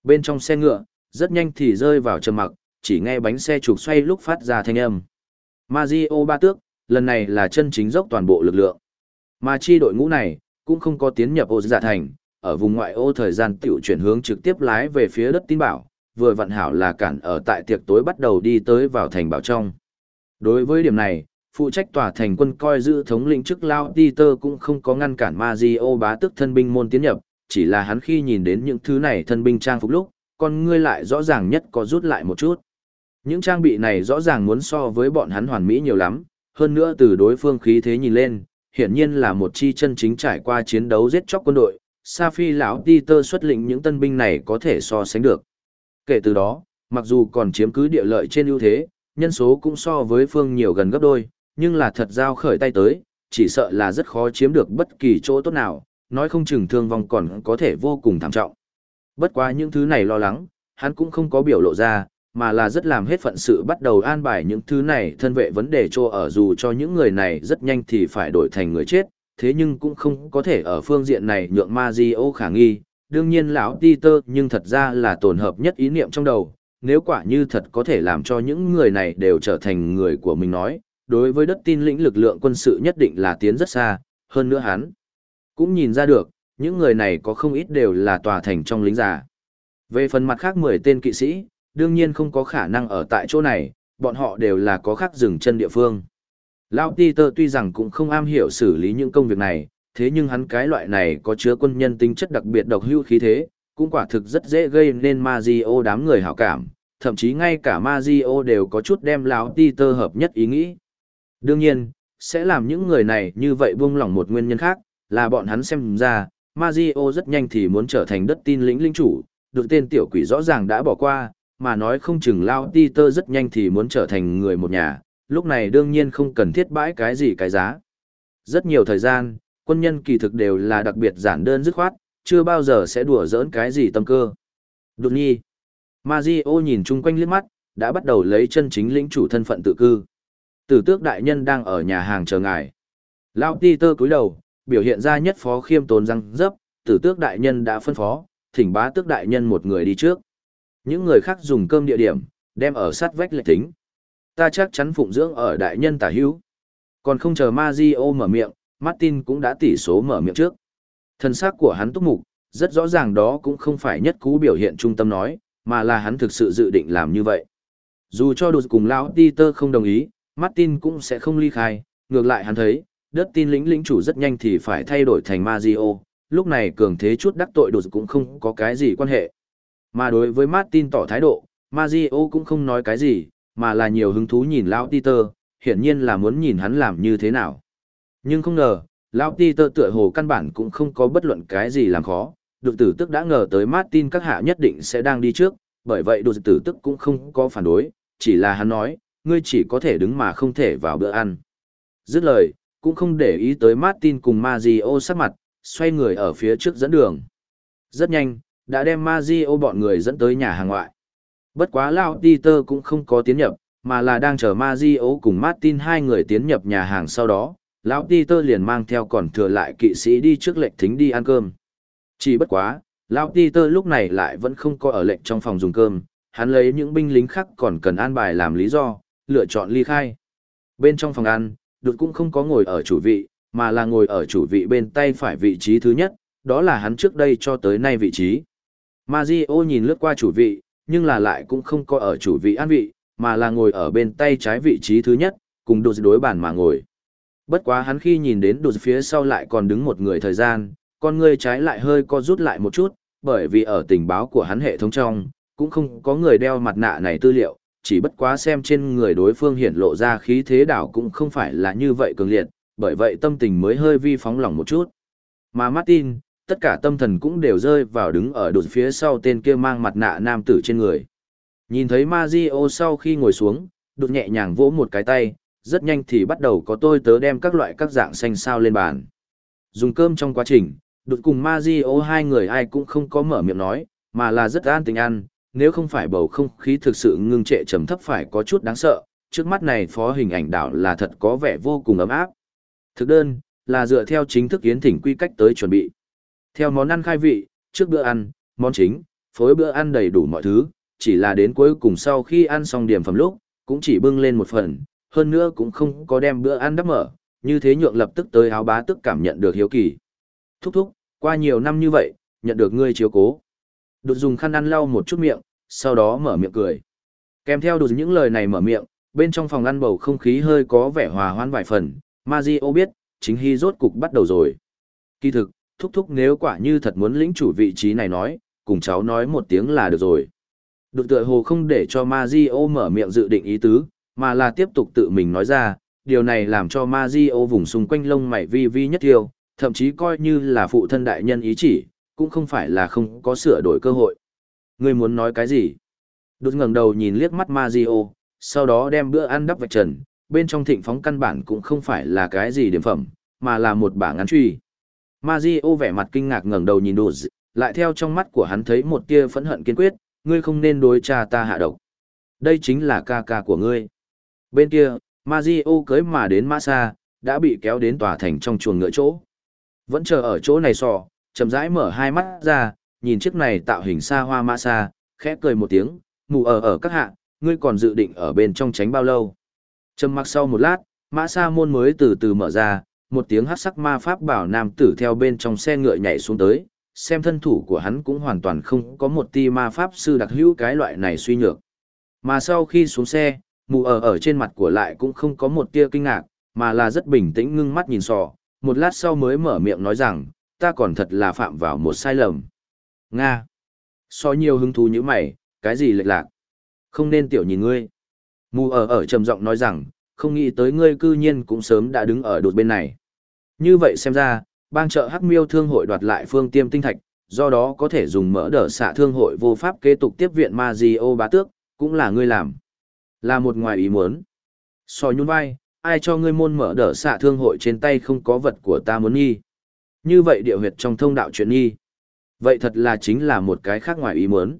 Bên trong xe ngựa, rất nhanh thì rơi vào trầm mặc, chỉ nghe bánh xe trục xoay lúc phát ra thanh âm. Mazio ba tước, lần này là chân chính dốc toàn bộ lực lượng. Mà chi đội ngũ này, cũng không có tiến nhập ô dạ thành, ở vùng ngoại ô thời gian tiểu chuyển hướng trực tiếp lái về phía đất tin bảo, vừa vặn hảo là cản ở tại tiệc tối bắt đầu đi tới vào thành bảo trong. Đối với điểm này, phụ trách tòa thành quân coi giữ thống lĩnh chức Lao Peter cũng không có ngăn cản Mazio bá tước thân binh môn tiến nhập, chỉ là hắn khi nhìn đến những thứ này thân binh trang phục lúc, con ngươi lại rõ ràng nhất có rút lại một chút. Những trang bị này rõ ràng muốn so với bọn hắn hoàn mỹ nhiều lắm, hơn nữa từ đối phương khí thế nhìn lên, hiển nhiên là một chi chân chính trải qua chiến đấu giết chóc quân đội, Sa Phi lão Peter xuất lĩnh những tân binh này có thể so sánh được. Kể từ đó, mặc dù còn chiếm cứ địa lợi trên ưu thế, nhân số cũng so với phương nhiều gần gấp đôi, nhưng là thật giao khởi tay tới, chỉ sợ là rất khó chiếm được bất kỳ chỗ tốt nào, nói không chừng thương vong còn có thể vô cùng thảm trọng. Bất quá những thứ này lo lắng, hắn cũng không có biểu lộ ra, mà là rất làm hết phận sự bắt đầu an bài những thứ này thân vệ vấn đề cho ở dù cho những người này rất nhanh thì phải đổi thành người chết, thế nhưng cũng không có thể ở phương diện này nhượng Mazio khả nghi. Đương nhiên lão Peter nhưng thật ra là tổn hợp nhất ý niệm trong đầu, nếu quả như thật có thể làm cho những người này đều trở thành người của mình nói, đối với đất tin lĩnh lực lượng quân sự nhất định là tiến rất xa, hơn nữa hắn cũng nhìn ra được, những người này có không ít đều là tòa thành trong lính già. Về phần mặt khác 10 tên kỵ sĩ, đương nhiên không có khả năng ở tại chỗ này, bọn họ đều là có khác dừng chân địa phương. Lão Peter tuy rằng cũng không am hiểu xử lý những công việc này, thế nhưng hắn cái loại này có chứa quân nhân tính chất đặc biệt độc hữu khí thế, cũng quả thực rất dễ gây nên Mazio đám người hảo cảm, thậm chí ngay cả Mazio đều có chút đem lão Peter hợp nhất ý nghĩ. Đương nhiên, sẽ làm những người này như vậy buông lỏng một nguyên nhân khác, là bọn hắn xem ra, Mazio rất nhanh thì muốn trở thành đất tin lĩnh lĩnh chủ, được tên tiểu quỷ rõ ràng đã bỏ qua, mà nói không chừng Lao Peter rất nhanh thì muốn trở thành người một nhà, lúc này đương nhiên không cần thiết bãi cái gì cái giá. Rất nhiều thời gian, quân nhân kỳ thực đều là đặc biệt giản đơn dứt khoát, chưa bao giờ sẽ đùa giỡn cái gì tâm cơ. Đột nhi, Mazio nhìn chung quanh liếc mắt, đã bắt đầu lấy chân chính lĩnh chủ thân phận tự cư. Tử tước đại nhân đang ở nhà hàng chờ ngài. Lao Peter cúi đầu, biểu hiện ra nhất phó khiêm tốn răng dấp, tử tước đại nhân đã phân phó, thỉnh bá tước đại nhân một người đi trước. Những người khác dùng cơm địa điểm, đem ở sát vách lệch tính. Ta chắc chắn phụng dưỡng ở đại nhân tả hữu. Còn không chờ Mazio mở miệng, Martin cũng đã tỉ số mở miệng trước. Thân xác của hắn túc mục, rất rõ ràng đó cũng không phải nhất cú biểu hiện trung tâm nói, mà là hắn thực sự dự định làm như vậy. Dù cho đột cùng lão Peter không đồng ý, Martin cũng sẽ không ly khai, ngược lại hắn thấy, đất tin lĩnh chủ rất nhanh thì phải thay đổi thành Mazio, lúc này cường thế chút đắc tội đột cũng không có cái gì quan hệ. Mà đối với Martin tỏ thái độ, Mazio cũng không nói cái gì, mà là nhiều hứng thú nhìn lão Peter, hiển nhiên là muốn nhìn hắn làm như thế nào. Nhưng không ngờ, lão Peter tựa hồ căn bản cũng không có bất luận cái gì làm khó, đột tử tức đã ngờ tới Martin các hạ nhất định sẽ đang đi trước, bởi vậy đột tử tức cũng không có phản đối, chỉ là hắn nói, ngươi chỉ có thể đứng mà không thể vào bữa ăn. Dứt lời, cũng không để ý tới Martin cùng Mazio sắc mặt, xoay người ở phía trước dẫn đường. Rất nhanh, đã đem Mazio bọn người dẫn tới nhà hàng ngoại. Bất quá lão Peter cũng không có tiến nhập, mà là đang chờ Mazio cùng Martin hai người tiến nhập nhà hàng sau đó, lão Peter liền mang theo còn thừa lại kỵ sĩ đi trước lệnh thính đi ăn cơm. Chỉ bất quá, lão Peter lúc này lại vẫn không có ở lệnh trong phòng dùng cơm, hắn lấy những binh lính khác còn cần an bài làm lý do, lựa chọn ly khai. Bên trong phòng ăn, Đột cũng không có ngồi ở chủ vị, mà là ngồi ở chủ vị bên tay phải vị trí thứ nhất, đó là hắn trước đây cho tới nay vị trí. Mazio nhìn lướt qua chủ vị, nhưng là lại cũng không có ở chủ vị an vị, mà là ngồi ở bên tay trái vị trí thứ nhất, cùng Đột đối bàn mà ngồi. Bất quá hắn khi nhìn đến Đột phía sau lại còn đứng một người thời gian, con người trái lại hơi co rút lại một chút, bởi vì ở tình báo của hắn hệ thống trong, cũng không có người đeo mặt nạ này tư liệu, chỉ bất quá xem trên người đối phương hiển lộ ra khí thế đảo cũng không phải là như vậy cường liệt, bởi vậy tâm tình mới hơi vi phóng lỏng một chút. Mà Martin, tất cả tâm thần cũng đều rơi vào đứng ở Đột phía sau tên kia mang mặt nạ nam tử trên người. Nhìn thấy Mazio sau khi ngồi xuống, Đột nhẹ nhàng vỗ một cái tay, rất nhanh thì bắt đầu có tôi tớ đem các loại các dạng xanh sao lên bàn. Dùng cơm trong quá trình, Đột cùng Mazio hai người ai cũng không có mở miệng nói, mà là rất an tình ăn, nếu không phải bầu không khí thực sự ngưng trệ trầm thấp phải có chút đáng sợ, trước mắt này phó hình ảnh đảo là thật có vẻ vô cùng ấm áp. Thực đơn, là dựa theo chính thức yến thỉnh quy cách tới chuẩn bị. Theo món ăn khai vị, trước bữa ăn, món chính, phối bữa ăn đầy đủ mọi thứ, chỉ là đến cuối cùng sau khi ăn xong điểm phẩm lúc, cũng chỉ bưng lên một phần, hơn nữa cũng không có đem bữa ăn đắp mở, như thế nhượng lập tức tới áo bá tức cảm nhận được hiếu kỳ. Thúc thúc, qua nhiều năm như vậy, nhận được ngươi chiếu cố. Đột dùng khăn ăn lau một chút miệng, sau đó mở miệng cười. Kèm theo đột những lời này mở miệng, bên trong phòng ăn bầu không khí hơi có vẻ hòa hoãn vài phần, Mario biết, chính hy rốt cục bắt đầu rồi. Kỳ thực, thúc thúc nếu quả như thật muốn lĩnh chủ vị trí này nói, cùng cháu nói một tiếng là được rồi. Đột tựa hồ không để cho Mario mở miệng dự định ý tứ, mà là tiếp tục tự mình nói ra, điều này làm cho Mario vùng xung quanh lông mày vi vi nhất thiêu, thậm chí coi như là phụ thân đại nhân ý chỉ, cũng không phải là không có sửa đổi cơ hội. Ngươi muốn nói cái gì? Đột ngẩng đầu nhìn liếc mắt Mario, sau đó đem bữa ăn đắp vạch trần, bên trong thịnh phóng căn bản cũng không phải là cái gì điểm phẩm, mà là một bảng ngắn truy. Mario vẻ mặt kinh ngạc ngẩng đầu nhìn Đột, lại theo trong mắt của hắn thấy một tia phẫn hận kiên quyết, ngươi không nên đối cha ta hạ độc. Đây chính là ca ca của ngươi. Bên kia, Mario cưới mà đến mã xa, đã bị kéo đến tòa thành trong chuồng ngựa chỗ. Vẫn chờ ở chỗ này sò, chậm rãi mở hai mắt ra, nhìn chiếc này tạo hình xa hoa mã xa, khẽ cười một tiếng, mù ở các hạ, ngươi còn dự định ở bên trong tránh bao lâu. Trầm mặc sau một lát, mã xa môn mới từ từ mở ra, một tiếng hắc sắc ma pháp bảo nam tử theo bên trong xe ngựa nhảy xuống tới, xem thân thủ của hắn cũng hoàn toàn không có một ti ma pháp sư đặc hữu cái loại này suy nhược. Mà sau khi xuống xe, mù ở trên mặt của lại cũng không có một tia kinh ngạc, mà là rất bình tĩnh ngưng mắt nhìn sò, một lát sau mới mở miệng nói rằng, ta còn thật là phạm vào một sai lầm. Nga. So nhiều hứng thú như mày, cái gì lệch lạc? Không nên tiểu nhìn ngươi. Mù ở trầm giọng nói rằng, không nghĩ tới ngươi cư nhiên cũng sớm đã đứng ở đột bên này. Như vậy xem ra, bang chợ Hắc Miêu thương hội đoạt lại phương tiêm tinh thạch, do đó có thể dùng mỡ đỡ xạ thương hội vô pháp kế tục tiếp viện Mario bá tước, cũng là ngươi làm. Là một ngoài ý muốn. So nhún vai, ai cho ngươi môn mỡ đỡ xạ thương hội trên tay không có vật của ta muốn nghi. Như vậy địa huyệt trong thông đạo chuyện nghi. Vậy thật là chính là một cái khác ngoài ý muốn.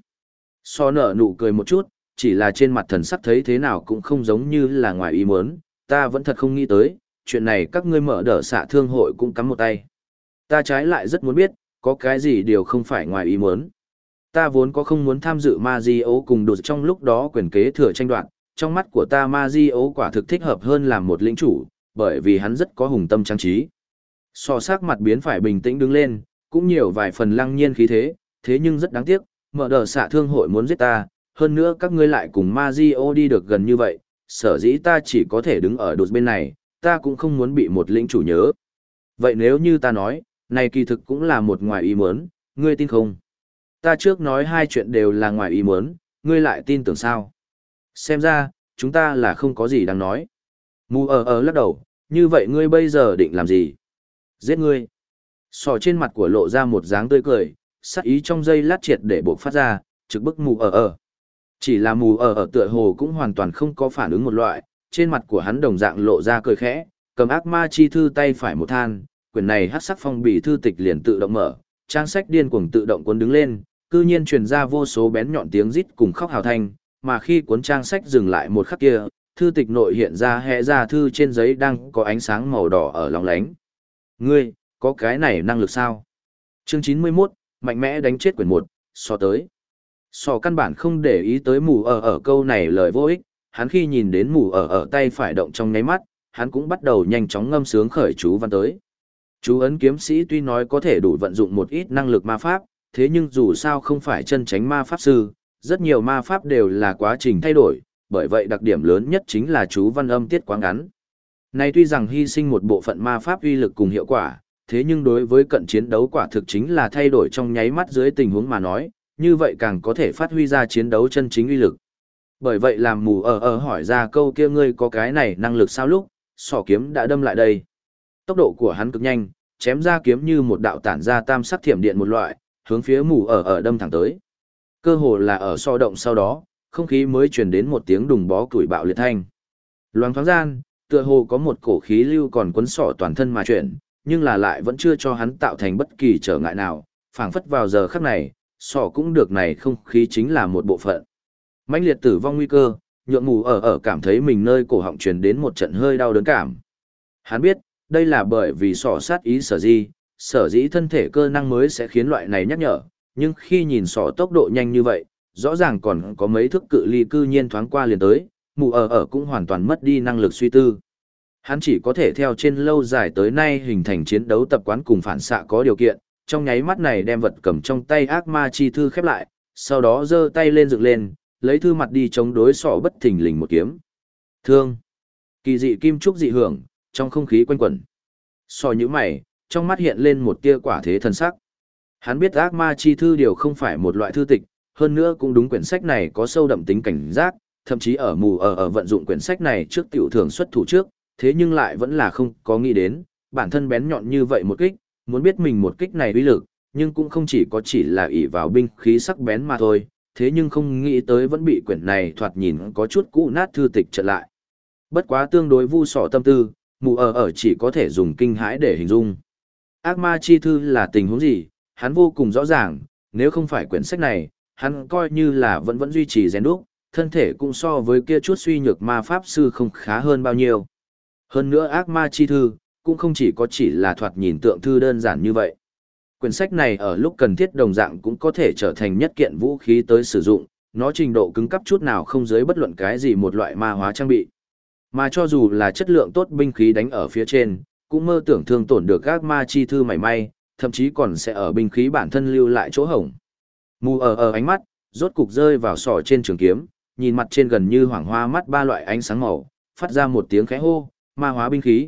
So nở nụ cười một chút, chỉ là trên mặt thần sắc thấy thế nào cũng không giống như là ngoài ý muốn, ta vẫn thật không nghĩ tới, chuyện này các ngươi mở đỡ xạ thương hội cũng cắm một tay. Ta trái lại rất muốn biết, có cái gì điều không phải ngoài ý muốn. Ta vốn có không muốn tham dự Mario cùng đột trong lúc đó quyền kế thừa tranh đoạt, trong mắt của ta Mario quả thực thích hợp hơn làm một lĩnh chủ, bởi vì hắn rất có hùng tâm trang trí. So sắc mặt biến phải bình tĩnh đứng lên, cũng nhiều vài phần lăng nhiên khí thế, thế nhưng rất đáng tiếc, mở đờ xạ thương hội muốn giết ta, hơn nữa các ngươi lại cùng Mario đi được gần như vậy, sở dĩ ta chỉ có thể đứng ở đột bên này, ta cũng không muốn bị một lĩnh chủ nhớ. Vậy nếu như ta nói, này kỳ thực cũng là một ngoài ý muốn, ngươi tin không? Ta trước nói hai chuyện đều là ngoài ý muốn, ngươi lại tin tưởng sao? Xem ra, chúng ta là không có gì đáng nói. Mù ở lắc đầu, như vậy ngươi bây giờ định làm gì? Giết ngươi. Sò trên mặt của lộ ra một dáng tươi cười, sắc ý trong giây lát triệt để buộc phát ra, trực bức mù ở. Chỉ là mù ở tựa hồ cũng hoàn toàn không có phản ứng một loại, trên mặt của hắn đồng dạng lộ ra cười khẽ, cầm ác ma chi thư tay phải một than, quyển này hắc sắc phong bì thư tịch liền tự động mở, trang sách điên cuồng tự động cuốn đứng lên, cư nhiên truyền ra vô số bén nhọn tiếng rít cùng khóc hào thanh, mà khi cuốn trang sách dừng lại một khắc kia, thư tịch nội hiện ra hẽ ra thư trên giấy đang có ánh sáng màu đỏ ở lóng lánh. Ngươi, có cái này năng lực sao? Chương 91, mạnh mẽ đánh chết quyển 1, so tới. So căn bản không để ý tới mù ở câu này lời vô ích, hắn khi nhìn đến mù ở tay phải động trong nháy mắt, hắn cũng bắt đầu nhanh chóng ngâm sướng khởi chú văn tới. Chú ấn kiếm sĩ tuy nói có thể đủ vận dụng một ít năng lực ma pháp, thế nhưng dù sao không phải chân chánh ma pháp sư, rất nhiều ma pháp đều là quá trình thay đổi, bởi vậy đặc điểm lớn nhất chính là chú văn âm tiết quá ngắn. Này tuy rằng hy sinh một bộ phận ma pháp uy lực cùng hiệu quả, thế nhưng đối với cận chiến đấu quả thực chính là thay đổi trong nháy mắt dưới tình huống mà nói, như vậy càng có thể phát huy ra chiến đấu chân chính uy lực. Bởi vậy làm mù ở hỏi ra câu kia ngươi có cái này năng lực sao lúc, sỏ kiếm đã đâm lại đây. Tốc độ của hắn cực nhanh, chém ra kiếm như một đạo tản ra tam sắc thiểm điện một loại, hướng phía mù ở đâm thẳng tới. Cơ hồ là ở so động sau đó, không khí mới truyền đến một tiếng đùng bó củi bạo liệt thanh. Loáng thoáng gian, tựa hồ có một cổ khí lưu còn quấn sọ toàn thân mà chuyển, nhưng là lại vẫn chưa cho hắn tạo thành bất kỳ trở ngại nào, phảng phất vào giờ khắc này, sọ cũng được này không khí chính là một bộ phận. Mãnh liệt tử vong nguy cơ, nhượng mù ở cảm thấy mình nơi cổ họng truyền đến một trận hơi đau đớn cảm. Hắn biết, đây là bởi vì sọ sát ý sở dĩ thân thể cơ năng mới sẽ khiến loại này nhắc nhở, nhưng khi nhìn sỏ tốc độ nhanh như vậy, rõ ràng còn có mấy thước cự ly cư nhiên thoáng qua liền tới, mù ở cũng hoàn toàn mất đi năng lực suy tư. Hắn chỉ có thể theo trên lâu dài tới nay hình thành chiến đấu tập quán cùng phản xạ có điều kiện, trong nháy mắt này đem vật cầm trong tay ác ma chi thư khép lại, sau đó giơ tay lên dựng lên, lấy thư mặt đi chống đối sọ bất thình lình một kiếm. Thương. Kỳ dị kim trúc dị hưởng, trong không khí quanh quẩn. Sọ nhíu mày, trong mắt hiện lên một tia quả thế thần sắc. Hắn biết ác ma chi thư điều không phải một loại thư tịch, hơn nữa cũng đúng quyển sách này có sâu đậm tính cảnh giác, thậm chí ở mù ở vận dụng quyển sách này trước tiểu thường xuất thủ trước, thế nhưng lại vẫn là không có nghĩ đến, bản thân bén nhọn như vậy một kích, muốn biết mình một kích này uy lực, nhưng cũng không chỉ là ỷ vào binh khí sắc bén mà thôi, thế nhưng không nghĩ tới vẫn bị quyển này thoạt nhìn có chút cũ nát thư tịch chặn lại. Bất quá tương đối vu sọ tâm tư, mù ở chỉ có thể dùng kinh hãi để hình dung. Ác ma chi thư là tình huống gì, hắn vô cùng rõ ràng, nếu không phải quyển sách này, hắn coi như là vẫn duy trì rèn đúc, thân thể cũng so với kia chút suy nhược ma pháp sư không khá hơn bao nhiêu. Hơn nữa ác ma chi thư, cũng không chỉ là thoạt nhìn tượng thư đơn giản như vậy. Quyển sách này ở lúc cần thiết đồng dạng cũng có thể trở thành nhất kiện vũ khí tới sử dụng, nó trình độ cứng cấp chút nào không dưới bất luận cái gì một loại ma hóa trang bị. Mà cho dù là chất lượng tốt binh khí đánh ở phía trên, cũng mơ tưởng thương tổn được ác ma chi thư mảy may, thậm chí còn sẽ ở binh khí bản thân lưu lại chỗ hổng. Mù ở ánh mắt, rốt cục rơi vào sọ trên trường kiếm, nhìn mặt trên gần như hoàng hoa mắt ba loại ánh sáng màu, phát ra một tiếng khẽ hô, ma hóa binh khí.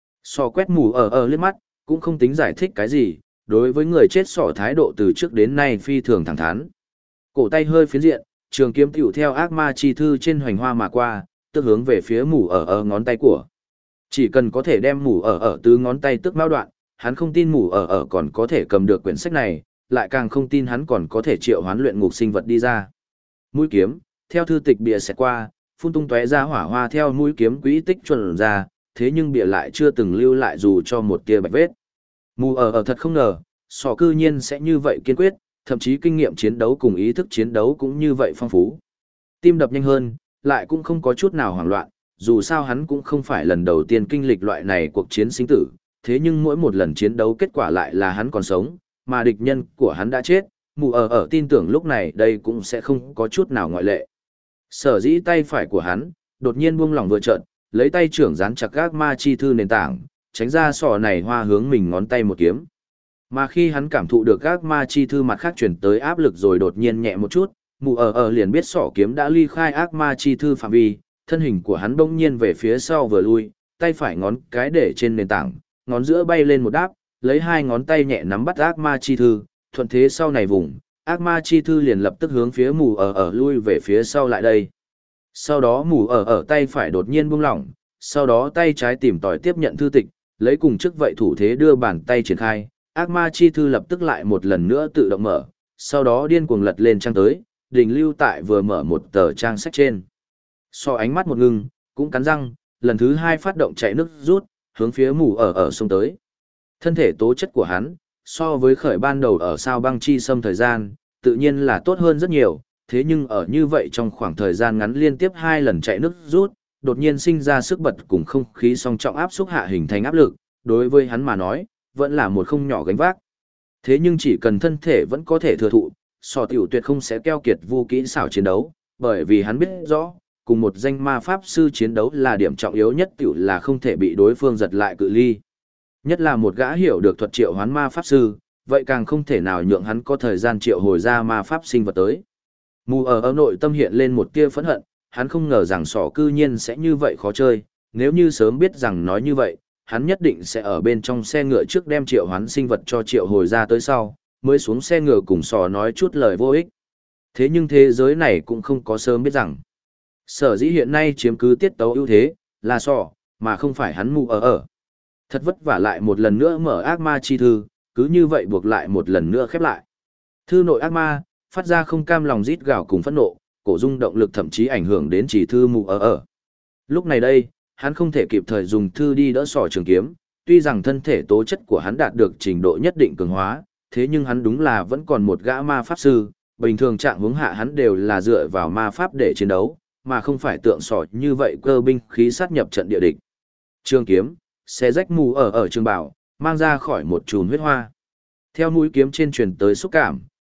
Sọ quét mù ở liếc mắt, cũng không tính giải thích cái gì, đối với người chết sọ thái độ từ trước đến nay phi thường thẳng thắn. Cổ tay hơi phiến diện, trường kiếm tiểu theo ác ma chi thư trên hoành hoa mà qua, tức hướng về phía mù ở ngón tay của. Chỉ cần có thể đem mù ở từ ngón tay tức mao đoạn, hắn không tin mù ở còn có thể cầm được quyển sách này, lại càng không tin hắn còn có thể triệu hoán luyện ngục sinh vật đi ra. Mũi kiếm, theo thư tịch bìa xẹt qua, phun tung tóe ra hỏa hoa theo mũi kiếm quỹ tích chuẩn ra, thế nhưng bìa lại chưa từng lưu lại dù cho một tia bạch vết. Mù ở thật không ngờ, sọ cư nhiên sẽ như vậy kiên quyết, thậm chí kinh nghiệm chiến đấu cùng ý thức chiến đấu cũng như vậy phong phú. Tim đập nhanh hơn, lại cũng không có chút nào hoảng loạn, dù sao hắn cũng không phải lần đầu tiên kinh lịch loại này cuộc chiến sinh tử, thế nhưng mỗi một lần chiến đấu kết quả lại là hắn còn sống, mà địch nhân của hắn đã chết, mù ở tin tưởng lúc này đây cũng sẽ không có chút nào ngoại lệ. Sở dĩ tay phải của hắn, đột nhiên buông lỏng vừa chợt, lấy tay trưởng dán chặt ác ma chi thư nền tảng, tránh ra sọ này hoa hướng mình ngón tay một kiếm. Mà khi hắn cảm thụ được ác ma chi thư mặt khác chuyển tới áp lực rồi đột nhiên nhẹ một chút, mù ở liền biết sọ kiếm đã ly khai ác ma chi thư phạm vi, thân hình của hắn bỗng nhiên về phía sau vừa lui, tay phải ngón cái để trên nền tảng, ngón giữa bay lên một đáp, lấy hai ngón tay nhẹ nắm bắt ác ma chi thư, thuận thế sau này vùng, ác ma chi thư liền lập tức hướng phía mù ở lui về phía sau lại đây. Sau đó mù ở tay phải đột nhiên buông lỏng, sau đó tay trái tìm tòi tiếp nhận thư tịch, lấy cùng trước vậy thủ thế đưa bàn tay triển khai, ác ma chi thư lập tức lại một lần nữa tự động mở, sau đó điên cuồng lật lên trang tới, đình lưu tại vừa mở một tờ trang sách trên. So ánh mắt một ngưng, cũng cắn răng, lần thứ hai phát động chạy nước rút, hướng phía mù ở sông tới. Thân thể tố chất của hắn, so với khởi ban đầu ở sao băng chi xâm thời gian, tự nhiên là tốt hơn rất nhiều, thế nhưng ở như vậy trong khoảng thời gian ngắn liên tiếp 2 lần chạy nước rút, đột nhiên sinh ra sức bật cùng không khí song trọng áp xúc hạ hình thành áp lực, đối với hắn mà nói, vẫn là một không nhỏ gánh vác. Thế nhưng chỉ cần thân thể vẫn có thể thừa thụ, sò tiểu tuyệt không sẽ keo kiệt vô kỹ xảo chiến đấu, bởi vì hắn biết rõ, cùng một danh ma pháp sư chiến đấu là điểm trọng yếu nhất tiểu là không thể bị đối phương giật lại cự ly. Nhất là một gã hiểu được thuật triệu hoán ma pháp sư, vậy càng không thể nào nhượng hắn có thời gian triệu hồi ra ma pháp sinh vật tới. Mù ở nội tâm hiện lên một tia phẫn hận, hắn không ngờ rằng sỏ cư nhiên sẽ như vậy khó chơi, nếu như sớm biết rằng nói như vậy, hắn nhất định sẽ ở bên trong xe ngựa trước đem triệu hoán sinh vật cho triệu hồi ra tới sau, mới xuống xe ngựa cùng sỏ nói chút lời vô ích. Thế nhưng thế giới này cũng không có sớm biết rằng, sở dĩ hiện nay chiếm cứ tiết tấu ưu thế, là sỏ, mà không phải hắn mù ở. Thật vất vả lại một lần nữa mở ác ma chi thư, cứ như vậy buộc lại một lần nữa khép lại. Thư nội ác ma, phát ra không cam lòng rít gào cùng phẫn nộ, cổ dung động lực thậm chí ảnh hưởng đến chỉ thư mù ở. Lúc này đây, hắn không thể kịp thời dùng thư đi đỡ sỏ trường kiếm, tuy rằng thân thể tố chất của hắn đạt được trình độ nhất định cường hóa, thế nhưng hắn đúng là vẫn còn một gã ma pháp sư, bình thường trạng hướng hạ hắn đều là dựa vào ma pháp để chiến đấu, mà không phải tượng sỏ như vậy cơ binh khí sát nhập trận địa địch. Trường kiếm, xé rách mù ở trường bảo, mang ra khỏi một chùm huyết hoa. Theo mũi kiếm trên truyền tới xúc cảm,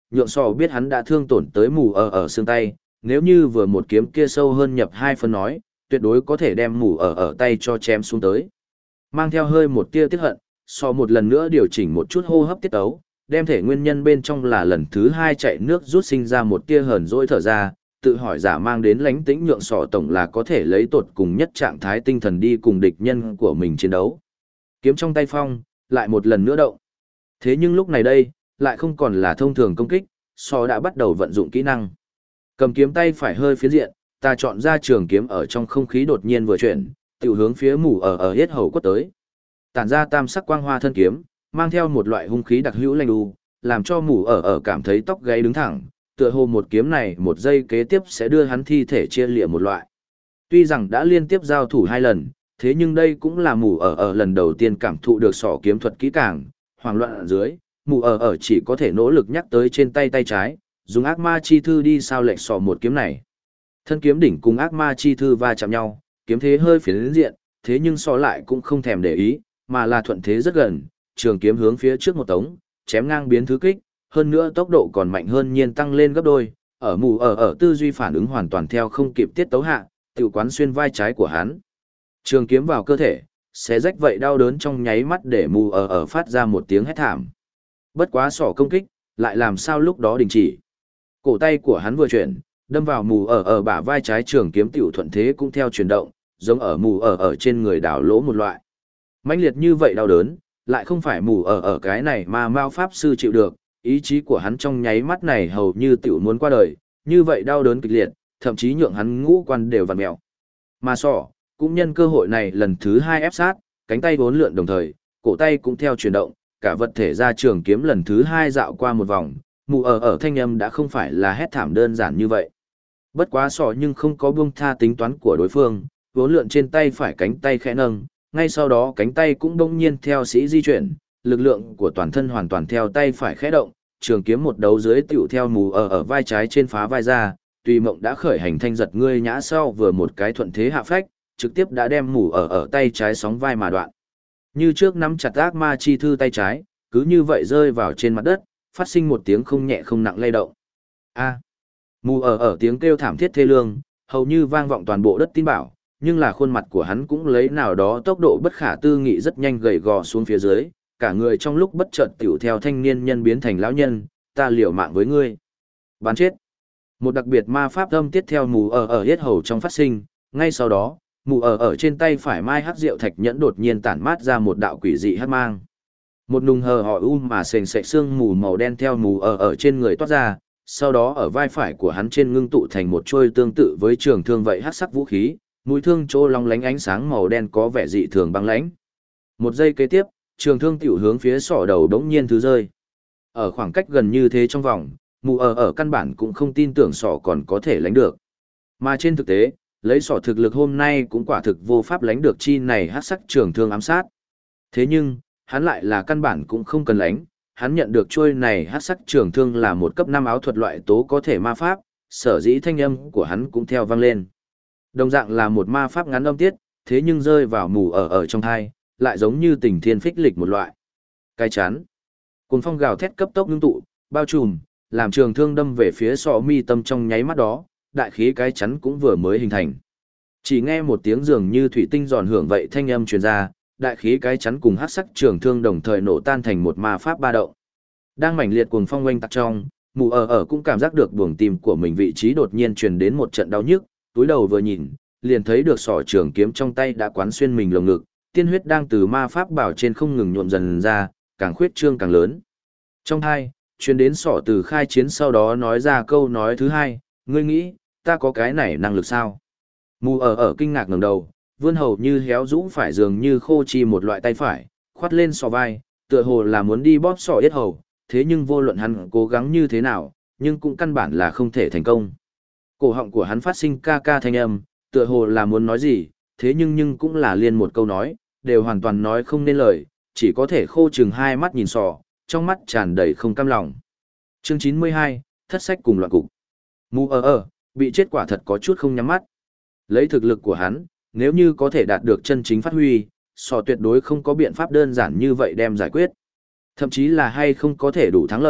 nhượng sò biết hắn đã thương tổn tới mù ở xương tay, nếu như vừa một kiếm kia sâu hơn nhập 2 phân nói, tuyệt đối có thể đem mù ở tay cho chém xuống tới. Mang theo hơi một tia tiếc hận, sò một lần nữa điều chỉnh một chút hô hấp tiết tấu, đem thể nguyên nhân bên trong là lần thứ 2 chạy nước rút sinh ra một tia hờn dỗi thở ra, tự hỏi giả mang đến lánh tĩnh nhượng sọ tổng là có thể lấy tột cùng nhất trạng thái tinh thần đi cùng địch nhân của mình chiến đấu. Kiếm trong tay phong, lại một lần nữa động. Thế nhưng lúc này đây, lại không còn là thông thường công kích, sọ đã bắt đầu vận dụng kỹ năng. Cầm kiếm tay phải hơi phiến diện, ta chọn ra trường kiếm ở trong không khí đột nhiên vừa chuyển, tiểu hướng phía mù ở hết hầu quất tới. Tản ra tam sắc quang hoa thân kiếm, mang theo một loại hung khí đặc hữu lanh đu, làm cho mù ở cảm thấy tóc gáy đứng thẳng, tựa hồ một kiếm này một giây kế tiếp sẽ đưa hắn thi thể chia lịa một loại. Tuy rằng đã liên tiếp giao thủ 2 lần, thế nhưng đây cũng là mù ở lần đầu tiên cảm thụ được sỏ kiếm thuật kỹ càng, hoảng loạn ở dưới, mù ở chỉ có thể nỗ lực nhắc tới trên tay trái, dùng ác ma chi thư đi sao lệch sỏ một kiếm này. Thân kiếm đỉnh cùng ác ma chi thư va chạm nhau, kiếm thế hơi phiến diện, thế nhưng so lại cũng không thèm để ý, mà là thuận thế rất gần, trường kiếm hướng phía trước một tống, chém ngang biến thứ kích, hơn nữa tốc độ còn mạnh hơn nhiên tăng lên gấp đôi, ở mù ở tư duy phản ứng hoàn toàn theo không kịp tiết tấu hạ, tiểu quán xuyên vai trái của hắn. Trường kiếm vào cơ thể, xé rách vậy đau đớn trong nháy mắt để mù ở phát ra một tiếng hét thảm. Bất quá sỏ công kích, lại làm sao lúc đó đình chỉ. Cổ tay của hắn vừa chuyển, đâm vào mù ở bả vai trái, trường kiếm tiểu thuận thế cũng theo chuyển động, giống ở mù ở trên người đảo lỗ một loại. Mãnh liệt như vậy đau đớn, lại không phải mù ở cái này mà Mao Pháp Sư chịu được, ý chí của hắn trong nháy mắt này hầu như tiểu muốn qua đời, như vậy đau đớn kịch liệt, thậm chí nhượng hắn ngũ quan đều vặn mèo. Mà sỏ, cũng nhân cơ hội này lần thứ 2 ép sát, cánh tay bốn lượn đồng thời, cổ tay cũng theo chuyển động, cả vật thể ra trường kiếm lần thứ 2 dạo qua một vòng, mù ở thanh âm đã không phải là hét thảm đơn giản như vậy. Bất quá sỏ nhưng không có buông tha tính toán của đối phương, vốn lượn trên tay phải cánh tay khẽ nâng, ngay sau đó cánh tay cũng bỗng nhiên theo sĩ di chuyển, lực lượng của toàn thân hoàn toàn theo tay phải khẽ động, trường kiếm một đấu dưới tiểu theo mù ở vai trái trên phá vai ra, tùy mộng đã khởi hành thanh giật ngươi nhã sau vừa một cái thuận thế hạ phách, trực tiếp đã đem mù ở tay trái sóng vai mà đoạn. Như trước nắm chặt ác ma chi thư tay trái, cứ như vậy rơi vào trên mặt đất, phát sinh một tiếng không nhẹ không nặng lay động. A. Mù ở tiếng kêu thảm thiết thê lương, hầu như vang vọng toàn bộ đất tin bảo, nhưng là khuôn mặt của hắn cũng lấy nào đó tốc độ bất khả tư nghị rất nhanh gầy gò xuống phía dưới, cả người trong lúc bất chợt tiểu theo thanh niên nhân biến thành lão nhân, ta liều mạng với ngươi. Bán chết. Một đặc biệt ma pháp âm tiết theo mù ở hết hầu trong phát sinh, ngay sau đó, mù ở trên tay phải mai hắc rượu thạch nhẫn đột nhiên tản mát ra một đạo quỷ dị hắc mang. Một nùng hờ họ mà sền sệt xương mù màu đen theo mù ở trên người toát ra, sau đó ở vai phải của hắn trên ngưng tụ thành một trôi tương tự với trường thương vậy hắc sắc vũ khí, mũi thương trô long lánh ánh sáng màu đen có vẻ dị thường băng lãnh. Một giây kế tiếp, trường thương tiểu hướng phía sọ đầu đống nhiên thứ rơi. Ở khoảng cách gần như thế trong vòng, mù ở căn bản cũng không tin tưởng sọ còn có thể lánh được. Mà trên thực tế, lấy sọ thực lực hôm nay cũng quả thực vô pháp lánh được chi này hắc sắc trường thương ám sát. Thế nhưng, hắn lại là căn bản cũng không cần lánh, hắn nhận được chuôi này hắc sắc trường thương là một cấp 5 áo thuật loại tố có thể ma pháp, sở dĩ thanh âm của hắn cũng theo vang lên. Đồng dạng là một ma pháp ngắn âm tiết, thế nhưng rơi vào mù ở trong thai, lại giống như tình thiên phích lịch một loại. Cái chán. Cuồng phong gào thét cấp tốc ngưng tụ, bao trùm, làm trường thương đâm về phía sọ mi tâm trong nháy mắt đó, đại khí cái chắn cũng vừa mới hình thành. Chỉ nghe một tiếng dường như thủy tinh giòn hưởng vậy thanh âm truyền ra, đại khí cái chắn cùng hắc sắc trường thương đồng thời nổ tan thành một ma pháp ba động. Đang mãnh liệt cuồng phong oanh tạc trong, mù ở cũng cảm giác được buồng tim của mình vị trí đột nhiên truyền đến một trận đau nhức, túi đầu vừa nhìn, liền thấy được sọ trường kiếm trong tay đã quán xuyên mình lồng ngực, tiên huyết đang từ ma pháp bảo trên không ngừng nhuộm dần ra, càng khuyết trương càng lớn. Trong hai, truyền đến sọ từ khai chiến sau đó nói ra câu nói thứ hai, ngươi nghĩ, ta có cái này năng lực sao? Mù ở kinh ngạc ngẩng đầu, vươn hầu như héo rũ phải dường như khô chi một loại tay phải, khoát lên sọ vai, tựa hồ là muốn đi bóp sọ yết hầu, thế nhưng vô luận hắn cố gắng như thế nào, nhưng cũng căn bản là không thể thành công. Cổ họng của hắn phát sinh ca ca thanh âm, tựa hồ là muốn nói gì, thế nhưng cũng là liên một câu nói, đều hoàn toàn nói không nên lời, chỉ có thể khô chừng hai mắt nhìn sọ, trong mắt tràn đầy không cam lòng. Chương 92, thất sách cùng loạn cục. Mù bị chết quả thật có chút không nhắm mắt. Lấy thực lực của hắn, nếu như có thể đạt được chân chính phát huy, sọ tuyệt đối không có biện pháp đơn giản như vậy đem giải quyết. Thậm chí là hay không có thể đủ thắng lợi,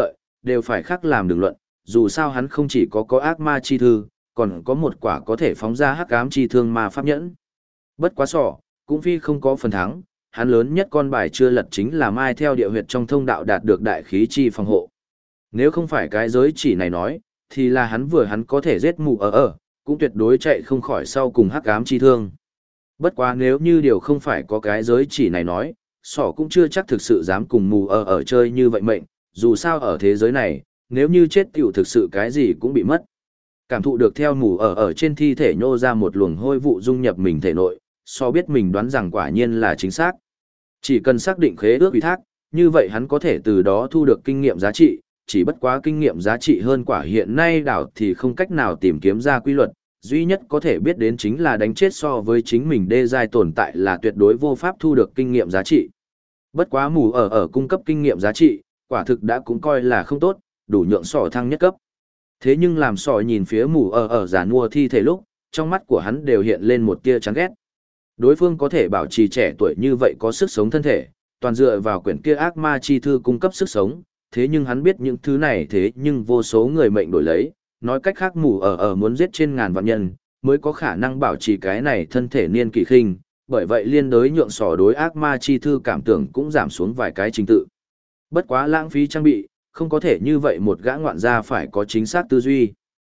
đều phải khác làm đường luận, dù sao hắn không chỉ có ác ma chi thư, còn có một quả có thể phóng ra hắc ám chi thương ma pháp nhẫn. Bất quá sỏ, cũng phi không có phần thắng, hắn lớn nhất con bài chưa lật chính là mai theo địa huyệt trong thông đạo đạt được đại khí chi phòng hộ. Nếu không phải cái giới chỉ này nói, thì là hắn có thể giết mù cũng tuyệt đối chạy không khỏi sau cùng hắc ám chi thương. Bất quá nếu như điều không phải có cái giới chỉ này nói, sỏ cũng chưa chắc thực sự dám cùng mù chơi như vậy mệnh, dù sao ở thế giới này, nếu như chết tiểu thực sự cái gì cũng bị mất. Cảm thụ được theo mù ở trên thi thể nhô ra một luồng hôi vụ dung nhập mình thể nội, so biết mình đoán rằng quả nhiên là chính xác. Chỉ cần xác định khế ước ủy thác, như vậy hắn có thể từ đó thu được kinh nghiệm giá trị, chỉ bất quá kinh nghiệm giá trị hơn quả hiện nay đảo thì không cách nào tìm kiếm ra quy luật, duy nhất có thể biết đến chính là đánh chết so với chính mình đê giai tồn tại là tuyệt đối vô pháp thu được kinh nghiệm giá trị. Bất quá mù ở cung cấp kinh nghiệm giá trị, quả thực đã cũng coi là không tốt, đủ nhượng sỏ thăng nhất cấp. Thế nhưng làm sỏ nhìn phía mù ở giả nua thi thể lúc, trong mắt của hắn đều hiện lên một tia chán ghét. Đối phương có thể bảo trì trẻ tuổi như vậy có sức sống thân thể, toàn dựa vào quyển kia ác ma chi thư cung cấp sức sống, thế nhưng hắn biết những thứ này thế nhưng vô số người mệnh đổi lấy, nói cách khác mù ở muốn giết trên ngàn vạn nhân, mới có khả năng bảo trì cái này thân thể niên kỳ khinh, bởi vậy liên đối nhượng sỏ đối ác ma chi thư cảm tưởng cũng giảm xuống vài cái trình tự. Bất quá lãng phí trang bị, không có thể như vậy một gã ngoạn gia phải có chính xác tư duy.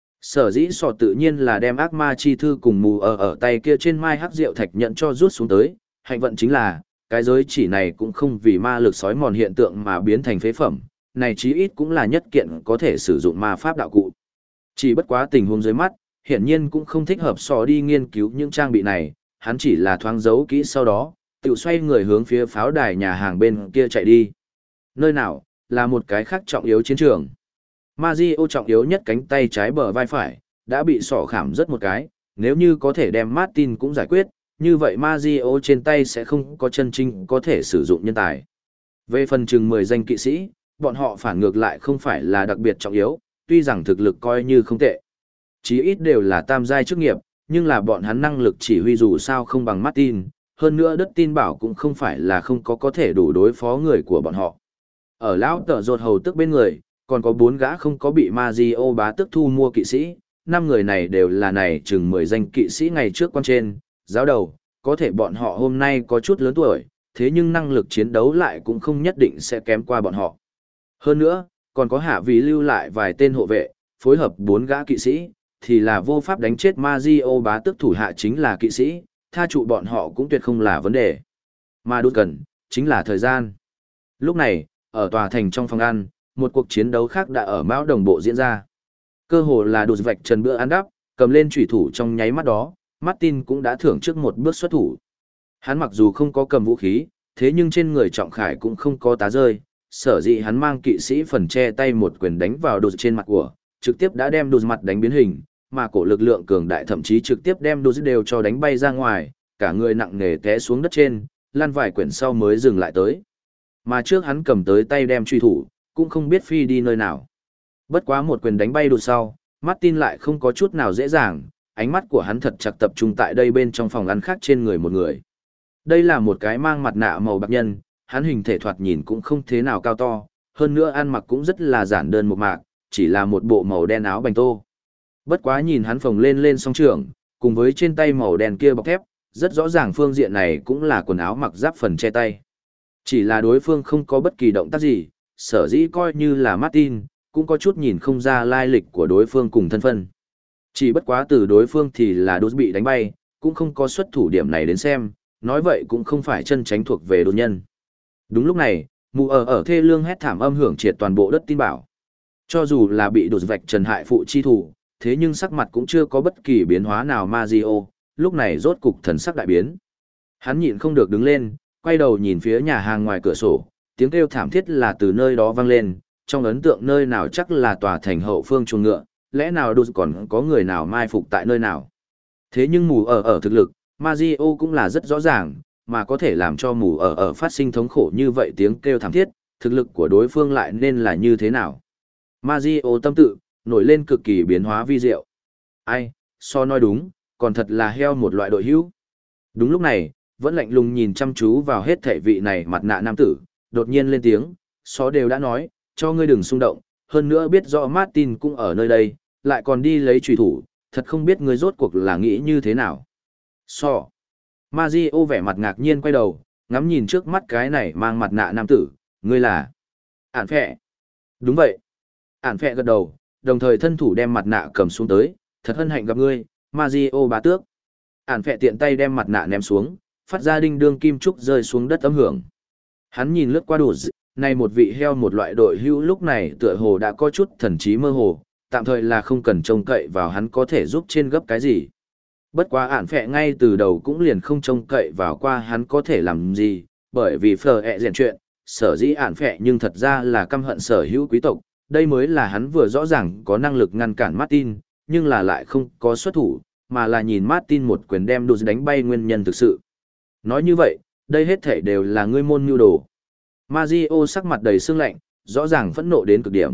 Sở dĩ sọ tự nhiên là đem ác ma chi thư cùng mù ở tay kia trên mai hắc rượu thạch nhận cho rút xuống tới, hạnh vận chính là, cái giới chỉ này cũng không vì ma lực sói mòn hiện tượng mà biến thành phế phẩm, này chí ít cũng là nhất kiện có thể sử dụng ma pháp đạo cụ. Chỉ bất quá tình huống dưới mắt, hiển nhiên cũng không thích hợp sọ đi nghiên cứu những trang bị này, hắn chỉ là thoáng giấu kỹ sau đó, tự xoay người hướng phía pháo đài nhà hàng bên kia chạy đi. Nơi nào, là một cái khác trọng yếu chiến trường. Mario trọng yếu nhất cánh tay trái bờ vai phải, đã bị sọ khảm rất một cái, nếu như có thể đem Martin cũng giải quyết, như vậy Mario trên tay sẽ không có chân chính có thể sử dụng nhân tài. Về phần chừng 10 danh kỵ sĩ, bọn họ phản ngược lại không phải là đặc biệt trọng yếu, tuy rằng thực lực coi như không tệ. Chí ít đều là tam giai chức nghiệp, nhưng là bọn hắn năng lực chỉ huy dù sao không bằng Martin, hơn nữa đất tin bảo cũng không phải là không có thể đủ đối phó người của bọn họ. Ở lão tở rột hầu tức bên người, còn có 4 gã không có bị Mario bá tức thu mua kỵ sĩ, 5 người này đều là này chừng 10 danh kỵ sĩ ngày trước quan trên, giáo đầu, có thể bọn họ hôm nay có chút lớn tuổi, thế nhưng năng lực chiến đấu lại cũng không nhất định sẽ kém qua bọn họ. Hơn nữa, còn có hạ vì lưu lại vài tên hộ vệ, phối hợp 4 gã kỵ sĩ, thì là vô pháp đánh chết Mario bá tức thủ hạ chính là kỵ sĩ, tha trụ bọn họ cũng tuyệt không là vấn đề. Mà đốt cần, chính là thời gian. Lúc này, ở tòa thành trong phòng ăn, một cuộc chiến đấu khác đã ở Mão Đồng Bộ diễn ra. Cơ hồ là đột vạch trần bữa ăn đắp, cầm lên chủy thủ trong nháy mắt đó, Martin cũng đã thưởng trước một bước xuất thủ. Hắn mặc dù không có cầm vũ khí, thế nhưng trên người trọng khải cũng không có tá rơi, sở dĩ hắn mang kỵ sĩ phần che tay một quyền đánh vào đột trên mặt của, trực tiếp đã đem đột mặt đánh biến hình, mà cổ lực lượng cường đại thậm chí trực tiếp đem đột đều cho đánh bay ra ngoài, cả người nặng nề té xuống đất trên, lăn vài quyển sau mới dừng lại tới. Mà trước hắn cầm tới tay đem truy thủ, cũng không biết phi đi nơi nào. Bất quá một quyền đánh bay đột sau, Martin lại không có chút nào dễ dàng, ánh mắt của hắn thật chặt tập trung tại đây bên trong phòng ăn khác trên người một người. Đây là một cái mang mặt nạ màu bạc nhân, hắn hình thể thoạt nhìn cũng không thế nào cao to, hơn nữa ăn mặc cũng rất là giản đơn một mạc, chỉ là một bộ màu đen áo bành tô. Bất quá nhìn hắn phồng lên song trường, cùng với trên tay màu đen kia bọc thép, rất rõ ràng phương diện này cũng là quần áo mặc giáp phần che tay. Chỉ là đối phương không có bất kỳ động tác gì, sở dĩ coi như là Martin, cũng có chút nhìn không ra lai lịch của đối phương cùng thân phân. Chỉ bất quá từ đối phương thì là đốt bị đánh bay, cũng không có xuất thủ điểm này đến xem, nói vậy cũng không phải chân tránh thuộc về đột nhân. Đúng lúc này, mù ở thê lương hét thảm âm hưởng triệt toàn bộ đất tin bảo. Cho dù là bị đột vạch trần hại phụ chi thủ, thế nhưng sắc mặt cũng chưa có bất kỳ biến hóa nào Mario, lúc này rốt cục thần sắc đại biến. Hắn nhịn không được đứng lên, quay đầu nhìn phía nhà hàng ngoài cửa sổ, tiếng kêu thảm thiết là từ nơi đó vang lên, trong ấn tượng nơi nào chắc là tòa thành hậu phương chuồng ngựa, lẽ nào đột còn có người nào mai phục tại nơi nào. Thế nhưng mù ở thực lực, Mario cũng là rất rõ ràng, mà có thể làm cho mù ở phát sinh thống khổ như vậy tiếng kêu thảm thiết, thực lực của đối phương lại nên là như thế nào. Mario tâm tự, nổi lên cực kỳ biến hóa vi diệu. Ai, so nói đúng, còn thật là heo một loại đội hữu. Đúng lúc này, vẫn lạnh lùng nhìn chăm chú vào hết thể vị này mặt nạ nam tử, đột nhiên lên tiếng, so đều đã nói, cho ngươi đừng xung động, hơn nữa biết rõ Martin cũng ở nơi đây, lại còn đi lấy trùy thủ, thật không biết ngươi rốt cuộc là nghĩ như thế nào. Mario vẻ mặt ngạc nhiên quay đầu, ngắm nhìn trước mắt cái này mang mặt nạ nam tử, ngươi là Ản Phệ. Đúng vậy. Ản Phệ gật đầu, đồng thời thân thủ đem mặt nạ cầm xuống tới, thật hân hạnh gặp ngươi, Mario bá tước. Ản Phệ tiện tay đem mặt nạ ném xuống, phát ra đinh đương kim trúc rơi xuống đất âm hưởng. Hắn nhìn lướt qua đủ này một vị heo một loại đội hưu lúc này tựa hồ đã có chút thần trí mơ hồ, tạm thời là không cần trông cậy vào hắn có thể giúp trên gấp cái gì. Bất quá Ản Phệ ngay từ đầu cũng liền không trông cậy vào qua hắn có thể làm gì, bởi vì phờ ẹ rèn chuyện, sở dĩ Ản Phệ nhưng thật ra là căm hận sở hữu quý tộc, đây mới là hắn vừa rõ ràng có năng lực ngăn cản Martin, nhưng là lại không có xuất thủ, mà là nhìn Martin một quyền đem đột đánh bay nguyên nhân thực sự. Nói như vậy, đây hết thể đều là ngươi môn nhu đồ. Mario sắc mặt đầy sương lạnh, rõ ràng phẫn nộ đến cực điểm.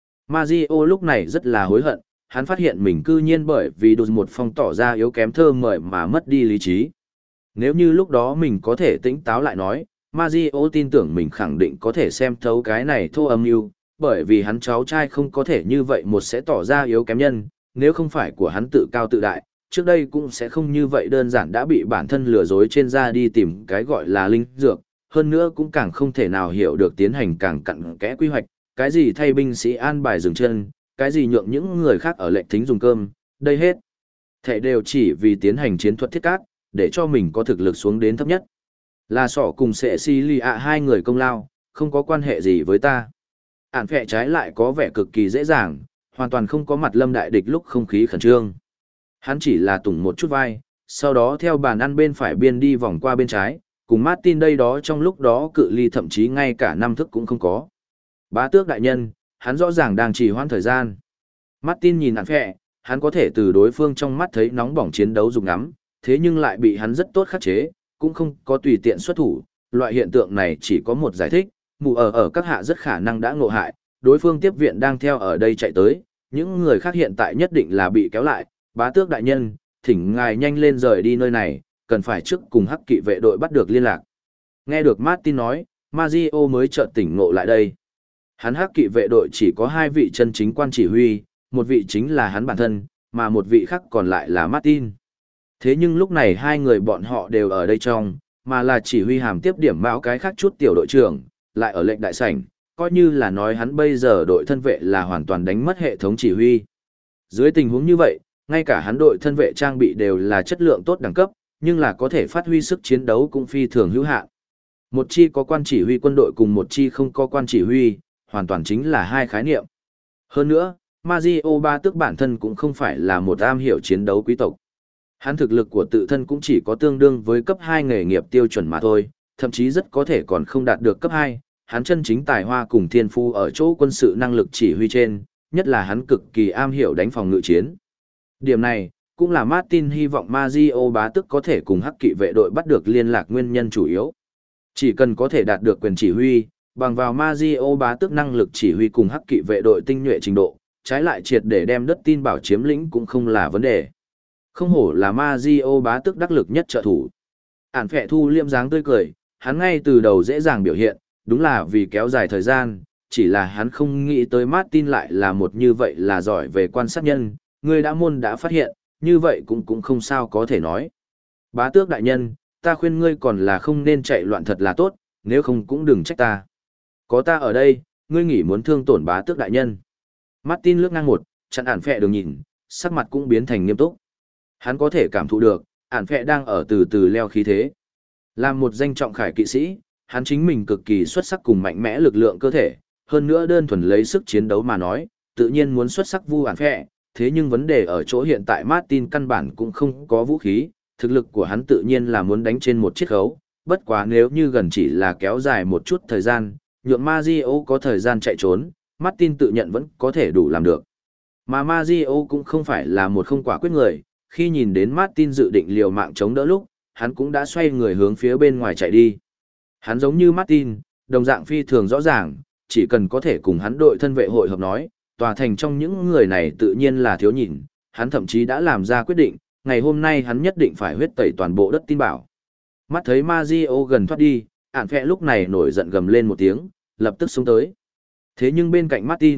Mario lúc này rất là hối hận, hắn phát hiện mình cư nhiên bởi vì đột một phong tỏ ra yếu kém thơ mời mà mất đi lý trí. Nếu như lúc đó mình có thể tỉnh táo lại nói, Mario tin tưởng mình khẳng định có thể xem thấu cái này thô âm mưu, bởi vì hắn cháu trai không có thể như vậy một sẽ tỏ ra yếu kém nhân, nếu không phải của hắn tự cao tự đại, trước đây cũng sẽ không như vậy đơn giản đã bị bản thân lừa dối trên ra đi tìm cái gọi là linh dược, hơn nữa cũng càng không thể nào hiểu được tiến hành càng cặn kẽ quy hoạch, cái gì thay binh sĩ an bài dừng chân, cái gì nhượng những người khác ở lệnh thính dùng cơm, đây hết. Thể đều chỉ vì tiến hành chiến thuật thiết cát, để cho mình có thực lực xuống đến thấp nhất. Là sỏ cùng sẽ si lì ạ hai người công lao, không có quan hệ gì với ta. Ản Phệ trái lại có vẻ cực kỳ dễ dàng, hoàn toàn không có mặt lâm đại địch lúc không khí khẩn trương. Hắn chỉ là tủng một chút vai, sau đó theo bàn ăn bên phải biên đi vòng qua bên trái, cùng Martin đây đó trong lúc đó cự ly thậm chí ngay cả năm thức cũng không có. Bá tước đại nhân, hắn rõ ràng đang trì hoãn thời gian. Martin nhìn Ản Phệ, hắn có thể từ đối phương trong mắt thấy nóng bỏng chiến đấu dùng ngắm, thế nhưng lại bị hắn rất tốt khắc chế, cũng không có tùy tiện xuất thủ. Loại hiện tượng này chỉ có một giải thích, mù ở các hạ rất khả năng đã ngộ hại, đối phương tiếp viện đang theo ở đây chạy tới, những người khác hiện tại nhất định là bị kéo lại. Bá tước đại nhân, thỉnh ngài nhanh lên rời đi nơi này, cần phải trước cùng hắc kỵ vệ đội bắt được liên lạc. Nghe được Martin nói, Mario mới chợt tỉnh ngộ lại đây. Hắn hắc kỵ vệ đội chỉ có hai vị chân chính quan chỉ huy, một vị chính là hắn bản thân, mà một vị khác còn lại là Martin. Thế nhưng lúc này hai người bọn họ đều ở đây trong, mà là chỉ huy hàm tiếp điểm mão cái khác chút tiểu đội trưởng, lại ở lệnh đại sảnh, coi như là nói hắn bây giờ đội thân vệ là hoàn toàn đánh mất hệ thống chỉ huy. Dưới tình huống như vậy, ngay cả hắn đội thân vệ trang bị đều là chất lượng tốt đẳng cấp, nhưng là có thể phát huy sức chiến đấu cũng phi thường hữu hạn. Một chi có quan chỉ huy quân đội cùng một chi không có quan chỉ huy, hoàn toàn chính là hai khái niệm. Hơn nữa, Mario ba tước bản thân cũng không phải là một am hiểu chiến đấu quý tộc. Hắn thực lực của tự thân cũng chỉ có tương đương với cấp 2 nghề nghiệp tiêu chuẩn mà thôi, thậm chí rất có thể còn không đạt được cấp 2. Hắn chân chính tài hoa cùng thiên phu ở chỗ quân sự năng lực chỉ huy trên, nhất là hắn cực kỳ am hiểu đánh phòng ngự chiến. Điểm này, cũng là Martin hy vọng Mario bá tước có thể cùng hắc kỵ vệ đội bắt được liên lạc nguyên nhân chủ yếu. Chỉ cần có thể đạt được quyền chỉ huy, bằng vào Mario bá tước năng lực chỉ huy cùng hắc kỵ vệ đội tinh nhuệ trình độ, trái lại triệt để đem đất tin bảo chiếm lĩnh cũng không là vấn đề. Không hổ là Mario bá tước đắc lực nhất trợ thủ. Ản Phệ thu liêm dáng tươi cười, hắn ngay từ đầu dễ dàng biểu hiện, đúng là vì kéo dài thời gian, chỉ là hắn không nghĩ tới Martin lại là một như vậy là giỏi về quan sát nhân, người đã môn đã phát hiện, như vậy cũng không sao có thể nói. Bá tước đại nhân, ta khuyên ngươi còn là không nên chạy loạn thật là tốt, nếu không cũng đừng trách ta. Có ta ở đây, ngươi nghĩ muốn thương tổn bá tước đại nhân. Martin lướt ngang một, chặn Ản Phệ đường nhìn, sắc mặt cũng biến thành nghiêm túc. Hắn có thể cảm thụ được, Ản Phệ đang ở từ từ leo khí thế. Làm một danh trọng khải kỵ sĩ, hắn chính mình cực kỳ xuất sắc cùng mạnh mẽ lực lượng cơ thể, hơn nữa đơn thuần lấy sức chiến đấu mà nói, tự nhiên muốn xuất sắc vu Ản Phệ, thế nhưng vấn đề ở chỗ hiện tại Martin căn bản cũng không có vũ khí, thực lực của hắn tự nhiên là muốn đánh trên một chiếc khấu, bất quá nếu như gần chỉ là kéo dài một chút thời gian, nhượng Mario có thời gian chạy trốn, Martin tự nhận vẫn có thể đủ làm được. Mà Mario cũng không phải là một không quả quyết người, khi nhìn đến Martin dự định liều mạng chống đỡ lúc, hắn cũng đã xoay người hướng phía bên ngoài chạy đi. Hắn giống như Martin, đồng dạng phi thường rõ ràng, chỉ cần có thể cùng hắn đội thân vệ hội hợp nói, tòa thành trong những người này tự nhiên là thiếu nhìn, hắn thậm chí đã làm ra quyết định, ngày hôm nay hắn nhất định phải huyết tẩy toàn bộ đất tin bảo. Mắt thấy Mario gần thoát đi, Ản Phệ lúc này nổi giận gầm lên một tiếng, lập tức xuống tới. Thế nhưng bên cạnh Martin,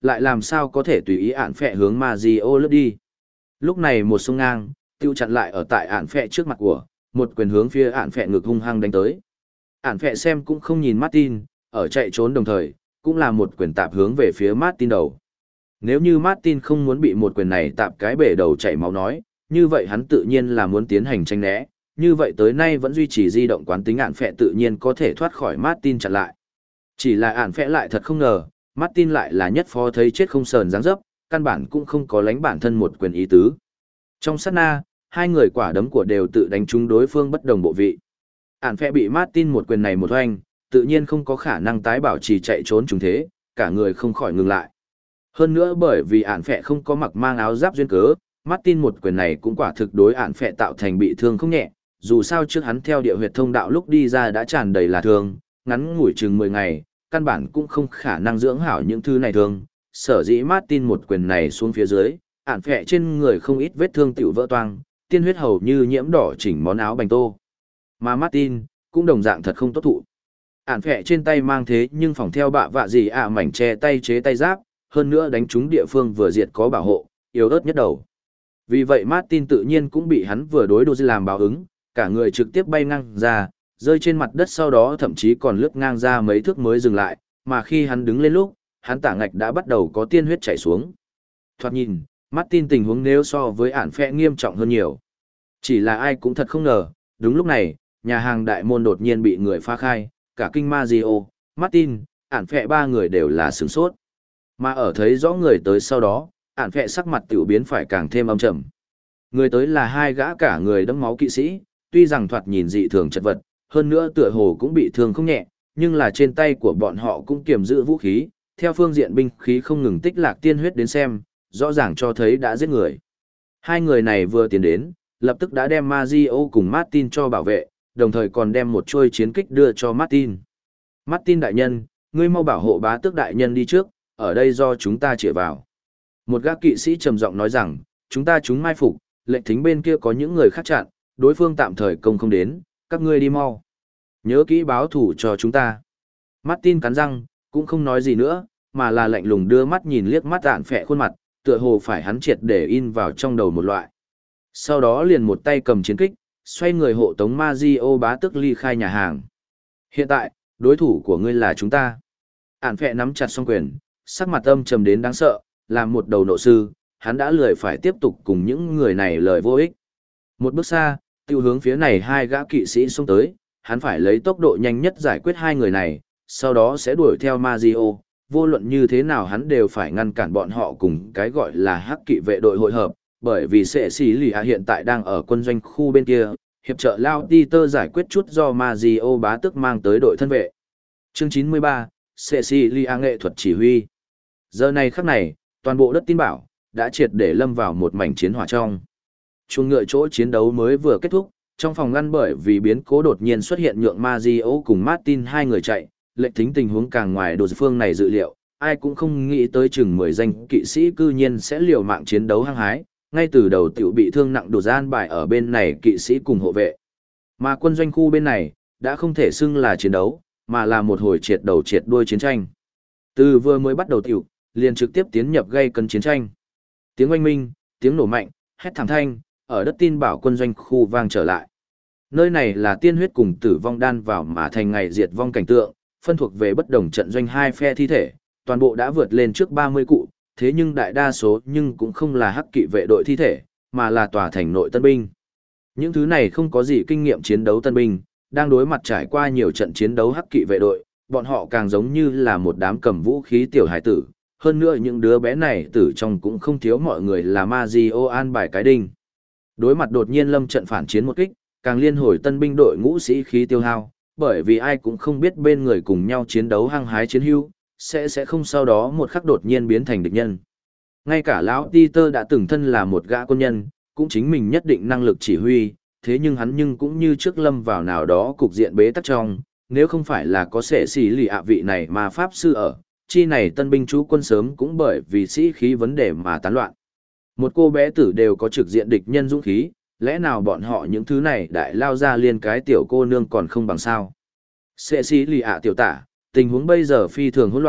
lại làm sao có thể tùy ý ản phẹ hướng Mario lướt đi. Lúc này một sông ngang, tiêu chặn lại ở tại ản phẹ trước mặt của, một quyền hướng phía ản phẹ ngực hung hăng đánh tới. Ản phẹ xem cũng không nhìn Martin, ở chạy trốn đồng thời, cũng là một quyền tạp hướng về phía Martin đầu. Nếu như Martin không muốn bị một quyền này tạp cái bể đầu chảy máu nói, như vậy hắn tự nhiên là muốn tiến hành tranh né, như vậy tới nay vẫn duy trì di động quán tính ản phẹ tự nhiên có thể thoát khỏi Martin chặn lại. Chỉ là ản phẹ lại thật không ngờ, Martin lại là nhất phó thấy chết không sờn dáng dấp, căn bản cũng không có lánh bản thân một quyền ý tứ. Trong sát na, hai người quả đấm của đều tự đánh trúng đối phương bất đồng bộ vị. Ản phẹ bị Martin một quyền này một hoành, tự nhiên không có khả năng tái bảo trì chạy trốn chúng thế, cả người không khỏi ngừng lại. Hơn nữa bởi vì ản phẹ không có mặc mang áo giáp duyên cớ, Martin một quyền này cũng quả thực đối ản phẹ tạo thành bị thương không nhẹ, dù sao trước hắn theo địa huyệt thông đạo lúc đi ra đã tràn đầy là thương, ngắn ngủi chừng 10 ngày, căn bản cũng không khả năng dưỡng hảo những thứ này thương. Sở dĩ Martin một quyền này xuống phía dưới, ản phẹ trên người không ít vết thương tiểu vỡ toang, tiên huyết hầu như nhiễm đỏ chỉnh món áo bành tô. Mà Martin, cũng đồng dạng thật không tốt thụ. Ản phẹ trên tay mang thế nhưng phòng theo bạ vạ gì mảnh che tay chế tay giáp, hơn nữa đánh trúng địa phương vừa diệt có bảo hộ, yếu ớt nhất đầu. Vì vậy Martin tự nhiên cũng bị hắn vừa đối đồ làm báo ứng, cả người trực tiếp bay ngang ra, rơi trên mặt đất sau đó thậm chí còn lướt ngang ra mấy thước mới dừng lại, mà khi hắn đứng lên lúc, hắn tả ngạch đã bắt đầu có tiên huyết chảy xuống. Thoạt nhìn, Martin tình huống nếu so với ản phẹ nghiêm trọng hơn nhiều. Chỉ là ai cũng thật không ngờ, đúng lúc này, nhà hàng đại môn đột nhiên bị người phá khai, cả kinh Mario, Martin, ản phẹ ba người đều là sửng sốt. Mà ở thấy rõ người tới sau đó, ản phẹ sắc mặt tiểu biến phải càng thêm âm trầm. Người tới là hai gã cả người đẫm máu kỵ sĩ, tuy rằng thoạt nhìn dị thường chật vật, hơn nữa tựa hồ cũng bị thương không nhẹ, nhưng là trên tay của bọn họ cũng kiềm giữ vũ khí, theo phương diện binh khí không ngừng tích lạc tiên huyết đến xem, rõ ràng cho thấy đã giết người. Hai người này vừa tiến đến, lập tức đã đem Mario cùng Martin cho bảo vệ, đồng thời còn đem một chuôi chiến kích đưa cho Martin. Martin đại nhân, ngươi mau bảo hộ bá tước đại nhân đi trước, ở đây do chúng ta chĩa vào. Một gã kỵ sĩ trầm giọng nói rằng, chúng ta chúng mai phục, lệnh thính bên kia có những người khác chặn, đối phương tạm thời công không đến, các ngươi đi mau. Nhớ kỹ báo thủ cho chúng ta. Martin cắn răng, cũng không nói gì nữa, mà là lạnh lùng đưa mắt nhìn liếc mắt ản phẹ khuôn mặt, tựa hồ phải hắn triệt để in vào trong đầu một loại. Sau đó liền một tay cầm chiến kích, xoay người hộ tống Mario bá tước ly khai nhà hàng. Hiện tại, đối thủ của ngươi là chúng ta. Ản phẹ nắm chặt song quyền, sắc mặt âm trầm đến đáng sợ, làm một đầu nộ sư, hắn đã lười phải tiếp tục cùng những người này lời vô ích. Một bước xa, tiêu hướng phía này hai gã kỵ sĩ xông tới, hắn phải lấy tốc độ nhanh nhất giải quyết hai người này, sau đó sẽ đuổi theo Mario, vô luận như thế nào hắn đều phải ngăn cản bọn họ cùng cái gọi là hắc kỵ vệ đội hội hợp, bởi vì sệ xì lì ạ hiện tại đang ở quân doanh khu bên kia, hiệp trợ Lao Peter giải quyết chút do Mario bá tước mang tới đội thân vệ. Chương 93, sệ xì lì ạ nghệ thuật chỉ huy. Giờ này khắc này, toàn bộ đất tin bảo, đã triệt để lâm vào một mảnh chiến hỏa trong. Chuồng ngựa chỗ chiến đấu mới vừa kết thúc, trong phòng ngăn bởi vì biến cố đột nhiên xuất hiện nhượng Mario cùng Martin hai người chạy, lệnh thính tình huống càng ngoài đồ phương này dự liệu, ai cũng không nghĩ tới chừng 10 danh kỵ sĩ cư nhiên sẽ liều mạng chiến đấu hăng hái, ngay từ đầu tiểu bị thương nặng đồ gian bài ở bên này kỵ sĩ cùng hộ vệ. Mà quân doanh khu bên này, đã không thể xưng là chiến đấu, mà là một hồi triệt đầu triệt đuôi chiến tranh. Từ vừa mới bắt đầu tiểu, liền trực tiếp tiến nhập gây cấn chiến tranh. Tiếng oanh minh, tiếng nổ mạnh, hét thảm thanh, ở đất tin bảo quân doanh khu vang trở lại. Nơi này là tiên huyết cùng tử vong đan vào mà thành ngày diệt vong cảnh tượng, phân thuộc về bất đồng trận doanh hai phe thi thể, toàn bộ đã vượt lên trước 30 cụ, thế nhưng đại đa số nhưng cũng không là hắc kỵ vệ đội thi thể, mà là tòa thành nội tân binh. Những thứ này không có gì kinh nghiệm chiến đấu tân binh, đang đối mặt trải qua nhiều trận chiến đấu hắc kỵ vệ đội, bọn họ càng giống như là một đám cầm vũ khí tiểu hải tử, hơn nữa những đứa bé này tử trong cũng không thiếu mọi người là Mario an bài cái đinh. Đối mặt đột nhiên lâm trận phản chiến một kích, càng liên hồi tân binh đội ngũ sĩ khí tiêu hao, bởi vì ai cũng không biết bên người cùng nhau chiến đấu hăng hái chiến hữu, sẽ không sau đó một khắc đột nhiên biến thành địch nhân. Ngay cả lão Peter đã từng thân là một gã quân nhân, cũng chính mình nhất định năng lực chỉ huy, thế nhưng hắn nhưng cũng như trước lâm vào nào đó cục diện bế tắc trong, nếu không phải là có sệ xỉ lì ạ vị này mà pháp sư ở, chi này tân binh chú quân sớm cũng bởi vì sĩ khí vấn đề mà tán loạn. Một cô bé tử đều có trực diện địch nhân dũng khí, lẽ nào bọn họ những thứ này đại lao ra liên cái tiểu cô nương còn không bằng sao. Sệ xỉ lì ạ tiểu tả, tình huống bây giờ phi thường hỗn loạn,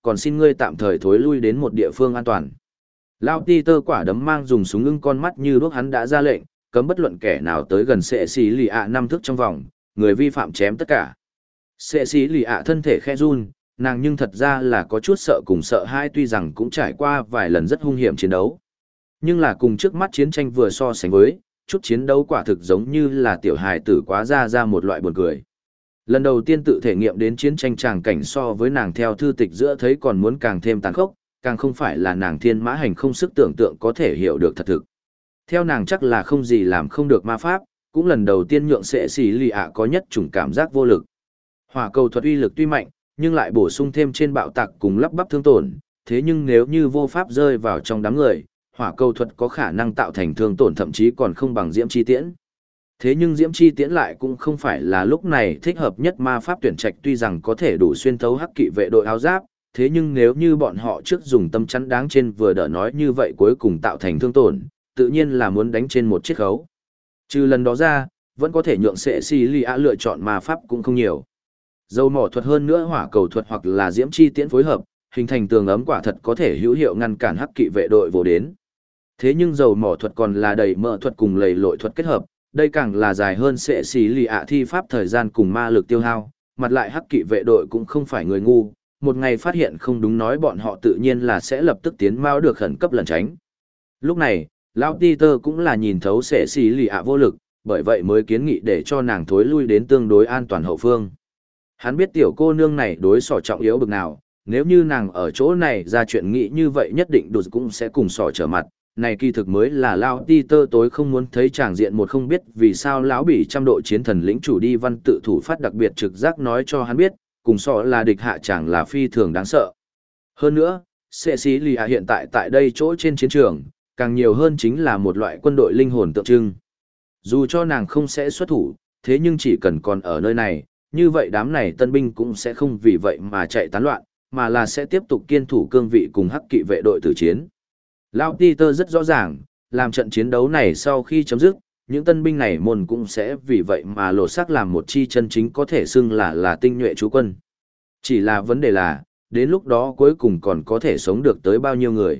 còn xin ngươi tạm thời thối lui đến một địa phương an toàn. Lao Peter quả đấm mang dùng súng ưng con mắt như đuốc hắn đã ra lệnh, cấm bất luận kẻ nào tới gần sệ xì lì ạ 5 thước trong vòng, người vi phạm chém tất cả. Sệ xì lì ạ thân thể khe run, nàng nhưng thật ra là có chút sợ cùng sợ hãi, tuy rằng cũng trải qua vài lần rất hung hiểm chiến đấu. Nhưng là cùng trước mắt chiến tranh vừa so sánh với, chút chiến đấu quả thực giống như là tiểu hài tử quá ra một loại buồn cười. Lần đầu tiên tự thể nghiệm đến chiến tranh tràng cảnh so với nàng theo thư tịch giữa thấy còn muốn càng thêm tàn khốc, càng không phải là nàng thiên mã hành không sức tưởng tượng có thể hiểu được thật thực. Theo nàng chắc là không gì làm không được ma pháp, cũng lần đầu tiên nhượng sệ xì lì ạ có nhất chủng cảm giác vô lực. Hỏa cầu thuật uy lực tuy mạnh, nhưng lại bổ sung thêm trên bạo tạc cùng lắp bắp thương tổn, thế nhưng nếu như vô pháp rơi vào trong đám người, hỏa cầu thuật có khả năng tạo thành thương tổn thậm chí còn không bằng diễm chi tiễn. Thế nhưng diễm chi tiễn lại cũng không phải là lúc này thích hợp nhất ma pháp tuyển trạch, tuy rằng có thể đủ xuyên thấu hắc kỵ vệ đội áo giáp, thế nhưng nếu như bọn họ trước dùng tâm chắn đáng trên vừa đỡ nói như vậy cuối cùng tạo thành thương tổn, tự nhiên là muốn đánh trên một chiếc khấu. Trừ lần đó ra, vẫn có thể nhượng sệ xì lì ạ lựa chọn ma pháp cũng không nhiều. Dầu mỏ thuật hơn nữa hỏa cầu thuật hoặc là diễm chi tiễn phối hợp, hình thành tường ấm quả thật có thể hữu hiệu ngăn cản hắc kỵ vệ đội vồ đến. Thế nhưng dầu mỏ thuật còn là đầy mỡ thuật cùng lầy lội thuật kết hợp, đây càng là dài hơn sệ xì lì ạ thi pháp thời gian cùng ma lực tiêu hao, mặt lại hắc kỵ vệ đội cũng không phải người ngu, một ngày phát hiện không đúng nói bọn họ tự nhiên là sẽ lập tức tiến mao được khẩn cấp lẩn tránh. Lúc này, Lão Peter cũng là nhìn thấu sệ xì lì ạ vô lực, bởi vậy mới kiến nghị để cho nàng thối lui đến tương đối an toàn hậu phương. Hắn biết tiểu cô nương này đối sỏ trọng yếu bực nào, nếu như nàng ở chỗ này ra chuyện nghĩ như vậy nhất định đột cũng sẽ cùng sỏ trở mặt. Này kỳ thực mới là Lão Peter tối không muốn thấy tràng diện, một không biết vì sao lão bị trăm độ chiến thần lĩnh chủ đi văn tự thủ phát đặc biệt trực giác nói cho hắn biết, cùng sỏ là địch hạ chẳng là phi thường đáng sợ. Hơn nữa, Cecilia hiện tại tại đây chỗ trên chiến trường, càng nhiều hơn chính là một loại quân đội linh hồn tượng trưng. Dù cho nàng không sẽ xuất thủ, thế nhưng chỉ cần còn ở nơi này, như vậy đám này tân binh cũng sẽ không vì vậy mà chạy tán loạn, mà là sẽ tiếp tục kiên thủ cương vị cùng hắc kỵ vệ đội tử chiến. Lão Peter rất rõ ràng, làm trận chiến đấu này sau khi chấm dứt, những tân binh này môn cũng sẽ vì vậy mà lột xác làm một chi chân chính có thể xưng là tinh nhuệ chú quân. Chỉ là vấn đề là, đến lúc đó cuối cùng còn có thể sống được tới bao nhiêu người.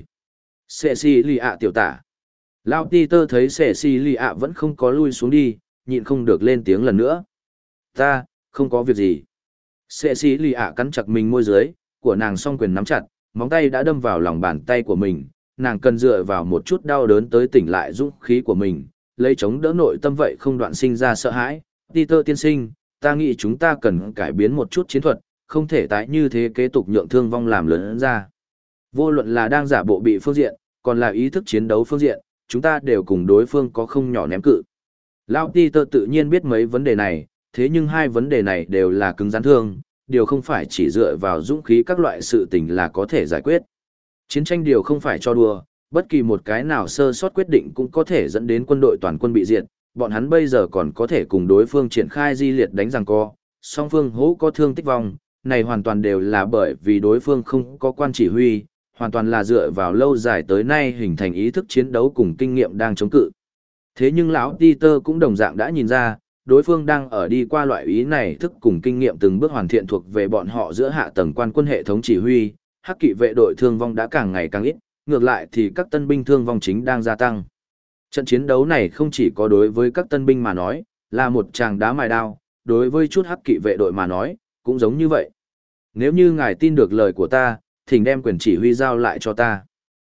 Cecilia tiểu tả. Lão Peter thấy Cecilia vẫn không có lui xuống đi, nhịn không được lên tiếng lần nữa. Ta, không có việc gì. Cecilia cắn chặt mình môi dưới, của nàng song quyền nắm chặt, móng tay đã đâm vào lòng bàn tay của mình, nàng cần dựa vào một chút đau đớn tới tỉnh lại dũng khí của mình, lấy chống đỡ nội tâm vậy không đoạn sinh ra sợ hãi. Peter tiên sinh, ta nghĩ chúng ta cần cải biến một chút chiến thuật, không thể tái như thế kế tục nhượng thương vong làm lớn ra. Vô luận là đang giả bộ bị phương diện, còn là ý thức chiến đấu phương diện, chúng ta đều cùng đối phương có không nhỏ ném cự. Lão Peter tự nhiên biết mấy vấn đề này, thế nhưng hai vấn đề này đều là cứng rắn thương, điều không phải chỉ dựa vào dũng khí các loại sự tình là có thể giải quyết. Chiến tranh điều không phải cho đùa, bất kỳ một cái nào sơ sót quyết định cũng có thể dẫn đến quân đội toàn quân bị diệt, bọn hắn bây giờ còn có thể cùng đối phương triển khai di liệt đánh giằng co, song phương hữu có thương tích vong, này hoàn toàn đều là bởi vì đối phương không có quan chỉ huy, hoàn toàn là dựa vào lâu dài tới nay hình thành ý thức chiến đấu cùng kinh nghiệm đang chống cự. Thế nhưng lão Peter cũng đồng dạng đã nhìn ra, đối phương đang ở đi qua loại ý này thức cùng kinh nghiệm từng bước hoàn thiện thuộc về bọn họ giữa hạ tầng quan quân hệ thống chỉ huy, hắc kỵ vệ đội thương vong đã càng ngày càng ít, ngược lại thì các tân binh thương vong chính đang gia tăng. Trận chiến đấu này không chỉ có đối với các tân binh mà nói, là một tràng đá mài đao, đối với chút hắc kỵ vệ đội mà nói, cũng giống như vậy. Nếu như ngài tin được lời của ta, thỉnh đem quyền chỉ huy giao lại cho ta.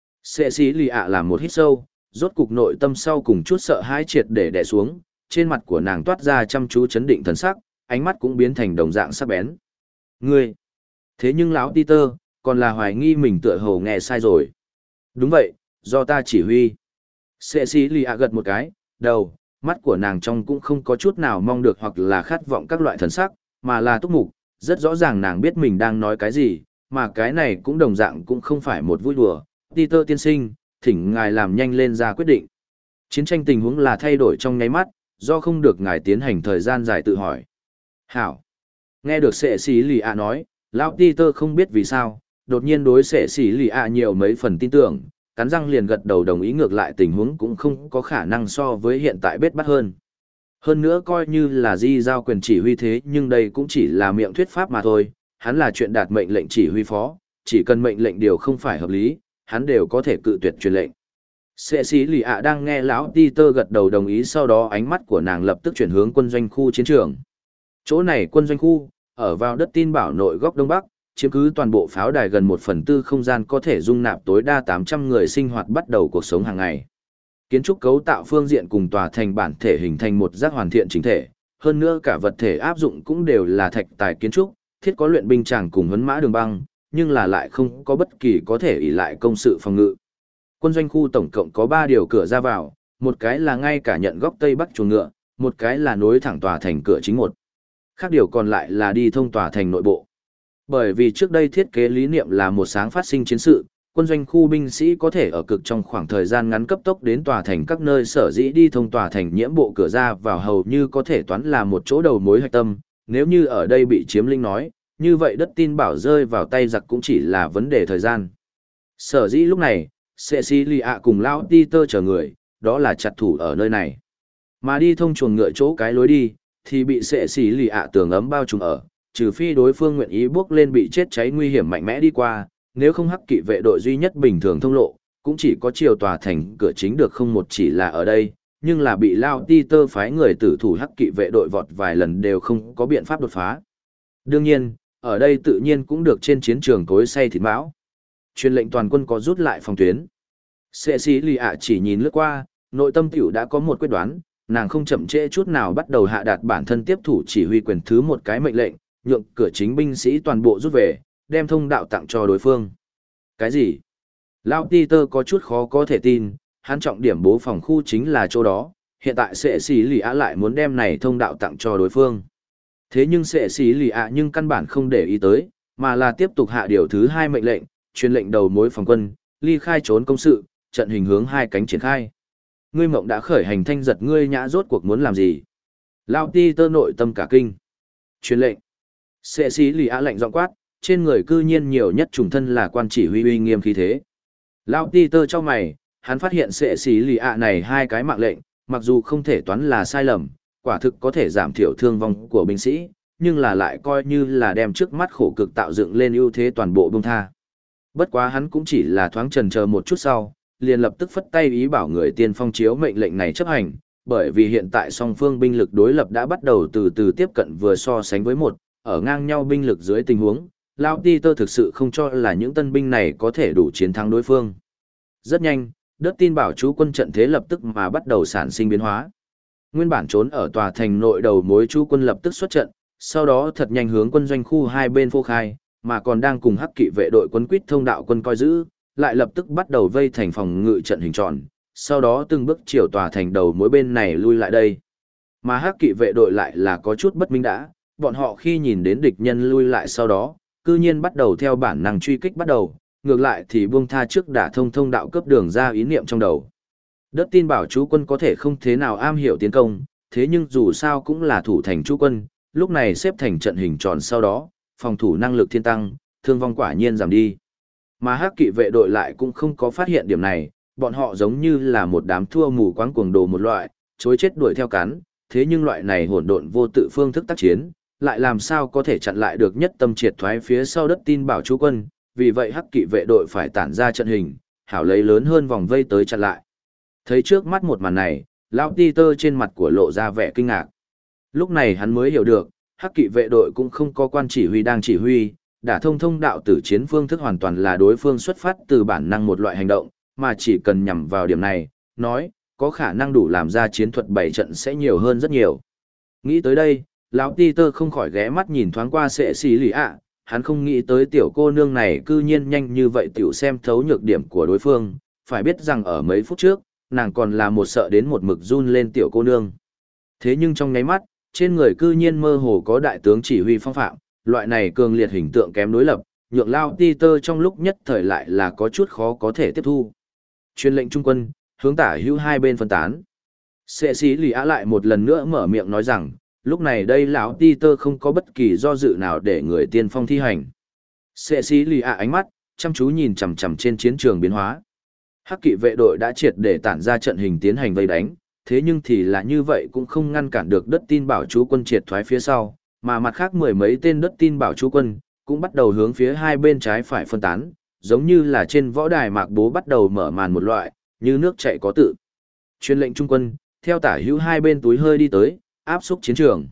Cecilia làm một hít sâu, rốt cục nội tâm sau cùng chút sợ hãi triệt để đè xuống, trên mặt của nàng toát ra chăm chú chấn định thần sắc, ánh mắt cũng biến thành đồng dạng sắc bén. Ngươi! Thế nhưng lão Peter, còn là hoài nghi mình tựa hồ nghe sai rồi. Đúng vậy, do ta chỉ huy. Cecilia gật một cái, đầu, mắt của nàng trong cũng không có chút nào mong được hoặc là khát vọng các loại thần sắc, mà là túc mục, rất rõ ràng nàng biết mình đang nói cái gì, mà cái này cũng đồng dạng cũng không phải một vui đùa. Peter tiên sinh, thỉnh ngài làm nhanh lên ra quyết định. Chiến tranh tình huống là thay đổi trong nháy mắt, do không được ngài tiến hành thời gian dài tự hỏi. Hảo. Nghe được Cecilia nói, lão Peter không biết vì sao, đột nhiên đối Cecilia nhiều mấy phần tin tưởng, cắn răng liền gật đầu đồng ý, ngược lại tình huống cũng không có khả năng so với hiện tại bết bắt hơn. Hơn nữa coi như là di giao quyền chỉ huy thế nhưng đây cũng chỉ là miệng thuyết pháp mà thôi, hắn là chuyện đạt mệnh lệnh chỉ huy phó, chỉ cần mệnh lệnh điều không phải hợp lý, hắn đều có thể cự tuyệt truyền lệnh. Sệ sĩ lì ạ đang nghe lão Peter gật đầu đồng ý, sau đó ánh mắt của nàng lập tức chuyển hướng quân doanh khu chiến trường. Chỗ này quân doanh khu, ở vào đất tin bảo nội góc đông bắc, chiếm cứ toàn bộ pháo đài gần 1/4 không gian, có thể dung nạp tối đa 800 người sinh hoạt bắt đầu cuộc sống hàng ngày. Kiến trúc cấu tạo phương diện cùng tòa thành bản thể hình thành một giác hoàn thiện chính thể, hơn nữa cả vật thể áp dụng cũng đều là thạch tài kiến trúc, thiết có luyện binh tràng cùng huấn mã đường băng, nhưng là lại không có bất kỳ có thể ỷ lại công sự phòng ngự. Quân doanh khu tổng cộng có 3 điều cửa ra vào, một cái là ngay cả nhận góc tây bắc chuồng ngựa, một cái là nối thẳng tòa thành cửa chính một. Khác điều còn lại là đi thông tòa thành nội bộ. Bởi vì trước đây thiết kế lý niệm là một sáng phát sinh chiến sự, quân doanh khu binh sĩ có thể ở cực trong khoảng thời gian ngắn cấp tốc đến tòa thành các nơi, sở dĩ đi thông tòa thành nhiễm bộ cửa ra vào hầu như có thể toán là một chỗ đầu mối hạch tâm, nếu như ở đây bị chiếm lĩnh nói, như vậy đất tin bảo rơi vào tay giặc cũng chỉ là vấn đề thời gian. Sở dĩ lúc này, Cecilia cùng Lão Peter chờ người, đó là chặt thủ ở nơi này. Mà đi thông chuồng ngựa chỗ cái lối đi, thì bị Cecilia tường ấm bao trùm ở, trừ phi đối phương nguyện ý bước lên bị chết cháy nguy hiểm mạnh mẽ đi qua, nếu không hắc kỵ vệ đội duy nhất bình thường thông lộ, cũng chỉ có chiều tòa thành cửa chính được không một chỉ là ở đây, nhưng là bị Lao Peter phái người tử thủ hắc kỵ vệ đội vọt vài lần đều không có biện pháp đột phá. Đương nhiên, ở đây tự nhiên cũng được trên chiến trường cối xay thịt mão. Truyền lệnh toàn quân có rút lại phòng tuyến. Cecilia chỉ nhìn lướt qua, nội tâm tiểu đã có một quyết đoán, nàng không chậm trễ chút nào bắt đầu hạ đạt bản thân tiếp thủ chỉ huy quyền thứ một cái mệnh lệnh, nhượng cửa chính binh sĩ toàn bộ rút về, đem thông đạo tặng cho đối phương. Cái gì? Lão Peter có chút khó có thể tin, hắn trọng điểm bố phòng khu chính là chỗ đó, hiện tại Cecilia lại muốn đem này thông đạo tặng cho đối phương. Thế nhưng Cecilia nhưng căn bản không để ý tới, mà là tiếp tục hạ điều thứ 2 mệnh lệnh, truyền lệnh đầu mối phòng quân, ly khai trốn công sự, trận hình hướng 2 cánh triển khai. Ngươi mộng đã khởi hành, thanh giật ngươi nhã rốt cuộc muốn làm gì? Lão Peter nội tâm cả kinh. Truyền lệnh. Cecilia lạnh giọng quát, trên người cư nhiên nhiều nhất trùng thân là quan chỉ huy uy nghiêm khí thế. Lão Peter cho mày, hắn phát hiện Cecilia này 2 cái mạng lệnh, mặc dù không thể toán là sai lầm, quả thực có thể giảm thiểu thương vong của binh sĩ, nhưng là lại coi như là đem trước mắt khổ cực tạo dựng lên ưu thế toàn bộ buông tha. Bất quá hắn cũng chỉ là thoáng chần chờ một chút sau, liền lập tức phất tay ý bảo người tiên phong chiếu mệnh lệnh này chấp hành, bởi vì hiện tại song phương binh lực đối lập đã bắt đầu từ từ tiếp cận vừa so sánh với một, ở ngang nhau binh lực dưới tình huống, Lão Peter thực sự không cho là những tân binh này có thể đủ chiến thắng đối phương. Rất nhanh, đất tin bảo chú quân trận thế lập tức mà bắt đầu sản sinh biến hóa. Nguyên bản trốn ở tòa thành nội đầu mối chú quân lập tức xuất trận, sau đó thật nhanh hướng quân doanh khu hai bên phô khai, mà còn đang cùng hắc kỵ vệ đội quân quýt thông đạo quân coi giữ, lại lập tức bắt đầu vây thành phòng ngự trận hình tròn, sau đó từng bước chiều tòa thành đầu mối bên này lui lại đây. Mà hắc kỵ vệ đội lại là có chút bất minh đã, bọn họ khi nhìn đến địch nhân lui lại sau đó, cư nhiên bắt đầu theo bản năng truy kích bắt đầu, ngược lại thì buông tha trước đả thông đạo cướp đường ra ý niệm trong đầu. Đất tin bảo chú quân có thể không thế nào am hiểu tiến công, thế nhưng dù sao cũng là thủ thành chú quân, lúc này xếp thành trận hình tròn sau đó, phòng thủ năng lực thiên tăng, thương vong quả nhiên giảm đi. Mà hắc kỵ vệ đội lại cũng không có phát hiện điểm này, bọn họ giống như là một đám thua mù quáng cuồng đồ một loại, chối chết đuổi theo cắn, thế nhưng loại này hỗn độn vô tự phương thức tác chiến, lại làm sao có thể chặn lại được nhất tâm triệt thoái phía sau đất tin bảo chú quân, vì vậy hắc kỵ vệ đội phải tản ra trận hình, hảo lấy lớn hơn vòng vây tới chặn lại. Thấy trước mắt một màn này, Lão Peter trên mặt của lộ ra vẻ kinh ngạc. Lúc này hắn mới hiểu được, hắc kỵ vệ đội cũng không có quan chỉ huy đang chỉ huy, đả thông đạo tử chiến phương thức hoàn toàn là đối phương xuất phát từ bản năng một loại hành động, mà chỉ cần nhằm vào điểm này, nói, có khả năng đủ làm ra chiến thuật bảy trận sẽ nhiều hơn rất nhiều. Nghĩ tới đây, Lão Peter không khỏi ghé mắt nhìn thoáng qua Cecilia, hắn không nghĩ tới tiểu cô nương này cư nhiên nhanh như vậy tiểu xem thấu nhược điểm của đối phương, phải biết rằng ở mấy phút trước, nàng còn là một sợ đến một mực run lên tiểu cô nương. Thế nhưng trong nháy mắt, trên người cư nhiên mơ hồ có đại tướng chỉ huy phong phạm, loại này cường liệt hình tượng kém đối lập, nhượng Lao Peter trong lúc nhất thời lại là có chút khó có thể tiếp thu. Truyền lệnh trung quân, hướng tả hữu hai bên phân tán. Cecilia lại một lần nữa mở miệng nói rằng, lúc này đây lão Peter không có bất kỳ do dự nào để người tiên phong thi hành. Cecilia ánh mắt, chăm chú nhìn chằm chằm trên chiến trường biến hóa. Hắc kỵ vệ đội đã triệt để tản ra trận hình tiến hành vây đánh, thế nhưng thì là như vậy cũng không ngăn cản được đất tin bảo chú quân triệt thoái phía sau, mà mặt khác mười mấy tên đất tin bảo chú quân cũng bắt đầu hướng phía hai bên trái phải phân tán, giống như là trên võ đài mạc bố bắt đầu mở màn một loại, như nước chảy có tự. Truyền lệnh trung quân, theo tả hữu hai bên túi hơi đi tới, áp xúc chiến trường.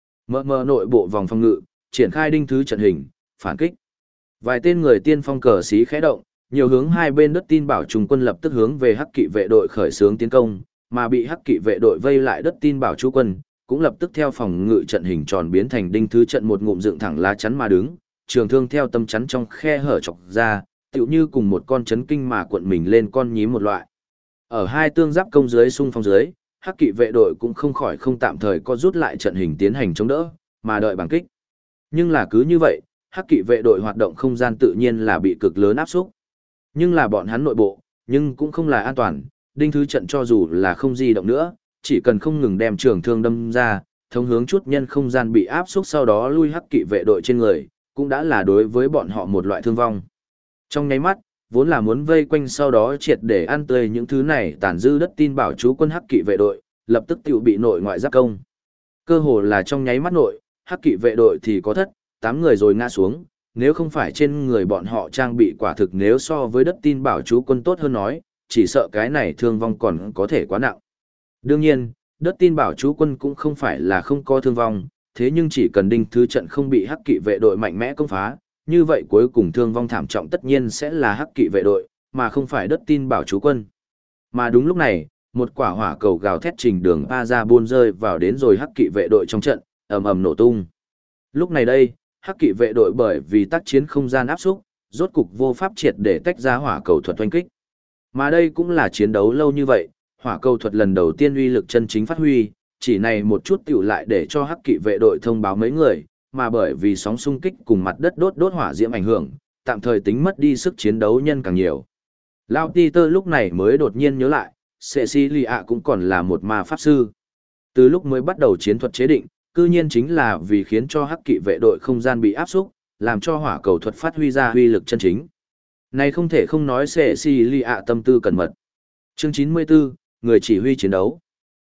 Mờ nội bộ vòng phòng ngự, triển khai đinh thứ trận hình, phản kích. Vài tên người tiên phong cờ xí khẽ động, nhiều hướng hai bên đất tin bảo trung quân lập tức hướng về hắc kỵ vệ đội khởi xướng tiến công, mà bị hắc kỵ vệ đội vây lại đất tin bảo chú quân, cũng lập tức theo phòng ngự trận hình tròn biến thành đinh thứ trận một ngụm dựng thẳng lá chắn mà đứng, trường thương theo tâm chắn trong khe hở chọc ra, tựu như cùng một con chấn kinh mà cuộn mình lên con nhím một loại. Ở hai tương giáp công dưới xung phong dưới, hắc kỵ vệ đội cũng không khỏi không tạm thời có rút lại trận hình tiến hành chống đỡ, mà đợi bằng kích. Nhưng là cứ như vậy, hắc kỵ vệ đội hoạt động không gian tự nhiên là bị cực lớn áp xúc. Nhưng là bọn hắn nội bộ, nhưng cũng không là an toàn, đinh thứ trận cho dù là không di động nữa, chỉ cần không ngừng đem trường thương đâm ra, thông hướng chút nhân không gian bị áp xúc sau đó lui hắc kỵ vệ đội trên người, cũng đã là đối với bọn họ một loại thương vong. Trong nháy mắt, vốn là muốn vây quanh sau đó triệt để ăn tươi những thứ này tàn dư đất tin bảo chú quân hắc kỵ vệ đội, lập tức tiểu bị nội ngoại giáp công. Cơ hồ là trong nháy mắt nội, hắc kỵ vệ đội thì có 8 người rồi ngã xuống, nếu không phải trên người bọn họ trang bị quả thực nếu so với đất tin bảo chú quân tốt hơn nói, chỉ sợ cái này thương vong còn có thể quá nặng. Đương nhiên, đất tin bảo chú quân cũng không phải là không có thương vong, thế nhưng chỉ cần đinh thứ trận không bị hắc kỵ vệ đội mạnh mẽ công phá, như vậy cuối cùng thương vong thảm trọng tất nhiên sẽ là hắc kỵ vệ đội, mà không phải đất tin bảo chú quân. Mà đúng lúc này, một quả hỏa cầu gào thét trình đường pa ra buôn rơi vào đến rồi hắc kỵ vệ đội trong trận, ầm ầm nổ tung. Lúc này đây, hắc kỵ vệ đội bởi vì tác chiến không gian áp xúc, rốt cục vô pháp triệt để tách ra hỏa cầu thuật oanh kích. Mà đây cũng là chiến đấu lâu như vậy, hỏa cầu thuật lần đầu tiên uy lực chân chính phát huy, chỉ này một chút tiểu lại để cho hắc kỵ vệ đội thông báo mấy người, mà bởi vì sóng xung kích cùng mặt đất đốt hỏa diễm ảnh hưởng, tạm thời tính mất đi sức chiến đấu nhân càng nhiều. Lao Peter lúc này mới đột nhiên nhớ lại, Cecilia cũng còn là một ma pháp sư. Từ lúc mới bắt đầu chiến thuật chế định, cư nhiên chính là vì khiến cho hắc kỵ vệ đội không gian bị áp xúc, làm cho hỏa cầu thuật phát huy ra uy lực chân chính. Này không thể không nói Cecilia tâm tư cẩn mật. Chương 94, người chỉ huy chiến đấu.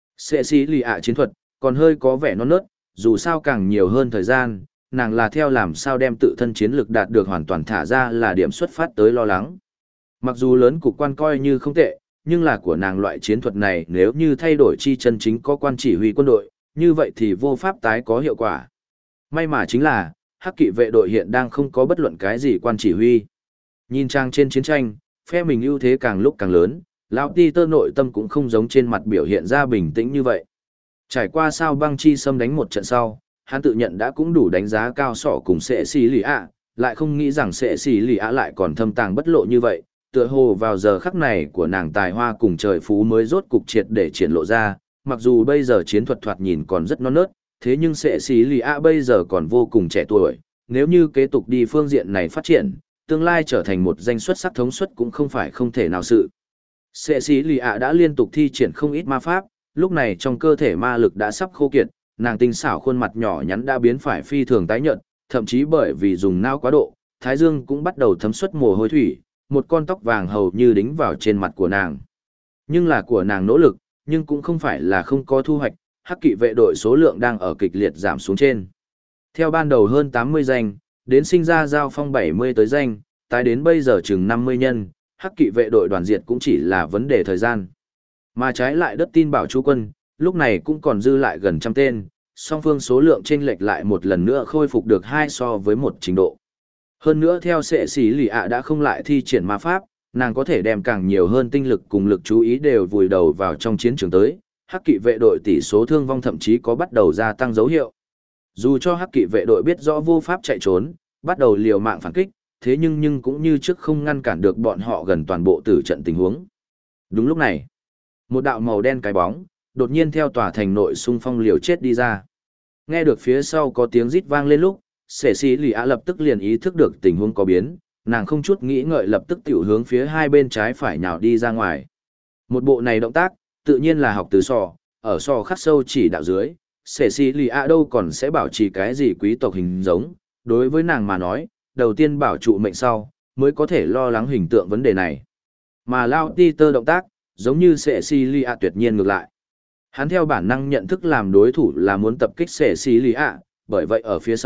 Cecilia chiến thuật, còn hơi có vẻ non nớt, dù sao càng nhiều hơn thời gian, nàng là theo làm sao đem tự thân chiến lực đạt được hoàn toàn thả ra là điểm xuất phát tới lo lắng. Mặc dù lớn cục quan coi như không tệ, nhưng là của nàng loại chiến thuật này nếu như thay đổi chi chân chính có quan chỉ huy quân đội, như vậy thì vô pháp tái có hiệu quả. May mà chính là, hắc kỵ vệ đội hiện đang không có bất luận cái gì quan chỉ huy. Nhìn trang trên chiến tranh, phe mình ưu thế càng lúc càng lớn, lão Peter nội tâm cũng không giống trên mặt biểu hiện ra bình tĩnh như vậy. Trải qua sao băng chi xâm đánh một trận sau, hắn tự nhận đã cũng đủ đánh giá cao sỏ cùng sệ xì lì ạ, lại không nghĩ rằng sệ xì lì ạ lại còn thâm tàng bất lộ như vậy, tựa hồ vào giờ khắc này của nàng tài hoa cùng trời phú mới rốt cục triệt để triển lộ ra, mặc dù bây giờ chiến thuật thoạt nhìn còn rất non nớt, thế nhưng sệ xì lì ạ bây giờ còn vô cùng trẻ tuổi, nếu như kế tục đi phương diện này phát triển, tương lai trở thành một danh xuất sắc thống suất cũng không phải không thể nào sự. Sệ xì lì ạ đã liên tục thi triển không ít ma pháp, lúc này trong cơ thể ma lực đã sắp khô kiệt, nàng tinh xảo khuôn mặt nhỏ nhắn đã biến phải phi thường tái nhợt, thậm chí bởi vì dùng não quá độ, thái dương cũng bắt đầu thấm xuất mồ hôi thủy, một con tóc vàng hầu như đính vào trên mặt của nàng. Nhưng là của nàng nỗ lực, nhưng cũng không phải là không có thu hoạch, hắc kỵ vệ đội số lượng đang ở kịch liệt giảm xuống trên. Theo ban đầu hơn 80 danh, đến sinh ra giao phong 70 tới danh, tái đến bây giờ chừng 50 nhân, hắc kỵ vệ đội đoàn diệt cũng chỉ là vấn đề thời gian. Mà trái lại đất tin bảo chú quân, lúc này cũng còn dư lại gần trăm tên, song phương số lượng chênh lệch lại một lần nữa khôi phục được 2 so với 1 trình độ. Hơn nữa theo sệ sĩ lì ạ đã không lại thi triển ma pháp, nàng có thể đem càng nhiều hơn tinh lực cùng lực chú ý đều vùi đầu vào trong chiến trường tới, hắc kỵ vệ đội tỷ số thương vong thậm chí có bắt đầu gia tăng dấu hiệu. Dù cho hắc kỵ vệ đội biết rõ vô pháp chạy trốn, bắt đầu liều mạng phản kích, thế nhưng cũng như trước không ngăn cản được bọn họ gần toàn bộ tử trận tình huống. Đúng lúc này, một đạo màu đen cái bóng, đột nhiên theo tòa thành nội xung phong liều chết đi ra. Nghe được phía sau có tiếng rít vang lên lúc, sệ sĩ lì ạ lập tức liền ý thức được tình huống có biến, nàng không chút nghĩ ngợi lập tức tiểu hướng phía hai bên trái phải nhào đi ra ngoài. Một bộ này động tác, tự nhiên là học từ sò, ở sò khắc sâu chỉ đạo dưới, sệ sĩ lì ạ đâu còn sẽ bảo trì cái gì quý tộc hình giống, đối với nàng mà nói, đầu tiên bảo trụ mệnh sau, mới có thể lo lắng hình tượng vấn đề này. Mà Lao Peter động tác, giống như Cecilia tuyệt nhiên ngược lại. Hắn theo bản năng nhận thức làm đối thủ là muốn tập kích Cecilia, bởi vậy ở phía sau,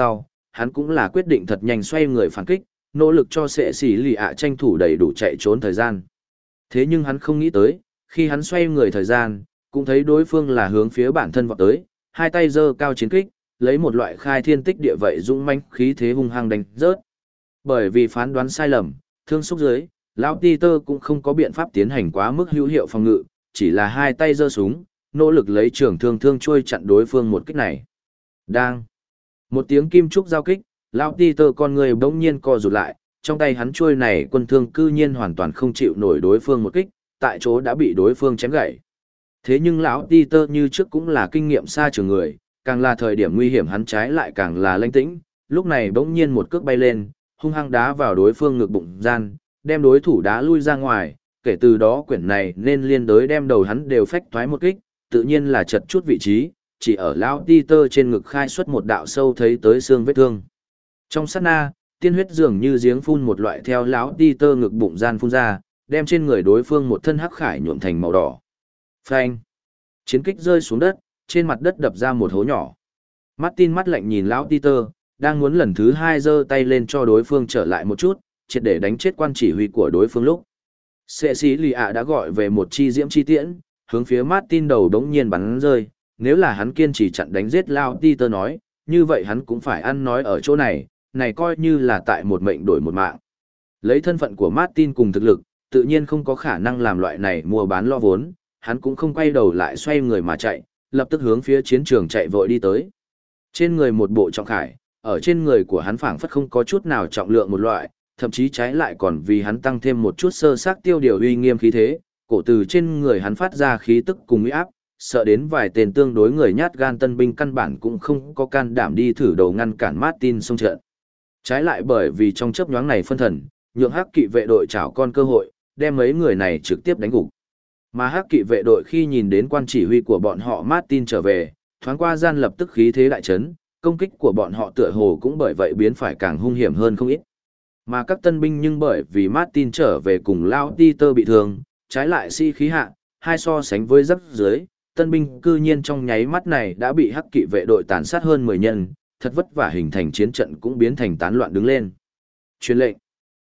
hắn cũng là quyết định thật nhanh xoay người phản kích, nỗ lực cho sệ xỉ lì ạ tranh thủ đầy đủ chạy trốn thời gian. Thế nhưng hắn không nghĩ tới, khi hắn xoay người thời gian, cũng thấy đối phương là hướng phía bản thân vọt tới, hai tay giơ cao chiến kích, lấy một loại khai thiên tích địa vậy dũng mãnh khí thế hung hăng đánh rớt. Bởi vì phán đoán sai lầm, thương xúc dưới, lão Peter cũng không có biện pháp tiến hành quá mức hữu hiệu phòng ngự, chỉ là hai tay giơ súng, nỗ lực lấy trường thương trôi chặn đối phương một kích này. Đang một tiếng kim trúc giao kích, lão Peter con người bỗng nhiên co rụt lại, trong tay hắn chuôi này quân thương cư nhiên hoàn toàn không chịu nổi đối phương một kích, tại chỗ đã bị đối phương chém gãy. Thế nhưng lão Peter như trước cũng là kinh nghiệm xa trường người, càng là thời điểm nguy hiểm hắn trái lại càng là lanh tĩnh, lúc này bỗng nhiên một cước bay lên, hung hăng đá vào đối phương ngực bụng gian, đem đối thủ đá lui ra ngoài, kể từ đó quyển này nên liên đối đem đầu hắn đều phách thoái một kích, tự nhiên là chật chút vị trí, chỉ ở lão Peter trên ngực khai xuất một đạo sâu thấy tới xương vết thương. Trong sát na, tiên huyết dường như giếng phun một loại theo lão Peter ngực bụng gian phun ra, đem trên người đối phương một thân hắc khải nhuộm thành màu đỏ. Phanh! Chiến kích rơi xuống đất, trên mặt đất đập ra một hố nhỏ. Martin mắt lạnh nhìn lão Peter, đang muốn lần thứ hai giơ tay lên cho đối phương trở lại một chút, triệt để đánh chết quan chỉ huy của đối phương lúc. Cecilia đã gọi về một chi diễm chi tiễn, hướng phía Martin đầu đống nhiên bắn rơi, nếu là hắn kiên trì chặn đánh giết lão Peter nói, như vậy hắn cũng phải ăn nói ở chỗ này, này coi như là tại một mệnh đổi một mạng. Lấy thân phận của Martin cùng thực lực, tự nhiên không có khả năng làm loại này mua bán lo vốn, hắn cũng không quay đầu lại xoay người mà chạy, lập tức hướng phía chiến trường chạy vội đi tới. Trên người một bộ trọng khải, ở trên người của hắn phảng phất không có chút nào trọng lượng một loại, thậm chí trái lại còn vì hắn tăng thêm một chút sơ xác tiêu điều uy nghiêm khí thế, cổ từ trên người hắn phát ra khí tức cùng uy áp, sợ đến vài tên tương đối người nhát gan tân binh căn bản cũng không có can đảm đi thử đầu ngăn cản Martin xông trận. Trái lại bởi vì trong chớp nhoáng này phân thần, nhượng hắc kỵ vệ đội chảo con cơ hội, đem mấy người này trực tiếp đánh gục. Mà hắc kỵ vệ đội khi nhìn đến quan chỉ huy của bọn họ Martin trở về, thoáng qua gian lập tức khí thế đại chấn, công kích của bọn họ tựa hồ cũng bởi vậy biến phải càng hung hiểm hơn không ít. Mà các tân binh nhưng bởi vì Martin trở về cùng Lao Peter bị thương, trái lại si khí hạ, hai so sánh với giáp dưới, tân binh cư nhiên trong nháy mắt này đã bị hắc kỵ vệ đội tàn sát hơn 10 nhân, thật vất vả hình thành chiến trận cũng biến thành tán loạn đứng lên. Truyền lệnh.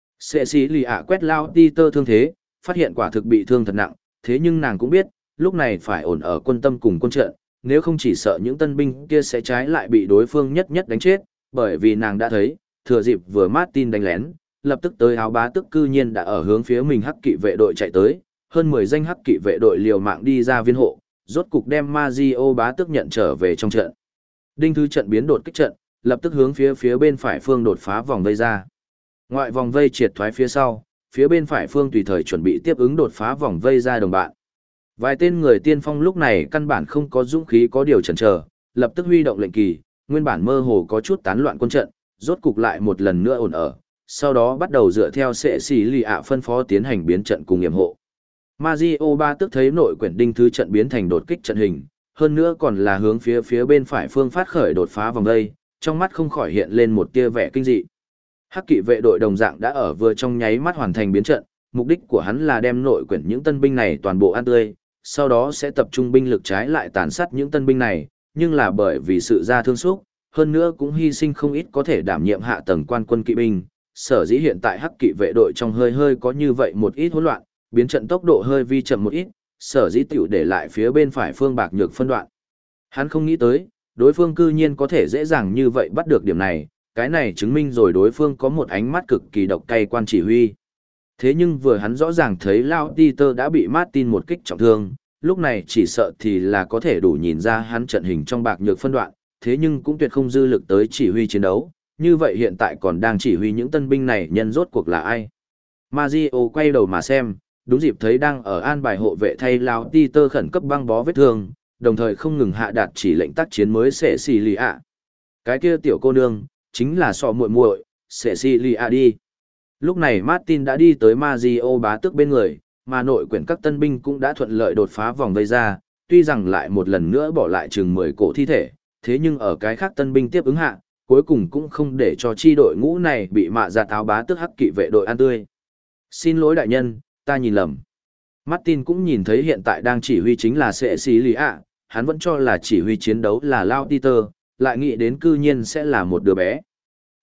Cecilia quét Lao Peter thương thế, phát hiện quả thực bị thương thật nặng, thế nhưng nàng cũng biết, lúc này phải ổn ở quân tâm cùng quân trận, nếu không chỉ sợ những tân binh kia sẽ trái lại bị đối phương nhất nhất đánh chết, bởi vì nàng đã thấy, thừa dịp vừa Martin đánh lén, lập tức tới áo bá tức cư nhiên đã ở hướng phía mình hắc kỵ vệ đội chạy tới, hơn 10 danh hắc kỵ vệ đội liều mạng đi ra viên hộ, rốt cục đem Mazio bá tức nhận trở về trong trận. Đinh thứ trận biến đột kích trận, lập tức hướng phía bên phải phương đột phá vòng vây ra. Ngoại vòng vây triệt thoái phía sau, phía bên phải phương tùy thời chuẩn bị tiếp ứng đột phá vòng vây ra đồng bạn. Vài tên người tiên phong lúc này căn bản không có dũng khí có điều chần chờ, lập tức huy động lệnh kỳ, nguyên bản mơ hồ có chút tán loạn quân trận, rốt cục lại một lần nữa ổn ở, sau đó bắt đầu dựa theo sệ xì lì ạ phân phó tiến hành biến trận cùng nghiệm hộ. Mazio ba tức thấy nội quyển đinh thứ trận biến thành đột kích trận hình, hơn nữa còn là hướng phía bên phải phương phát khởi đột phá vòng vây, trong mắt không khỏi hiện lên một tia vẻ kinh dị. Hắc kỵ vệ đội đồng dạng đã ở vừa trong nháy mắt hoàn thành biến trận, mục đích của hắn là đem nội quyển những tân binh này toàn bộ ăn tươi, sau đó sẽ tập trung binh lực trái lại tàn sát những tân binh này, nhưng là bởi vì sự ra thương xúc, hơn nữa cũng hy sinh không ít có thể đảm nhiệm hạ tầng quan quân kỵ binh, sở dĩ hiện tại hắc kỵ vệ đội trong hơi có như vậy một ít hỗn loạn, biến trận tốc độ hơi vi chậm một ít, sở dĩ tiểu để lại phía bên phải phương bạc nhược phân đoạn. Hắn không nghĩ tới, đối phương cư nhiên có thể dễ dàng như vậy bắt được điểm này, cái này chứng minh rồi đối phương có một ánh mắt cực kỳ độc cay quan chỉ huy. Thế nhưng vừa hắn rõ ràng thấy Lao Peter đã bị Martin một kích trọng thương, lúc này chỉ sợ thì là có thể đủ nhìn ra hắn trận hình trong bạc nhược phân đoạn, thế nhưng cũng tuyệt không dư lực tới chỉ huy chiến đấu, như vậy hiện tại còn đang chỉ huy những tân binh này nhân rốt cuộc là ai. Mazio quay đầu mà xem, đúng dịp thấy đang ở an bài hộ vệ thay Lao Peter khẩn cấp băng bó vết thương, đồng thời không ngừng hạ đạt chỉ lệnh tác chiến mới sẽ xì lì ạ. Cái kia tiểu cô nương, chính là sọ muội muội, sẽ xì lì ạ đi. Lúc này Martin đã đi tới Mazio bá tước bên người, mà nội quyển các tân binh cũng đã thuận lợi đột phá vòng vây ra, tuy rằng lại một lần nữa bỏ lại chừng 10 cổ thi thể, thế nhưng ở cái khác tân binh tiếp ứng hạ, cuối cùng cũng không để cho chi đội ngũ này bị mạ ra táo bá tước hắc kỵ vệ đội ăn tươi. Xin lỗi đại nhân, ta nhìn lầm. Martin cũng nhìn thấy hiện tại đang chỉ huy chính là Sệ Xí Lý ạ, hắn vẫn cho là chỉ huy chiến đấu là Lao Peter, lại nghĩ đến cư nhiên sẽ là một đứa bé.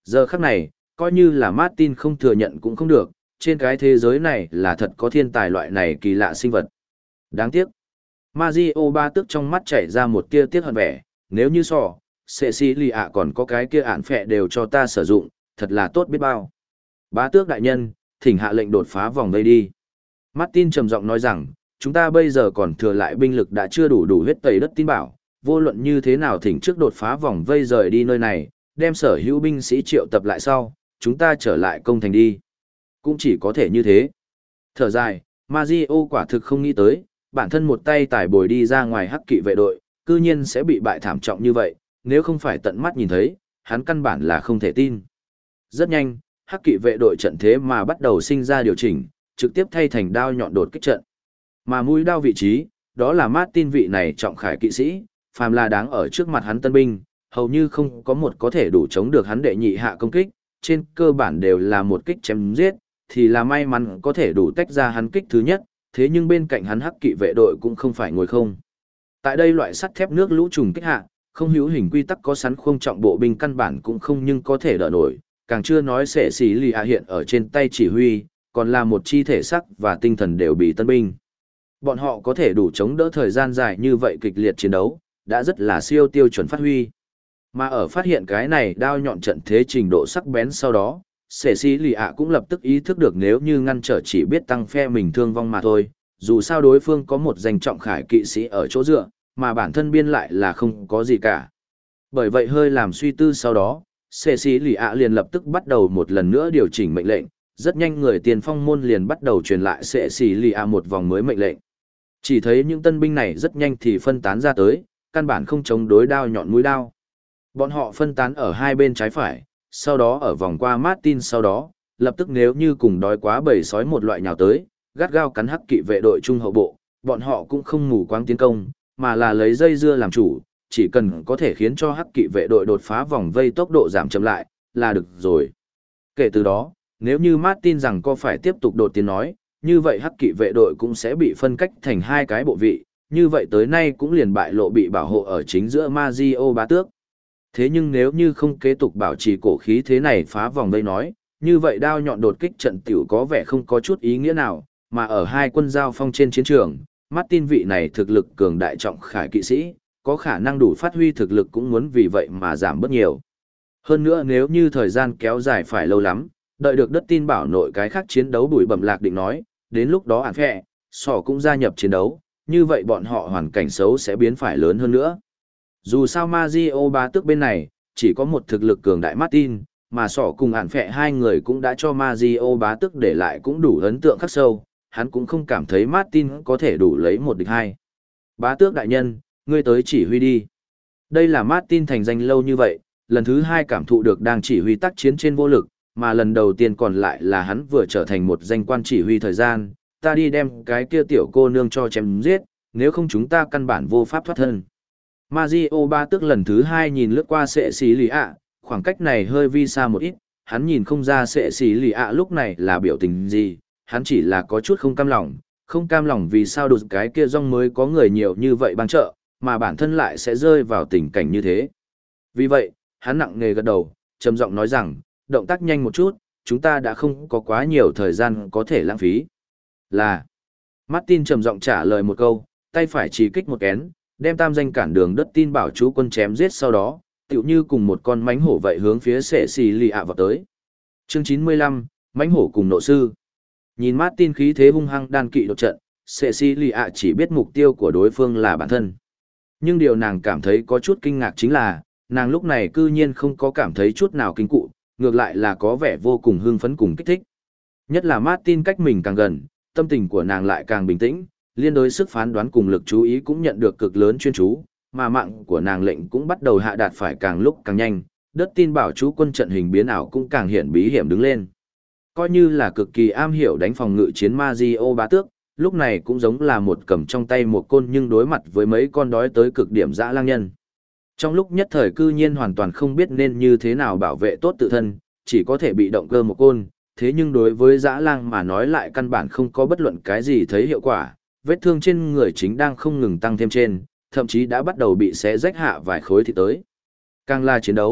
Giờ khắc này, coi như là Martin không thừa nhận cũng không được, trên cái thế giới này là thật có thiên tài loại này kỳ lạ sinh vật. Đáng tiếc. Mario ba tước trong mắt chảy ra một tia tiếc hận vẻ, nếu như Cecilia còn có cái kia ản phẹ đều cho ta sử dụng, thật là tốt biết bao. Bá tước đại nhân, thỉnh hạ lệnh đột phá vòng vây đi. Martin trầm giọng nói rằng, chúng ta bây giờ còn thừa lại binh lực đã chưa đủ huyết tẩy đất tin bảo, vô luận như thế nào thỉnh trước đột phá vòng vây rời đi nơi này, đem sở hữu binh sĩ triệu tập lại sau, chúng ta trở lại công thành đi. Cũng chỉ có thể như thế. Thở dài, Mario quả thực không nghĩ tới, bản thân một tay tải bồi đi ra ngoài hắc kỵ vệ đội, cư nhiên sẽ bị bại thảm trọng như vậy, nếu không phải tận mắt nhìn thấy, hắn căn bản là không thể tin. Rất nhanh, hắc kỵ vệ đội trận thế mà bắt đầu sinh ra điều chỉnh, trực tiếp thay thành đao nhọn đột kích trận. Mà mũi đao vị trí, đó là Martin vị này trọng khải kỵ sĩ, phàm là đáng ở trước mặt hắn tân binh, hầu như không có một có thể đủ chống được hắn đệ nhị hạ công kích, trên cơ bản đều là một kích chém giết, thì là may mắn có thể đủ tách ra hắn kích thứ nhất, thế nhưng bên cạnh hắn hắc kỵ vệ đội cũng không phải ngồi không. Tại đây loại sắt thép nước lũ trùng kích hạ, không hữu hình quy tắc có sẵn khung trọng bộ binh căn bản cũng không nhưng có thể đỡ nổi, càng chưa nói sẽ xí lì hiện ở trên tay chỉ huy, còn là một chi thể sắc và tinh thần đều bị tân binh. Bọn họ có thể đủ chống đỡ thời gian dài như vậy kịch liệt chiến đấu, đã rất là siêu tiêu chuẩn phát huy. Mà ở phát hiện cái này đao nhọn trận thế trình độ sắc bén sau đó, Cecilia cũng lập tức ý thức được nếu như ngăn trở chỉ biết tăng phe mình thương vong mà thôi, dù sao đối phương có một danh trọng khải kỵ sĩ ở chỗ dựa, mà bản thân biên lại là không có gì cả. Bởi vậy hơi làm suy tư sau đó, Cecilia liền lập tức bắt đầu một lần nữa điều chỉnh mệnh lệnh, rất nhanh người tiền phong môn liền bắt đầu truyền lại Cecilia một vòng mới mệnh lệnh. Chỉ thấy những tân binh này rất nhanh thì phân tán ra tới, căn bản không chống đối đao nhọn mũi đao. Bọn họ phân tán ở hai bên trái phải, sau đó ở vòng qua Martin sau đó, lập tức nếu như cùng đói quá bầy sói một loại nhào tới, gắt gao cắn hắc kỵ vệ đội trung hậu bộ, bọn họ cũng không mù quáng tiến công, mà là lấy dây dưa làm chủ, chỉ cần có thể khiến cho hắc kỵ vệ đội đột phá vòng vây tốc độ giảm chậm lại, là được rồi. Kể từ đó, nếu như Martin rằng có phải tiếp tục đột tiến nói, như vậy hắc kỵ vệ đội cũng sẽ bị phân cách thành hai cái bộ vị, như vậy tới nay cũng liền bại lộ bị bảo hộ ở chính giữa Mario bá tước. Thế nhưng nếu như không kế tục bảo trì cổ khí thế này phá vòng vây nói, như vậy đao nhọn đột kích trận tiểu có vẻ không có chút ý nghĩa nào, mà ở hai quân giao phong trên chiến trường, Martin vị này thực lực cường đại trọng khải kỵ sĩ, có khả năng đủ phát huy thực lực cũng muốn vì vậy mà giảm bớt nhiều. Hơn nữa nếu như thời gian kéo dài phải lâu lắm, đợi được đất tin bảo nội cái khác chiến đấu bùi bẩm lạc định nói, đến lúc đó ản phẹ, sỏ cũng gia nhập chiến đấu, như vậy bọn họ hoàn cảnh xấu sẽ biến phải lớn hơn nữa. Dù sao Mario bá tước bên này, chỉ có một thực lực cường đại Martin, mà sỏ cùng ản phẹ hai người cũng đã cho Mario bá tước để lại cũng đủ ấn tượng khắc sâu, hắn cũng không cảm thấy Martin có thể đủ lấy một địch hai. Bá tước đại nhân, ngươi tới chỉ huy đi. Đây là Martin thành danh lâu như vậy, lần thứ hai cảm thụ được đang chỉ huy tác chiến trên vô lực, mà lần đầu tiên còn lại là hắn vừa trở thành một danh quan chỉ huy thời gian, ta đi đem cái kia tiểu cô nương cho chém giết, nếu không chúng ta căn bản vô pháp thoát thân. Mario ba tước lần thứ hai nhìn lướt qua sệ xí lì ạ, khoảng cách này hơi vi xa một ít, hắn nhìn không ra sệ xí lì ạ lúc này là biểu tình gì, hắn chỉ là có chút không cam lòng vì sao đột cái kia rong mới có người nhiều như vậy bang trợ, mà bản thân lại sẽ rơi vào tình cảnh như thế. Vì vậy, hắn nặng nề gật đầu, trầm giọng nói rằng, động tác nhanh một chút, chúng ta đã không có quá nhiều thời gian có thể lãng phí. Là, Martin trầm giọng trả lời một câu, tay phải chỉ kích một kén, đem tam danh cản đường đất tin bảo chú quân chém giết sau đó, tựu như cùng một con mánh hổ vậy hướng phía sệ xì lì ạ vào tới. Chương 95, mánh hổ cùng nộ sư. Nhìn Martin khí thế hung hăng đan kỵ đột trận, sệ xì lì ạ chỉ biết mục tiêu của đối phương là bản thân. Nhưng điều nàng cảm thấy có chút kinh ngạc chính là, nàng lúc này cư nhiên không có cảm thấy chút nào kinh cụ, ngược lại là có vẻ vô cùng hưng phấn cùng kích thích. Nhất là Martin cách mình càng gần, tâm tình của nàng lại càng bình tĩnh, liên đối sức phán đoán cùng lực chú ý cũng nhận được cực lớn chuyên chú, mà mạng của nàng lệnh cũng bắt đầu hạ đạt phải càng lúc càng nhanh, đất tin bảo chú quân trận hình biến ảo cũng càng hiện bí hiểm đứng lên. Coi như là cực kỳ am hiểu đánh phòng ngự chiến Mario bá tước, lúc này cũng giống là một cầm trong tay một côn nhưng đối mặt với mấy con đói tới cực điểm dã lang nhân. Trong lúc nhất thời cư nhiên hoàn toàn không biết nên như thế nào bảo vệ tốt tự thân, chỉ có thể bị động cơ một côn, thế nhưng đối với dã lang mà nói lại căn bản không có bất luận cái gì thấy hiệu quả, vết thương trên người chính đang không ngừng tăng thêm trên, thậm chí đã bắt đầu bị xé rách hạ vài khối thịt tới. Càng là chiến đấu,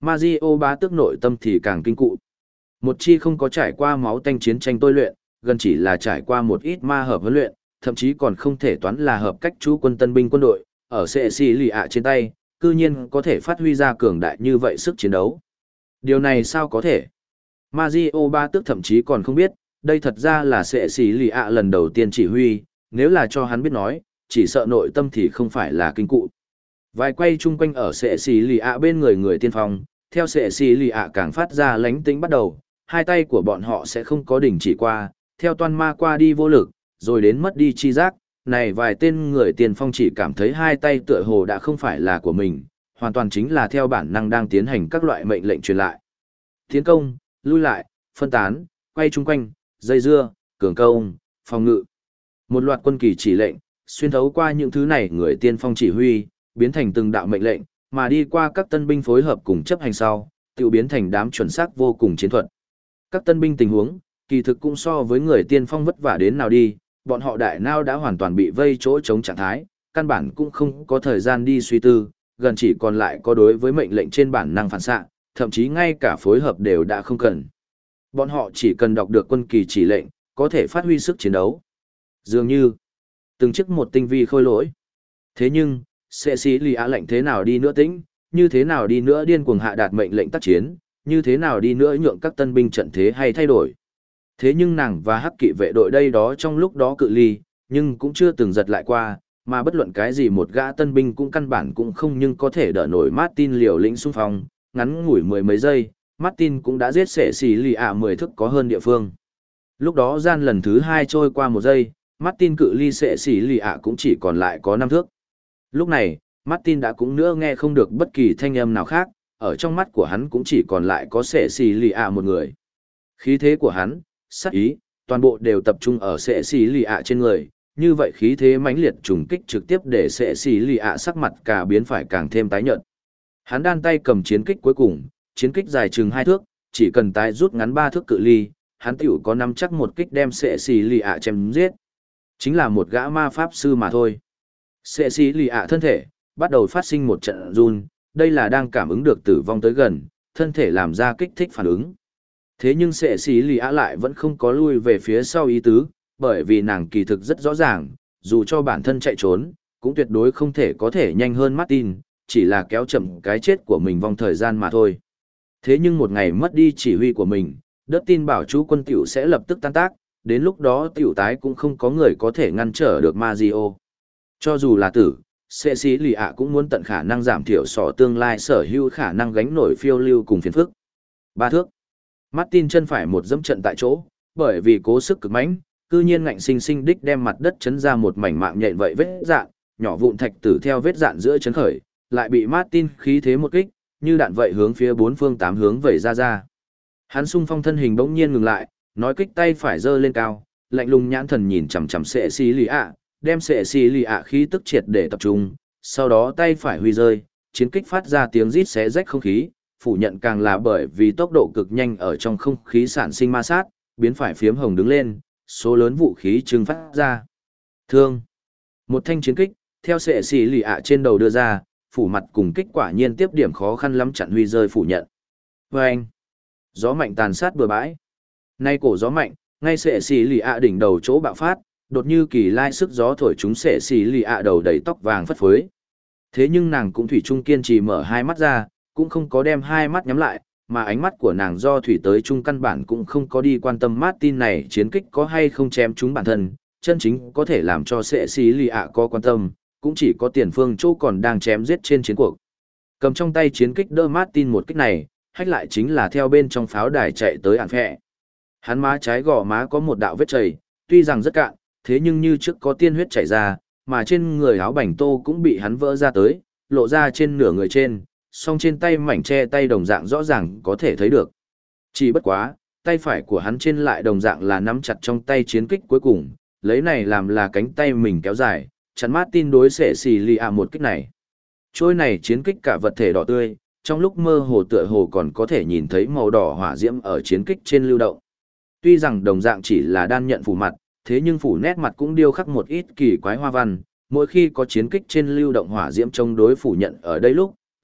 Mazio bá tước nội tâm thì càng kinh cụ. Một chi không có trải qua máu tanh chiến tranh tôi luyện, gần chỉ là trải qua một ít ma hợp huấn luyện, thậm chí còn không thể toán là hợp cách chú quân tân binh quân đội, ở sệ xì lì ạ trên tay, cư nhiên có thể phát huy ra cường đại như vậy sức chiến đấu. Điều này sao có thể? Mazio ba tước thậm chí còn không biết, đây thật ra là sệ xì lì ạ lần đầu tiên chỉ huy, nếu là cho hắn biết nói, chỉ sợ nội tâm thì không phải là kinh cụ. Vài quay chung quanh ở sệ xì lì ạ bên người người tiên phong, theo sệ xì lì ạ càng phát ra lánh tính bắt đầu, hai tay của bọn họ sẽ không có đỉnh chỉ qua, theo toan ma qua đi vô lực, rồi đến mất đi chi giác, này vài tên người tiền phong chỉ cảm thấy hai tay tựa hồ đã không phải là của mình, hoàn toàn chính là theo bản năng đang tiến hành các loại mệnh lệnh truyền lại. Tiến công, lui lại, phân tán, quay chung quanh, dây dưa, cường công, phòng ngự. Một loạt quân kỳ chỉ lệnh, xuyên thấu qua những thứ này người tiên phong chỉ huy, biến thành từng đạo mệnh lệnh, mà đi qua các tân binh phối hợp cùng chấp hành sau, tự biến thành đám chuẩn xác vô cùng chiến thuật. Các tân binh tình huống, kỳ thực cũng so với người tiên phong vất vả đến nào đi, bọn họ đại nao đã hoàn toàn bị vây chỗ chống trạng thái, căn bản cũng không có thời gian đi suy tư, gần chỉ còn lại có đối với mệnh lệnh trên bản năng phản xạ, thậm chí ngay cả phối hợp đều đã không cần. Bọn họ chỉ cần đọc được quân kỳ chỉ lệnh, có thể phát huy sức chiến đấu. Dường như, từng chiếc một tinh vi khôi lỗi. Thế nhưng, sẽ xí lì á lệnh thế nào đi nữa tĩnh, như thế nào đi nữa điên cuồng hạ đạt mệnh lệnh tác chiến, như thế nào đi nữa nhượng các tân binh trận thế hay thay đổi. Thế nhưng nàng và hắc kỵ vệ đội đây đó trong lúc đó cự ly, nhưng cũng chưa từng giật lại qua, mà bất luận cái gì một gã tân binh cũng căn bản cũng không nhưng có thể đỡ nổi Martin liều lĩnh xung phong, ngắn ngủi mười mấy giây, Martin cũng đã giết sệ xì lì ạ 10 thước có hơn địa phương. Lúc đó gian lần thứ 2 trôi qua một giây, Martin cự ly sệ xì lì ạ cũng chỉ còn lại có 5 thước. Lúc này, Martin đã cũng nữa nghe không được bất kỳ thanh âm nào khác, ở trong mắt của hắn cũng chỉ còn lại có sệ xì lì ạ một người. Khí thế của hắn, sát ý, toàn bộ đều tập trung ở sệ xì lì ạ trên người, như vậy khí thế mãnh liệt trùng kích trực tiếp để sệ xì lì ạ sắc mặt cả biến phải càng thêm tái nhợt. Hắn đan tay cầm chiến kích cuối cùng, chiến kích dài chừng 2 thước, chỉ cần tái rút ngắn 3 thước cự ly, hắn tiểu có nắm chắc một kích đem sệ xì lì ạ chém giết. Chính là một gã ma pháp sư mà thôi. Sệ xì lì ạ thân thể, bắt đầu phát sinh một trận run, đây là đang cảm ứng được tử vong tới gần, thân thể làm ra kích thích phản ứng. Thế nhưng sệ xì lì ạ lại vẫn không có lui về phía sau ý tứ, bởi vì nàng kỳ thực rất rõ ràng, dù cho bản thân chạy trốn, cũng tuyệt đối không thể có thể nhanh hơn Martin, chỉ là kéo chậm cái chết của mình vòng thời gian mà thôi. Thế nhưng một ngày mất đi chỉ huy của mình, đất tin bảo chú quân tiểu sẽ lập tức tan tác, đến lúc đó tiểu tái cũng không có người có thể ngăn trở được Mazio. Cho dù là tử, sệ xì lì ạ cũng muốn tận khả năng giảm thiểu sỏ tương lai sở hữu khả năng gánh nổi phiêu lưu cùng phiền phức. 3 thước. Martin chân phải một dẫm trận tại chỗ, bởi vì cố sức cực mãnh, cư nhiên ngạnh sinh sinh đích đem mặt đất chấn ra một mảnh mạng nhện vậy vết dạn, nhỏ vụn thạch tử theo vết dạn giữa chấn khởi, lại bị Martin khí thế một kích, như đạn vậy hướng phía bốn phương tám hướng vẩy ra. Hắn xung phong thân hình bỗng nhiên ngừng lại, nói kích tay phải giơ lên cao, lạnh lùng nhãn thần nhìn chằm chằm sệ xì lì ạ, đem sệ xì lì ạ khí tức triệt để tập trung, sau đó tay phải huy rơi, chiến kích phát ra tiếng rít xé rách không khí, phủ nhận càng là bởi vì tốc độ cực nhanh ở trong không khí sản sinh ma sát, biến phải phiếm hồng đứng lên, số lớn vũ khí trừng phát ra. Thương. Một thanh chiến kích, theo sệ xì lì ạ trên đầu đưa ra, phủ mặt cùng kích quả nhiên tiếp điểm khó khăn lắm chặn huy rơi phủ nhận. Vâng! Gió mạnh tàn sát bừa bãi. Nay cổ gió mạnh, ngay sệ xì lì ạ đỉnh đầu chỗ bạo phát, đột như kỳ lai sức gió thổi chúng sệ xì lì ạ đầu đầy tóc vàng phất phới. Thế nhưng nàng cũng thủy chung kiên trì mở hai mắt ra, cũng không có đem hai mắt nhắm lại, mà ánh mắt của nàng do thủy tới chung căn bản cũng không có đi quan tâm Martin này chiến kích có hay không chém chúng bản thân, chân chính có thể làm cho sệ xì lì ạ có quan tâm, cũng chỉ có tiền phương chỗ còn đang chém giết trên chiến cuộc. Cầm trong tay chiến kích đỡ Martin một kích này, hách lại chính là theo bên trong pháo đài chạy tới ản phẹ. Hắn má trái gò má có một đạo vết chảy, tuy rằng rất cạn, thế nhưng như trước có tiên huyết chảy ra, mà trên người áo bảnh tô cũng bị hắn vỡ ra tới, lộ ra trên nửa người trên, song trên tay mảnh che tay đồng dạng rõ ràng có thể thấy được. Chỉ bất quá, tay phải của hắn trên lại đồng dạng là nắm chặt trong tay chiến kích cuối cùng, lấy này làm là cánh tay mình kéo dài, chắn Martin đối sệ xì lì ạ một kích này. Trôi này chiến kích cả vật thể đỏ tươi, trong lúc mơ hồ tựa hồ còn có thể nhìn thấy màu đỏ hỏa diễm ở chiến kích trên lưu động. Tuy rằng đồng dạng chỉ là đan nhận phủ mặt, thế nhưng phủ nét mặt cũng điêu khắc một ít kỳ quái hoa văn, mỗi khi có chiến kích trên lưu động hỏa diễm chống đối phủ nhận ở đây lúc,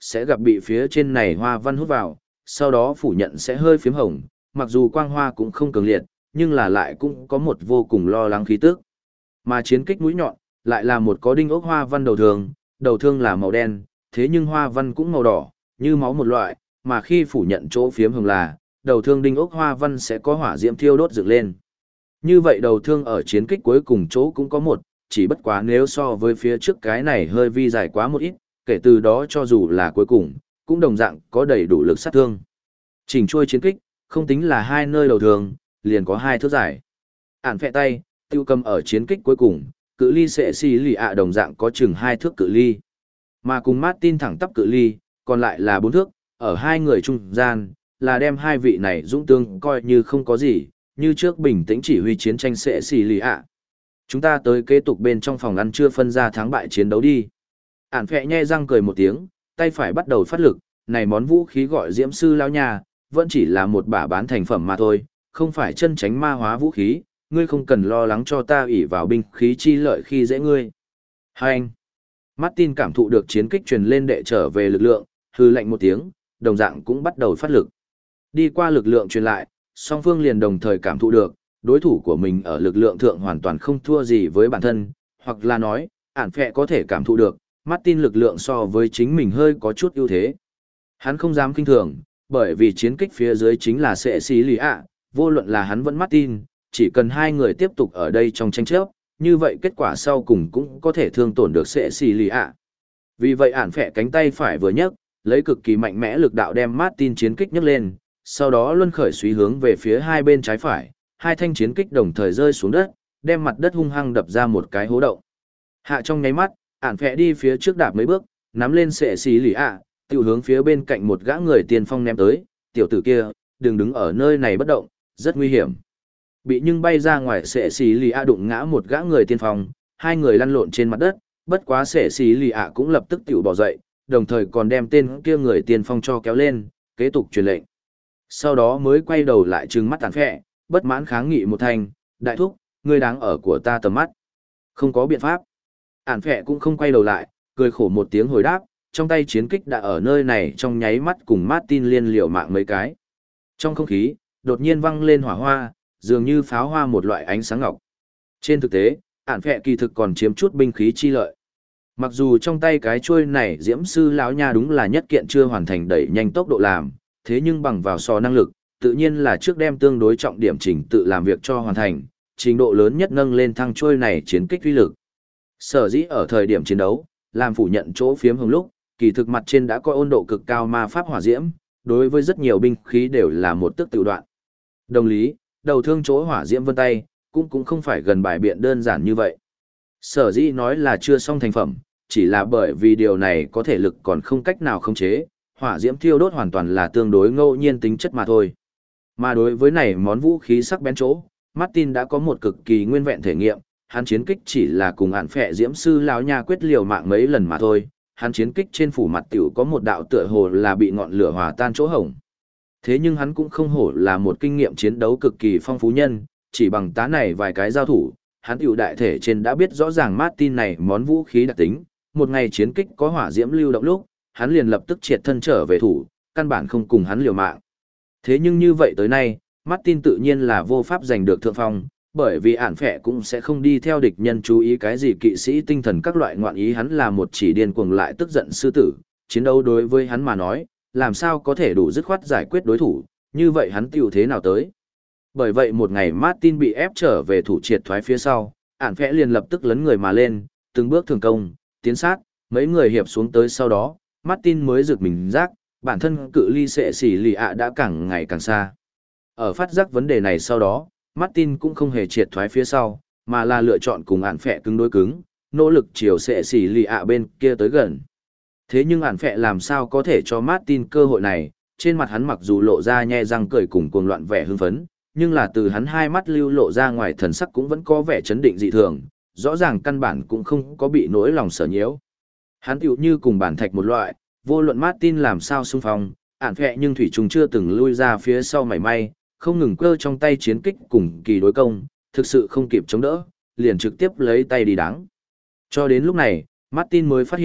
sẽ gặp bị phía trên này hoa văn hút vào, sau đó phủ nhận sẽ hơi phiếm hồng, mặc dù quang hoa cũng không cường liệt, nhưng là lại cũng có một vô cùng lo lắng khí tức. Mà chiến kích mũi nhọn, lại là một có đinh ốc hoa văn đầu thương là màu đen, thế nhưng hoa văn cũng màu đỏ, như máu một loại, mà khi phủ nhận chỗ phiếm hồng là, đầu thương đinh ốc hoa văn sẽ có hỏa diễm thiêu đốt dựng lên. Như vậy đầu thương ở chiến kích cuối cùng chỗ cũng có một, chỉ bất quá nếu so với phía trước cái này hơi vi dài quá một ít, kể từ đó cho dù là cuối cùng, cũng đồng dạng có đầy đủ lực sát thương. Chỉnh chuôi chiến kích, không tính là hai nơi đầu thương, liền có 2 thước dài. Ản phẹ tay, tiêu cầm ở chiến kích cuối cùng, cự ly sẽ xì lì ạ đồng dạng có chừng 2 thước cự ly. Mà cùng Martin thẳng tắp cự ly, còn lại là 4 thước, ở hai người trung gian, là đem hai vị này dũng tương coi như không có gì, như trước bình tĩnh chỉ huy chiến tranh sẽ xì lì ạ. Chúng ta tới kế tục bên trong phòng ăn chưa phân ra thắng bại chiến đấu đi. Ản phẹ nhe răng cười một tiếng, tay phải bắt đầu phát lực, này món vũ khí gọi diễm sư lao nhà, vẫn chỉ là một bả bán thành phẩm mà thôi, không phải chân tránh ma hóa vũ khí, ngươi không cần lo lắng cho ta ỷ vào binh khí chi lợi khi dễ ngươi. Hai anh. Martin cảm thụ được chiến kích truyền lên đệ trở về lực lượng, hư lạnh một tiếng, đồng dạng cũng bắt đầu phát lực. Đi qua lực lượng truyền lại, song phương liền đồng thời cảm thụ được, đối thủ của mình ở lực lượng thượng hoàn toàn không thua gì với bản thân, hoặc là nói, ản phẹ có thể cảm thụ được, Martin lực lượng so với chính mình hơi có chút ưu thế. Hắn không dám kinh thường, bởi vì chiến kích phía dưới chính là sẽ xí lì ạ, vô luận là hắn vẫn Martin, chỉ cần hai người tiếp tục ở đây trong tranh chấp, như vậy kết quả sau cùng cũng có thể thương tổn được sẽ xì lì ạ. Vì vậy ản phẹ cánh tay phải vừa nhấc, lấy cực kỳ mạnh mẽ lực đạo đem Martin chiến kích nhấc lên, sau đó luân khởi suy hướng về phía hai bên trái phải, hai thanh chiến kích đồng thời rơi xuống đất, đem mặt đất hung hăng đập ra một cái hố động. Hạ trong nháy mắt, ản phẹ đi phía trước đạp mấy bước, nắm lên sẽ xì lì ạ, tiểu hướng phía bên cạnh một gã người tiên phong ném tới, tiểu tử kia, đừng đứng ở nơi này bất động, rất nguy hiểm. Bị nhưng bay ra ngoài sẽ xì lì ạ đụng ngã một gã người tiên phong, hai người lăn lộn trên mặt đất, bất quá sẽ xì lì ạ cũng lập tức tiểu bỏ dậy, đồng thời còn đem tên kia người tiên phong cho kéo lên, kế tục truyền lệnh. Sau đó mới quay đầu lại trừng mắt tàn phệ, bất mãn kháng nghị một thành, đại thúc, ngươi đáng ở của ta tầm mắt. Không có biện pháp. Ản phệ cũng không quay đầu lại, cười khổ một tiếng hồi đáp, trong tay chiến kích đã ở nơi này trong nháy mắt cùng Martin liên liều mạng mấy cái. Trong không khí, đột nhiên văng lên hỏa hoa, dường như pháo hoa một loại ánh sáng ngọc. Trên thực tế, ản phệ kỳ thực còn chiếm chút binh khí chi lợi. Mặc dù trong tay cái chuôi này diễm sư lão nha đúng là nhất kiện chưa hoàn thành đẩy nhanh tốc độ làm, thế nhưng bằng vào so năng lực, tự nhiên là trước đem tương đối trọng điểm chỉnh tự làm việc cho hoàn thành, trình độ lớn nhất nâng lên thăng chuôi này chiến kích uy lực. Sở dĩ ở thời điểm chiến đấu, làm phủ nhận chỗ phiếm hồng lúc, kỳ thực mặt trên đã có ôn độ cực cao ma pháp hỏa diễm, đối với rất nhiều binh khí đều là một tức tự đoạn. Đồng lý, đầu thương chỗ hỏa diễm vân tay, cũng không phải gần bài biện đơn giản như vậy. Sở dĩ nói là chưa xong thành phẩm, chỉ là bởi vì điều này có thể lực còn không cách nào khống chế, hỏa diễm thiêu đốt hoàn toàn là tương đối ngẫu nhiên tính chất mà thôi. Mà đối với này món vũ khí sắc bén chỗ, Martin đã có một cực kỳ nguyên vẹn thể nghiệm, hắn chiến kích chỉ là cùng hạn phệ diễm sư lão nha quyết liều mạng mấy lần mà thôi, hắn chiến kích trên phủ mặt tiểu có một đạo tựa hồ là bị ngọn lửa hòa tan chỗ hổng. Thế nhưng hắn cũng không hổ là một kinh nghiệm chiến đấu cực kỳ phong phú nhân, chỉ bằng tá này vài cái giao thủ, hắn tiểu đại thể trên đã biết rõ ràng Martin này món vũ khí đặc tính, một ngày chiến kích có hỏa diễm lưu động lúc, hắn liền lập tức triệt thân trở về thủ, căn bản không cùng hắn liều mạng. Thế nhưng như vậy tới nay, Martin tự nhiên là vô pháp giành được thượng phong, bởi vì ản phệ cũng sẽ không đi theo địch nhân chú ý cái gì kỵ sĩ tinh thần các loại ngoạn ý, hắn là một chỉ điên cuồng lại tức giận sư tử, chiến đấu đối với hắn mà nói, làm sao có thể đủ dứt khoát giải quyết đối thủ, như vậy hắn tiểu thế nào tới. Bởi vậy một ngày Martin bị ép trở về thủ triệt thoái phía sau, ản phệ liền lập tức lấn người mà lên, từng bước thường công, tiến sát, mấy người hiệp xuống tới sau đó, Martin mới rực mình giác, bản thân cự ly sẽ xỉ lì ạ đã càng ngày càng xa. Ở phát giác vấn đề này sau đó, Martin cũng không hề triệt thoái phía sau, mà là lựa chọn cùng ản phệ cứng đối cứng, nỗ lực chiều sẽ xỉ lì ạ bên kia tới gần. Thế nhưng ản phệ làm sao có thể cho Martin cơ hội này, trên mặt hắn mặc dù lộ ra nhe răng cười cùng cuồng loạn vẻ hưng phấn, nhưng là từ hắn hai mắt lưu lộ ra ngoài thần sắc cũng vẫn có vẻ chấn định dị thường, rõ ràng căn bản cũng không có bị nỗi lòng sở nhiễu. Hắn tựu như cùng bản thạch một loại, vô luận Martin làm sao xung phong, ản phệ nhưng thủy trùng chưa từng lui ra phía sau mảy may, không ngừng cơ trong tay chiến kích cùng kỳ đối công, thực sự không kịp chống đỡ, liền trực tiếp lấy tay đi đắng. Cho đến lúc này, Martin mới phát hiện,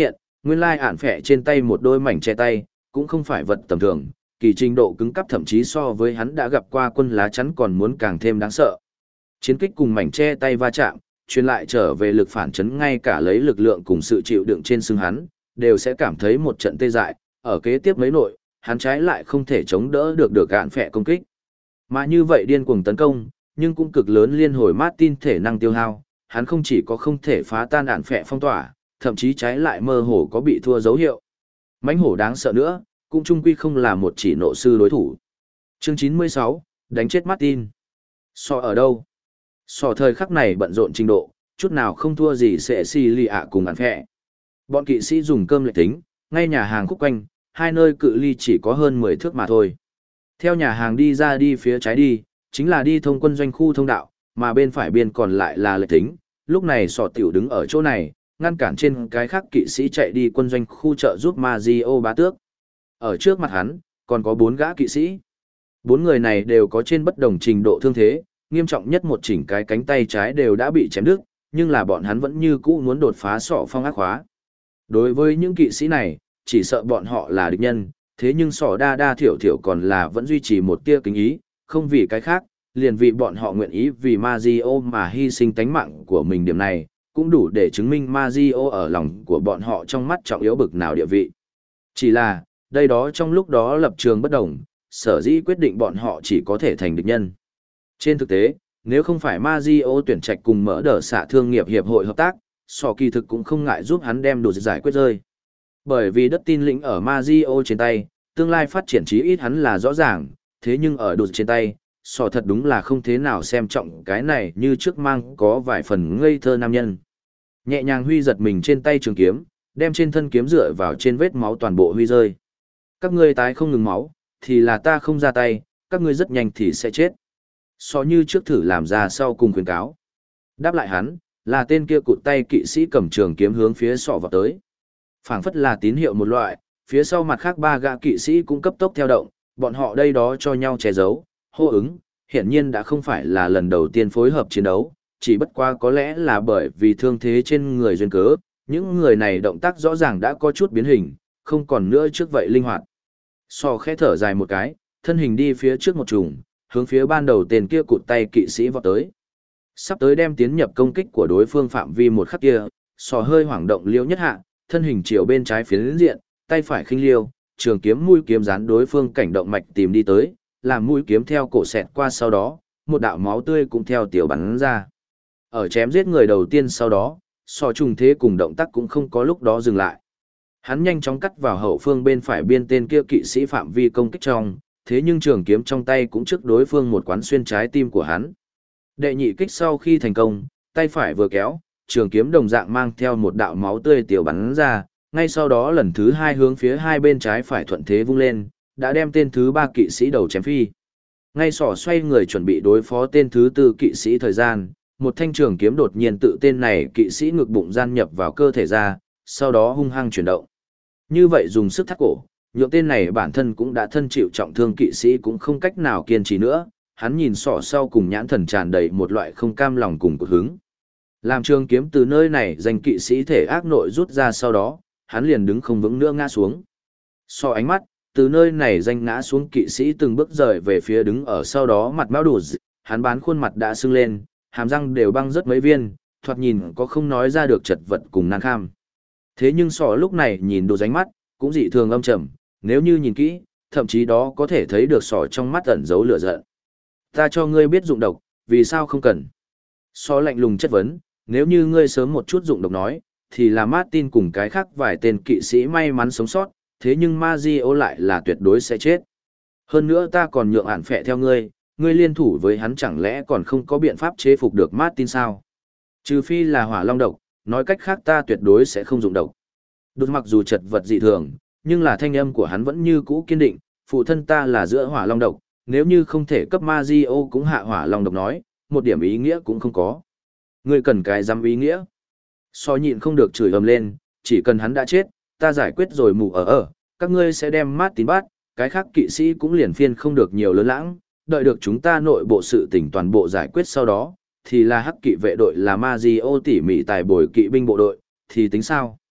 Nguyên lai ản phẹ trên tay một đôi mảnh che tay, cũng không phải vật tầm thường, kỳ trình độ cứng cắp thậm chí so với hắn đã gặp qua quân lá chắn còn muốn càng thêm đáng sợ. Chiến kích cùng mảnh che tay va chạm, truyền lại trở về lực phản chấn ngay cả lấy lực lượng cùng sự chịu đựng trên xương hắn, đều sẽ cảm thấy một trận tê dại, ở kế tiếp mấy nội, hắn trái lại không thể chống đỡ được ản phẹ công kích. Mà như vậy điên cuồng tấn công, nhưng cũng cực lớn liên hồi Martin thể năng tiêu hao, hắn không chỉ có không thể phá tan ản phẹ phong tỏa, thậm chí trái lại mơ hồ có bị thua dấu hiệu. Mãnh hổ đáng sợ nữa, cũng chung quy không là một chỉ nộ sư đối thủ. Chương 96, đánh chết Martin. Sọ ở đâu? Sọ thời khắc này bận rộn trình độ, chút nào không thua gì sẽ xì lì ạ cùng ản phẹ. Bọn kỵ sĩ dùng cơm lệ tính, ngay nhà hàng khúc quanh, hai nơi cự ly chỉ có hơn 10 thước mà thôi. Theo nhà hàng đi ra đi phía trái đi, chính là đi thông quân doanh khu thông đạo, mà bên phải biên còn lại là lệ tính. Lúc này sọ tiểu đứng ở chỗ này, ngăn cản trên cái khác kỵ sĩ chạy đi quân doanh khu trợ giúp Mario bá tước. Ở trước mặt hắn, còn có 4 gã kỵ sĩ. 4 người này đều có trên bất đồng trình độ thương thế, nghiêm trọng nhất một chỉnh cái cánh tay trái đều đã bị chém đứt, nhưng là bọn hắn vẫn như cũ muốn đột phá sọ phong ác khóa. Đối với những kỵ sĩ này, chỉ sợ bọn họ là địch nhân, thế nhưng sọ đa đa thiểu thiểu còn là vẫn duy trì một tia kính ý, không vì cái khác, liền vì bọn họ nguyện ý vì Mario mà hy sinh tánh mạng của mình điểm này, cũng đủ để chứng minh Mario ở lòng của bọn họ trong mắt trọng yếu bực nào địa vị. Chỉ là, đây đó trong lúc đó lập trường bất đồng, sở dĩ quyết định bọn họ chỉ có thể thành địch nhân. Trên thực tế, nếu không phải Mario tuyển trạch cùng mở đờ xạ thương nghiệp hiệp hội hợp tác, sọ kỳ thực cũng không ngại giúp hắn đem đồ giải quyết rơi. Bởi vì đất tin lĩnh ở Mario trên tay, tương lai phát triển chí ít hắn là rõ ràng, thế nhưng ở đồ trên tay, sọ thật đúng là không thế nào xem trọng cái này như trước mang có vài phần ngây thơ nam nhân. Nhẹ nhàng huy giật mình trên tay trường kiếm, đem trên thân kiếm dựa vào trên vết máu toàn bộ huy rơi. Các ngươi tái không ngừng máu, thì là ta không ra tay, các ngươi rất nhanh thì sẽ chết. So như trước thử làm ra sau cùng khuyến cáo. Đáp lại hắn, là tên kia cụt tay kỵ sĩ cầm trường kiếm hướng phía sọ vào tới. Phảng phất là tín hiệu một loại, phía sau mặt khác 3 gã kỵ sĩ cũng cấp tốc theo động, bọn họ đây đó cho nhau che giấu, hô ứng, hiển nhiên đã không phải là lần đầu tiên phối hợp chiến đấu, chỉ bất qua có lẽ là bởi vì thương thế trên người duyên cớ, những người này động tác rõ ràng đã có chút biến hình, không còn nữa trước vậy linh hoạt. So khẽ thở dài một cái, thân hình đi phía trước một trùng, hướng phía ban đầu tên kia cụt tay kỵ sĩ vọt tới. Sắp tới đem tiến nhập công kích của đối phương phạm vi một khắc kia, so hơi hoảng động liêu nhất hạ, thân hình chiều bên trái phiến diện, tay phải khinh liêu, trường kiếm mũi kiếm dán đối phương cảnh động mạch tìm đi tới, làm mũi kiếm theo cổ xẹt qua sau đó, một đạo máu tươi cũng theo tiểu bắn ra. Ở chém giết người đầu tiên sau đó, so trùng thế cùng động tác cũng không có lúc đó dừng lại. Hắn nhanh chóng cắt vào hậu phương bên phải biên tên kia kỵ sĩ phạm vi công kích trong, thế nhưng trường kiếm trong tay cũng trước đối phương một quán xuyên trái tim của hắn. Đệ nhị kích sau khi thành công, tay phải vừa kéo, trường kiếm đồng dạng mang theo một đạo máu tươi tiểu bắn ra, ngay sau đó lần thứ 2 hướng phía hai bên trái phải thuận thế vung lên, đã đem tên thứ 3 kỵ sĩ đầu chém phi. Ngay sỏ xoay người chuẩn bị đối phó tên thứ 4 kỵ sĩ thời gian, một thanh trường kiếm đột nhiên tự tên này kỵ sĩ ngực bụng gian nhập vào cơ thể ra, sau đó hung hăng chuyển động. Như vậy dùng sức thắt cổ, nhượng tên này bản thân cũng đã thân chịu trọng thương kỵ sĩ cũng không cách nào kiên trì nữa, hắn nhìn sỏ sau cùng nhãn thần tràn đầy một loại không cam lòng cùng cột hứng. Làm trường kiếm từ nơi này danh kỵ sĩ thể ác nội rút ra sau đó, hắn liền đứng không vững nữa ngã xuống. So ánh mắt, từ nơi này danh ngã xuống kỵ sĩ từng bước rời về phía đứng ở sau đó mặt máu đủ, hắn bán khuôn mặt đã sưng lên, hàm răng đều băng rất mấy viên, thoạt nhìn có không nói ra được chật vật cùng nan kham. Thế nhưng sọ lúc này nhìn đồ ránh mắt, cũng dị thường âm trầm, nếu như nhìn kỹ, thậm chí đó có thể thấy được sọ trong mắt ẩn giấu lửa giận. Ta cho ngươi biết dụng độc, vì sao không cần? Sọ lạnh lùng chất vấn, nếu như ngươi sớm một chút dụng độc nói, thì là Martin cùng cái khác vài tên kỵ sĩ may mắn sống sót, thế nhưng Mario lại là tuyệt đối sẽ chết. Hơn nữa ta còn nhượng ản phệ theo ngươi, ngươi liên thủ với hắn chẳng lẽ còn không có biện pháp chế phục được Martin sao? Trừ phi là hỏa long độc, nói cách khác ta tuyệt đối sẽ không dụng độc. Đột mặc dù chật vật dị thường, nhưng là thanh âm của hắn vẫn như cũ kiên định, phụ thân ta là giữa hỏa long độc, nếu như không thể cấp Mario cũng hạ hỏa long độc nói, một điểm ý nghĩa cũng không có. Ngươi cần cái dám ý nghĩa. So nhịn không được chửi ầm lên, chỉ cần hắn đã chết, ta giải quyết rồi mù ở, các ngươi sẽ đem Martin bắt, cái khác kỵ sĩ cũng liền phiên không được nhiều lớn lãng, đợi được chúng ta nội bộ sự tình toàn bộ giải quyết sau đó, thì là hắc kỵ vệ đội là Mario tỉ mỉ tài bồi kỵ binh bộ đội, thì tính sao?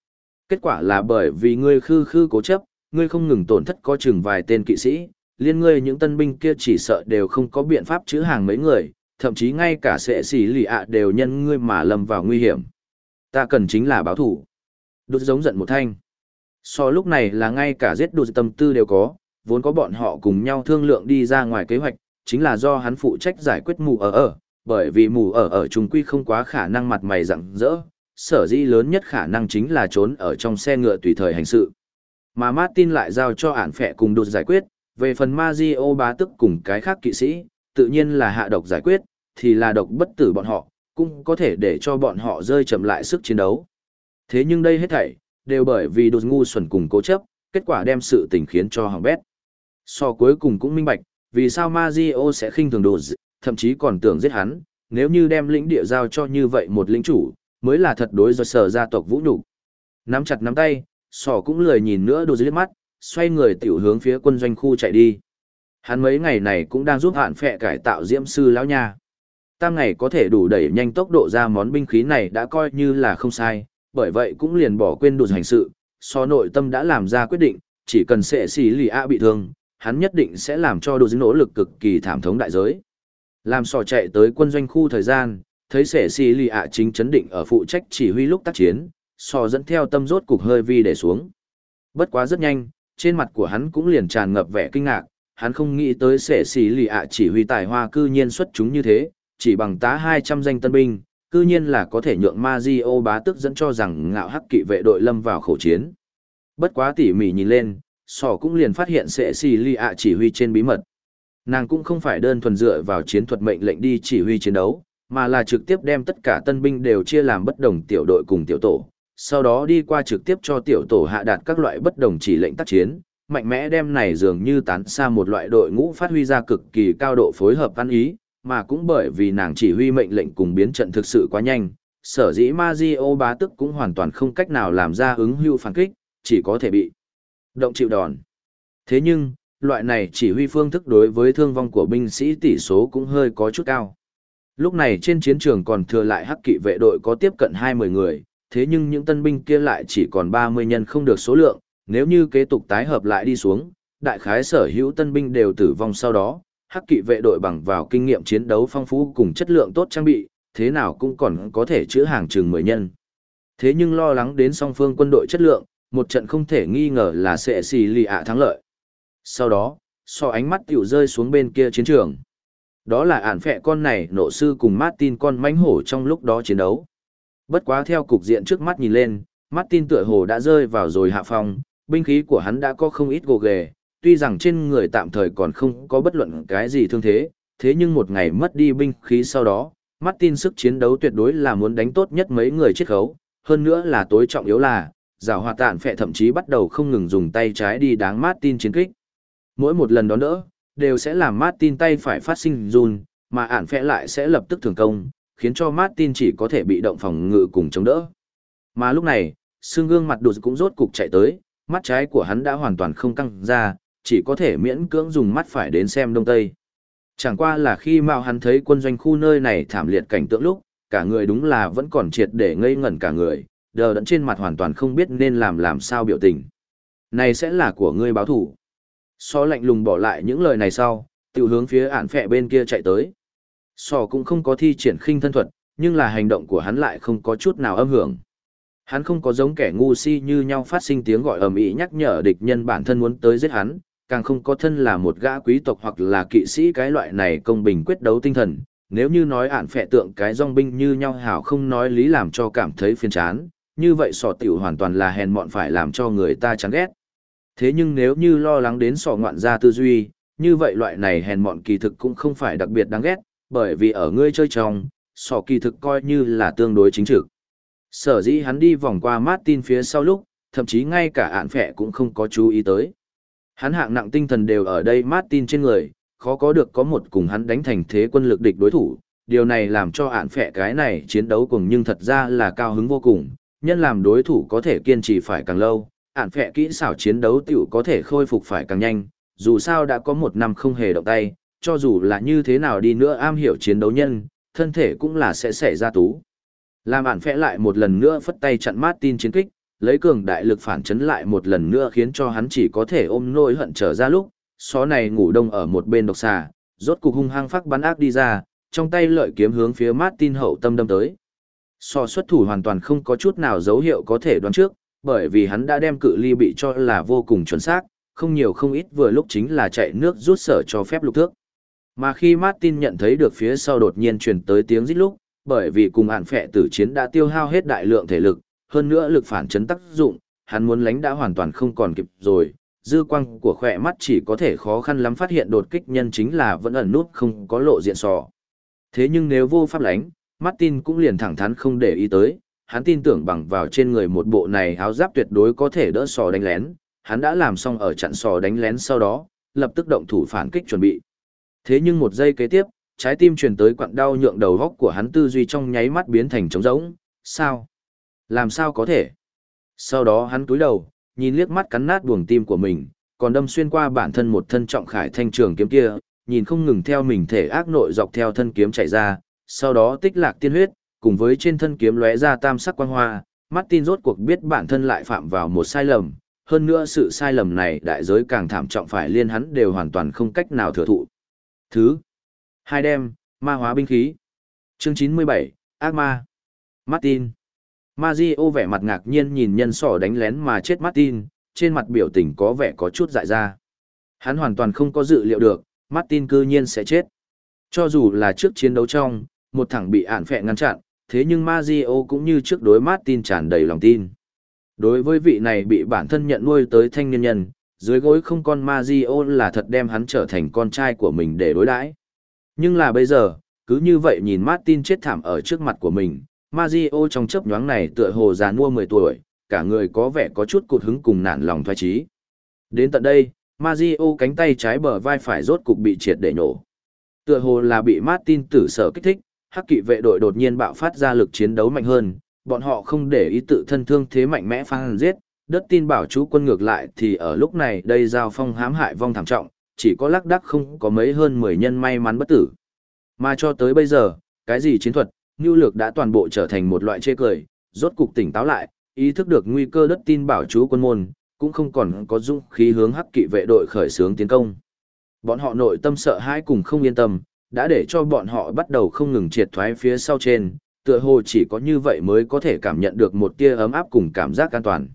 Kết quả là bởi vì ngươi khư khư cố chấp, ngươi không ngừng tổn thất có chừng vài tên kỵ sĩ, liên ngươi những tân binh kia chỉ sợ đều không có biện pháp chữa hàng mấy người, thậm chí ngay cả sệ sĩ lì ạ đều nhân ngươi mà lâm vào nguy hiểm. Ta cần chính là báo thủ. Đột giống giận một thanh. So lúc này là ngay cả giết đột tâm tư đều có, vốn có bọn họ cùng nhau thương lượng đi ra ngoài kế hoạch, chính là do hắn phụ trách giải quyết mù ở, bởi vì mù ở trung quy không quá khả năng mặt mày rạng rỡ, sở dĩ lớn nhất khả năng chính là trốn ở trong xe ngựa tùy thời hành sự. Mà Martin lại giao cho ản phẹ cùng đột giải quyết, về phần Mazio bá tức cùng cái khác kỵ sĩ, tự nhiên là hạ độc giải quyết, thì là độc bất tử bọn họ, cũng có thể để cho bọn họ rơi chậm lại sức chiến đấu. Thế nhưng đây hết thảy, đều bởi vì đột ngu xuẩn cùng cố chấp, kết quả đem sự tình khiến cho hỏng bét. So cuối cùng cũng minh bạch, vì sao Mazio sẽ khinh thường đột, thậm chí còn tưởng giết hắn, nếu như đem lĩnh địa giao cho như vậy một lĩnh chủ, mới là thật đối với sở gia tộc vũ nhục. Nắm chặt nắm tay, sỏ cũng lười nhìn nữa đột liếc mắt, xoay người tiểu hướng phía quân doanh khu chạy đi. Hắn mấy ngày này cũng đang giúp hạn phệ cải tạo diễm sư lão nha. Tam ngày có thể đủ đẩy nhanh tốc độ ra món binh khí này đã coi như là không sai, bởi vậy cũng liền bỏ quên đột hành sự, so nội tâm đã làm ra quyết định, chỉ cần sệ xì lì ạ bị thương, hắn nhất định sẽ làm cho đột nỗ lực cực kỳ thảm thống đại giới. Làm sò chạy tới quân doanh khu thời gian, thấy sệ xì lì ạ chính chấn định ở phụ trách chỉ huy lúc tác chiến, sò dẫn theo tâm rốt cục hơi vi để xuống. Bất quá rất nhanh, trên mặt của hắn cũng liền tràn ngập vẻ kinh ngạc, hắn không nghĩ tới sệ xì lì ạ chỉ huy tài hoa cư nhiên xuất chúng như thế, chỉ bằng tá 200 danh tân binh, cư nhiên là có thể nhượng Mazio bá tức dẫn cho rằng ngạo hắc kỵ vệ đội lâm vào khổ chiến. Bất quá tỉ mỉ nhìn lên, sò cũng liền phát hiện sệ xì lì ạ chỉ huy trên bí mật. Nàng cũng không phải đơn thuần dựa vào chiến thuật mệnh lệnh đi chỉ huy chiến đấu, mà là trực tiếp đem tất cả tân binh đều chia làm bất đồng tiểu đội cùng tiểu tổ, sau đó đi qua trực tiếp cho tiểu tổ hạ đạt các loại bất đồng chỉ lệnh tác chiến, mạnh mẽ đem này dường như tán xa một loại đội ngũ phát huy ra cực kỳ cao độ phối hợp ăn ý, mà cũng bởi vì nàng chỉ huy mệnh lệnh cùng biến trận thực sự quá nhanh, sở dĩ Mazio bá tức cũng hoàn toàn không cách nào làm ra ứng hữu phản kích, chỉ có thể bị động chịu đòn. Thế nhưng, loại này chỉ huy phương thức đối với thương vong của binh sĩ tỷ số cũng hơi có chút cao. Lúc này trên chiến trường còn thừa lại hắc kỵ vệ đội có tiếp cận 20 người, thế nhưng những tân binh kia lại chỉ còn 30 nhân không được số lượng, nếu như kế tục tái hợp lại đi xuống, đại khái sở hữu tân binh đều tử vong sau đó, hắc kỵ vệ đội bằng vào kinh nghiệm chiến đấu phong phú cùng chất lượng tốt trang bị, thế nào cũng còn có thể chữa hàng chừng 10 nhân. Thế nhưng lo lắng đến song phương quân đội chất lượng, một trận không thể nghi ngờ là sẽ xì lì ạ thắng lợi. Sau đó, so ánh mắt tiểu rơi xuống bên kia chiến trường. Đó là ản phệ con này nộ sư cùng Martin con mãnh hổ trong lúc đó chiến đấu. Bất quá theo cục diện trước mắt nhìn lên, Martin tựa hồ đã rơi vào rồi hạ phong, binh khí của hắn đã có không ít gồ ghề, tuy rằng trên người tạm thời còn không có bất luận cái gì thương thế, thế nhưng một ngày mất đi binh khí sau đó, Martin sức chiến đấu tuyệt đối là muốn đánh tốt nhất mấy người chiết khấu, hơn nữa là tối trọng yếu là, giảo hoạt tạn phệ thậm chí bắt đầu không ngừng dùng tay trái đi đáng Martin chiến kích. Mỗi một lần đón đỡ, đều sẽ làm Martin tay phải phát sinh run, mà ản phệ lại sẽ lập tức thường công, khiến cho Martin chỉ có thể bị động phòng ngự cùng chống đỡ. Mà lúc này, xương gương mặt đột cũng rốt cục chạy tới, mắt trái của hắn đã hoàn toàn không căng ra, chỉ có thể miễn cưỡng dùng mắt phải đến xem đông tây. Chẳng qua là khi Mao hắn thấy quân doanh khu nơi này thảm liệt cảnh tượng lúc, cả người đúng là vẫn còn triệt để ngây ngẩn cả người, đờ đẫn trên mặt hoàn toàn không biết nên làm sao biểu tình. Này sẽ là của ngươi báo thủ. So lạnh lùng bỏ lại những lời này sau, tiểu hướng phía ản phệ bên kia chạy tới. So cũng không có thi triển khinh thân thuật, nhưng là hành động của hắn lại không có chút nào âm hưởng. Hắn không có giống kẻ ngu si như nhau phát sinh tiếng gọi ầm ĩ nhắc nhở địch nhân bản thân muốn tới giết hắn, càng không có thân là một gã quý tộc hoặc là kỵ sĩ cái loại này công bình quyết đấu tinh thần. Nếu như nói ản phệ tượng cái dòng binh như nhau hảo không nói lý làm cho cảm thấy phiền chán, như vậy sọ tiểu hoàn toàn là hèn mọn phải làm cho người ta chán ghét. Thế nhưng nếu như lo lắng đến sọ ngoạn gia tư duy, như vậy loại này hèn mọn kỳ thực cũng không phải đặc biệt đáng ghét, bởi vì ở ngươi chơi trong, sọ kỳ thực coi như là tương đối chính trực. Sở dĩ hắn đi vòng qua Martin phía sau lúc, thậm chí ngay cả ạn phệ cũng không có chú ý tới. Hắn hạng nặng tinh thần đều ở đây Martin trên người, khó có được có một cùng hắn đánh thành thế quân lực địch đối thủ. Điều này làm cho ạn phệ cái này chiến đấu cùng nhưng thật ra là cao hứng vô cùng, nhân làm đối thủ có thể kiên trì phải càng lâu, ạn phệ kỹ xảo chiến đấu tiểu có thể khôi phục phải càng nhanh, dù sao đã có một năm không hề động tay, cho dù là như thế nào đi nữa am hiểu chiến đấu nhân, thân thể cũng là sẽ xảy ra tú. Làm ạn phệ lại một lần nữa phất tay chặn Martin chiến kích, lấy cường đại lực phản chấn lại một lần nữa khiến cho hắn chỉ có thể ôm nỗi hận trở ra lúc, xó này ngủ đông ở một bên độc xà, rốt cục hung hăng phát bắn ác đi ra, trong tay lợi kiếm hướng phía Martin hậu tâm đâm tới. So xuất thủ hoàn toàn không có chút nào dấu hiệu có thể đoán trước, bởi vì hắn đã đem cự ly bị cho là vô cùng chuẩn xác, không nhiều không ít vừa lúc chính là chạy nước rút sở cho phép lục thước. Mà khi Martin nhận thấy được phía sau đột nhiên truyền tới tiếng rít lúc, bởi vì cùng ản phệ tử chiến đã tiêu hao hết đại lượng thể lực, hơn nữa lực phản chấn tác dụng, hắn muốn lánh đã hoàn toàn không còn kịp rồi, dư quang của khỏe mắt chỉ có thể khó khăn lắm phát hiện đột kích nhân chính là vẫn ẩn nút không có lộ diện sò. Thế nhưng nếu vô pháp lánh, Martin cũng liền thẳng thắn không để ý tới, hắn tin tưởng bằng vào trên người một bộ này áo giáp tuyệt đối có thể đỡ sò đánh lén, hắn đã làm xong ở chặn sò đánh lén sau đó, lập tức động thủ phản kích chuẩn bị. Thế nhưng một giây kế tiếp, trái tim truyền tới quặn đau nhượng đầu góc của hắn tư duy trong nháy mắt biến thành trống rỗng, sao? Làm sao có thể? Sau đó hắn cúi đầu, nhìn liếc mắt cắn nát buồng tim của mình, còn đâm xuyên qua bản thân một thân trọng khải thanh trường kiếm kia, nhìn không ngừng theo mình thể ác nội dọc theo thân kiếm chạy ra, sau đó tích lạc tiên huyết, cùng với trên thân kiếm lóe ra tam sắc quang hoa, Martin rốt cuộc biết bản thân lại phạm vào một sai lầm, hơn nữa sự sai lầm này đại giới càng thảm trọng phải liên hắn đều hoàn toàn không cách nào thừa thụ. Thứ hai đem, ma hóa binh khí. Chương 97, Ác ma. Martin. Mario vẻ mặt ngạc nhiên nhìn nhân sỏ đánh lén mà chết Martin, trên mặt biểu tình có vẻ có chút dại ra. Hắn hoàn toàn không có dự liệu được, Martin cư nhiên sẽ chết. Cho dù là trước chiến đấu trong, một thằng bị ản phệ ngăn chặn, thế nhưng Mario cũng như trước đối Martin tràn đầy lòng tin. Đối với vị này bị bản thân nhận nuôi tới thanh niên nhân, dưới gối không con Mario là thật đem hắn trở thành con trai của mình để đối đãi. Nhưng là bây giờ, cứ như vậy nhìn Martin chết thảm ở trước mặt của mình, Mario trong chớp nhoáng này tựa hồ già nua 10 tuổi, cả người có vẻ có chút cụt hứng cùng nản lòng thoái chí. Đến tận đây, Mario cánh tay trái bờ vai phải rốt cục bị triệt để nổ. Tựa hồ là bị Martin tử sở kích thích, Hắc Kỵ vệ đội đột nhiên bạo phát ra lực chiến đấu mạnh hơn, bọn họ không để ý tự thân thương thế mạnh mẽ phang giết, đất tin bảo chú quân ngược lại thì ở lúc này đây giao phong hãm hại vong thảm trọng, chỉ có lác đác không có mấy hơn 10 nhân may mắn bất tử. Mà cho tới bây giờ, cái gì chiến thuật, nhu lược đã toàn bộ trở thành một loại chê cười, rốt cục tỉnh táo lại, ý thức được nguy cơ đất tin bảo chú quân môn, cũng không còn có dũng khí hướng Hắc Kỵ vệ đội khởi xướng tiến công. Bọn họ nội tâm sợ hãi cùng không yên tâm, đã để cho bọn họ bắt đầu không ngừng triệt thoái phía sau trên, tựa hồ chỉ có như vậy mới có thể cảm nhận được một tia ấm áp cùng cảm giác an toàn.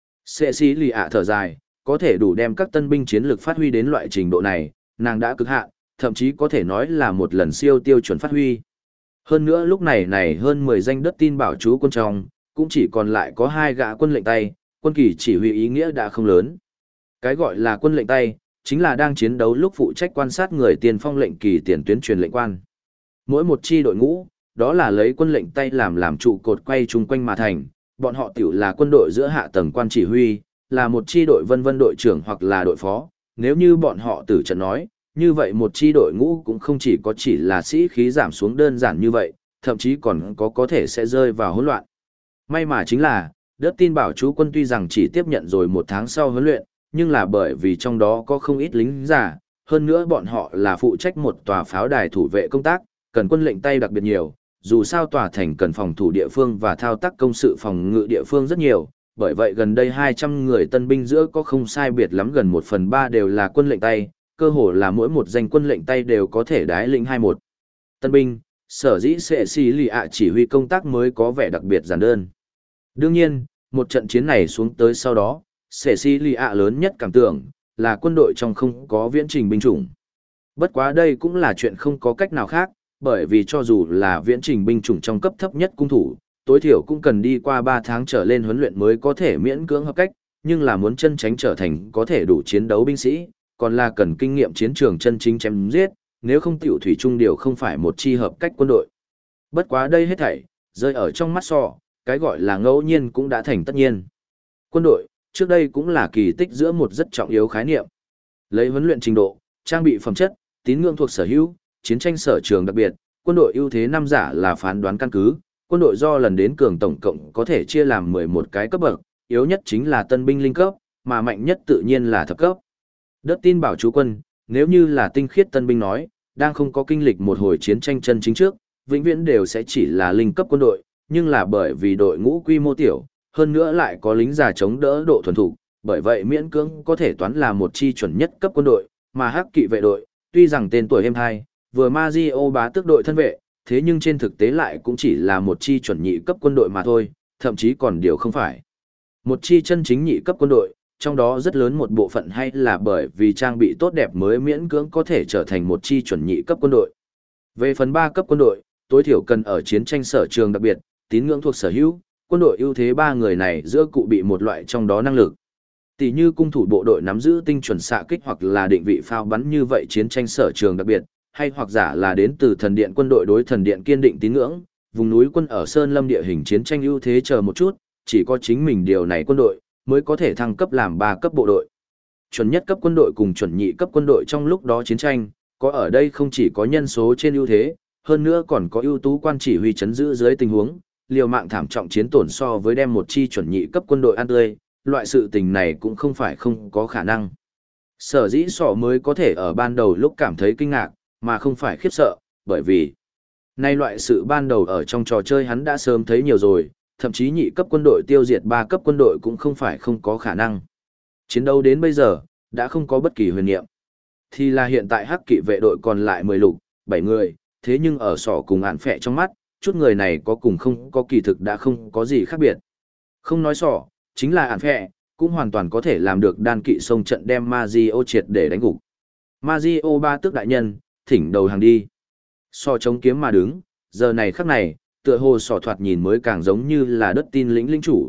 Cecilia thở dài, có thể đủ đem các tân binh chiến lược phát huy đến loại trình độ này, nàng đã cực hạn, thậm chí có thể nói là một lần siêu tiêu chuẩn phát huy. Hơn nữa lúc này hơn 10 danh đất tin bảo chú quân trong, cũng chỉ còn lại có 2 gã quân lệnh tay, quân kỳ chỉ huy ý nghĩa đã không lớn. Cái gọi là quân lệnh tay, chính là đang chiến đấu lúc phụ trách quan sát người tiền phong lệnh kỳ tiền tuyến truyền lệnh quan. Mỗi một chi đội ngũ, đó là lấy quân lệnh tay làm trụ cột quay chung quanh mà thành, bọn họ tiểu là quân đội giữa hạ tầng quan chỉ huy, là một chi đội vân đội trưởng hoặc là đội phó, nếu như bọn họ tử trận nói, như vậy một chi đội ngũ cũng không chỉ là sĩ khí giảm xuống đơn giản như vậy, thậm chí còn có thể sẽ rơi vào hỗn loạn. May mà chính là, đất tin bảo chú quân tuy rằng chỉ tiếp nhận rồi 1 tháng sau huấn luyện, nhưng là bởi vì trong đó có không ít lính già, hơn nữa bọn họ là phụ trách một tòa pháo đài thủ vệ công tác, cần quân lệnh tay đặc biệt nhiều, dù sao tòa thành cần phòng thủ địa phương và thao tác công sự phòng ngự địa phương rất nhiều, bởi vậy gần đây 200 người tân binh giữa có không sai biệt lắm gần 1/3 đều là quân lệnh tay, cơ hồ là mỗi một danh quân lệnh tay đều có thể đái lĩnh 21 tân binh, sở dĩ sẽ xì lì ạ chỉ huy công tác mới có vẻ đặc biệt giản đơn. Đương nhiên, một trận chiến này xuống tới sau đó, Cecilia lớn nhất cảm tưởng là quân đội trong không có viễn trình binh chủng. Bất quá đây cũng là chuyện không có cách nào khác, bởi vì cho dù là viễn trình binh chủng trong cấp thấp nhất cung thủ, tối thiểu cũng cần đi qua 3 tháng trở lên huấn luyện mới có thể miễn cưỡng hợp cách, nhưng là muốn chân tránh trở thành có thể đủ chiến đấu binh sĩ, còn là cần kinh nghiệm chiến trường chân chính chém giết, nếu không tiểu thủy trung điều không phải một chi hợp cách quân đội. Bất quá đây hết thảy, rơi ở trong mắt sọ, cái gọi là ngẫu nhiên cũng đã thành tất nhiên. Quân đội, trước đây cũng là kỳ tích giữa một rất trọng yếu khái niệm. Lấy huấn luyện trình độ, trang bị phẩm chất, tín ngưỡng thuộc sở hữu, chiến tranh sở trường đặc biệt, quân đội ưu thế năm giả là phán đoán căn cứ, quân đội do lần đến cường tổng cộng có thể chia làm 11 cái cấp bậc, yếu nhất chính là tân binh linh cấp, mà mạnh nhất tự nhiên là thập cấp. Đất tin bảo chú quân, nếu như là tinh khiết tân binh nói, đang không có kinh lịch một hồi chiến tranh chân chính trước, vĩnh viễn đều sẽ chỉ là linh cấp quân đội, nhưng là bởi vì đội ngũ quy mô tiểu, hơn nữa lại có lính già chống đỡ độ thuần thục, bởi vậy miễn cưỡng có thể toán là một chi chuẩn nhất cấp quân đội, mà Hắc Kỵ vệ đội, tuy rằng tên tuổi êm hai, vừa Mazio bá tước đội thân vệ, thế nhưng trên thực tế lại cũng chỉ là một chi chuẩn nhị cấp quân đội mà thôi, thậm chí còn điều không phải. Một chi chân chính nhị cấp quân đội, trong đó rất lớn một bộ phận hay là bởi vì trang bị tốt đẹp mới miễn cưỡng có thể trở thành một chi chuẩn nhị cấp quân đội. Về phần 3 cấp quân đội, tối thiểu cần ở chiến tranh sở trường đặc biệt, tín ngưỡng thuộc sở hữu, quân đội ưu thế 3 người này giữa cụ bị một loại trong đó năng lực. Tỷ như cung thủ bộ đội nắm giữ tinh chuẩn xạ kích hoặc là định vị pháo bắn như vậy chiến tranh sở trường đặc biệt, hay hoặc giả là đến từ thần điện quân đội đối thần điện kiên định tín ngưỡng, vùng núi quân ở sơn lâm địa hình chiến tranh ưu thế chờ một chút, chỉ có chính mình điều này quân đội mới có thể thăng cấp làm 3 cấp bộ đội. Chuẩn nhất cấp quân đội cùng chuẩn nhị cấp quân đội trong lúc đó chiến tranh, có ở đây không chỉ có nhân số trên ưu thế, hơn nữa còn có ưu tú quan chỉ huy chấn giữ dưới tình huống, liều mạng thảm trọng chiến tổn so với đem một chi chuẩn nhị cấp quân đội ăn tươi, loại sự tình này cũng không phải không có khả năng. Sở dĩ sọ mới có thể ở ban đầu lúc cảm thấy kinh ngạc, mà không phải khiếp sợ, bởi vì nay loại sự ban đầu ở trong trò chơi hắn đã sớm thấy nhiều rồi, thậm chí nhị cấp quân đội tiêu diệt 3 cấp quân đội cũng không phải không có khả năng. Chiến đấu đến bây giờ, đã không có bất kỳ huyền niệm. Thì là hiện tại Hắc Kỵ vệ đội còn lại 10 lục, 7 người, thế nhưng ở sọ cùng ản phệ trong mắt, chút người này có cùng không có kỳ thực đã không có gì khác biệt. Không nói sọ, chính là ản phệ, cũng hoàn toàn có thể làm được đan kỵ sông trận đem Mazio triệt để đánh gục. Mazio ba tước đại nhân, thỉnh đầu hàng đi. Sọ chống kiếm mà đứng, giờ này khắc này, tựa hồ sọ thoạt nhìn mới càng giống như là đất tin lĩnh chủ.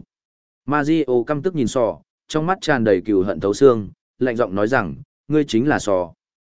Mazio căm tức nhìn sọ, trong mắt tràn đầy cừu hận thấu xương, lạnh giọng nói rằng, ngươi chính là sọ.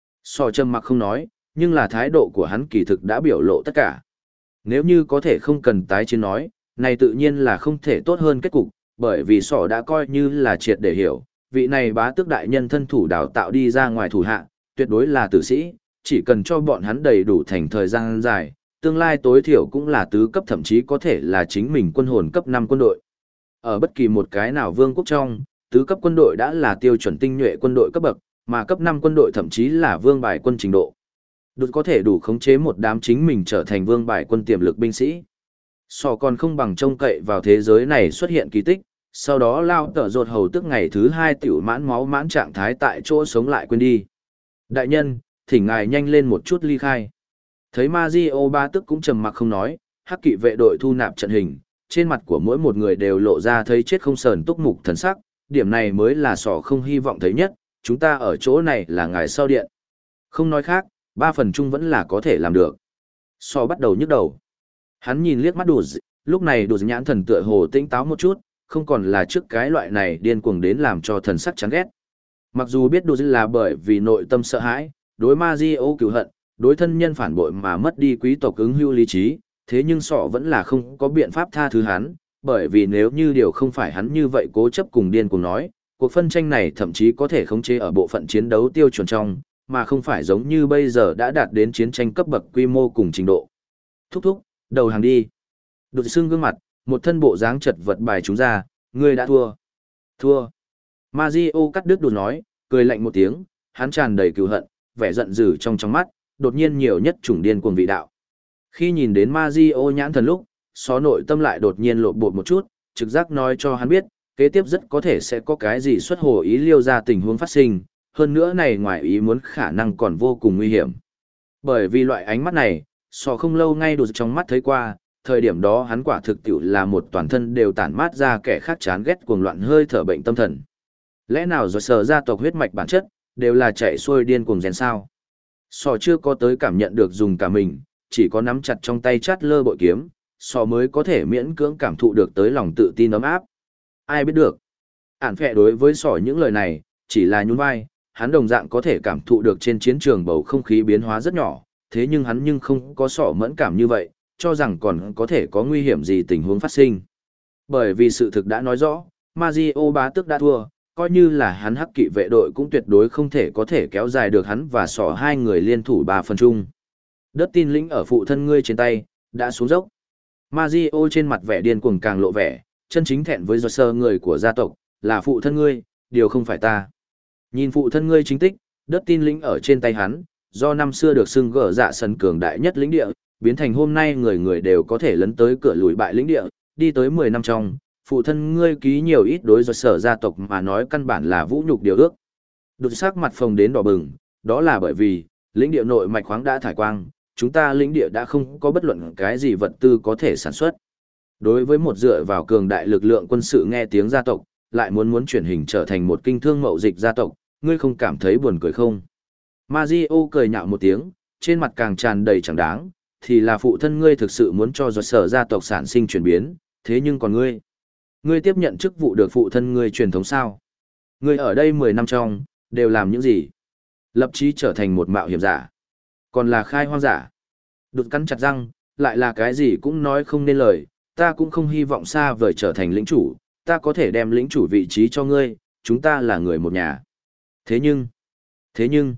Sọ trầm mặc không nói, nhưng là thái độ của hắn kỳ thực đã biểu lộ tất cả. Nếu như có thể không cần tái chiến nói, này tự nhiên là không thể tốt hơn kết cục, bởi vì sọ đã coi như là triệt để hiểu, vị này bá tước đại nhân thân thủ đào tạo đi ra ngoài thủ hạ, tuyệt đối là tử sĩ, chỉ cần cho bọn hắn đầy đủ thành thời gian dài, tương lai tối thiểu cũng là tứ cấp thậm chí có thể là chính mình quân hồn cấp 5 quân đội. Ở bất kỳ một cái nào vương quốc trong, tứ cấp quân đội đã là tiêu chuẩn tinh nhuệ quân đội cấp bậc, mà cấp 5 quân đội thậm chí là vương bài quân trình độ. Đột có thể đủ khống chế một đám chính mình trở thành vương bài quân tiềm lực binh sĩ. Sò còn không bằng trông cậy vào thế giới này xuất hiện kỳ tích, sau đó lao tở rột hầu tức ngày thứ 2 tiểu mãn máu mãn trạng thái tại chỗ sống lại quên đi. Đại nhân, thỉnh ngài nhanh lên một chút ly khai. Thấy Mazio ba tức cũng trầm mặc không nói, Hắc Kỵ vệ đội thu nạp trận hình, trên mặt của mỗi một người đều lộ ra thấy chết không sờn túc mục thần sắc, điểm này mới là sỏ không hy vọng thấy nhất, chúng ta ở chỗ này là ngài sau điện. Không nói khác, 3 phần chung vẫn là có thể làm được. Sỏ bắt đầu nhức đầu. Hắn nhìn liếc mắt Đù, lúc này Đù nhãn thần tựa hồ tĩnh táo một chút, không còn là trước cái loại này điên cuồng đến làm cho thần sắc chán ghét. Mặc dù biết Đù là bởi vì nội tâm sợ hãi, đối Mazio cừu hận, đối thân nhân phản bội mà mất đi quý tộc ứng hưu lý trí, thế nhưng sọ vẫn là không có biện pháp tha thứ hắn, bởi vì nếu như điều không phải hắn như vậy cố chấp cùng điên cùng nói, cuộc phân tranh này thậm chí có thể khống chế ở bộ phận chiến đấu tiêu chuẩn trong, mà không phải giống như bây giờ đã đạt đến chiến tranh cấp bậc quy mô cùng trình độ. Thúc thúc, đầu hàng đi. Đột xương gương mặt, một thân bộ dáng chật vật bài chúng ra, ngươi đã thua. Thua. Mazio cắt đứt đột nói, cười lạnh một tiếng, hắn tràn đầy cừu hận, vẻ giận dữ trong mắt, đột nhiên nhiều nhất chủng điên cuồng vị đạo. Khi nhìn đến Mazio nhãn thần lúc, xó nội tâm lại đột nhiên lộ bột một chút, trực giác nói cho hắn biết, kế tiếp rất có thể sẽ có cái gì xuất hồ ý liêu ra tình huống phát sinh, hơn nữa này ngoài ý muốn khả năng còn vô cùng nguy hiểm. Bởi vì loại ánh mắt này, xó không lâu ngay đột trong mắt thấy qua, thời điểm đó hắn quả thực tiểu là một toàn thân đều tản mát ra kẻ khác chán ghét cuồng loạn hơi thở bệnh tâm thần. Lẽ nào rồi sờ gia tộc huyết mạch bản chất, đều là chạy xuôi điên cuồng rèn sao? Sò chưa có tới cảm nhận được dùng cả mình, chỉ có nắm chặt trong tay chát lơ bội kiếm, sò mới có thể miễn cưỡng cảm thụ được tới lòng tự tin ấm áp. Ai biết được? Ản phệ đối với sò những lời này, chỉ là nhún vai, hắn đồng dạng có thể cảm thụ được trên chiến trường bầu không khí biến hóa rất nhỏ, thế nhưng hắn nhưng không có sò mẫn cảm như vậy, cho rằng còn có thể có nguy hiểm gì tình huống phát sinh. Bởi vì sự thực đã nói rõ, Mazio bá tước đã thua, coi như là hắn Hắc Kỵ vệ đội cũng tuyệt đối không thể có thể kéo dài được hắn và sỏ hai người liên thủ 3 phần chung. Đất tin lĩnh ở phụ thân ngươi trên tay, đã xuống dốc. Mazio trên mặt vẻ điên cuồng càng lộ vẻ, chân chính thẹn với do sơ người của gia tộc, là phụ thân ngươi, điều không phải ta. Nhìn phụ thân ngươi chính tích, đất tin lĩnh ở trên tay hắn, do năm xưa được xưng gở dạ sân cường đại nhất lĩnh địa, biến thành hôm nay người người đều có thể lấn tới cửa lùi bại lĩnh địa, đi tới 10 năm trong, phụ thân ngươi ký nhiều ít đối với sở gia tộc mà nói căn bản là vũ nhục điều ước. Đột sắc mặt phồng đến đỏ bừng, đó là bởi vì, lĩnh địa nội mạch khoáng đã thải quang, chúng ta lĩnh địa đã không có bất luận cái gì vật tư có thể sản xuất. Đối với một dựa vào cường đại lực lượng quân sự nghe tiếng gia tộc, lại muốn chuyển hình trở thành một kinh thương mậu dịch gia tộc, ngươi không cảm thấy buồn cười không? Mazio cười nhạo một tiếng, trên mặt càng tràn đầy chẳng đáng, thì là phụ thân ngươi thực sự muốn cho do sở gia tộc sản sinh chuyển biến, thế nhưng còn ngươi tiếp nhận chức vụ được phụ thân ngươi truyền thống sao? Ngươi ở đây 10 năm trong, đều làm những gì? Lập chí trở thành một mạo hiểm giả, còn là khai hoang giả. Đột cắn chặt răng, lại là cái gì cũng nói không nên lời, ta cũng không hy vọng xa vời trở thành lĩnh chủ, ta có thể đem lĩnh chủ vị trí cho ngươi, chúng ta là người một nhà. Thế nhưng,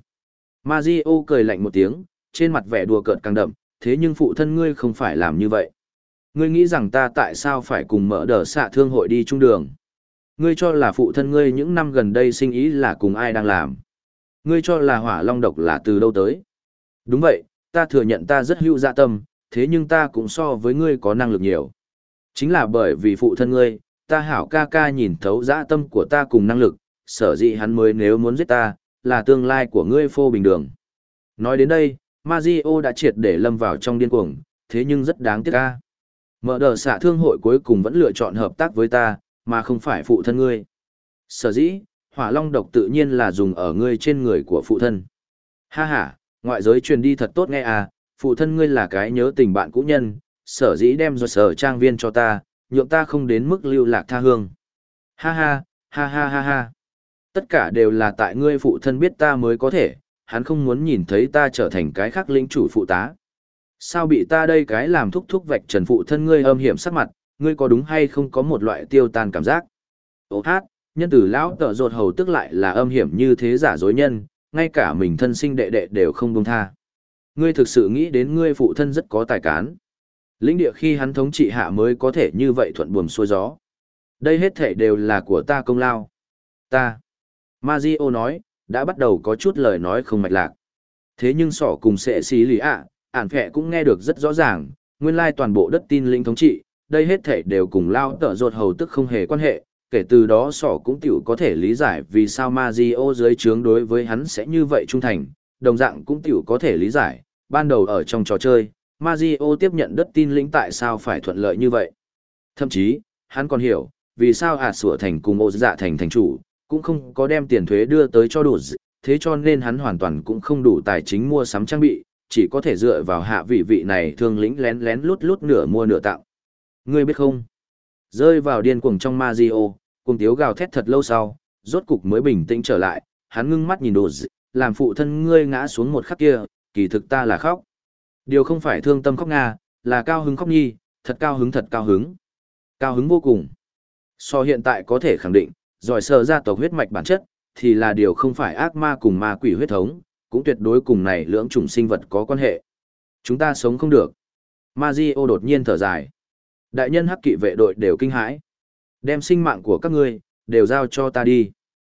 Mazio cười lạnh một tiếng, trên mặt vẻ đùa cợt càng đậm, thế nhưng phụ thân ngươi không phải làm như vậy. Ngươi nghĩ rằng ta tại sao phải cùng mở đờ xạ thương hội đi chung đường? Ngươi cho là phụ thân ngươi những năm gần đây sinh ý là cùng ai đang làm? Ngươi cho là hỏa long độc là từ đâu tới? Đúng vậy, ta thừa nhận ta rất hữu dạ tâm, thế nhưng ta cũng so với ngươi có năng lực nhiều. Chính là bởi vì phụ thân ngươi, ta hảo ca ca nhìn thấu dạ tâm của ta cùng năng lực, sở dĩ hắn mới nếu muốn giết ta, là tương lai của ngươi phô bình đường. Nói đến đây, Mazio đã triệt để lâm vào trong điên cuồng, thế nhưng rất đáng tiếc ca. Mở đờ xạ thương hội cuối cùng vẫn lựa chọn hợp tác với ta, mà không phải phụ thân ngươi. Sở dĩ, hỏa long độc tự nhiên là dùng ở ngươi trên người của phụ thân. Ha ha, ngoại giới truyền đi thật tốt nghe à, phụ thân ngươi là cái nhớ tình bạn cũ nhân, sở dĩ đem rồi sở trang viên cho ta, nhượng ta không đến mức lưu lạc tha hương. Ha ha, ha ha ha ha. Tất cả đều là tại ngươi phụ thân biết ta mới có thể, hắn không muốn nhìn thấy ta trở thành cái khác lĩnh chủ phụ tá. Sao bị ta đây cái làm thúc thúc vạch trần phụ thân ngươi âm hiểm sắc mặt, ngươi có đúng hay không có một loại tiêu tan cảm giác? Ô hát, nhân tử lão tợ rột hầu tức lại là âm hiểm như thế giả dối nhân, ngay cả mình thân sinh đệ đệ đều không buông tha. Ngươi thực sự nghĩ đến ngươi phụ thân rất có tài cán. Lĩnh địa khi hắn thống trị hạ mới có thể như vậy thuận buồm xuôi gió. Đây hết thể đều là của ta công lao. Ta. Mazio nói, đã bắt đầu có chút lời nói không mạch lạc. Thế nhưng sỏ cùng sệ xí lý ạ, ản phẹ cũng nghe được rất rõ ràng, nguyên lai toàn bộ đất tin lĩnh thống trị, đây hết thể đều cùng lao tợ rột hầu tức không hề quan hệ, kể từ đó sỏ cũng tiểu có thể lý giải vì sao Mazio dưới trướng đối với hắn sẽ như vậy trung thành, đồng dạng cũng tiểu có thể lý giải, ban đầu ở trong trò chơi, Mazio tiếp nhận đất tin lĩnh tại sao phải thuận lợi như vậy. Thậm chí, hắn còn hiểu, vì sao sủa thành cùng ô dạ thành thành chủ, cũng không có đem tiền thuế đưa tới cho đủ, thế cho nên hắn hoàn toàn cũng không đủ tài chính mua sắm trang bị, chỉ có thể dựa vào hạ vị này thương lĩnh lén lén lút lút nửa mua nửa tặng. Ngươi biết không? Rơi vào điên cuồng trong Mazio, cùng tiếu gào thét thật lâu sau, rốt cục mới bình tĩnh trở lại, hắn ngưng mắt nhìn đồ làm phụ thân ngươi ngã xuống một khắc kia, kỳ thực ta là khóc. Điều không phải thương tâm khóc nga, là cao hứng khóc nhi, thật cao hứng thật cao hứng. Cao hứng vô cùng. So hiện tại có thể khẳng định, giỏi sở gia tộc huyết mạch bản chất, thì là điều không phải ác ma cùng ma quỷ huyết thống, cũng tuyệt đối cùng này lưỡng chủng sinh vật có quan hệ. Chúng ta sống không được. Mazio đột nhiên thở dài. Đại nhân hắc kỵ vệ đội đều kinh hãi. Đem sinh mạng của các ngươi, đều giao cho ta đi.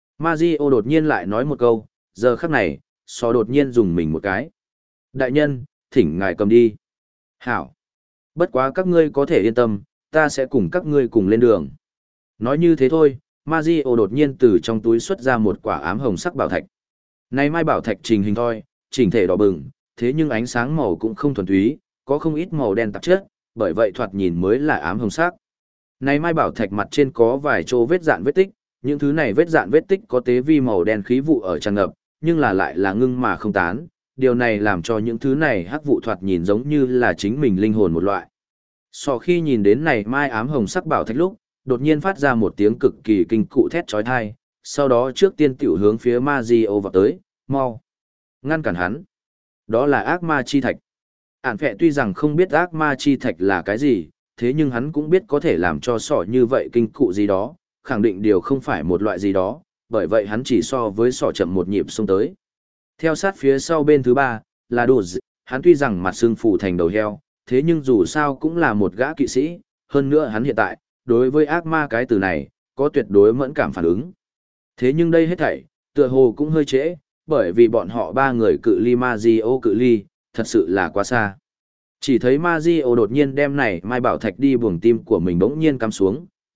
Mazio đột nhiên lại nói một câu, giờ khắc này, so đột nhiên dùng mình một cái. Đại nhân, thỉnh ngài cầm đi. Hảo. Bất quá các ngươi có thể yên tâm, ta sẽ cùng các ngươi cùng lên đường. Nói như thế thôi, Mazio đột nhiên từ trong túi xuất ra một quả ám hồng sắc bảo thạch. Này mai bảo thạch trình hình thoi, chỉnh thể đỏ bừng, thế nhưng ánh sáng màu cũng không thuần túy, có không ít màu đen tạp chất, bởi vậy thoạt nhìn mới là ám hồng sắc. Này mai bảo thạch mặt trên có vài chỗ vết dạn vết tích, những thứ này vết dạn vết tích có tế vi màu đen khí vụ ở tràn ngập, nhưng là lại là ngưng mà không tán, điều này làm cho những thứ này hắc vụ thoạt nhìn giống như là chính mình linh hồn một loại. Sau khi nhìn đến này mai ám hồng sắc bảo thạch lúc, đột nhiên phát ra một tiếng cực kỳ kinh cụ thét chói tai, sau đó trước tiên tiểu hướng phía Mazio vào tới, mau ngăn cản hắn. Đó là ác ma chi thạch. Ản phệ tuy rằng không biết ác ma chi thạch là cái gì, thế nhưng hắn cũng biết có thể làm cho sỏ như vậy kinh cụ gì đó, khẳng định điều không phải một loại gì đó, bởi vậy hắn chỉ so với sỏ chậm một nhịp xông tới. Theo sát phía sau bên thứ ba, là đồ hắn tuy rằng mặt xương phủ thành đầu heo, thế nhưng dù sao cũng là một gã kỵ sĩ, hơn nữa hắn hiện tại, đối với ác ma cái từ này, có tuyệt đối mẫn cảm phản ứng. Thế nhưng đây hết thảy, tựa hồ cũng hơi trễ, bởi vì bọn họ ba người cự ly Mazio cự ly, thật sự là quá xa. Chỉ thấy Mazio đột nhiên đem này mai bảo thạch đi buồng tim của mình bỗng nhiên cắm xuống,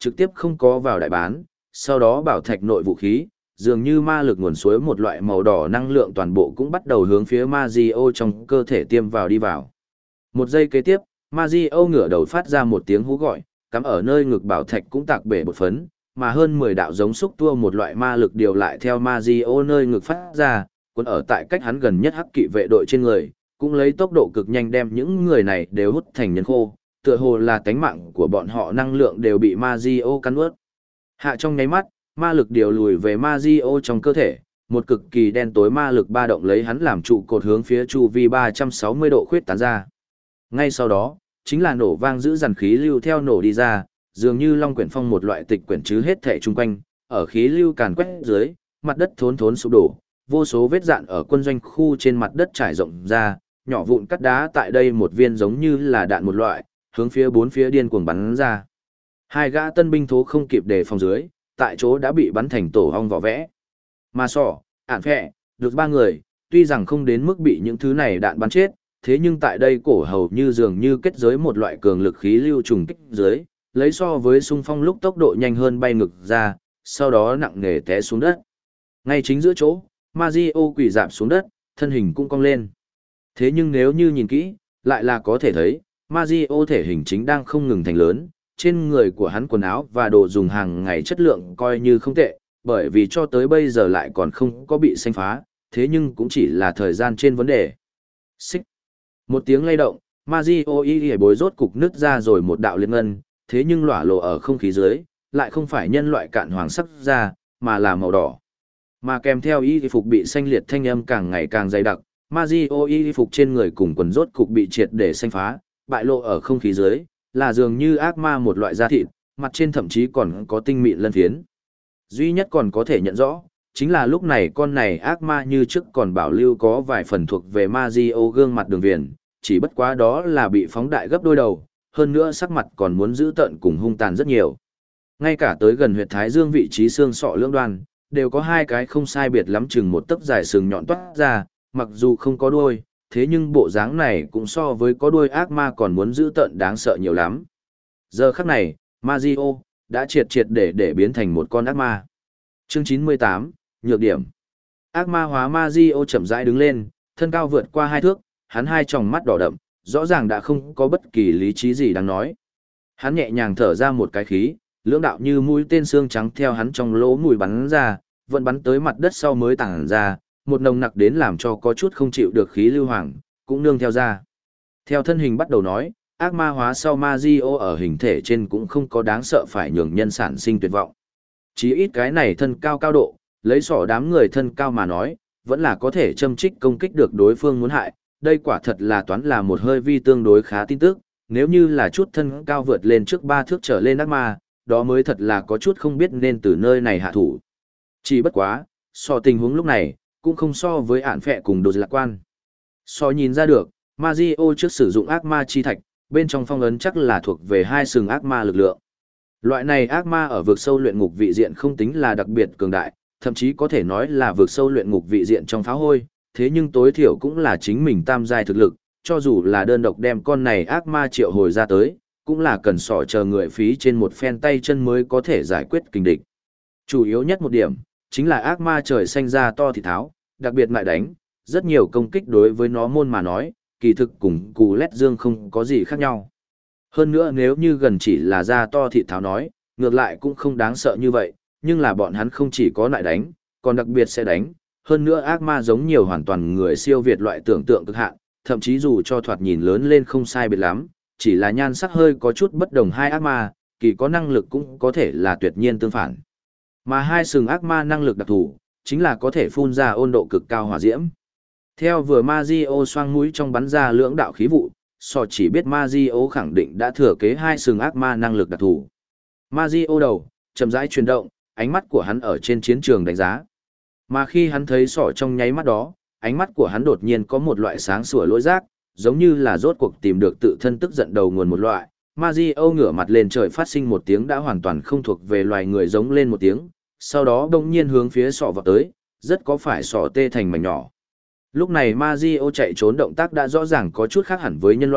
trực tiếp không có vào đại bán, sau đó bảo thạch nội vũ khí, dường như ma lực nguồn suối một loại màu đỏ năng lượng toàn bộ cũng bắt đầu hướng phía Mazio trong cơ thể tiêm vào đi vào. Một giây kế tiếp, Mazio ngửa đầu phát ra một tiếng hú gọi, cắm ở nơi ngực bảo thạch cũng tạc bể bột phấn, mà hơn 10 đạo giống xúc tua một loại ma lực điều lại theo Mazio nơi ngực phát ra, cuốn ở tại cách hắn gần nhất hắc kỵ vệ đội trên người, cũng lấy tốc độ cực nhanh đem những người này đều hút thành nhân khô, tựa hồ là tánh mạng của bọn họ năng lượng đều bị Mazio cắn nuốt. Hạ trong nháy mắt, ma lực điều lùi về Mazio trong cơ thể, một cực kỳ đen tối ma lực ba động lấy hắn làm trụ cột hướng phía chu vi 360 độ khuyết tán ra. Ngay sau đó, chính là nổ vang giữ dàn khí lưu theo nổ đi ra, dường như long quyển phong một loại tịch quyển chứ hết thể chung quanh, ở khí lưu càn quét dưới, mặt đất thốn thốn sụp đổ, vô số vết dạn ở quân doanh khu trên mặt đất trải rộng ra, nhỏ vụn cắt đá tại đây một viên giống như là đạn một loại, hướng phía bốn phía điên cuồng bắn ra. Hai gã tân binh thố không kịp đề phòng dưới, tại chỗ đã bị bắn thành tổ ong vỏ vẽ. Mà sỏ, ản phẹ, được ba người, tuy rằng không đến mức bị những thứ này đạn bắn chết, thế nhưng tại đây cổ hầu như dường như kết giới một loại cường lực khí lưu trùng kích dưới, lấy so với xung phong lúc tốc độ nhanh hơn bay ngực ra, sau đó nặng nề té xuống đất. Ngay chính giữa chỗ, Mazio quỳ rạp xuống đất, thân hình cũng cong lên. Thế nhưng nếu như nhìn kỹ, lại là có thể thấy, Mazio thể hình chính đang không ngừng thành lớn, trên người của hắn quần áo và đồ dùng hàng ngày chất lượng coi như không tệ, bởi vì cho tới bây giờ lại còn không có bị xanh phá, thế nhưng cũng chỉ là thời gian trên vấn đề. Xích. Một tiếng lay động, Mazio y bối rốt cục nứt ra rồi một đạo liên ngân, thế nhưng lỏa lộ ở không khí dưới, lại không phải nhân loại cạn hoàng sắc ra, mà là màu đỏ. Mà kèm theo y phục bị xanh liệt thanh âm càng ngày càng dày đặc, Mazio y phục trên người cùng quần rốt cục bị triệt để xanh phá, bại lộ ở không khí dưới, là dường như ác ma một loại da thịt, mặt trên thậm chí còn có tinh mịn lân phiến. Duy nhất còn có thể nhận rõ, chính là lúc này con này ác ma như trước còn bảo lưu có vài phần thuộc về Mazio gương mặt đường viền, chỉ bất quá đó là bị phóng đại gấp đôi đầu, hơn nữa sắc mặt còn muốn giữ tợn cùng hung tàn rất nhiều. Ngay cả tới gần huyệt thái dương vị trí xương sọ lưỡng đoan, đều có hai cái không sai biệt lắm chừng một tấc dài sừng nhọn toát ra, mặc dù không có đuôi, thế nhưng bộ dáng này cũng so với có đuôi ác ma còn muốn giữ tợn đáng sợ nhiều lắm. Giờ khắc này, Mazio đã triệt để biến thành một con ác ma. Chương 98, nhược điểm. Ác ma hóa Mazio chậm rãi đứng lên, thân cao vượt qua 2 thước, hắn hai tròng mắt đỏ đậm, rõ ràng đã không có bất kỳ lý trí gì đáng nói. Hắn nhẹ nhàng thở ra một cái khí, lưỡng đạo như mũi tên xương trắng theo hắn trong lỗ mũi bắn ra, vẫn bắn tới mặt đất sau mới tản ra, một nồng nặc đến làm cho có chút không chịu được khí lưu hoàng, cũng nương theo ra. Theo thân hình bắt đầu nói, ác ma hóa sau Mazio ở hình thể trên cũng không có đáng sợ phải nhường nhân sản sinh tuyệt vọng. Chí ít cái này thân cao cao độ, lấy sỏ đám người thân cao mà nói, vẫn là có thể châm trích công kích được đối phương muốn hại, đây quả thật là toán là một hơi vi tương đối khá tin tức, nếu như là chút thân cao vượt lên trước 3 thước trở lên ác ma, đó mới thật là có chút không biết nên từ nơi này hạ thủ. Chỉ bất quá, so tình huống lúc này, cũng không so với ản phệ cùng đồ lạc quan. So nhìn ra được, Mazio trước sử dụng ác ma chi thạch, bên trong phong ấn chắc là thuộc về hai sừng ác ma lực lượng. Loại này ác ma ở vực sâu luyện ngục vị diện không tính là đặc biệt cường đại, thậm chí có thể nói là vực sâu luyện ngục vị diện trong pháo hôi, thế nhưng tối thiểu cũng là chính mình tam giai thực lực, cho dù là đơn độc đem con này ác ma triệu hồi ra tới, cũng là cần sỏ chờ người phí trên một phen tay chân mới có thể giải quyết kình địch. Chủ yếu nhất một điểm, chính là ác ma trời xanh ra to thịt tháo, đặc biệt ngại đánh, rất nhiều công kích đối với nó môn mà nói, kỳ thực cùng cù lét dương không có gì khác nhau. Hơn nữa nếu như gần chỉ là da to thịt tháo nói, ngược lại cũng không đáng sợ như vậy, nhưng là bọn hắn không chỉ có lại đánh, còn đặc biệt sẽ đánh, hơn nữa ác ma giống nhiều hoàn toàn người siêu việt loại tưởng tượng cực hạn, thậm chí dù cho thoạt nhìn lớn lên không sai biệt lắm, chỉ là nhan sắc hơi có chút bất đồng hai ác ma, kỳ có năng lực cũng có thể là tuyệt nhiên tương phản. Mà hai sừng ác ma năng lực đặc thù, chính là có thể phun ra ôn độ cực cao hỏa diễm. Theo vừa Mazio xoang mũi trong bắn ra lưỡng đạo khí vụ, so chỉ biết Mazio khẳng định đã thừa kế hai sừng ác ma năng lực đặc thù. Mazio đầu, chậm rãi chuyển động, ánh mắt của hắn ở trên chiến trường đánh giá. Mà khi hắn thấy sỏ trong nháy mắt đó, ánh mắt của hắn đột nhiên có một loại sáng sủa lỗi giác, giống như là rốt cuộc tìm được tự thân tức giận đầu nguồn một loại. Mazio ngửa mặt lên trời phát sinh một tiếng đã hoàn toàn không thuộc về loài người giống lên một tiếng, sau đó đông nhiên hướng phía sỏ vào tới, rất có phải sỏ tê thành mảnh nhỏ. Lúc này Mazio chạy trốn động tác đã rõ ràng có chút khác hẳn với nhân loại,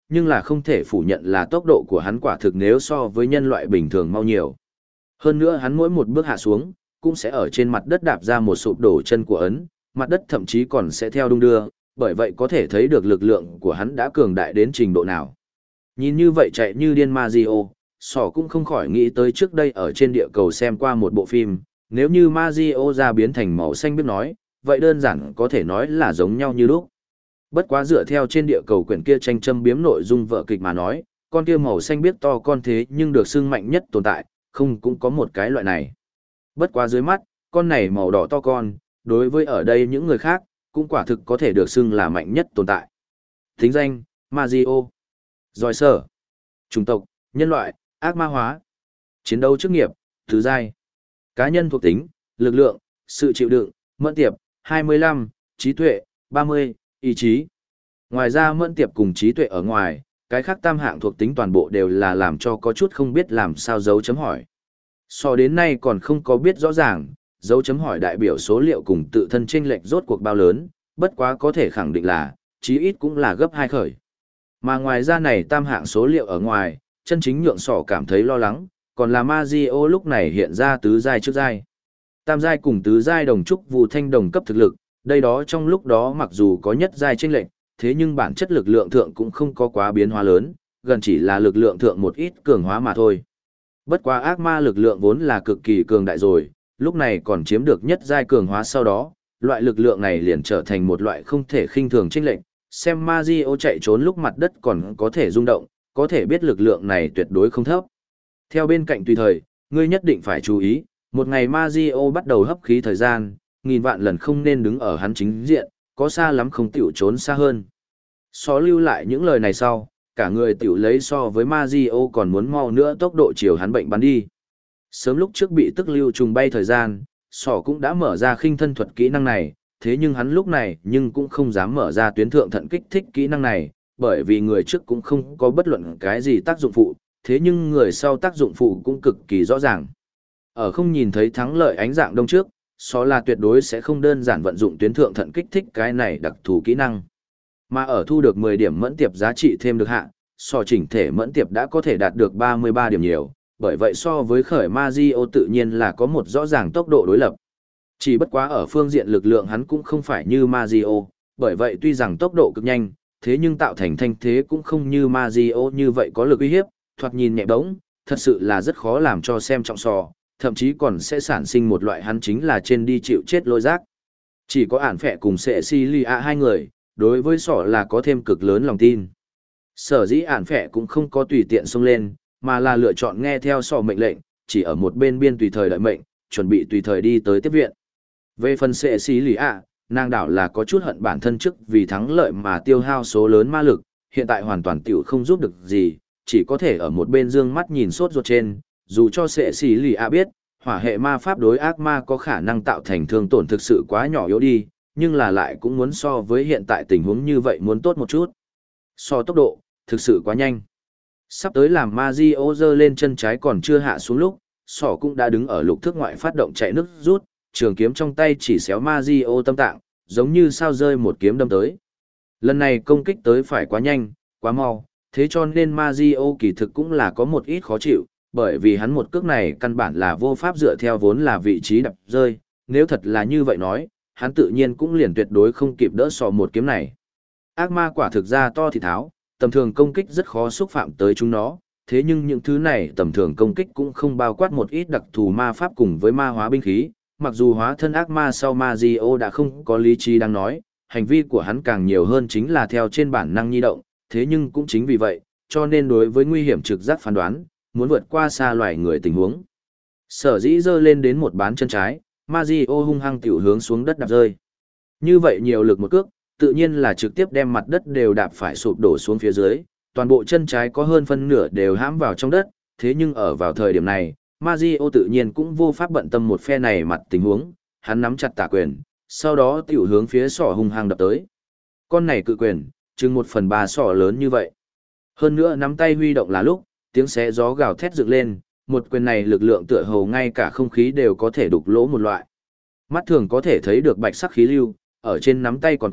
nhưng là không thể phủ nhận là tốc độ của hắn quả thực nếu so với nhân loại bình thường mau nhiều. Hơn nữa hắn mỗi một bước hạ xuống, cũng sẽ ở trên mặt đất đạp ra một sụp đổ chân của ấn, mặt đất thậm chí còn sẽ theo đung đưa, bởi vậy có thể thấy được lực lượng của hắn đã cường đại đến trình độ nào. Nhìn như vậy chạy như điên Mario, Sỏ cũng không khỏi nghĩ tới trước đây ở trên địa cầu xem qua một bộ phim, nếu như Mario ra biến thành màu xanh biết nói, vậy đơn giản có thể nói là giống nhau như lúc. Bất quá dựa theo trên địa cầu quyển kia tranh châm biếm nội dung vở kịch mà nói, con kia màu xanh biết to con thế nhưng được xưng mạnh nhất tồn tại, không cũng có một cái loại này. Bất quá dưới mắt, con này màu đỏ to con, đối với ở đây những người khác, cũng quả thực có thể được xưng là mạnh nhất tồn tại. Thính danh, Mario. Giỏi sở. Chủng tộc, nhân loại, ác ma hóa. Chiến đấu chức nghiệp, thứ giai. Cá nhân thuộc tính, lực lượng, sự chịu đựng, mẫn tiệp, 25, trí tuệ, 30, ý chí. Ngoài ra mẫn tiệp cùng trí tuệ ở ngoài, cái khác tam hạng thuộc tính toàn bộ đều là làm cho có chút không biết làm sao dấu chấm hỏi. So đến nay còn không có biết rõ ràng, dấu chấm hỏi đại biểu số liệu cùng tự thân chênh lệch rốt cuộc bao lớn, bất quá có thể khẳng định là, chí ít cũng là gấp 2 khởi. Mà ngoài ra này tam hạng số liệu ở ngoài, chân chính nhượng sỏ cảm thấy lo lắng, còn là Mario lúc này hiện ra tứ giai trước giai. Tam giai cùng tứ giai đồng trúc vụ thanh đồng cấp thực lực, đây đó trong lúc đó mặc dù có nhất giai chênh lệch, thế nhưng bản chất lực lượng thượng cũng không có quá biến hóa lớn, gần chỉ là lực lượng thượng một ít cường hóa mà thôi. Bất quá ác ma lực lượng vốn là cực kỳ cường đại rồi, lúc này còn chiếm được nhất giai cường hóa sau đó, loại lực lượng này liền trở thành một loại không thể khinh thường chênh lệch, xem Mario chạy trốn lúc mặt đất còn có thể rung động, có thể biết lực lượng này tuyệt đối không thấp. Theo bên cạnh tùy thời, ngươi nhất định phải chú ý, một ngày Mario bắt đầu hấp khí thời gian, nghìn vạn lần không nên đứng ở hắn chính diện, có xa lắm không tiểu trốn xa hơn. Xó lưu lại những lời này sau, cả người tiểu lấy so với Mario còn muốn mau nữa tốc độ chiều hắn bệnh bắn đi. Sớm lúc trước bị tức lưu trùng bay thời gian, Sỏ cũng đã mở ra khinh thân thuật kỹ năng này, thế nhưng hắn lúc này nhưng cũng không dám mở ra tuyến thượng thận kích thích kỹ năng này, bởi vì người trước cũng không có bất luận cái gì tác dụng phụ, thế nhưng người sau tác dụng phụ cũng cực kỳ rõ ràng. Ở không nhìn thấy thắng lợi ánh dạng đông trước, Sỏ là tuyệt đối sẽ không đơn giản vận dụng tuyến thượng thận kích thích cái này đặc thù kỹ năng. Mà ở thu được 10 điểm mẫn tiệp giá trị thêm được hạ, Sỏ chỉnh thể mẫn tiệp đã có thể đạt được 33 điểm nhiều, bởi vậy so với khởi Mario tự nhiên là có một rõ ràng tốc độ đối lập. Chỉ bất quá ở phương diện lực lượng hắn cũng không phải như Mario, bởi vậy tuy rằng tốc độ cực nhanh, thế nhưng tạo thành thanh thế cũng không như Mario như vậy có lực uy hiếp, thoạt nhìn nhẹ bỗng, thật sự là rất khó làm cho xem trọng Sỏ, thậm chí còn sẽ sản sinh một loại hắn chính là trên đi chịu chết lôi rác. Chỉ có ản phẹ cùng Cecilia hai người, đối với Sỏ là có thêm cực lớn lòng tin. Sở dĩ ản phẹ cũng không có tùy tiện xông lên, mà là lựa chọn nghe theo Sỏ mệnh lệnh, chỉ ở một bên biên tùy thời đợi mệnh, chuẩn bị tùy thời đi tới tiếp viện. Về phần Cecilia, nàng đảo là có chút hận bản thân trước vì thắng lợi mà tiêu hao số lớn ma lực, hiện tại hoàn toàn tiểu không giúp được gì, chỉ có thể ở một bên dương mắt nhìn sốt ruột trên, dù cho Cecilia biết, hỏa hệ ma pháp đối ác ma có khả năng tạo thành thương tổn thực sự quá nhỏ yếu đi, nhưng là lại cũng muốn so với hiện tại tình huống như vậy muốn tốt một chút. So tốc độ, thực sự quá nhanh. Sắp tới làm Mario giơ lên chân trái còn chưa hạ xuống lúc, Sỏ cũng đã đứng ở lục thước ngoại phát động chạy nước rút, trường kiếm trong tay chỉ xéo Mario tâm tạng, giống như sao rơi một kiếm đâm tới. Lần này công kích tới phải quá nhanh, quá mau, thế cho nên Mario kỳ thực cũng là có một ít khó chịu, bởi vì hắn một cước này căn bản là vô pháp dựa theo vốn là vị trí đập rơi, nếu thật là như vậy nói, hắn tự nhiên cũng liền tuyệt đối không kịp đỡ Sỏ một kiếm này. Ác ma quả thực ra to thì tháo, tầm thường công kích rất khó xúc phạm tới chúng nó, thế nhưng những thứ này tầm thường công kích cũng không bao quát một ít đặc thù ma pháp cùng với ma hóa binh khí, mặc dù hóa thân ác ma sau Mario đã không có lý trí đang nói, hành vi của hắn càng nhiều hơn chính là theo trên bản năng nhi động, thế nhưng cũng chính vì vậy, cho nên đối với nguy hiểm trực giác phán đoán, muốn vượt qua xa loài người tình huống. Sở dĩ dơ lên đến một bán chân trái, Mario hung hăng tiểu hướng xuống đất đạp rơi. Như vậy nhiều lực một cước, tự nhiên là trực tiếp đem mặt đất đều đạp phải sụp đổ xuống phía dưới, toàn bộ chân trái có hơn phân nửa đều hãm vào trong đất, thế nhưng ở vào thời điểm này, Mario tự nhiên cũng vô pháp bận tâm một phe này mặt tình huống, hắn nắm chặt tả quyền, sau đó tiểu hướng phía Sỏ hung hăng đập tới. Con này cự quyền, chừng 1/3 Sỏ lớn như vậy. Hơn nữa nắm tay huy động là lúc, tiếng xé gió gào thét dựng lên, một quyền này lực lượng tựa hồ ngay cả không khí đều có thể đục lỗ một loại. Mắt thường có thể thấy được bạch sắc khí lưu, ở trên nắm tay còn quấn,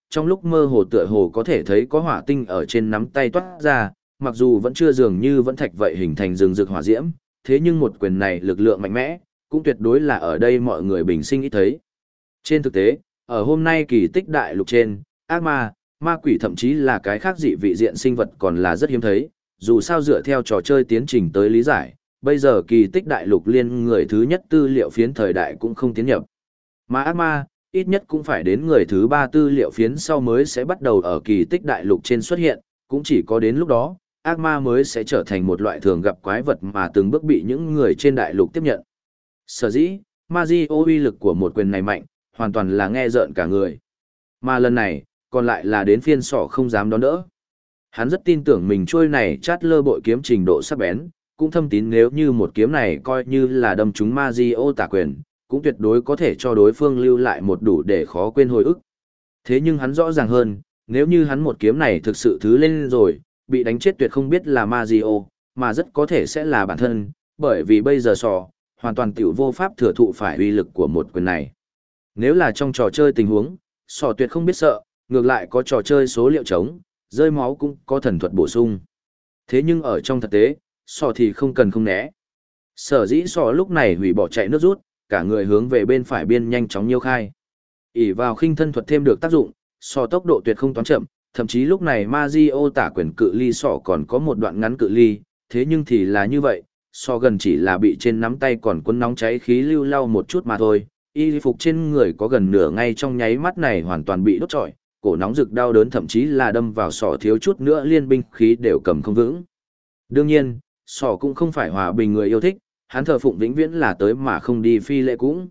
trong lúc mơ hồ tựa hồ có thể thấy có hỏa tinh ở trên nắm tay toát ra, mặc dù vẫn chưa dường như vẫn thạch vậy hình thành rừng rực hỏa diễm, thế nhưng một quyền này lực lượng mạnh mẽ, cũng tuyệt đối là ở đây mọi người bình sinh ít thấy. Trên thực tế, ở hôm nay kỳ tích đại lục trên, ác ma, ma quỷ thậm chí là cái khác dị vị diện sinh vật còn là rất hiếm thấy, dù sao dựa theo trò chơi tiến trình tới lý giải, bây giờ kỳ tích đại lục liên người thứ nhất tư liệu phiến thời đại cũng không tiến nhập. Mà ác ma, ít nhất cũng phải đến người thứ 3 tư liệu phiến sau mới sẽ bắt đầu ở kỳ tích đại lục trên xuất hiện, cũng chỉ có đến lúc đó, ác ma mới sẽ trở thành một loại thường gặp quái vật mà từng bước bị những người trên đại lục tiếp nhận. Sở dĩ, Mazio uy lực của một quyền này mạnh, hoàn toàn là nghe rợn cả người. Mà lần này, còn lại là đến phiên sỏ không dám đón đỡ. Hắn rất tin tưởng mình trôi này chát lơ bội kiếm trình độ sắc bén, cũng thâm tín nếu như một kiếm này coi như là đâm trúng Mazio tả quyền, cũng tuyệt đối có thể cho đối phương lưu lại một đủ để khó quên hồi ức. Thế nhưng hắn rõ ràng hơn, nếu như hắn một kiếm này thực sự thứ lên rồi, bị đánh chết tuyệt không biết là Mazio, mà rất có thể sẽ là bản thân, bởi vì bây giờ sỏ, hoàn toàn tiểu vô pháp thừa thụ phải uy lực của một quyền này. Nếu là trong trò chơi tình huống, sỏ tuyệt không biết sợ, ngược lại có trò chơi số liệu chống, rơi máu cũng có thần thuật bổ sung. Thế nhưng ở trong thực tế, sỏ thì không cần không né. Sở dĩ sỏ lúc này hủy bỏ chạy nước rút, cả người hướng về bên phải biên nhanh chóng nhiêu khai. Ỷ vào khinh thân thuật thêm được tác dụng, sỏ tốc độ tuyệt không toán chậm, thậm chí lúc này Mazio tả quyền cự ly sỏ còn có một đoạn ngắn cự ly, thế nhưng thì là như vậy, sỏ gần chỉ là bị trên nắm tay còn cuốn nóng cháy khí lưu lau một chút mà thôi. Y phục trên người có gần nửa ngay trong nháy mắt này hoàn toàn bị đốt trọi, cổ nóng rực đau đớn thậm chí là đâm vào sọ thiếu chút nữa liên binh khí đều cầm không vững. Đương nhiên, sọ cũng không phải hòa bình người yêu thích, hắn thờ phụng vĩnh viễn là tới mà không đi phi lễ cũng.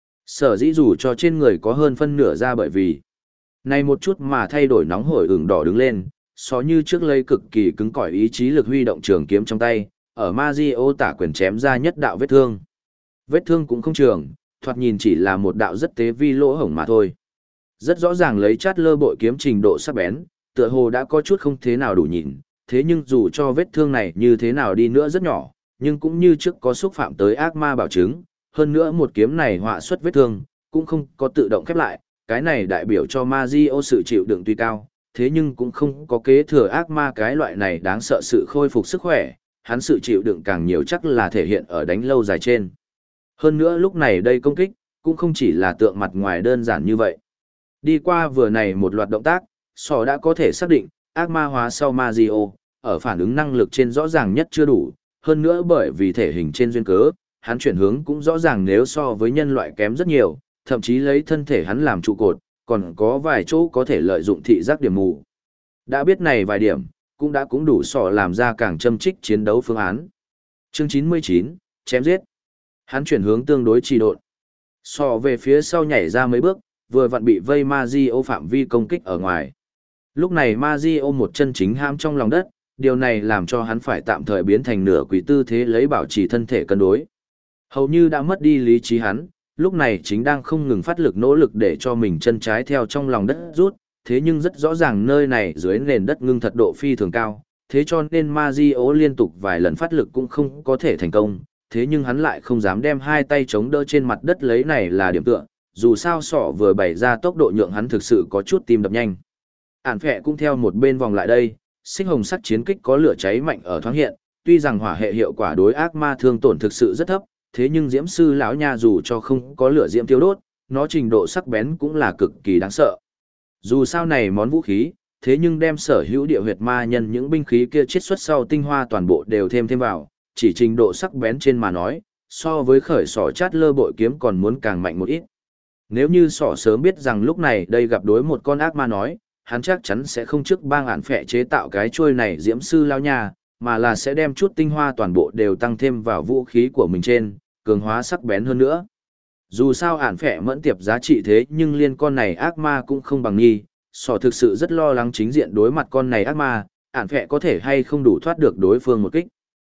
Sở dĩ dù cho trên người có hơn phân nửa ra bởi vì này một chút mà thay đổi nóng hổi ửng đỏ đứng lên, sọ như trước lấy cực kỳ cứng cỏi ý chí lực huy động trường kiếm trong tay, ở Mazio tả quyền chém ra nhất đạo vết thương. Vết thương cũng không trường, thoạt nhìn chỉ là một đạo rất tế vi lỗ hổng mà thôi. Rất rõ ràng lấy chát lơ bội kiếm trình độ sắc bén, tựa hồ đã có chút không thế nào đủ nhìn, thế nhưng dù cho vết thương này như thế nào đi nữa rất nhỏ, nhưng cũng như trước có xúc phạm tới ác ma bảo chứng, hơn nữa một kiếm này họa xuất vết thương, cũng không có tự động khép lại, cái này đại biểu cho Mazio sự chịu đựng tuy cao, thế nhưng cũng không có kế thừa ác ma cái loại này đáng sợ sự khôi phục sức khỏe, hắn sự chịu đựng càng nhiều chắc là thể hiện ở đánh lâu dài trên. Hơn nữa lúc này đây công kích, cũng không chỉ là tượng mặt ngoài đơn giản như vậy. Đi qua vừa này một loạt động tác, sò đã có thể xác định, ác ma hóa sau Mazio, ở phản ứng năng lực trên rõ ràng nhất chưa đủ, hơn nữa bởi vì thể hình trên duyên cớ, hắn chuyển hướng cũng rõ ràng nếu so với nhân loại kém rất nhiều, thậm chí lấy thân thể hắn làm trụ cột, còn có vài chỗ có thể lợi dụng thị giác điểm mù. Đã biết này vài điểm, cũng đủ sò làm ra càng châm trích chiến đấu phương án. Chương 99, chém giết. Hắn chuyển hướng tương đối trì độn. Sò về phía sau nhảy ra mấy bước, vừa vặn bị vây Mazio phạm vi công kích ở ngoài. Lúc này Mazio một chân chính ham trong lòng đất, điều này làm cho hắn phải tạm thời biến thành nửa quỷ tư thế lấy bảo trì thân thể cân đối. Hầu như đã mất đi lý trí hắn, lúc này chính đang không ngừng phát lực nỗ lực để cho mình chân trái theo trong lòng đất rút, thế nhưng rất rõ ràng nơi này dưới nền đất ngưng thật độ phi thường cao, thế cho nên Mazio liên tục vài lần phát lực cũng không có thể thành công, thế nhưng hắn lại không dám đem hai tay chống đỡ trên mặt đất lấy này là điểm tựa, dù sao sọ vừa bày ra tốc độ nhượng hắn thực sự có chút tim đập nhanh. Ản phẹ cũng theo một bên vòng lại đây, xích hồng sắc chiến kích có lửa cháy mạnh ở thoáng hiện, tuy rằng hỏa hệ hiệu quả đối ác ma thương tổn thực sự rất thấp, thế nhưng diễm sư lão nha dù cho không có lửa diễm tiêu đốt, nó trình độ sắc bén cũng là cực kỳ đáng sợ. Dù sao này món vũ khí, thế nhưng đem sở hữu địa huyệt ma nhân những binh khí kia chiết xuất sau tinh hoa toàn bộ đều thêm vào, chỉ trình độ sắc bén trên mà nói, so với khởi sỏ chát lơ bội kiếm còn muốn càng mạnh một ít. Nếu như sỏ sớm biết rằng lúc này đây gặp đối một con ác ma nói, hắn chắc chắn sẽ không trước bang ản phệ chế tạo cái chuôi này diễm sư lao nha, mà là sẽ đem chút tinh hoa toàn bộ đều tăng thêm vào vũ khí của mình trên, cường hóa sắc bén hơn nữa. Dù sao ản phệ mẫn tiệp giá trị thế nhưng liên con này ác ma cũng không bằng nghi, sỏ thực sự rất lo lắng chính diện đối mặt con này ác ma, ản phệ có thể hay không đủ thoát được đối phương một kích.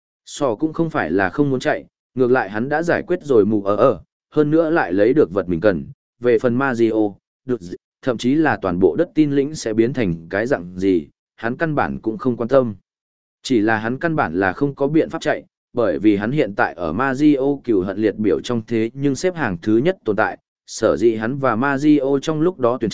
Sỏ cũng không phải là không muốn chạy, ngược lại hắn đã giải quyết rồi mù hơn nữa lại lấy được vật mình cần, về phần Mazio, được thậm chí là toàn bộ đất tin lĩnh sẽ biến thành cái dạng gì, hắn căn bản cũng không quan tâm. Chỉ là hắn căn bản là không có biện pháp chạy, bởi vì hắn hiện tại ở Mazio cừu hận liệt biểu trong thế nhưng xếp hàng thứ nhất tồn tại, sở dĩ hắn và Mazio trong lúc đó tuyển trạch,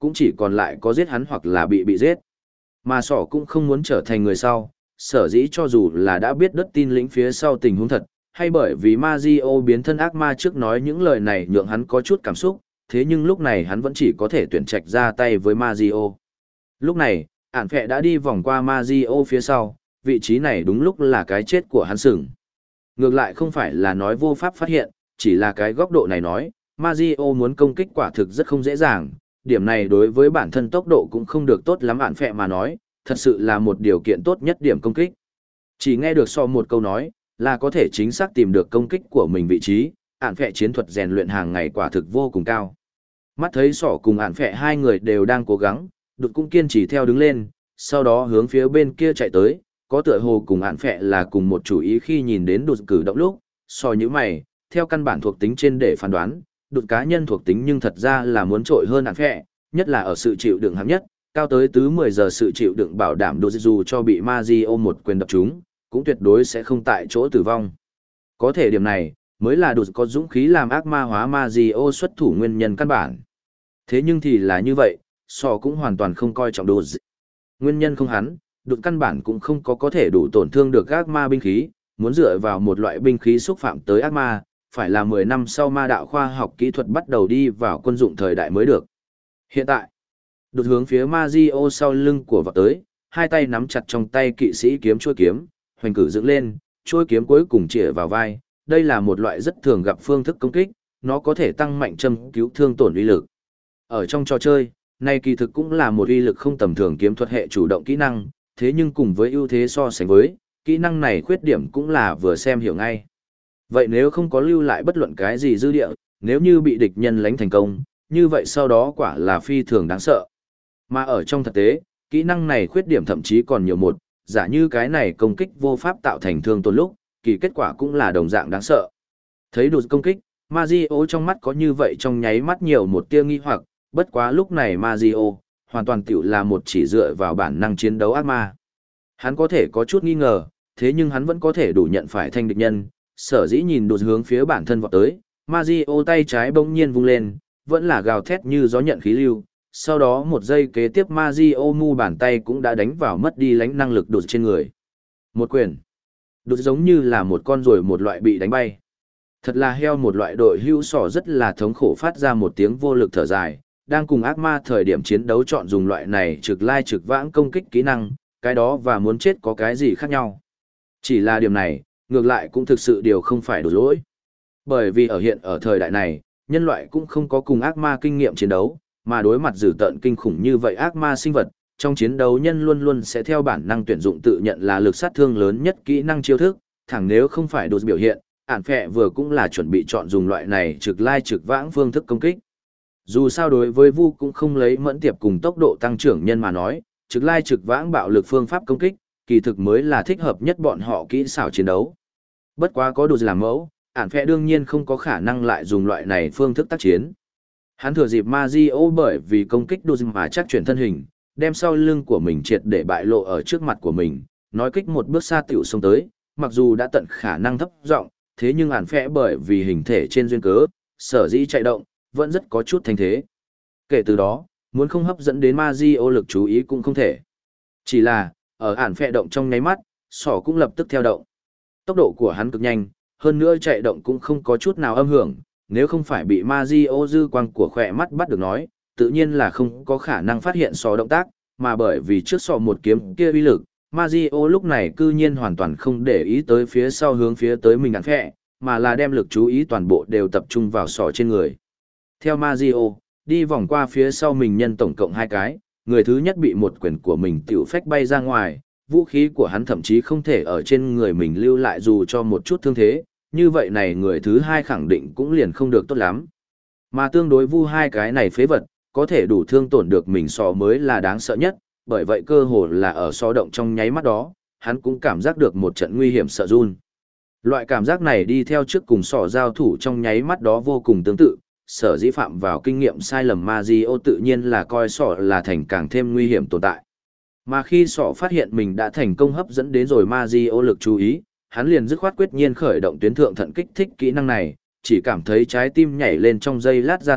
cũng chỉ còn lại có giết hắn hoặc là bị giết. Mà sỏ cũng không muốn trở thành người sau, sở dĩ cho dù là đã biết đất tin lĩnh phía sau tình huống thật, hay bởi vì Mazio biến thân ác ma trước nói những lời này nhượng hắn có chút cảm xúc, thế nhưng lúc này hắn vẫn chỉ có thể tuyển trạch ra tay với Mazio. Lúc này, ản phẹ đã đi vòng qua Mazio phía sau, vị trí này đúng lúc là cái chết của hắn sừng. Ngược lại không phải là nói vô pháp phát hiện, chỉ là cái góc độ này nói, Mazio muốn công kích quả thực rất không dễ dàng, điểm này đối với bản thân tốc độ cũng không được tốt lắm ản phẹ mà nói, thật sự là một điều kiện tốt nhất điểm công kích. Chỉ nghe được so một câu nói, là có thể chính xác tìm được công kích của mình vị trí, ản phẹ chiến thuật rèn luyện hàng ngày quả thực vô cùng cao. Mắt thấy sỏ cùng ản phẹ hai người đều đang cố gắng, đột cũng kiên trì theo đứng lên, sau đó hướng phía bên kia chạy tới, có tựa hồ cùng ản phẹ là cùng một chủ ý khi nhìn đến đột cử động lúc, so như mày, theo căn bản thuộc tính trên để phán đoán, đột cá nhân thuộc tính nhưng thật ra là muốn trội hơn ản phẹ, nhất là ở sự chịu đựng hạng nhất, cao tới tứ 10 giờ sự chịu đựng bảo đảm đột dù cho bị Mazio một quyền đập trúng, cũng tuyệt đối sẽ không tại chỗ tử vong. Có thể điểm này, mới là đột có dũng khí làm ác ma hóa Mazio xuất thủ nguyên nhân căn bản. Thế nhưng thì là như vậy, sò cũng hoàn toàn không coi trọng đột. Nguyên nhân không hắn, đột căn bản cũng không có thể đủ tổn thương được ác ma binh khí, muốn dựa vào một loại binh khí xúc phạm tới ác ma, phải là 10 năm sau ma đạo khoa học kỹ thuật bắt đầu đi vào quân dụng thời đại mới được. Hiện tại, đột hướng phía Mazio sau lưng của vọt tới, hai tay nắm chặt trong tay kỵ sĩ kiếm chuôi kiếm, hoành cử dựng lên, chuôi kiếm cuối cùng chĩa vào vai. Đây là một loại rất thường gặp phương thức công kích, nó có thể tăng mạnh châm cứu thương tổn uy lực. Ở trong trò chơi, này kỳ thực cũng là một uy lực không tầm thường kiếm thuật hệ chủ động kỹ năng, thế nhưng cùng với ưu thế so sánh với, kỹ năng này khuyết điểm cũng là vừa xem hiểu ngay. Vậy nếu không có lưu lại bất luận cái gì dư địa, nếu như bị địch nhân đánh thành công, như vậy sau đó quả là phi thường đáng sợ. Mà ở trong thực tế, kỹ năng này khuyết điểm thậm chí còn nhiều một, giả như cái này công kích vô pháp tạo thành thương tổn lúc, kỳ kết quả cũng là đồng dạng đáng sợ. Thấy đột công kích, Mazio trong mắt có như vậy trong nháy mắt nhiều một tia nghi hoặc, bất quá lúc này Mazio hoàn toàn tiểu là một chỉ dựa vào bản năng chiến đấu ác ma. Hắn có thể có chút nghi ngờ, thế nhưng hắn vẫn có thể đủ nhận phải thanh địch nhân, sở dĩ nhìn đột hướng phía bản thân vọt tới, Mazio tay trái bỗng nhiên vung lên, vẫn là gào thét như gió nhận khí lưu. Sau đó một giây kế tiếp Mazio mu bàn tay cũng đã đánh vào mất đi lãnh năng lực đột trên người. Một quyền. Đột giống như là một con ruồi một loại bị đánh bay. Thật là heo một loại đội hưu sỏ rất là thống khổ phát ra một tiếng vô lực thở dài, đang cùng ác ma thời điểm chiến đấu chọn dùng loại này trực lai trực vãng công kích kỹ năng, cái đó và muốn chết có cái gì khác nhau. Chỉ là điểm này, ngược lại cũng thực sự điều không phải đột lỗi. Bởi vì ở thời đại này, nhân loại cũng không có cùng ác ma kinh nghiệm chiến đấu, mà đối mặt dữ tợn kinh khủng như vậy ác ma sinh vật, trong chiến đấu nhân luôn luôn sẽ theo bản năng tuyển dụng tự nhận là lực sát thương lớn nhất kỹ năng chiêu thức, thẳng nếu không phải đột biểu hiện, ản phẹ vừa cũng là chuẩn bị chọn dùng loại này trực lai trực vãng phương thức công kích. Dù sao đối với Vu cũng không lấy mẫn tiệp cùng tốc độ tăng trưởng nhân mà nói, trực lai trực vãng bạo lực phương pháp công kích, kỳ thực mới là thích hợp nhất bọn họ kỹ xảo chiến đấu. Bất quá có đột làm mẫu, ản phẹ đương nhiên không có khả năng lại dùng loại này phương thức tác chiến. Hắn thừa dịp Mazio bởi vì công kích đột mà chắc chuyển thân hình, đem sau lưng của mình triệt để bại lộ ở trước mặt của mình, nói kích một bước xa tiểu xông tới, mặc dù đã tận khả năng thấp giọng, thế nhưng ản phẹ bởi vì hình thể trên duyên cớ, sở dĩ chạy động, vẫn rất có chút thanh thế. Kể từ đó, muốn không hấp dẫn đến Mazio lực chú ý cũng không thể. Chỉ là, ở ản phẹ động trong nháy mắt, sỏ cũng lập tức theo động. Tốc độ của hắn cực nhanh, hơn nữa chạy động cũng không có chút nào âm hưởng, nếu không phải bị Mazio dư quang của khỏe mắt bắt được nói, tự nhiên là không có khả năng phát hiện sò động tác, mà bởi vì trước sò một kiếm kia uy lực, Mazio lúc này cư nhiên hoàn toàn không để ý tới phía sau hướng phía tới mình ản phẹ, mà là đem lực chú ý toàn bộ đều tập trung vào sò trên người. Theo Mazio, đi vòng qua phía sau mình nhân tổng cộng 2 cái, người thứ nhất bị một quyền của mình tiểu phách bay ra ngoài, vũ khí của hắn thậm chí không thể ở trên người mình lưu lại dù cho một chút thương thế, như vậy này người thứ hai khẳng định cũng liền không được tốt lắm. Mà tương đối Vu hai cái này phế vật, có thể đủ thương tổn được mình sò mới là đáng sợ nhất, bởi vậy cơ hồ là ở sò động trong nháy mắt đó, hắn cũng cảm giác được một trận nguy hiểm sợ run. Loại cảm giác này đi theo trước cùng sò giao thủ trong nháy mắt đó vô cùng tương tự, sở dĩ phạm vào kinh nghiệm sai lầm Mazio tự nhiên là coi sọ là thành càng thêm nguy hiểm tồn tại. Mà khi sọ phát hiện mình đã thành công hấp dẫn đến rồi Mazio lực chú ý, hắn liền dứt khoát quyết nhiên khởi động tuyến thượng thận kích thích kỹ năng này, chỉ cảm thấy trái tim nhảy lên trong giây lát gia tốc,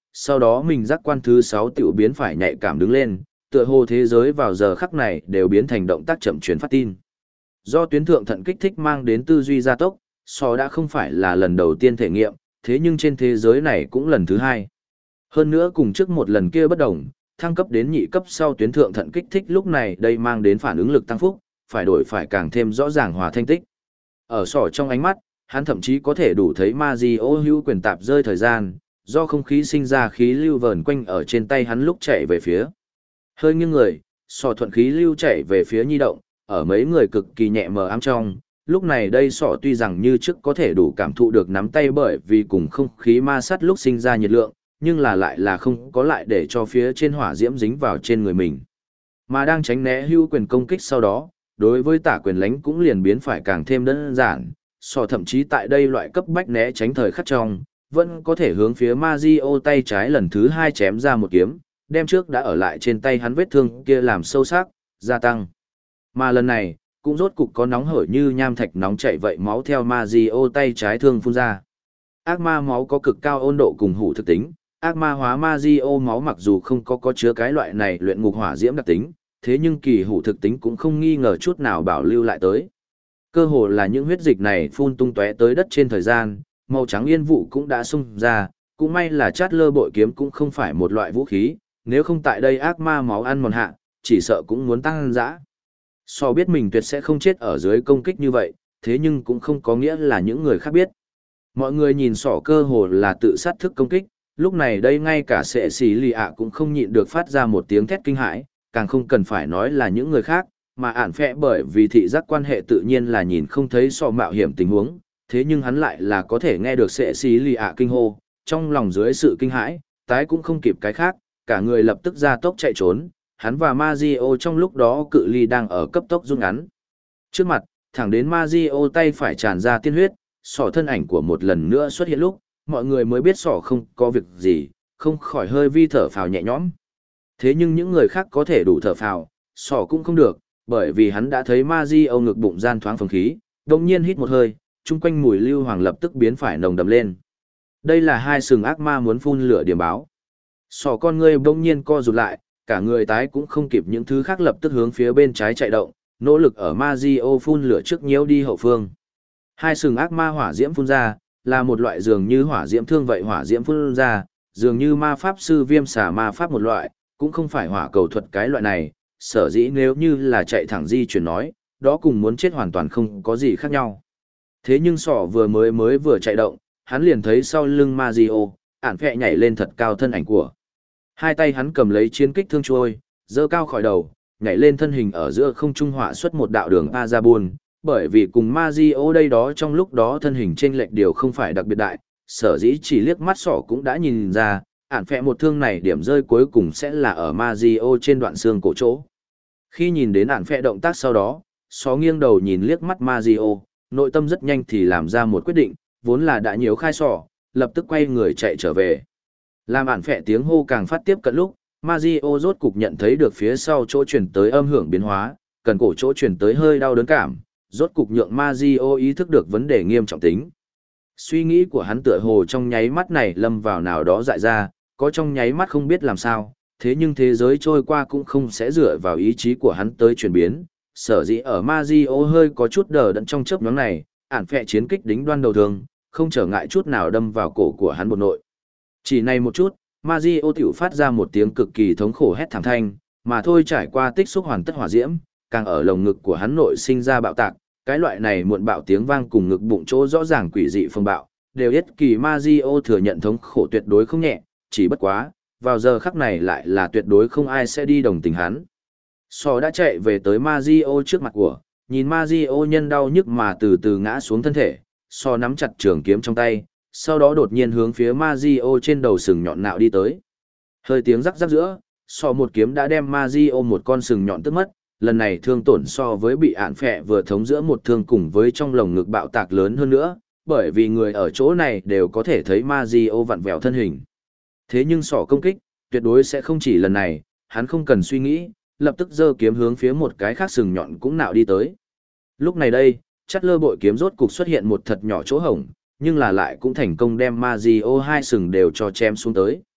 sau đó mình giác quan thứ 6 tiểu biến phải nhạy cảm đứng lên, tựa hồ thế giới vào giờ khắc này đều biến thành động tác chậm truyền phát tin. Do tuyến thượng thận kích thích mang đến tư duy gia tốc, sò đã không phải là lần đầu tiên thể nghiệm, thế nhưng trên thế giới này cũng lần thứ hai. Hơn nữa cùng trước một lần kia bất đồng, thăng cấp đến nhị cấp sau tuyến thượng thận kích thích lúc này đây mang đến phản ứng lực tăng phúc, phải đổi phải càng thêm rõ ràng hòa thanh tích. Ở sỏ trong ánh mắt, hắn thậm chí có thể đủ thấy Mario hữu quyền tạp rơi thời gian, do không khí sinh ra khí lưu vờn quanh ở trên tay hắn lúc chạy về phía. Hơi nghiêng người, sỏ thuận khí lưu chạy về phía nhi động, ở mấy người cực kỳ nhẹ mờ ám trong, lúc này đây sỏ tuy rằng như trước có thể đủ cảm thụ được nắm tay bởi vì cùng không khí ma sát lúc sinh ra nhiệt lượng, nhưng là lại là không có lại để cho phía trên hỏa diễm dính vào trên người mình. Mà đang tránh né hữu quyền công kích sau đó, đối với tả quyền lánh cũng liền biến phải càng thêm đơn giản, sỏ thậm chí tại đây loại cấp bách né tránh thời khắc trong, vẫn có thể hướng phía Mario tay trái lần thứ 2 chém ra một kiếm, đem trước đã ở lại trên tay hắn vết thương kia làm sâu sắc, gia tăng. Mà lần này, cũng rốt cục có nóng hổi như nham thạch nóng chảy vậy máu theo Mario tay trái thương phun ra. Ác ma máu có cực cao ôn độ cùng hủ thực tính, ác ma hóa Mario máu mặc dù không có chứa cái loại này luyện ngục hỏa diễm đặc tính, thế nhưng kỳ hủ thực tính cũng không nghi ngờ chút nào bảo lưu lại tới. Cơ hồ là những huyết dịch này phun tung tóe tới đất trên thời gian, màu trắng yên vụ cũng đã xung ra, cũng may là chát lơ bội kiếm cũng không phải một loại vũ khí, nếu không tại đây ác ma máu ăn mòn hạ, chỉ sợ cũng muốn tăng dã. So biết mình tuyệt sẽ không chết ở dưới công kích như vậy, thế nhưng cũng không có nghĩa là những người khác biết. Mọi người nhìn sỏ cơ hồ là tự sát thức công kích, lúc này đây ngay cả sệ xì lì ạ cũng không nhịn được phát ra một tiếng thét kinh hãi, càng không cần phải nói là những người khác, mà ản phẹ bởi vì thị giác quan hệ tự nhiên là nhìn không thấy sọ mạo hiểm tình huống, thế nhưng hắn lại là có thể nghe được sệ xì lì ạ kinh hô, trong lòng dưới sự kinh hãi, tái cũng không kịp cái khác, cả người lập tức ra tốc chạy trốn, hắn và Mario trong lúc đó cự ly đang ở cấp tốc rút ngắn. Trước mặt, thẳng đến Mario tay phải tràn ra tiên huyết, sọ thân ảnh của một lần nữa xuất hiện lúc, mọi người mới biết sọ không có việc gì, không khỏi hơi vi thở phào nhẹ nhõm. Thế nhưng những người khác có thể đủ thở phào, sọ cũng không được, bởi vì hắn đã thấy Mario ngực bụng gian thoáng phồng khí, đồng nhiên hít một hơi, chung quanh mùi lưu hoàng lập tức biến phải nồng đậm lên. Đây là hai sừng ác ma muốn phun lửa điểm báo. Sọ con ngươi bỗng nhiên co rụt lại, cả người tái cũng không kịp những thứ khác lập tức hướng phía bên trái chạy động, nỗ lực ở Mario phun lửa trước nhiễu đi hậu phương. Hai sừng ác ma hỏa diễm phun ra, là một loại dường như hỏa diễm thương vậy hỏa diễm phun ra, dường như ma pháp sư viêm xà ma pháp một loại, cũng không phải hỏa cầu thuật cái loại này, sở dĩ nếu như là chạy thẳng di chuyển nói, đó cùng muốn chết hoàn toàn không có gì khác nhau. Thế nhưng sỏ vừa chạy động, hắn liền thấy sau lưng Mario, ản phẹ nhảy lên thật cao thân ảnh của. Hai tay hắn cầm lấy chiến kích thương trôi, dơ cao khỏi đầu, nhảy lên thân hình ở giữa không trung họa xuất một đạo đường Parabol, bởi vì cùng Mario đây đó trong lúc đó thân hình chênh lệch điều không phải đặc biệt đại, sở dĩ chỉ liếc mắt sỏ cũng đã nhìn ra, ản phẹ một thương này điểm rơi cuối cùng sẽ là ở Mario trên đoạn xương cổ chỗ. Khi nhìn đến ản phẹ động tác sau đó, sỏ nghiêng đầu nhìn liếc mắt Mario, nội tâm rất nhanh thì làm ra một quyết định, vốn là đã nhiều khai sỏ, lập tức quay người chạy trở về. Làm ản phẹ tiếng hô càng phát tiếp cận lúc, Mario rốt cục nhận thấy được phía sau chỗ chuyển tới âm hưởng biến hóa, cần cổ chỗ chuyển tới hơi đau đớn cảm, rốt cục nhượng Mario ý thức được vấn đề nghiêm trọng tính. Suy nghĩ của hắn tựa hồ trong nháy mắt này lâm vào nào đó dại ra, có trong nháy mắt không biết làm sao, thế nhưng thế giới trôi qua cũng không sẽ dựa vào ý chí của hắn tới chuyển biến. Sở dĩ ở Mario hơi có chút đờ đẫn trong chớp nhoáng này, ản phẹ chiến kích đính đoan đầu thường, không trở ngại chút nào đâm vào cổ của hắn một nội. Chỉ này một chút, Mario tiểu phát ra một tiếng cực kỳ thống khổ hét thảm thanh, mà thôi trải qua tích xúc hoàn tất hỏa diễm, càng ở lồng ngực của hắn nội sinh ra bạo tạc, cái loại này muộn bạo tiếng vang cùng ngực bụng chỗ rõ ràng quỷ dị phong bạo, đều yết kỳ Mario thừa nhận thống khổ tuyệt đối không nhẹ, chỉ bất quá, vào giờ khắc này lại là tuyệt đối không ai sẽ đi đồng tình hắn. Sò đã chạy về tới Mario trước mặt của, nhìn Mario nhân đau nhức mà từ từ ngã xuống thân thể, Sò nắm chặt trường kiếm trong tay, sau đó đột nhiên hướng phía Mario trên đầu sừng nhọn nạo đi tới. Hơi tiếng rắc rắc giữa, Sò một kiếm đã đem Mario một con sừng nhọn tức mất, lần này thương tổn so với bị ạn phẹ vừa thống giữa một thương cùng với trong lồng ngực bạo tạc lớn hơn nữa, bởi vì người ở chỗ này đều có thể thấy Mario vặn vẹo thân hình. Thế nhưng Sò công kích, tuyệt đối sẽ không chỉ lần này, hắn không cần suy nghĩ, lập tức giơ kiếm hướng phía một cái khác sừng nhọn cũng nạo đi tới. Lúc này đây, chắt lơ bội kiếm rốt cục xuất hiện một thật nhỏ chỗ hổng, nhưng là lại cũng thành công đem Mario hai sừng đều cho chém xuống tới.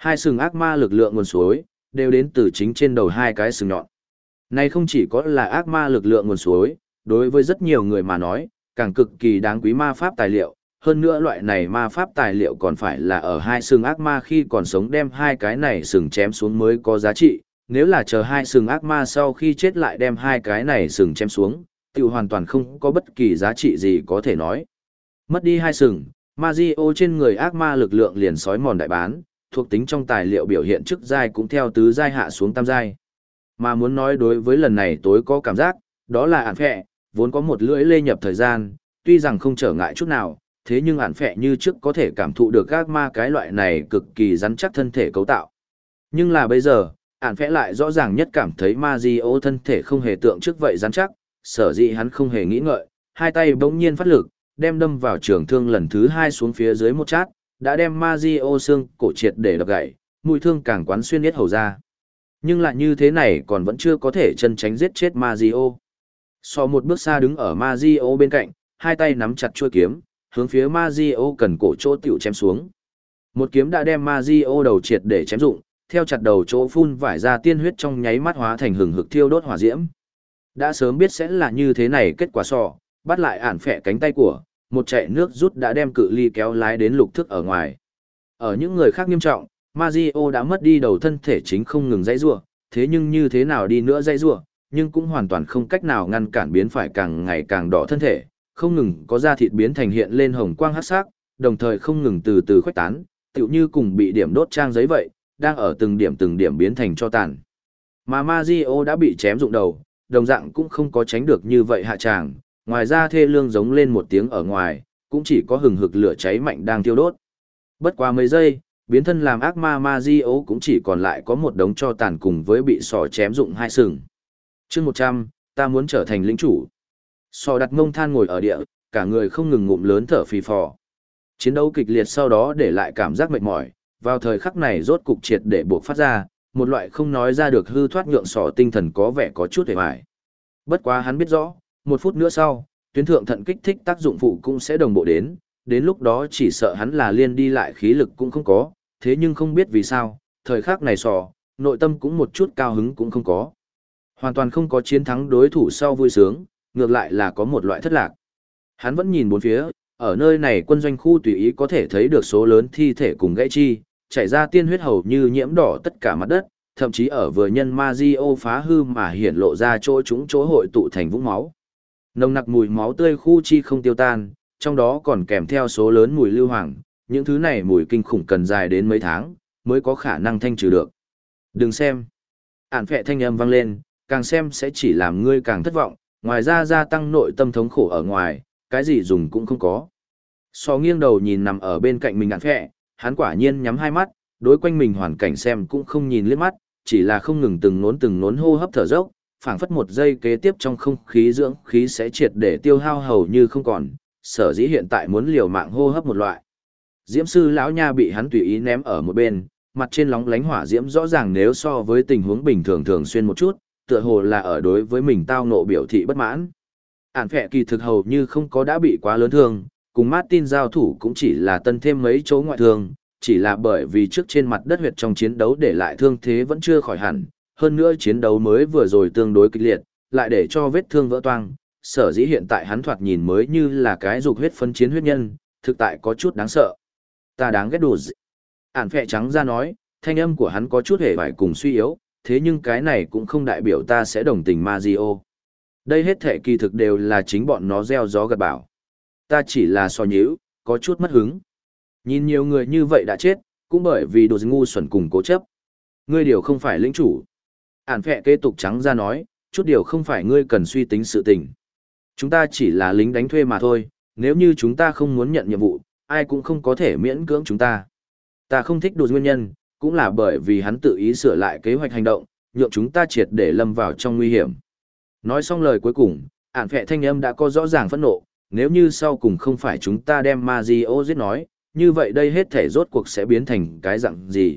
Hai sừng ác ma lực lượng nguồn suối, đều đến từ chính trên đầu hai cái sừng nhọn. Này không chỉ có là ác ma lực lượng nguồn suối, đối với rất nhiều người mà nói, càng cực kỳ đáng quý ma pháp tài liệu. Hơn nữa loại này ma pháp tài liệu còn phải là ở hai sừng ác ma khi còn sống đem hai cái này sừng chém xuống mới có giá trị. Nếu là chờ hai sừng ác ma sau khi chết lại đem hai cái này sừng chém xuống, tự hoàn toàn không có bất kỳ giá trị gì có thể nói. Mất đi hai sừng, Mazio trên người ác ma lực lượng liền sói mòn đại bán, thuộc tính trong tài liệu biểu hiện chức giai cũng theo tứ giai hạ xuống tam giai. Mà muốn nói đối với lần này tối có cảm giác, đó là ản phẹ, vốn có một lưỡi lê nhập thời gian, tuy rằng không trở ngại chút nào, thế nhưng ản phẹ như trước có thể cảm thụ được ác ma cái loại này cực kỳ rắn chắc thân thể cấu tạo. Nhưng là bây giờ, ản phẹ lại rõ ràng nhất cảm thấy Mazio thân thể không hề tượng trước vậy rắn chắc, sở dĩ hắn không hề nghĩ ngợi, hai tay bỗng nhiên phát lực, đem đâm vào trường thương lần thứ hai xuống phía dưới một chát, đã đem Mazio xương cổ triệt để đập gãy, mũi thương càng quán xuyên yết hầu ra. Nhưng lại như thế này còn vẫn chưa có thể chân tránh giết chết Mazio. So một bước xa đứng ở Mazio bên cạnh, hai tay nắm chặt chuôi kiếm, hướng phía Mazio cần cổ chỗ tiểu chém xuống. Một kiếm đã đem Mazio đầu triệt để chém rụng, theo chặt đầu chỗ phun vải ra tiên huyết trong nháy mắt hóa thành hừng hực thiêu đốt hỏa diễm. Đã sớm biết sẽ là như thế này kết quả sò, bắt lại ản phẹ cánh tay của, một chạy nước rút đã đem cự ly kéo lái đến lục thức ở ngoài. Ở những người khác nghiêm trọng, Mazio đã mất đi đầu thân thể chính không ngừng dãy rủa, thế nhưng như thế nào đi nữa dãy rủa, nhưng cũng hoàn toàn không cách nào ngăn cản biến phải càng ngày càng đỏ thân thể, không ngừng có da thịt biến thành hiện lên hồng quang hắc sắc, đồng thời không ngừng từ từ khuếch tán, tựu như cùng bị điểm đốt trang giấy vậy, đang ở từng điểm biến thành cho tàn. Mà Mazio đã bị chém rụng đầu, đồng dạng cũng không có tránh được như vậy hạ tràng, ngoài ra thê lương giống lên một tiếng ở ngoài, cũng chỉ có hừng hực lửa cháy mạnh đang thiêu đốt. Bất quá mấy giây, biến thân làm ác ma Mazio cũng chỉ còn lại có một đống cho tàn cùng với bị sỏ chém rụng hai sừng. Chương 100, ta muốn trở thành lĩnh chủ. Sò đặt mông than ngồi ở địa, cả người không ngừng ngụm lớn thở phì phò. Chiến đấu kịch liệt sau đó để lại cảm giác mệt mỏi, vào thời khắc này rốt cục triệt để buộc phát ra, một loại không nói ra được hư thoát nhượng sỏ tinh thần có vẻ có chút hề hoài. Bất quá hắn biết rõ, một phút nữa sau, tuyến thượng thận kích thích tác dụng phụ cũng sẽ đồng bộ đến lúc đó chỉ sợ hắn là liên đi lại khí lực cũng không có, thế nhưng không biết vì sao, thời khắc này sò, nội tâm cũng một chút cao hứng cũng không có. Hoàn toàn không có chiến thắng đối thủ sau vui sướng, ngược lại là có một loại thất lạc. Hắn vẫn nhìn bốn phía, ở nơi này quân doanh khu tùy ý có thể thấy được số lớn thi thể cùng gãy chi, chảy ra tiên huyết hầu như nhiễm đỏ tất cả mặt đất, thậm chí ở vừa nhân Mazio phá hư mà hiển lộ ra chỗ hội tụ thành vũng máu. Nồng nặc mùi máu tươi khu chi không tiêu tan, trong đó còn kèm theo số lớn mùi lưu hoàng, những thứ này mùi kinh khủng cần dài đến mấy tháng, mới có khả năng thanh trừ được. Đừng xem. Ản phệ thanh âm vang lên, càng xem sẽ chỉ làm ngươi càng thất vọng, ngoài ra gia tăng nội tâm thống khổ ở ngoài, cái gì dùng cũng không có. So nghiêng đầu nhìn nằm ở bên cạnh mình ản phệ, hắn quả nhiên nhắm hai mắt, đối quanh mình hoàn cảnh xem cũng không nhìn liếc mắt, chỉ là không ngừng từng nốn hô hấp thở dốc, phảng phất một giây kế tiếp trong không khí dưỡng khí sẽ triệt để tiêu hao hầu như không còn, sở dĩ hiện tại muốn liều mạng hô hấp một loại. Diễm sư lão nha bị hắn tùy ý ném ở một bên, mặt trên lóng lánh hỏa diễm rõ ràng nếu so với tình huống bình thường thường xuyên một chút, tựa hồ là ở đối với mình tao nộ biểu thị bất mãn. Ản phệ kỳ thực hầu như không có đã bị quá lớn thương, cùng Martin giao thủ cũng chỉ là tân thêm mấy chỗ ngoại thương, chỉ là bởi vì trước trên mặt đất huyệt trong chiến đấu để lại thương thế vẫn chưa khỏi hẳn, hơn nữa chiến đấu mới vừa rồi tương đối kịch liệt, lại để cho vết thương vỡ toang, sở dĩ hiện tại hắn thoạt nhìn mới như là cái dục huyết phân chiến huyết nhân, thực tại có chút đáng sợ. Ta đáng ghét đồ dị. Ản phệ trắng ra nói, thanh âm của hắn có chút hề vải cùng suy yếu, thế nhưng cái này cũng không đại biểu ta sẽ đồng tình Mazio. Đây hết thể kỳ thực đều là chính bọn nó gieo gió gặt bão. Ta chỉ là so nhíu, có chút mất hứng. Nhìn nhiều người như vậy đã chết, cũng bởi vì đồ ngu xuẩn cùng cố chấp. Ngươi điều không phải lĩnh chủ. Ản phệ kế tục trắng ra nói, chút điều không phải ngươi cần suy tính sự tình. Chúng ta chỉ là lính đánh thuê mà thôi, nếu như chúng ta không muốn nhận nhiệm vụ, ai cũng không có thể miễn cưỡng chúng ta. Ta không thích đồ nguyên nhân, cũng là bởi vì hắn tự ý sửa lại kế hoạch hành động, nhượng chúng ta triệt để lâm vào trong nguy hiểm. Nói xong lời cuối cùng, ản phệ thanh âm đã có rõ ràng phẫn nộ, nếu như sau cùng không phải chúng ta đem Mazio giết nói, như vậy đây hết thể rốt cuộc sẽ biến thành cái dạng gì.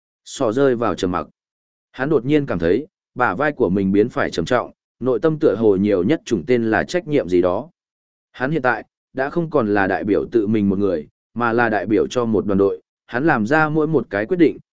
Sò rơi vào trầm mặc. Hắn đột nhiên cảm thấy, bả vai của mình biến phải trầm trọng, nội tâm tựa hồ nhiều nhất chủng tên là trách nhiệm gì đó. Hắn hiện tại, đã không còn là đại biểu tự mình một người, mà là đại biểu cho một đoàn đội, hắn làm ra mỗi một cái quyết định,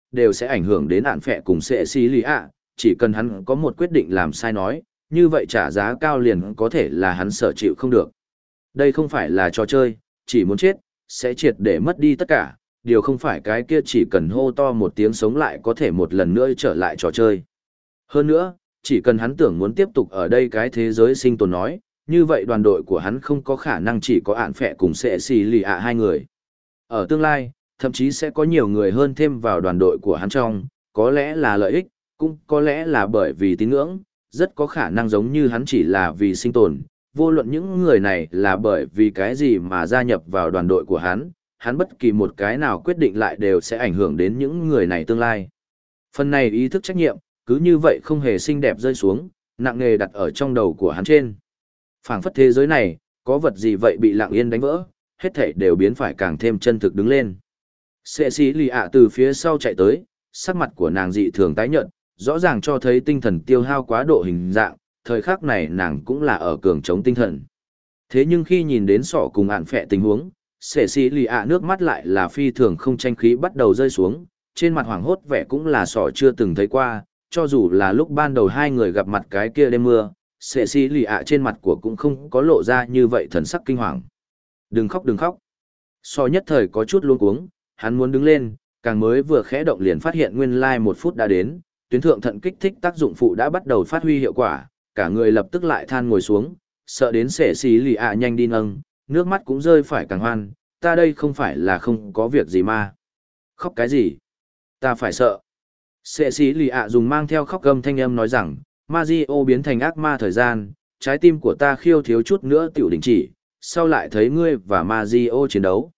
đều sẽ ảnh hưởng đến ản phẹ cùng sệ xì lì ạ, chỉ cần hắn có một quyết định làm sai nói, như vậy trả giá cao liền có thể là hắn sở chịu không được. Đây không phải là trò chơi, chỉ muốn chết, sẽ triệt để mất đi tất cả, điều không phải cái kia chỉ cần hô to một tiếng sống lại có thể một lần nữa trở lại trò chơi. Hơn nữa, chỉ cần hắn tưởng muốn tiếp tục ở đây cái thế giới sinh tồn nói, như vậy đoàn đội của hắn không có khả năng chỉ có ạn phẹ cùng sệ xì lì ạ hai người. Ở tương lai, thậm chí sẽ có nhiều người hơn thêm vào đoàn đội của hắn trong, có lẽ là lợi ích, cũng có lẽ là bởi vì tín ngưỡng, rất có khả năng giống như hắn chỉ là vì sinh tồn, vô luận những người này là bởi vì cái gì mà gia nhập vào đoàn đội của hắn bất kỳ một cái nào quyết định lại đều sẽ ảnh hưởng đến những người này tương lai. Phần này ý thức trách nhiệm, cứ như vậy không hề xinh đẹp rơi xuống, nặng nề đặt ở trong đầu của hắn trên. Phảng phất thế giới này, có vật gì vậy bị lặng yên đánh vỡ, hết thảy đều biến phải càng thêm chân thực đứng lên. Sệ xí lì ạ từ phía sau chạy tới, sắc mặt của nàng dị thường tái nhợt, rõ ràng cho thấy tinh thần tiêu hao quá độ hình dạng, thời khắc này nàng cũng là ở cường chống tinh thần. Thế nhưng khi nhìn đến sọ cùng ạn phẹ tình huống, sệ xí lì ạ nước mắt lại là phi thường không tranh khí bắt đầu rơi xuống, trên mặt hoảng hốt vẻ cũng là sọ chưa từng thấy qua, cho dù là lúc ban đầu hai người gặp mặt cái kia đêm mưa, sệ xí lì ạ trên mặt của cũng không có lộ ra như vậy thần sắc kinh hoàng. Đừng khóc đừng khóc. Sọ nhất thời có chút luống cuống, hắn muốn đứng lên, càng mới vừa khẽ động liền phát hiện nguyên lai 1 phút đã đến, tuyến thượng thận kích thích tác dụng phụ đã bắt đầu phát huy hiệu quả, cả người lập tức lại than ngồi xuống, sợ đến sệ xí lì ạ nhanh đi nâng, nước mắt cũng rơi phải càng hoan, ta đây không phải là không có việc gì mà. Khóc cái gì? Ta phải sợ. Sệ xí lì ạ dùng mang theo khóc gầm thanh âm nói rằng, Mazio biến thành ác ma thời gian, trái tim của ta khiêu thiếu chút nữa tiểu đình chỉ, sau lại thấy ngươi và Mazio chiến đấu.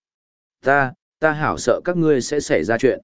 Ta hảo sợ các ngươi sẽ xảy ra chuyện.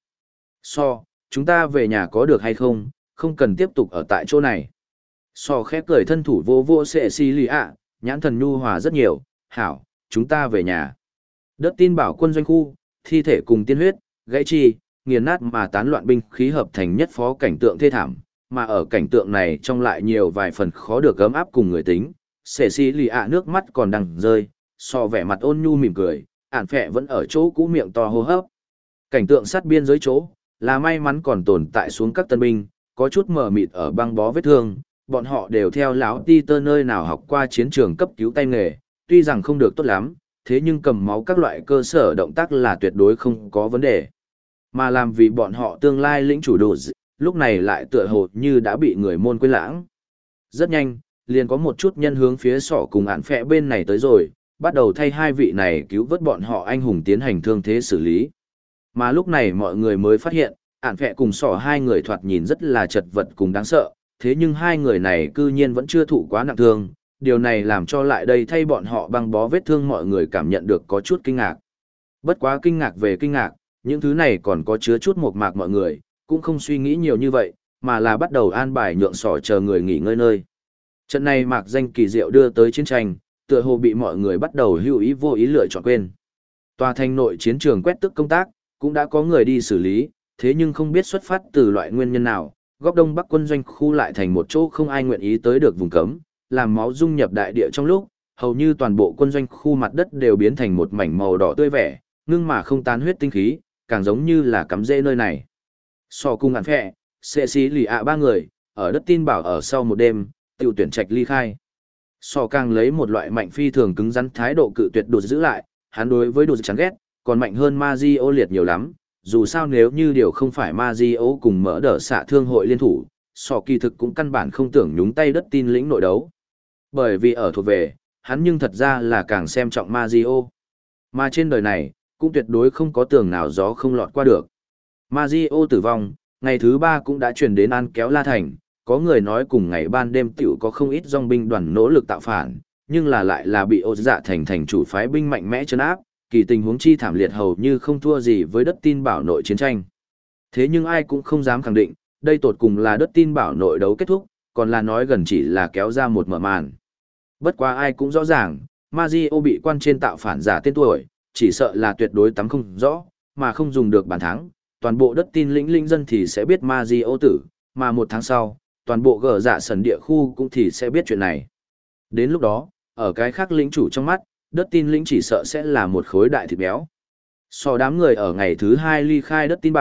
Chúng ta về nhà có được hay không, không cần tiếp tục ở tại chỗ này. Khép cười thân thủ vô vô sệ xì lì ạ, nhãn thần nhu hòa rất nhiều, hảo, chúng ta về nhà. Đất tin bảo quân doanh khu, thi thể cùng tiên huyết, gãy chi, nghiền nát mà tán loạn binh khí hợp thành nhất phó cảnh tượng thê thảm, mà ở cảnh tượng này trong lại nhiều vài phần khó được gấm áp cùng người tính. Sệ xì lì ạ nước mắt còn đang rơi, vẻ mặt ôn nhu mỉm cười, ản phẹ vẫn ở chỗ cũ miệng to hô hấp. Cảnh tượng sát biên giới chỗ, là may mắn còn tồn tại xuống các tân binh, có chút mờ mịt ở băng bó vết thương, bọn họ đều theo lão Peter nơi nào học qua chiến trường cấp cứu tay nghề, tuy rằng không được tốt lắm, thế nhưng cầm máu các loại cơ sở động tác là tuyệt đối không có vấn đề. Mà làm vì bọn họ tương lai lĩnh chủ đồ, lúc này lại tựa hồ như đã bị người môn quên lãng. Rất nhanh, liền có một chút nhân hướng phía sỏ cùng ản phẹ bên này tới rồi, bắt đầu thay hai vị này cứu vớt bọn họ anh hùng tiến hành thương thế xử lý. Mà lúc này mọi người mới phát hiện, ản phẹ cùng sỏ hai người thoạt nhìn rất là chật vật cùng đáng sợ, thế nhưng hai người này cư nhiên vẫn chưa thụ quá nặng thương, điều này làm cho lại đây thay bọn họ băng bó vết thương mọi người cảm nhận được có chút kinh ngạc. Bất quá kinh ngạc về kinh ngạc, những thứ này còn có chứa chút mộc mạc mọi người, cũng không suy nghĩ nhiều như vậy, mà là bắt đầu an bài nhượng sỏ chờ người nghỉ ngơi nơi. Trận này mạc danh kỳ diệu đưa tới chiến tranh, tựa hồ bị mọi người bắt đầu hữu ý vô ý lựa chọn quên. Tòa thành nội chiến trường quét tước công tác, cũng đã có người đi xử lý, thế nhưng không biết xuất phát từ loại nguyên nhân nào, góc đông bắc quân doanh khu lại thành một chỗ không ai nguyện ý tới được vùng cấm, làm máu dung nhập đại địa trong lúc, hầu như toàn bộ quân doanh khu mặt đất đều biến thành một mảnh màu đỏ tươi vẻ, ngưng mà không tán huyết tinh khí, càng giống như là cắm rễ nơi này. Cung ngạn phẹ, sệ xí lì ạ ba người, ở đất tin bảo ở sau một đêm, tiêu tuyển trạch ly khai. Càng lấy một loại mạnh phi thường cứng rắn thái độ cự tuyệt đột giữ lại, hắn đối với đột chán ghét, còn mạnh hơn Mazio liệt nhiều lắm, dù sao nếu như điều không phải Mazio cùng mở đỡ xạ thương hội liên thủ, kỳ thực cũng căn bản không tưởng nhúng tay đất tin lĩnh nội đấu. Bởi vì ở thuộc về, hắn nhưng thật ra là càng xem trọng Mazio. Mà trên đời này, cũng tuyệt đối không có tường nào gió không lọt qua được. Mazio tử vong, ngày thứ 3 cũng đã truyền đến An Kéo La Thành, có người nói cùng ngày ban đêm tiểu có không ít dòng binh đoàn nỗ lực tạo phản, nhưng lại là bị Ô Dạ thành chủ phái binh mạnh mẽ trấn áp, kỳ tình huống chi thảm liệt hầu như không thua gì với đất tin bảo nội chiến tranh. Thế nhưng ai cũng không dám khẳng định, đây tột cùng là đất tin bảo nội đấu kết thúc, còn là nói gần chỉ là kéo ra một mở màn. Bất quá ai cũng rõ ràng, Mazio bị quan trên tạo phản giả tên tuổi, chỉ sợ là tuyệt đối tắm không rõ, mà không dùng được bàn thắng, toàn bộ đất tin lĩnh dân thì sẽ biết Mazio tử, mà 1 tháng sau, toàn bộ gở dạ sần địa khu cũng thì sẽ biết chuyện này. Đến lúc đó, ở cái khác lĩnh chủ trong mắt, đất tin lĩnh chỉ sợ sẽ là một khối đại thịt béo. Đám người ở ngày thứ 2 ly khai đất tin bảo,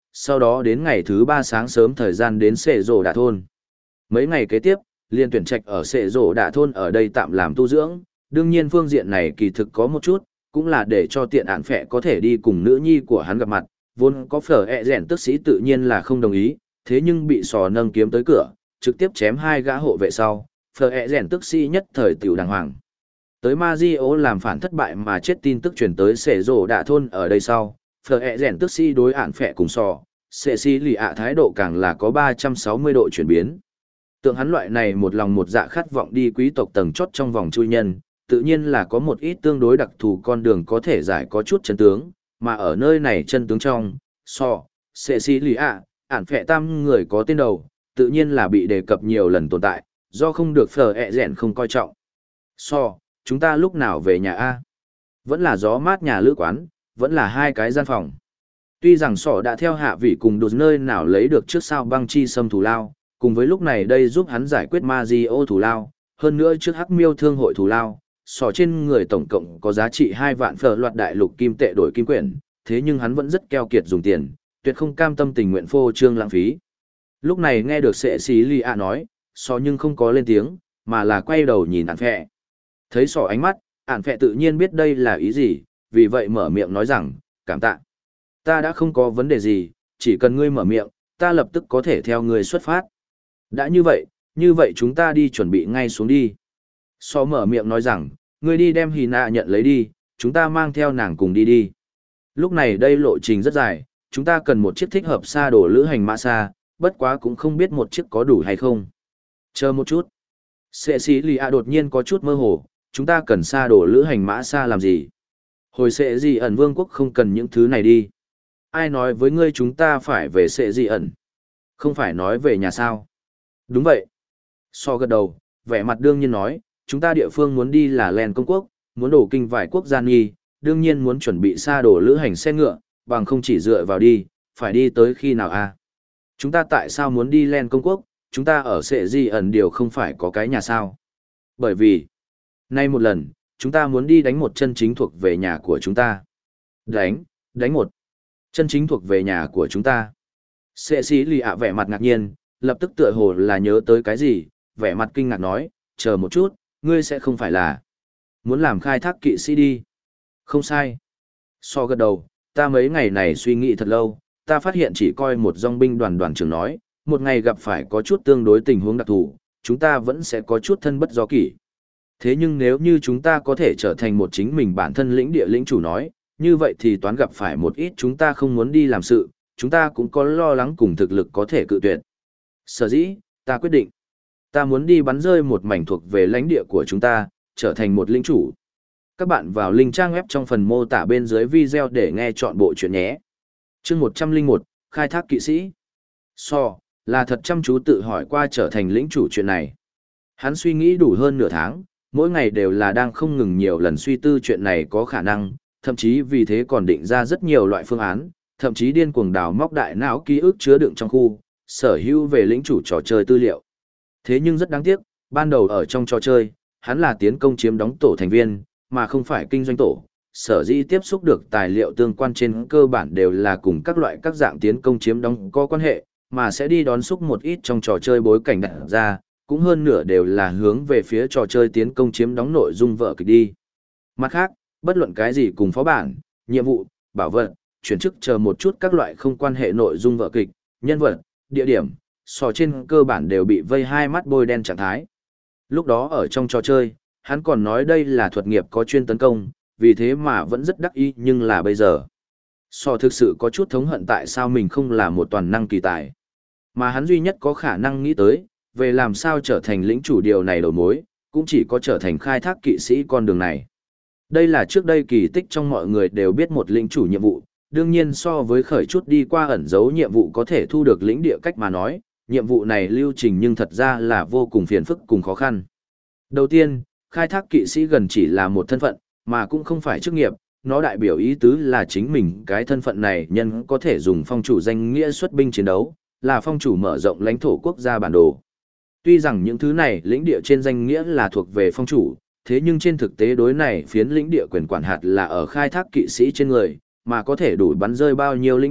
sau đó đến ngày thứ 3 sáng sớm thời gian đến Sệ Rổ Đạ thôn. Mấy ngày kế tiếp, liên tuyển trạch ở Sệ Rổ Đạ thôn ở đây tạm làm tu dưỡng, đương nhiên phương diện này kỳ thực có một chút, cũng là để cho tiện ản phẹ có thể đi cùng nữ nhi của hắn gặp mặt, vốn có phở ẹ rèn tức sĩ tự nhiên là không đồng ý, thế nhưng bị sò nâng kiếm tới cửa, trực tiếp chém hai gã hộ vệ sau, phở ẹ rèn tức sĩ nhất thời tiểu đàng hoàng. Tới Mario làm phản thất bại mà chết tin tức truyền tới Sệ Rổ Đạ thôn ở đây sau, phở ẹ rèn tức sĩ đối ản phẹ cùng sò, Sệ xì lì ạ thái độ càng là có 360 độ chuyển biến. Tượng hắn loại này một lòng một dạ khát vọng đi quý tộc tầng chót trong vòng chui nhân, tự nhiên là có một ít tương đối đặc thù con đường có thể giải có chút chân tướng, mà ở nơi này chân tướng trong, Sệ xì lì ạ, ản phẹ tam người có tên đầu, tự nhiên là bị đề cập nhiều lần tồn tại, do không được phở ẹ rèn không coi trọng. Chúng ta lúc nào về nhà A? Vẫn là gió mát nhà lữ quán, vẫn là hai cái gian phòng. Tuy rằng sỏ đã theo hạ vị cùng đột nơi nào lấy được trước sao băng chi xâm thù lao, cùng với lúc này đây giúp hắn giải quyết Mario thù lao, hơn nữa trước hắc miêu thương hội thù lao, sỏ trên người tổng cộng có giá trị 2 vạn phở loạt đại lục kim tệ đổi kim quyển, thế nhưng hắn vẫn rất keo kiệt dùng tiền, tuyệt không cam tâm tình nguyện phô trương lãng phí. Lúc này nghe được Sệ xí lì ạ nói, sỏ nhưng không có lên tiếng, mà là quay đầu nhìn ản phẹ. Thấy sỏ ánh mắt, ản phẹ tự nhiên biết đây là ý gì, vì vậy mở miệng nói rằng, cảm tạ. Ta đã không có vấn đề gì, chỉ cần ngươi mở miệng, ta lập tức có thể theo ngươi xuất phát. Đã như vậy chúng ta đi chuẩn bị ngay xuống đi. Sỏ mở miệng nói rằng, ngươi đi đem Hì Nạ nhận lấy đi, chúng ta mang theo nàng cùng đi đi. Lúc này đây lộ trình rất dài, chúng ta cần một chiếc thích hợp xa đổ lữ hành mã xa, bất quá cũng không biết một chiếc có đủ hay không. Chờ một chút. Sệ xí lì ạ đột nhiên có chút mơ hồ, chúng ta cần xa đổ lữ hành mã xa làm gì? Hồi Sệ gì ẩn vương quốc không cần những thứ này đi. Ai nói với ngươi chúng ta phải về Sệ gì ẩn? Không phải nói về nhà sao? Đúng vậy. So gật đầu, vẻ mặt đương nhiên nói, chúng ta địa phương muốn đi là Len công quốc, muốn đổ kinh vài quốc gia nghi, đương nhiên muốn chuẩn bị xa đổ lữ hành xe ngựa, bằng không chỉ dựa vào đi, phải đi tới khi nào a? Chúng ta tại sao muốn đi Len công quốc, chúng ta ở Sệ gì ẩn điều không phải có cái nhà sao? Bởi vì, nay một lần, chúng ta muốn đi đánh một chân chính thuộc về nhà của chúng ta. Đánh một chân chính thuộc về nhà của chúng ta. Sệ xí lì ạ vẻ mặt ngạc nhiên, lập tức tựa hồ là nhớ tới cái gì, vẻ mặt kinh ngạc nói, chờ một chút, ngươi sẽ không phải là muốn làm khai thác kỵ sĩ đi. Không sai. So gật đầu, ta mấy ngày này suy nghĩ thật lâu, ta phát hiện chỉ coi một dòng binh đoàn trưởng nói, một ngày gặp phải có chút tương đối tình huống đặc thù, chúng ta vẫn sẽ có chút thân bất do kỷ. Thế nhưng nếu như chúng ta có thể trở thành một chính mình bản thân lĩnh địa lĩnh chủ nói, như vậy thì toán gặp phải một ít chúng ta không muốn đi làm sự, chúng ta cũng có lo lắng cùng thực lực có thể cự tuyệt. Sở dĩ, ta quyết định. Ta muốn đi bắn rơi một mảnh thuộc về lãnh địa của chúng ta, trở thành một lĩnh chủ. Các bạn vào link trang web trong phần mô tả bên dưới video để nghe chọn bộ chuyện nhé. Chương 101, Khai thác kỵ sĩ. Là thật chăm chú tự hỏi qua trở thành lĩnh chủ chuyện này. Hắn suy nghĩ đủ hơn nửa tháng, mỗi ngày đều là đang không ngừng nhiều lần suy tư chuyện này có khả năng, thậm chí vì thế còn định ra rất nhiều loại phương án, thậm chí điên cuồng đào móc đại não ký ức chứa đựng trong khu, sở hữu về lĩnh chủ trò chơi tư liệu. Thế nhưng rất đáng tiếc, ban đầu ở trong trò chơi, hắn là tiến công chiếm đóng tổ thành viên, mà không phải kinh doanh tổ. Sở dĩ tiếp xúc được tài liệu tương quan trên cơ bản đều là cùng các loại các dạng tiến công chiếm đóng có quan hệ, mà sẽ đi đón xúc một ít trong trò chơi bối cảnh đặt ra, cũng hơn nửa đều là hướng về phía trò chơi tiến công chiếm đóng nội dung vở kịch đi. Mặt khác, bất luận cái gì cùng phó bản, nhiệm vụ, bảo vật, chuyển chức chờ một chút các loại không quan hệ nội dung vở kịch, nhân vật, địa điểm, trên cơ bản đều bị vây hai mắt bôi đen trạng thái. Lúc đó ở trong trò chơi, hắn còn nói đây là thuật nghiệp có chuyên tấn công, vì thế mà vẫn rất đắc ý, nhưng là bây giờ. Thực sự có chút thống hận tại sao mình không là một toàn năng kỳ tài. Mà hắn duy nhất có khả năng nghĩ tới, về làm sao trở thành lĩnh chủ điều này đầu mối, cũng chỉ có trở thành khai thác kỵ sĩ con đường này. Đây là trước đây kỳ tích trong mọi người đều biết một lĩnh chủ nhiệm vụ, đương nhiên so với khởi chút đi qua ẩn dấu nhiệm vụ có thể thu được lĩnh địa cách mà nói, nhiệm vụ này lưu trình nhưng thật ra là vô cùng phiền phức cùng khó khăn. Đầu tiên, khai thác kỵ sĩ gần chỉ là một thân phận, mà cũng không phải chức nghiệp, nó đại biểu ý tứ là chính mình cái thân phận này nhân có thể dùng phong chủ danh nghĩa xuất binh chiến đấu, là phong chủ mở rộng lãnh thổ quốc gia bản đồ. Tuy rằng những thứ này lĩnh địa trên danh nghĩa là thuộc về phong chủ, thế nhưng trên thực tế đối này phiến lĩnh địa quyền quản hạt là ở khai thác kỵ sĩ trên người, mà có thể đủ bắn rơi bao nhiêu lĩnh địa,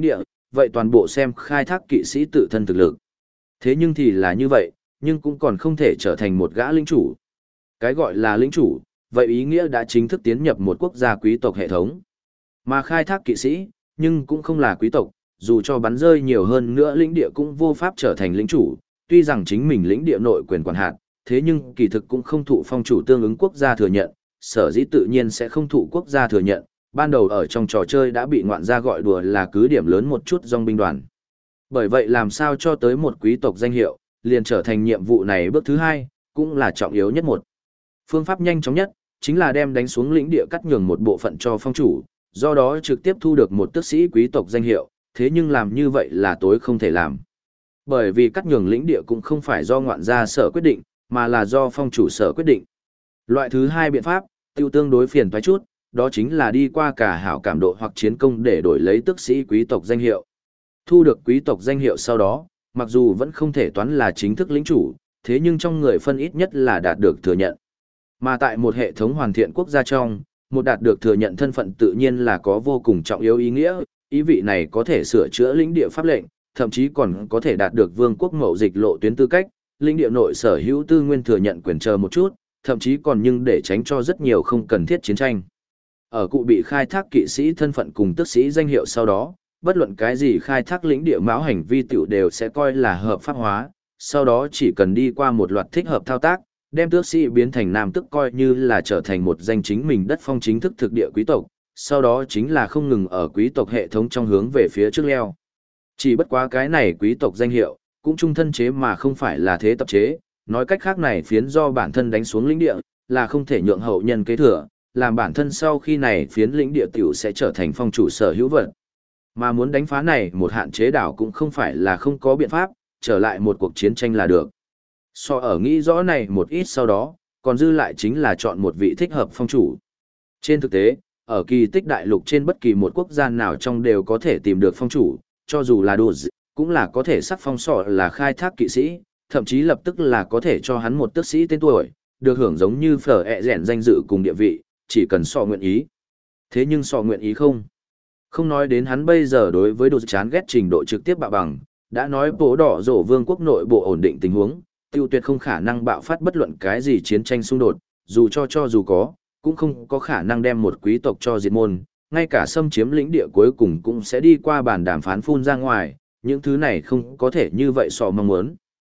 vậy toàn bộ xem khai thác kỵ sĩ tự thân thực lực. Thế nhưng thì là như vậy, nhưng cũng còn không thể trở thành một gã lĩnh chủ. Cái gọi là lĩnh chủ, vậy ý nghĩa đã chính thức tiến nhập một quốc gia quý tộc hệ thống. Mà khai thác kỵ sĩ, nhưng cũng không là quý tộc, dù cho bắn rơi nhiều hơn nữa lĩnh địa cũng vô pháp trở thành lĩnh chủ, tuy rằng chính mình lĩnh địa nội quyền quản hạt, thế nhưng kỳ thực cũng không thụ phong chủ tương ứng quốc gia thừa nhận, sở dĩ tự nhiên sẽ không thụ quốc gia thừa nhận, ban đầu ở trong trò chơi đã bị ngoạn gia gọi đùa là cứ điểm lớn một chút dòng binh đoàn. Bởi vậy làm sao cho tới một quý tộc danh hiệu, liền trở thành nhiệm vụ này bước thứ hai, cũng là trọng yếu nhất một. Phương pháp nhanh chóng nhất, chính là đem đánh xuống lĩnh địa cắt nhường một bộ phận cho phong chủ, do đó trực tiếp thu được một tước sĩ quý tộc danh hiệu, thế nhưng làm như vậy là tối không thể làm. Bởi vì cắt nhường lĩnh địa cũng không phải do ngoạn gia sở quyết định, mà là do phong chủ sở quyết định. Loại thứ hai biện pháp, tiêu tương đối phiền toái chút, đó chính là đi qua cả hảo cảm độ hoặc chiến công để đổi lấy tước sĩ quý tộc danh hiệu. Thu được quý tộc danh hiệu sau đó, mặc dù vẫn không thể toán là chính thức lĩnh chủ, thế nhưng trong người phân ít nhất là đạt được thừa nhận. Mà tại một hệ thống hoàn thiện quốc gia trong, một đạt được thừa nhận thân phận tự nhiên là có vô cùng trọng yếu ý nghĩa, ý vị này có thể sửa chữa lĩnh địa pháp lệnh, thậm chí còn có thể đạt được vương quốc mậu dịch lộ tuyến tư cách, lĩnh địa nội sở hữu tư nguyên thừa nhận quyền chờ một chút, thậm chí còn nhưng để tránh cho rất nhiều không cần thiết chiến tranh. Ở cụ bị khai thác kỵ sĩ thân phận cùng tước sĩ danh hiệu sau đó, bất luận cái gì khai thác lĩnh địa mão hành vi tiểu đều sẽ coi là hợp pháp hóa, sau đó chỉ cần đi qua một loạt thích hợp thao tác, đem tước sĩ biến thành nam tước coi như là trở thành một danh chính mình đất phong chính thức thực địa quý tộc, sau đó chính là không ngừng ở quý tộc hệ thống trong hướng về phía trước leo. Chỉ bất quá cái này quý tộc danh hiệu, cũng trung thân chế mà không phải là thế tập chế, nói cách khác này phiến do bản thân đánh xuống lĩnh địa, là không thể nhượng hậu nhân kế thừa, làm bản thân sau khi này phiến lĩnh địa tiểu sẽ trở thành phong chủ sở hữu vật. Mà muốn đánh phá này một hạn chế đảo cũng không phải là không có biện pháp, trở lại một cuộc chiến tranh là được. So ở nghĩ rõ này một ít sau đó, còn dư lại chính là chọn một vị thích hợp phong chủ. Trên thực tế, ở kỳ tích đại lục trên bất kỳ một quốc gia nào trong đều có thể tìm được phong chủ, cho dù là đồ dị, cũng là có thể sắc phong sọ là khai thác kỵ sĩ, thậm chí lập tức là có thể cho hắn một tước sĩ tên tuổi, được hưởng giống như phở ẹ rèn danh dự cùng địa vị, chỉ cần sọ nguyện ý. Thế nhưng sọ nguyện ý không? Không nói đến hắn bây giờ đối với đồ chán ghét trình độ trực tiếp bạo bằng, đã nói bố đỏ rổ vương quốc nội bộ ổn định tình huống, tiêu tuyệt không khả năng bạo phát bất luận cái gì chiến tranh xung đột, dù dù có, cũng không có khả năng đem một quý tộc cho diệt môn, ngay cả xâm chiếm lĩnh địa cuối cùng cũng sẽ đi qua bàn đàm phán phun ra ngoài, những thứ này không có thể như vậy sọ mong muốn.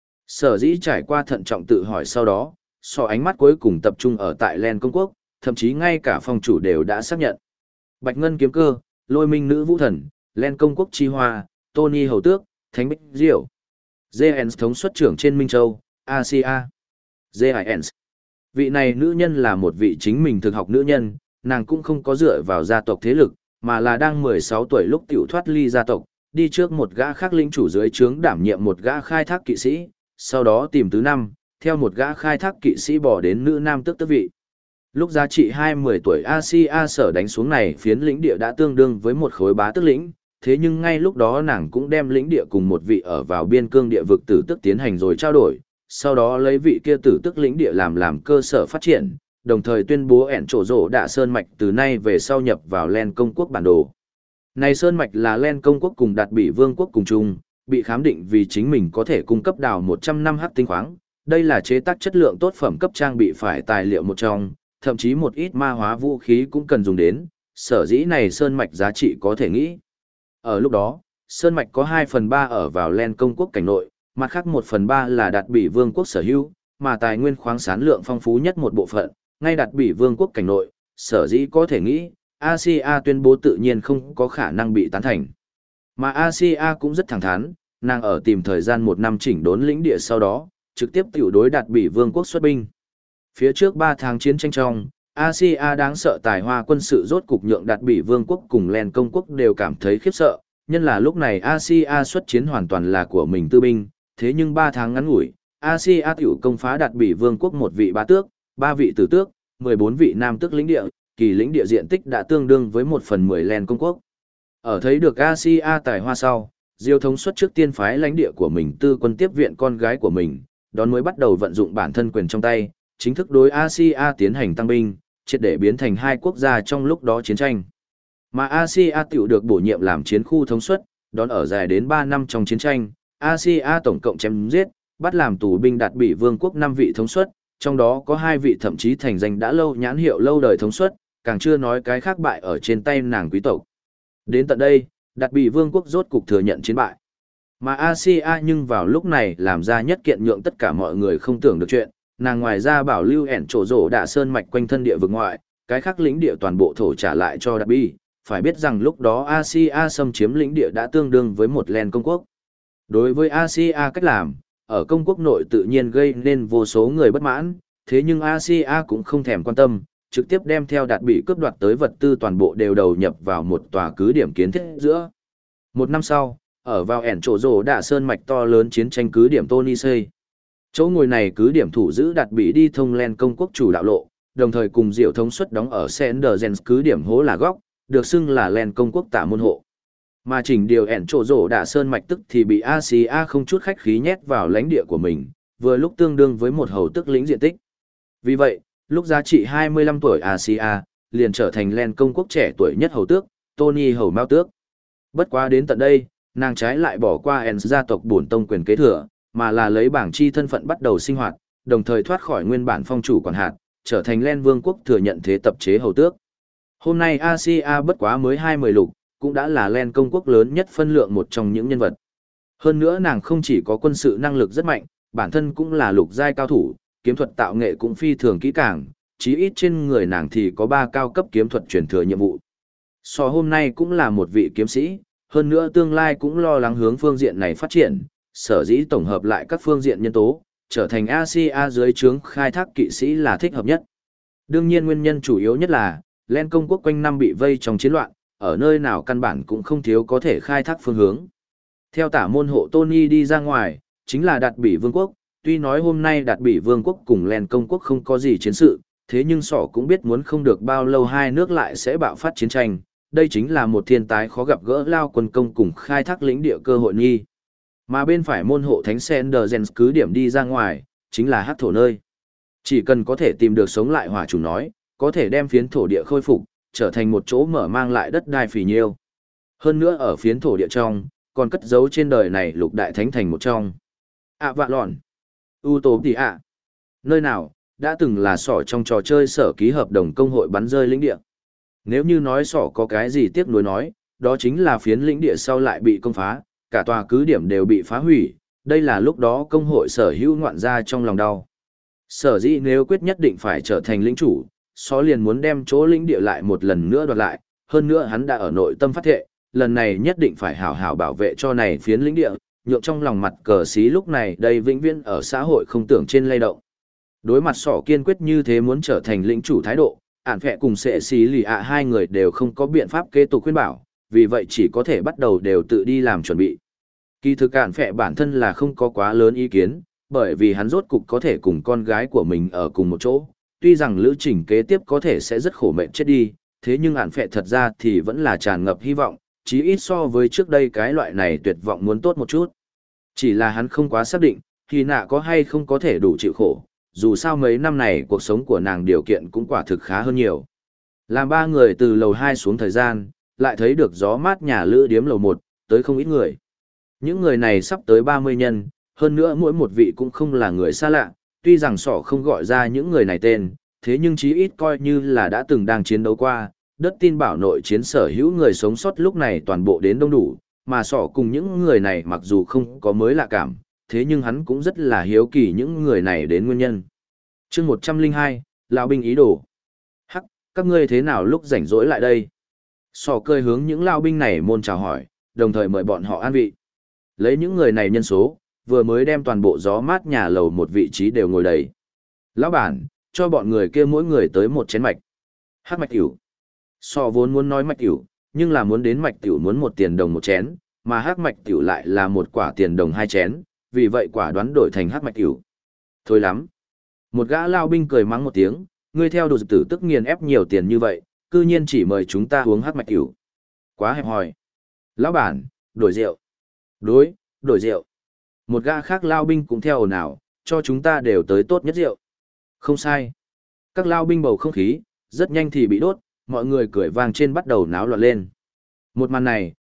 Sở dĩ trải qua thận trọng tự hỏi sau đó, sọ ánh mắt cuối cùng tập trung ở tại Len công quốc, thậm chí ngay cả phong chủ đều đã xác nhận. Bạch Ngân kiếm cơ, Lôi Minh nữ vũ thần, Len công quốc chi hoa, Tony hầu tước, Thánh Bích Diệu. JN thống suất trưởng trên Minh Châu, Asia. JIN. Vị này nữ nhân là một vị chính mình thực học nữ nhân, nàng cũng không có dựa vào gia tộc thế lực, mà là đang 16 tuổi lúc tiểu thoát ly gia tộc, đi trước một gã khác lĩnh chủ dưới trướng đảm nhiệm một gã khai thác kỵ sĩ, sau đó tìm thứ năm, theo một gã khai thác kỵ sĩ bỏ đến nữ nam tước tước vị. Lúc giá trị 20 tuổi Asia sở đánh xuống này phiến lĩnh địa đã tương đương với một khối bá tước lĩnh, thế nhưng ngay lúc đó nàng cũng đem lĩnh địa cùng một vị ở vào biên cương địa vực tử tước tiến hành rồi trao đổi, sau đó lấy vị kia tử tước lĩnh địa làm cơ sở phát triển, đồng thời tuyên bố ẻn trổ rổ đạ sơn mạch từ nay về sau nhập vào Len công quốc bản đồ. Này sơn mạch là Len công quốc cùng Đạt Bỉ vương quốc cùng chung, bị khám định vì chính mình có thể cung cấp đào 100 năm hắc tinh khoáng, đây là chế tác chất lượng tốt phẩm cấp trang bị phải tài liệu một trong, thậm chí một ít ma hóa vũ khí cũng cần dùng đến, sở dĩ này sơn mạch giá trị có thể nghĩ. Ở lúc đó, sơn mạch có 2/3 ở vào Len công quốc cảnh nội, mặt khác 1/3 là Đạt Bỉ vương quốc sở hữu, mà tài nguyên khoáng sản lượng phong phú nhất một bộ phận, ngay Đạt Bỉ vương quốc cảnh nội, sở dĩ có thể nghĩ, Asia tuyên bố tự nhiên không có khả năng bị tán thành. Mà Asia cũng rất thẳng thắn, nàng ở tìm thời gian 1 năm chỉnh đốn lĩnh địa sau đó, trực tiếp tiểu đối Đạt Bỉ vương quốc xuất binh. Phía trước 3 tháng chiến tranh trong, Asia đáng sợ tài hoa quân sự rốt cục nhượng Đạt Bỉ vương quốc cùng Len công quốc đều cảm thấy khiếp sợ, nhân là lúc này Asia xuất chiến hoàn toàn là của mình tư binh, thế nhưng 3 tháng ngắn ngủi, Asia tiểu công phá Đạt Bỉ vương quốc 1 vị bá tước, 3 vị tử tước, 14 vị nam tước lĩnh địa, kỳ lĩnh địa diện tích đã tương đương với 1/10 Len công quốc. Ở thấy được Asia tài hoa sau, Diêu thống suất trước tiên phái lãnh địa của mình tư quân tiếp viện con gái của mình, đón mới bắt đầu vận dụng bản thân quyền trong tay, chính thức đối Asia tiến hành tăng binh, triệt để biến thành hai quốc gia trong lúc đó chiến tranh. Mà Asia tiểu được bổ nhiệm làm chiến khu thống suất, Đón ở dài đến 3 năm trong chiến tranh, Asia tổng cộng chém giết, bắt làm tù binh Đạt Bỉ Vương quốc 5 vị thống suất, trong đó có 2 vị thậm chí thành danh đã lâu nhãn hiệu lâu đời thống suất, càng chưa nói cái khác bại ở trên tay nàng quý tộc. Đến tận đây, Đạt Bỉ Vương quốc rốt cục thừa nhận chiến bại. Mà Asia nhưng vào lúc này làm ra nhất kiện nhượng tất cả mọi người không tưởng được chuyện, nàng ngoài ra bảo lưu ẻn trổ rổ đạ sơn mạch quanh thân địa vực ngoại, cái khác lĩnh địa toàn bộ thổ trả lại cho Đạt Bỉ. Phải biết rằng lúc đó Asia xâm chiếm lĩnh địa đã tương đương với một len công quốc. Đối với Asia cách làm, ở công quốc nội tự nhiên gây nên vô số người bất mãn, thế nhưng Asia cũng không thèm quan tâm, trực tiếp đem theo Đạt Bỉ cướp đoạt tới vật tư toàn bộ đều đầu nhập vào một tòa cứ điểm kiến thiết giữa. Một năm sau, ở vào ẻn trổ rổ đạ sơn mạch to lớn chiến tranh cứ điểm Tony xây. Chỗ ngồi này cứ điểm thủ giữ Đạt Bỉ đi thông len công quốc chủ đạo lộ, đồng thời cùng Diệu thống suất đóng ở Sendergens cứ điểm hố là góc, được xưng là len công quốc tả môn hộ. Mà chỉnh điều ẻn trổ rổ đạ sơn mạch tức thì bị Asia không chút khách khí nhét vào lãnh địa của mình, vừa lúc tương đương với một hầu tức lĩnh diện tích. Vì vậy, lúc giá trị 25 tuổi Asia, liền trở thành len công quốc trẻ tuổi nhất hầu tước, Tony hầu mao tước. Bất quá đến tận đây, nàng trái lại bỏ qua Ens gia tộc bổn tông quyền kế thừa, mà là lấy bảng chi thân phận bắt đầu sinh hoạt, đồng thời thoát khỏi nguyên bản phong chủ quản hạt, trở thành len vương quốc thừa nhận thế tập chế hầu tước. Hôm nay Asia bất quá mới 20 lục, cũng đã là len công quốc lớn nhất phân lượng một trong những nhân vật. Hơn nữa nàng không chỉ có quân sự năng lực rất mạnh, bản thân cũng là lục giai cao thủ, kiếm thuật tạo nghệ cũng phi thường kỹ càng, chí ít trên người nàng thì có 3 cao cấp kiếm thuật truyền thừa nhiệm vụ. So hôm nay cũng là một vị kiếm sĩ, hơn nữa tương lai cũng lo lắng hướng phương diện này phát triển, sở dĩ tổng hợp lại các phương diện nhân tố, trở thành Asia dưới trướng khai thác kỵ sĩ là thích hợp nhất. Đương nhiên nguyên nhân chủ yếu nhất là, len công quốc quanh năm bị vây trong chiến loạn, ở nơi nào căn bản cũng không thiếu có thể khai thác phương hướng. Theo tả môn hộ Tony đi ra ngoài, chính là Đạt Bỉ Vương quốc, tuy nói hôm nay Đạt Bỉ Vương quốc cùng len công quốc không có gì chiến sự, thế nhưng sỏ cũng biết muốn không được bao lâu hai nước lại sẽ bạo phát chiến tranh, đây chính là một thiên tài khó gặp gỡ lao quân công cùng khai thác lĩnh địa cơ hội nghi. Mà bên phải môn hộ Thánh Sendergens cứ điểm đi ra ngoài, chính là hắc thổ nơi. Chỉ cần có thể tìm được sống lại hỏa chủ nói, có thể đem phiến thổ địa khôi phục, trở thành một chỗ mở mang lại đất đai phì nhiêu. Hơn nữa ở phiến thổ địa trong, còn cất giấu trên đời này lục đại thánh thành một trong. Vạ lòn. U tố thì Nơi nào, đã từng là sỏ trong trò chơi sở ký hợp đồng công hội bắn rơi lĩnh địa. Nếu như nói sỏ có cái gì tiếc nuối nói, đó chính là phiến lĩnh địa sau lại bị công phá, cả tòa cứ điểm đều bị phá hủy, đây là lúc đó công hội sở hữu ngoạn ra trong lòng đau. Sở dĩ nếu quyết nhất định phải trở thành lĩnh chủ, Só liền muốn đem chỗ lĩnh địa lại một lần nữa đoạt lại, hơn nữa hắn đã ở nội tâm phát thệ, lần này nhất định phải hảo hảo bảo vệ cho này phiến lĩnh địa, nhượng trong lòng mặt cờ xí lúc này đây vĩnh viễn ở xã hội không tưởng trên lay động. Đối mặt Sỏ kiên quyết như thế muốn trở thành lĩnh chủ thái độ, ản phẹ cùng sệ xí lì ạ hai người đều không có biện pháp kế tục khuyên bảo, vì vậy chỉ có thể bắt đầu đều tự đi làm chuẩn bị. Kỳ thực ản phẹ bản thân là không có quá lớn ý kiến, bởi vì hắn rốt cục có thể cùng con gái của mình ở cùng một chỗ. Tuy rằng lữ trình kế tiếp có thể sẽ rất khổ mệnh chết đi, thế nhưng ản phẹ thật ra thì vẫn là tràn ngập hy vọng, chí ít so với trước đây cái loại này tuyệt vọng muốn tốt một chút. Chỉ là hắn không quá xác định, thì nạ có hay không có thể đủ chịu khổ, dù sao mấy năm này cuộc sống của nàng điều kiện cũng quả thực khá hơn nhiều. Làm ba người từ lầu 2 xuống thời gian, lại thấy được gió mát nhà lữ điếm lầu 1, tới không ít người. Những người này sắp tới 30 nhân, hơn nữa mỗi một vị cũng không là người xa lạ, tuy rằng sỏ không gọi ra những người này tên, thế nhưng chí ít coi như là đã từng đang chiến đấu qua, đất tin bảo nội chiến sở hữu người sống sót lúc này toàn bộ đến đông đủ, mà sỏ cùng những người này mặc dù không có mới lạ cảm, thế nhưng hắn cũng rất là hiếu kỳ những người này đến nguyên nhân. Chương 102, lão binh ý đồ. Hắc, các ngươi thế nào lúc rảnh rỗi lại đây? Sỏ cười hướng những lão binh này môn chào hỏi, đồng thời mời bọn họ an vị. Lấy những người này nhân số, vừa mới đem toàn bộ gió mát nhà lầu một vị trí đều ngồi đầy. Lão bản, cho bọn người kia mỗi người tới một chén mạch. Hắc mạch tiểu. Sọ vốn muốn nói mạch tiểu, nhưng là muốn đến mạch tiểu muốn 1 tiền đồng một chén, mà hắc mạch tiểu lại là 1 quả tiền đồng 2 chén, vì vậy quả đoán đổi thành hắc mạch tiểu. Thôi lắm. Một gã lao binh cười mắng một tiếng, ngươi theo đồ tử tức nghiền ép nhiều tiền như vậy, cư nhiên chỉ mời chúng ta uống hắc mạch tiểu. Quá hẹp hòi. Lão bản, đổi rượu. Đổi rượu. Một gã khác lao binh cũng theo ồn ào, cho chúng ta đều tới tốt nhất rượu. Không sai. Các lao binh bầu không khí, rất nhanh thì bị đốt, mọi người cười vang trên bắt đầu náo loạn lên. Một màn này,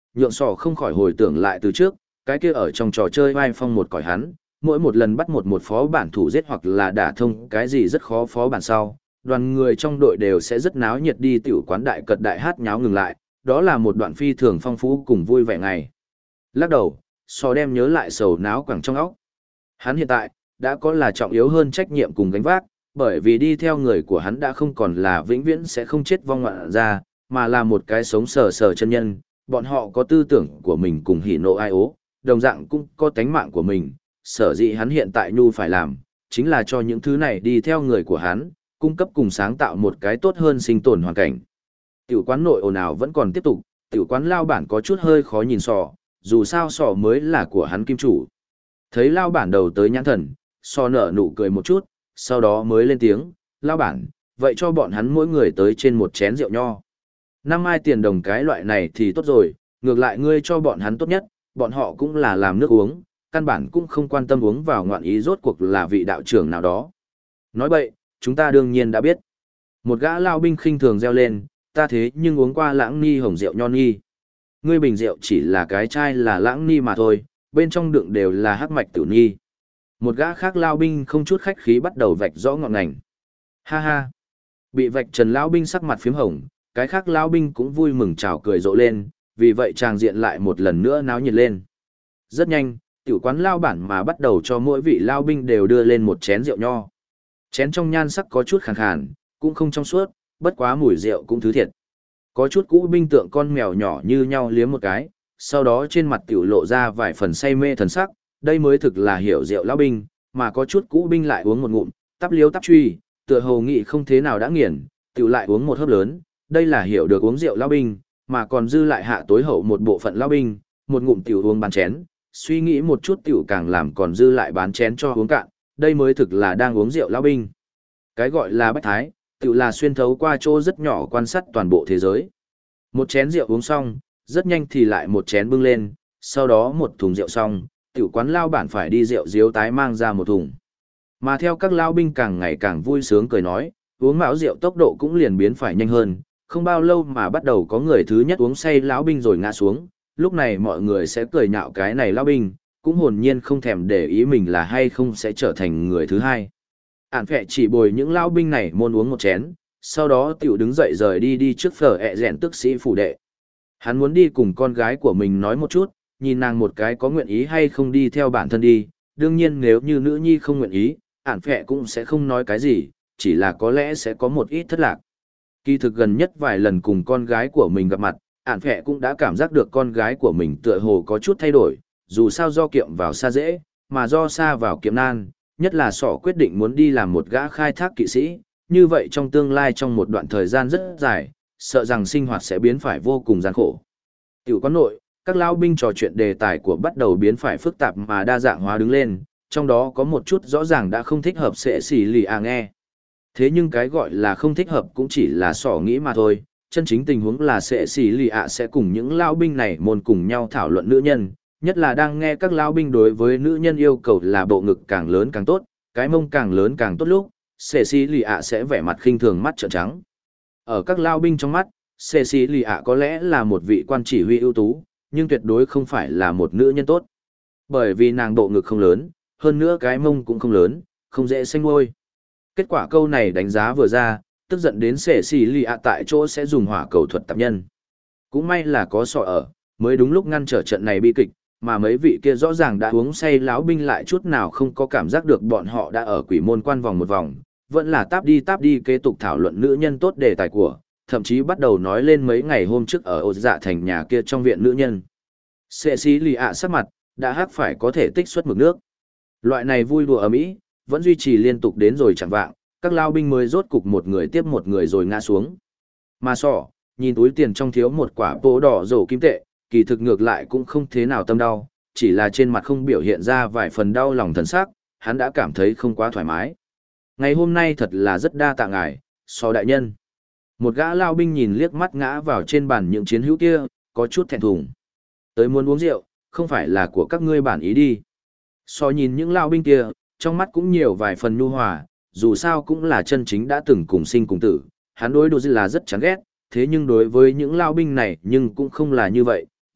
nhượng sò không khỏi hồi tưởng lại từ trước, cái kia ở trong trò chơi vai phong một cõi hắn, mỗi một lần bắt một phó bản thủ giết hoặc là đả thông cái gì rất khó phó bản sau, đoàn người trong đội đều sẽ rất náo nhiệt đi tiểu quán đại cật đại hát nháo ngừng lại, đó là một đoạn phi thường phong phú cùng vui vẻ ngày. Lắc đầu, sò đem nhớ lại sầu náo quẳng trong óc. Hắn hiện tại, đã có là trọng yếu hơn trách nhiệm cùng gánh vác, bởi vì đi theo người của hắn đã không còn là vĩnh viễn sẽ không chết vong ngoạn ra, mà là một cái sống sờ sờ chân nhân, bọn họ có tư tưởng của mình cùng hỉ nộ ai ố, đồng dạng cũng có tánh mạng của mình, sở dĩ hắn hiện tại nhu phải làm, chính là cho những thứ này đi theo người của hắn, cung cấp cùng sáng tạo một cái tốt hơn sinh tồn hoàn cảnh. Tiểu quán nội ồn ào vẫn còn tiếp tục, tiểu quán lao bản có chút hơi khó nhìn sò, dù sao sò mới là của hắn kim chủ. Thấy lao bản đầu tới nhãn thần, sò nở nụ cười một chút, sau đó mới lên tiếng, lao bản, vậy cho bọn hắn mỗi người tới trên một chén rượu nho. 5 ai tiền đồng cái loại này thì tốt rồi, ngược lại ngươi cho bọn hắn tốt nhất, bọn họ cũng là làm nước uống, căn bản cũng không quan tâm uống vào ngoạn ý rốt cuộc là vị đạo trưởng nào đó. Nói vậy, chúng ta đương nhiên đã biết. Một gã lao binh khinh thường reo lên, ta thế nhưng uống qua lãng ni hồng rượu nho ni. Ngươi bình rượu chỉ là cái chai là lãng ni mà thôi, bên trong đựng đều là hắc mạch tử ni. Một gã khác lao binh không chút khách khí bắt đầu vạch rõ ngọn ngành. Ha ha. Bị vạch trần lao binh sắc mặt phím hồng, cái khác lao binh cũng vui mừng chào cười rộ lên, vì vậy tràng diện lại một lần nữa náo nhiệt lên. Rất nhanh, tiểu quán lao bản mà bắt đầu cho mỗi vị lao binh đều đưa lên một chén rượu nho. Chén trong nhan sắc có chút khàn khàn, cũng không trong suốt, bất quá mùi rượu cũng thứ thiệt. Có chút cũ binh tượng con mèo nhỏ như nhau liếm một cái, sau đó trên mặt tiểu lộ ra vài phần say mê thần sắc, đây mới thực là hiểu rượu lão binh, mà có chút cũ binh lại uống một ngụm, tắp liếu tắp truy, tựa hồ nghị không thế nào đã nghiền, tiểu lại uống một hớp lớn, đây là hiểu được uống rượu lão binh, mà còn dư lại hạ tối hậu một bộ phận lão binh, một ngụm tiểu uống bán chén, suy nghĩ một chút tiểu càng làm còn dư lại bán chén cho uống cạn, đây mới thực là đang uống rượu lão binh. Cái gọi là bách thái, tiểu là xuyên thấu qua chỗ rất nhỏ quan sát toàn bộ thế giới. Một chén rượu uống xong, rất nhanh thì lại một chén bưng lên, sau đó một thùng rượu xong, tiểu quán lao bản phải đi rượu diếu tái mang ra một thùng. Mà theo các lao binh càng ngày càng vui sướng cười nói, uống mão rượu tốc độ cũng liền biến phải nhanh hơn, không bao lâu mà bắt đầu có người thứ nhất uống say lão binh rồi ngã xuống, lúc này mọi người sẽ cười nhạo cái này lão binh, cũng hồn nhiên không thèm để ý mình là hay không sẽ trở thành người thứ hai. Ản phẹ chỉ bồi những lão binh này môn uống một chén, sau đó tiểu đứng dậy rời đi trước phở ẹ rèn tức sĩ phủ đệ. Hắn muốn đi cùng con gái của mình nói một chút, nhìn nàng một cái có nguyện ý hay không đi theo bản thân đi, đương nhiên nếu như nữ nhi không nguyện ý, ản phẹ cũng sẽ không nói cái gì, chỉ là có lẽ sẽ có một ít thất lạc. Kỳ thực gần nhất vài lần cùng con gái của mình gặp mặt, ản phẹ cũng đã cảm giác được con gái của mình tựa hồ có chút thay đổi, dù sao do kiệm vào xa dễ, mà do xa vào kiệm nan, nhất là sọ quyết định muốn đi làm một gã khai thác kỵ sĩ, như vậy trong tương lai trong một đoạn thời gian rất dài, sợ rằng sinh hoạt sẽ biến phải vô cùng gian khổ. Tiểu quán nội, các lão binh trò chuyện đề tài của bắt đầu biến phải phức tạp mà đa dạng hóa đứng lên, trong đó có một chút rõ ràng đã không thích hợp sẽ xỉ lì nghe. Thế nhưng cái gọi là không thích hợp cũng chỉ là sỏ nghĩ mà thôi, chân chính tình huống là sẽ xỉ lì sẽ cùng những lão binh này môn cùng nhau thảo luận nữ nhân, nhất là đang nghe các lão binh đối với nữ nhân yêu cầu là bộ ngực càng lớn càng tốt, cái mông càng lớn càng tốt lúc, sẽ xỉ lì sẽ vẻ mặt khinh thường mắt trợn trắng. Ở các lão binh trong mắt, sẽ xỉ lì có lẽ là một vị quan chỉ huy ưu tú, nhưng tuyệt đối không phải là một nữ nhân tốt. Bởi vì nàng bộ ngực không lớn, hơn nữa cái mông cũng không lớn, không dễ sinh ngôi. Kết quả câu này đánh giá vừa ra, tức giận đến sẻ xì lì tại chỗ sẽ dùng hỏa cầu thuật tạp nhân. Cũng may là có sọ ở, mới đúng lúc ngăn trở trận này bi kịch, mà mấy vị kia rõ ràng đã uống say lão binh lại chút nào không có cảm giác được bọn họ đã ở quỷ môn quan vòng một vòng, vẫn là táp đi kế tục thảo luận nữ nhân tốt đề tài của, thậm chí bắt đầu nói lên mấy ngày hôm trước ở ô dạ thành nhà kia trong viện nữ nhân. Sẻ xì lì sắc mặt, đã hắc phải có thể tích xuất mực nước. Loại này vui đùa ầm ĩ vẫn duy trì liên tục đến rồi chẳng vạng, các lao binh mới rốt cục một người tiếp một người rồi ngã xuống. Mà sọ, nhìn túi tiền trong thiếu một quả bố đỏ rổ kim tệ, kỳ thực ngược lại cũng không thế nào tâm đau, chỉ là trên mặt không biểu hiện ra vài phần đau lòng thần sắc, hắn đã cảm thấy không quá thoải mái. Ngày hôm nay thật là rất đa tạ ngài, sọ đại nhân. Một gã lao binh nhìn liếc mắt ngã vào trên bàn những chiến hữu kia, có chút thẹn thùng. Tới muốn uống rượu, không phải là của các ngươi bản ý đi. So nhìn những lao binh kia, trong mắt cũng nhiều vài phần nhu hòa, dù sao cũng là chân chính đã từng cùng sinh cùng tử, hắn đối đồ là rất chán ghét, thế nhưng đối với những lao binh này nhưng cũng không là như vậy,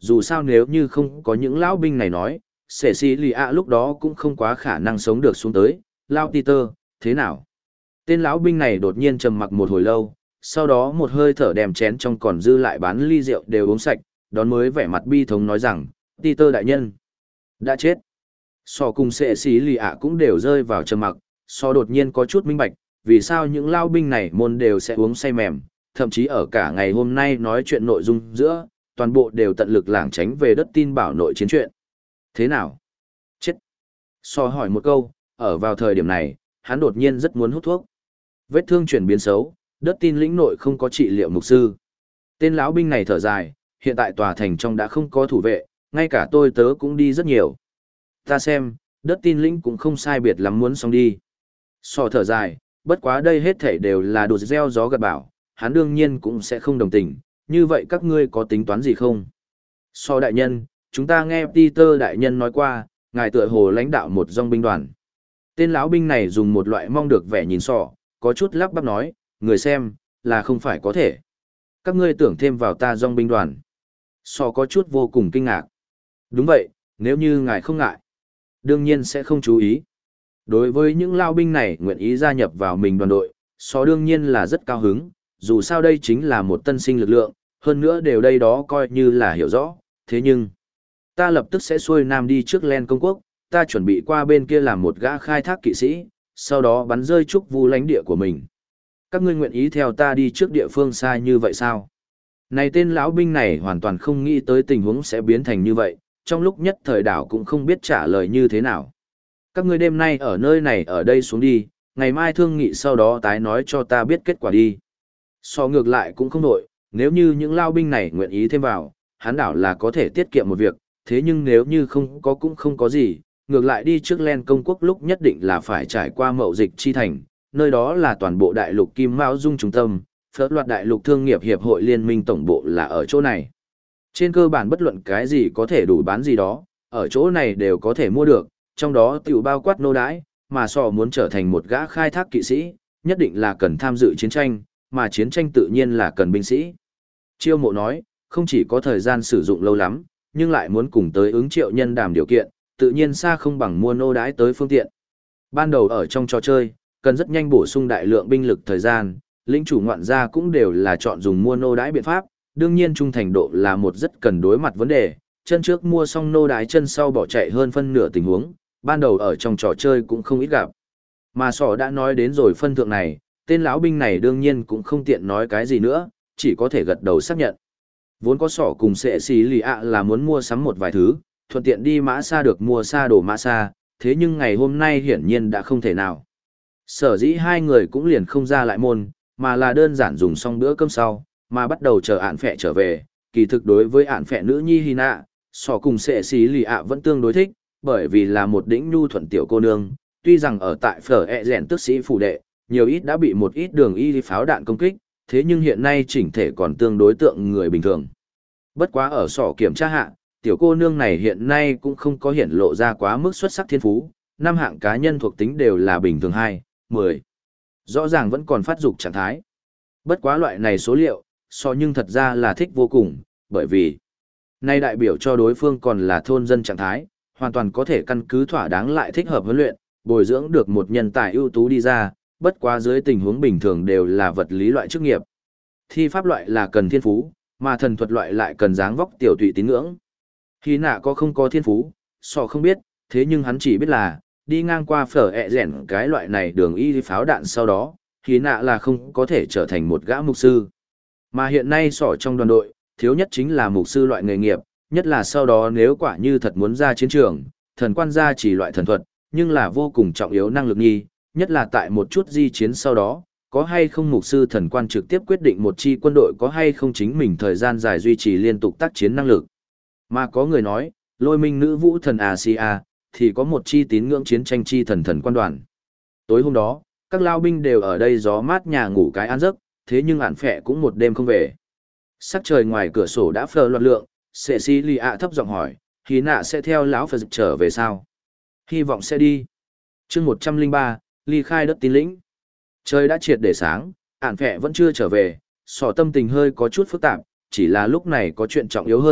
dù sao nếu như không có những lão binh này nói, sẻ xì lì ạ lúc đó cũng không quá khả năng sống được xuống tới. Lao Peter, thế nào? Tên lão binh này đột nhiên trầm mặc một hồi lâu, sau đó một hơi thở đem chén trong còn dư lại bán ly rượu đều uống sạch, đón mới vẻ mặt bi thống nói rằng, Peter đại nhân, đã chết. So cùng sệ xí lì ạ cũng đều rơi vào trầm mặc, so đột nhiên có chút minh bạch, vì sao những lao binh này môn đều sẽ uống say mềm, thậm chí ở cả ngày hôm nay nói chuyện nội dung giữa, toàn bộ đều tận lực lảng tránh về đất tin bảo nội chiến chuyện. Thế nào? Chết. So hỏi một câu, ở vào thời điểm này, hắn đột nhiên rất muốn hút thuốc. Vết thương chuyển biến xấu, đất tin lĩnh nội không có trị liệu mục sư. Tên lão binh này thở dài, hiện tại tòa thành trong đã không có thủ vệ, ngay cả tôi tớ cũng đi rất nhiều. Ta xem, đất tin lĩnh cũng không sai biệt lắm muốn xong đi. So thở dài, bất quá đây hết thảy đều là đột gieo gió gặt bão, hắn đương nhiên cũng sẽ không đồng tình, như vậy các ngươi có tính toán gì không? So đại nhân, chúng ta nghe Peter đại nhân nói qua, ngài tựa hồ lãnh đạo một dòng binh đoàn. Tên lão binh này dùng một loại mong được vẻ nhìn sọ, có chút lắp bắp nói, người xem, là không phải có thể. Các ngươi tưởng thêm vào ta dòng binh đoàn. Sọ có chút vô cùng kinh ngạc. Đúng vậy, nếu như ngài không ngại, đương nhiên sẽ không chú ý. Đối với những lao binh này nguyện ý gia nhập vào mình đoàn đội, Sọ đương nhiên là rất cao hứng, dù sao đây chính là một tân sinh lực lượng, hơn nữa đều đây đó coi như là hiểu rõ, thế nhưng, ta lập tức sẽ xuôi nam đi trước Len công quốc, ta chuẩn bị qua bên kia làm một gã khai thác kỵ sĩ, sau đó bắn rơi trúc vu lãnh địa của mình. Các ngươi nguyện ý theo ta đi trước địa phương xa như vậy sao? Này tên lão binh này hoàn toàn không nghĩ tới tình huống sẽ biến thành như vậy, trong lúc nhất thời đảo cũng không biết trả lời như thế nào. Các ngươi đêm nay ở nơi này ở đây xuống đi, ngày mai thương nghị sau đó tái nói cho ta biết kết quả đi. So ngược lại cũng không đổi, nếu như những lao binh này nguyện ý thêm vào, hắn đảo là có thể tiết kiệm một việc, thế nhưng nếu như không có cũng không có gì, ngược lại đi trước Len công quốc lúc nhất định là phải trải qua mậu dịch chi thành, nơi đó là toàn bộ đại lục Kim Mao Dung trung tâm, phớt loạt đại lục thương nghiệp hiệp hội liên minh tổng bộ là ở chỗ này. Trên cơ bản bất luận cái gì có thể đủ bán gì đó, ở chỗ này đều có thể mua được, trong đó tiểu bao quát nô đãi, mà so muốn trở thành một gã khai thác kỵ sĩ, nhất định là cần tham dự chiến tranh, mà chiến tranh tự nhiên là cần binh sĩ. Chiêu mộ nói, không chỉ có thời gian sử dụng lâu lắm, nhưng lại muốn cùng tới ứng triệu nhân đàm điều kiện, tự nhiên xa không bằng mua nô đãi tới phương tiện. Ban đầu ở trong trò chơi, cần rất nhanh bổ sung đại lượng binh lực thời gian, lĩnh chủ ngoạn gia cũng đều là chọn dùng mua nô đãi biện pháp, đương nhiên trung thành độ là một rất cần đối mặt vấn đề, chân trước mua xong nô đái chân sau bỏ chạy hơn phân nửa tình huống, ban đầu ở trong trò chơi cũng không ít gặp. Mà sỏ đã nói đến rồi phân thượng này, tên lão binh này đương nhiên cũng không tiện nói cái gì nữa, chỉ có thể gật đầu xác nhận. Vốn có sỏ cùng sệ xì lì ạ là muốn mua sắm một vài thứ, thuận tiện đi mã xa được mua xa đồ mã xa, thế nhưng ngày hôm nay hiển nhiên đã không thể nào. Sở dĩ hai người cũng liền không ra lại môn, mà là đơn giản dùng xong bữa cơm sau, mà bắt đầu chờ ạn phẹ trở về. Kỳ thực đối với ạn phẹ nữ nhi Hina, sỏ cùng sệ xì lì ạ vẫn tương đối thích, bởi vì là một đỉnh nhu thuận tiểu cô nương, tuy rằng ở tại phở ẹ rèn tức sĩ phủ đệ, nhiều ít đã bị một ít đường y pháo đạn công kích, thế nhưng hiện nay chỉnh thể còn tương đối tượng người bình thường. Bất quá ở sỏ kiểm tra hạ, tiểu cô nương này hiện nay cũng không có hiển lộ ra quá mức xuất sắc thiên phú, năm hạng cá nhân thuộc tính đều là bình thường 2, 10. Rõ ràng vẫn còn phát dục trạng thái. Bất quá loại này số liệu, nhưng thật ra là thích vô cùng, bởi vì nay đại biểu cho đối phương còn là thôn dân trạng thái, hoàn toàn có thể căn cứ thỏa đáng lại thích hợp huấn luyện, bồi dưỡng được một nhân tài ưu tú đi ra, bất quá dưới tình huống bình thường đều là vật lý loại chức nghiệp. Thi pháp loại là cần thiên phú, mà thần thuật loại lại cần dáng vóc tiểu tụy tín ngưỡng. Khi nạ có không có thiên phú, không biết, thế nhưng hắn chỉ biết là, đi ngang qua phở ẹ rẻn cái loại này đường y pháo đạn sau đó, khi nạ là không có thể trở thành một gã mục sư. Mà hiện nay trong đoàn đội, thiếu nhất chính là mục sư loại nghề nghiệp, nhất là sau đó nếu quả như thật muốn ra chiến trường, thần quan gia chỉ loại thần thuật, nhưng là vô cùng trọng yếu năng lực nhi, nhất là tại một chút di chiến sau đó, có hay không mục sư thần quan trực tiếp quyết định một chi quân đội có hay không chính mình thời gian dài duy trì liên tục tác chiến năng lực. Mà có người nói, lôi minh nữ vũ thần Asia, thì có một chi tín ngưỡng chiến tranh chi thần thần quan đoàn. Tối hôm đó, các lao binh đều ở đây gió mát nhà ngủ cái ăn giấc, thế nhưng ản phẹ cũng một đêm không về. Sắc trời ngoài cửa sổ đã phờ loạt lượng, sệ si lì ạ thấp giọng hỏi, hí nạ sẽ theo lão phật trở về sao? Hy vọng sẽ đi. chương 103, ly khai đất tín lĩnh. Trời đã triệt để sáng, ản phẹ vẫn chưa trở về, tâm tình hơi có chút phức tạp, chỉ là lúc này có chuyện trọng yếu hơn,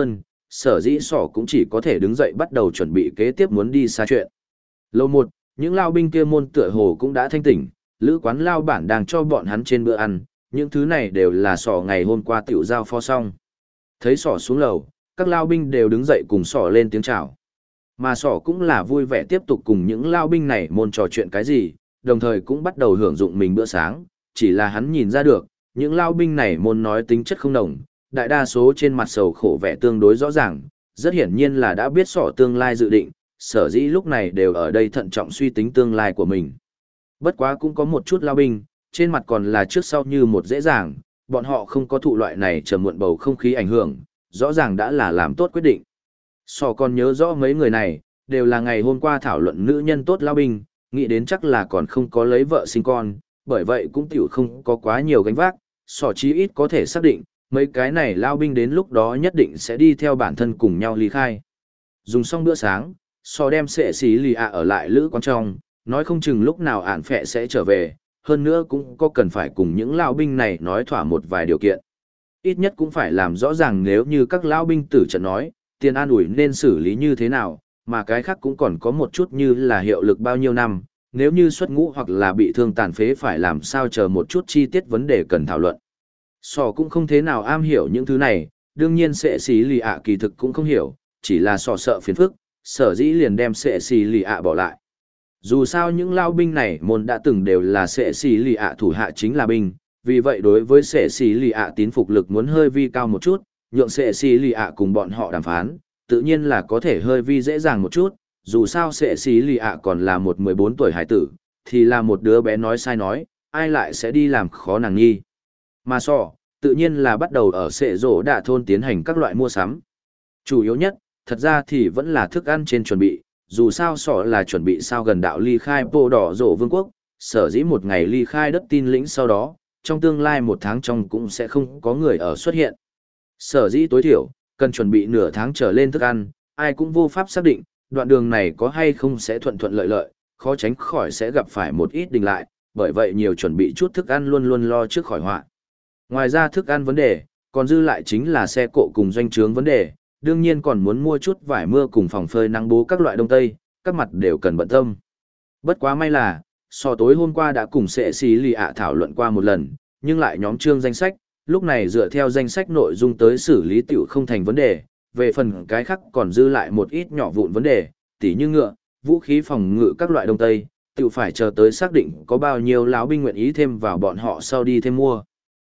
sở dĩ sỏ cũng chỉ có thể đứng dậy bắt đầu chuẩn bị kế tiếp muốn đi xa chuyện. Lầu 1, những lao binh kia môn tựa hồ cũng đã thanh tỉnh, lữ quán lao bản đang cho bọn hắn trên bữa ăn, những thứ này đều là sỏ ngày hôm qua tiểu giao phó xong. Thấy sỏ xuống lầu, các lao binh đều đứng dậy cùng sỏ lên tiếng chào. Mà sỏ cũng là vui vẻ tiếp tục cùng những lao binh này môn trò chuyện cái gì, đồng thời cũng bắt đầu hưởng dụng mình bữa sáng, chỉ là hắn nhìn ra được, những lao binh này môn nói tính chất không đồng, đại đa số trên mặt sầu khổ vẻ tương đối rõ ràng, rất hiển nhiên là đã biết sỏ tương lai dự định, sở dĩ lúc này đều ở đây thận trọng suy tính tương lai của mình. Bất quá cũng có một chút lao binh, trên mặt còn là trước sau như một dễ dàng, bọn họ không có thụ loại này trầm muộn bầu không khí ảnh hưởng, rõ ràng đã là làm tốt quyết định. Sỏ còn nhớ rõ mấy người này, đều là ngày hôm qua thảo luận nữ nhân tốt lao binh, nghĩ đến chắc là còn không có lấy vợ sinh con, bởi vậy cũng tiểu không có quá nhiều gánh vác, sỏ chí ít có thể xác định, mấy cái này lao binh đến lúc đó nhất định sẽ đi theo bản thân cùng nhau ly khai. Dùng xong bữa sáng, sỏ đem sệ xí lì ạ ở lại lữ quán trong, nói không chừng lúc nào ản phẹ sẽ trở về, hơn nữa cũng có cần phải cùng những lao binh này nói thỏa một vài điều kiện. Ít nhất cũng phải làm rõ ràng nếu như các lao binh tử trận nói, tiền an ủi nên xử lý như thế nào, mà cái khác cũng còn có một chút như là hiệu lực bao nhiêu năm, nếu như xuất ngũ hoặc là bị thương tàn phế phải làm sao chờ một chút chi tiết vấn đề cần thảo luận. Sỏ cũng không thế nào am hiểu những thứ này, đương nhiên sệ xí lì ạ kỳ thực cũng không hiểu, chỉ là sỏ sợ phiền phức, sở dĩ liền đem sệ xí lì ạ bỏ lại. Dù sao những lao binh này môn đã từng đều là sệ xí lì ạ thủ hạ chính là binh, vì vậy đối với sệ xí lì ạ tín phục lực muốn hơi vi cao một chút, nhượng sệ xí lì ạ cùng bọn họ đàm phán, tự nhiên là có thể hơi vi dễ dàng một chút, dù sao sệ xí lì ạ còn là một 14 tuổi hải tử, thì là một đứa bé nói sai nói, ai lại sẽ đi làm khó nàng nhi. Mà sỏ, tự nhiên là bắt đầu ở sệ rổ đạ thôn tiến hành các loại mua sắm. Chủ yếu nhất, thật ra thì vẫn là thức ăn trên chuẩn bị, dù sao sỏ là chuẩn bị sao gần đạo ly khai bộ đỏ rổ vương quốc, sở dĩ một ngày ly khai đất tin lĩnh sau đó, trong tương lai một tháng trong cũng sẽ không có người ở xuất hiện. Sở dĩ tối thiểu, cần chuẩn bị nửa tháng trở lên thức ăn, ai cũng vô pháp xác định, đoạn đường này có hay không sẽ thuận thuận lợi lợi, khó tránh khỏi sẽ gặp phải một ít đình lại, bởi vậy nhiều chuẩn bị chút thức ăn luôn luôn lo trước khỏi họa. Ngoài ra thức ăn vấn đề, còn dư lại chính là xe cộ cùng doanh trướng vấn đề, đương nhiên còn muốn mua chút vải mưa cùng phòng phơi nắng bố các loại đông tây, các mặt đều cần bận tâm. Bất quá may là, tối hôm qua đã cùng sệ xí lì ạ thảo luận qua một lần, nhưng lại nhóm trương danh sách, lúc này dựa theo danh sách nội dung tới xử lý tiểu không thành vấn đề, về phần cái khác còn dư lại một ít nhỏ vụn vấn đề, tỉ như ngựa, vũ khí phòng ngự các loại đông tây, tiểu phải chờ tới xác định có bao nhiêu lão binh nguyện ý thêm vào bọn họ sau đi thêm mua.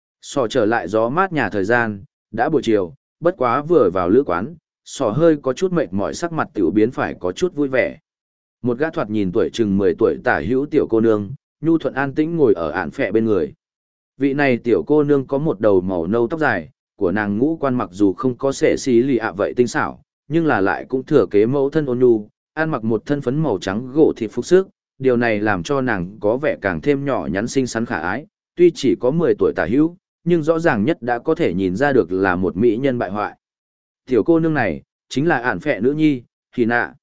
Trở lại gió mát nhà thời gian, đã buổi chiều, bất quá vừa vào lữ quán, hơi có chút mệt mỏi sắc mặt tiểu biến phải có chút vui vẻ. Một gã thoạt nhìn tuổi chừng 10 tuổi tả hữu tiểu cô nương, nhu thuận an tĩnh ngồi ở ản phẹ bên người. Vị này tiểu cô nương có một đầu màu nâu tóc dài, của nàng ngũ quan mặc dù không có sệ xí lì ạ vậy tinh xảo, nhưng là lại cũng thừa kế mẫu thân ôn nhu, ăn mặc một thân phấn màu trắng gỗ thịt phục sức, điều này làm cho nàng có vẻ càng thêm nhỏ nhắn xinh xắn khả ái, tuy chỉ có 10 tuổi tả hữu, nhưng rõ ràng nhất đã có thể nhìn ra được là một mỹ nhân bại hoại. Tiểu cô nương này, chính là ản phẹ nữ nhi, Hy Nạ.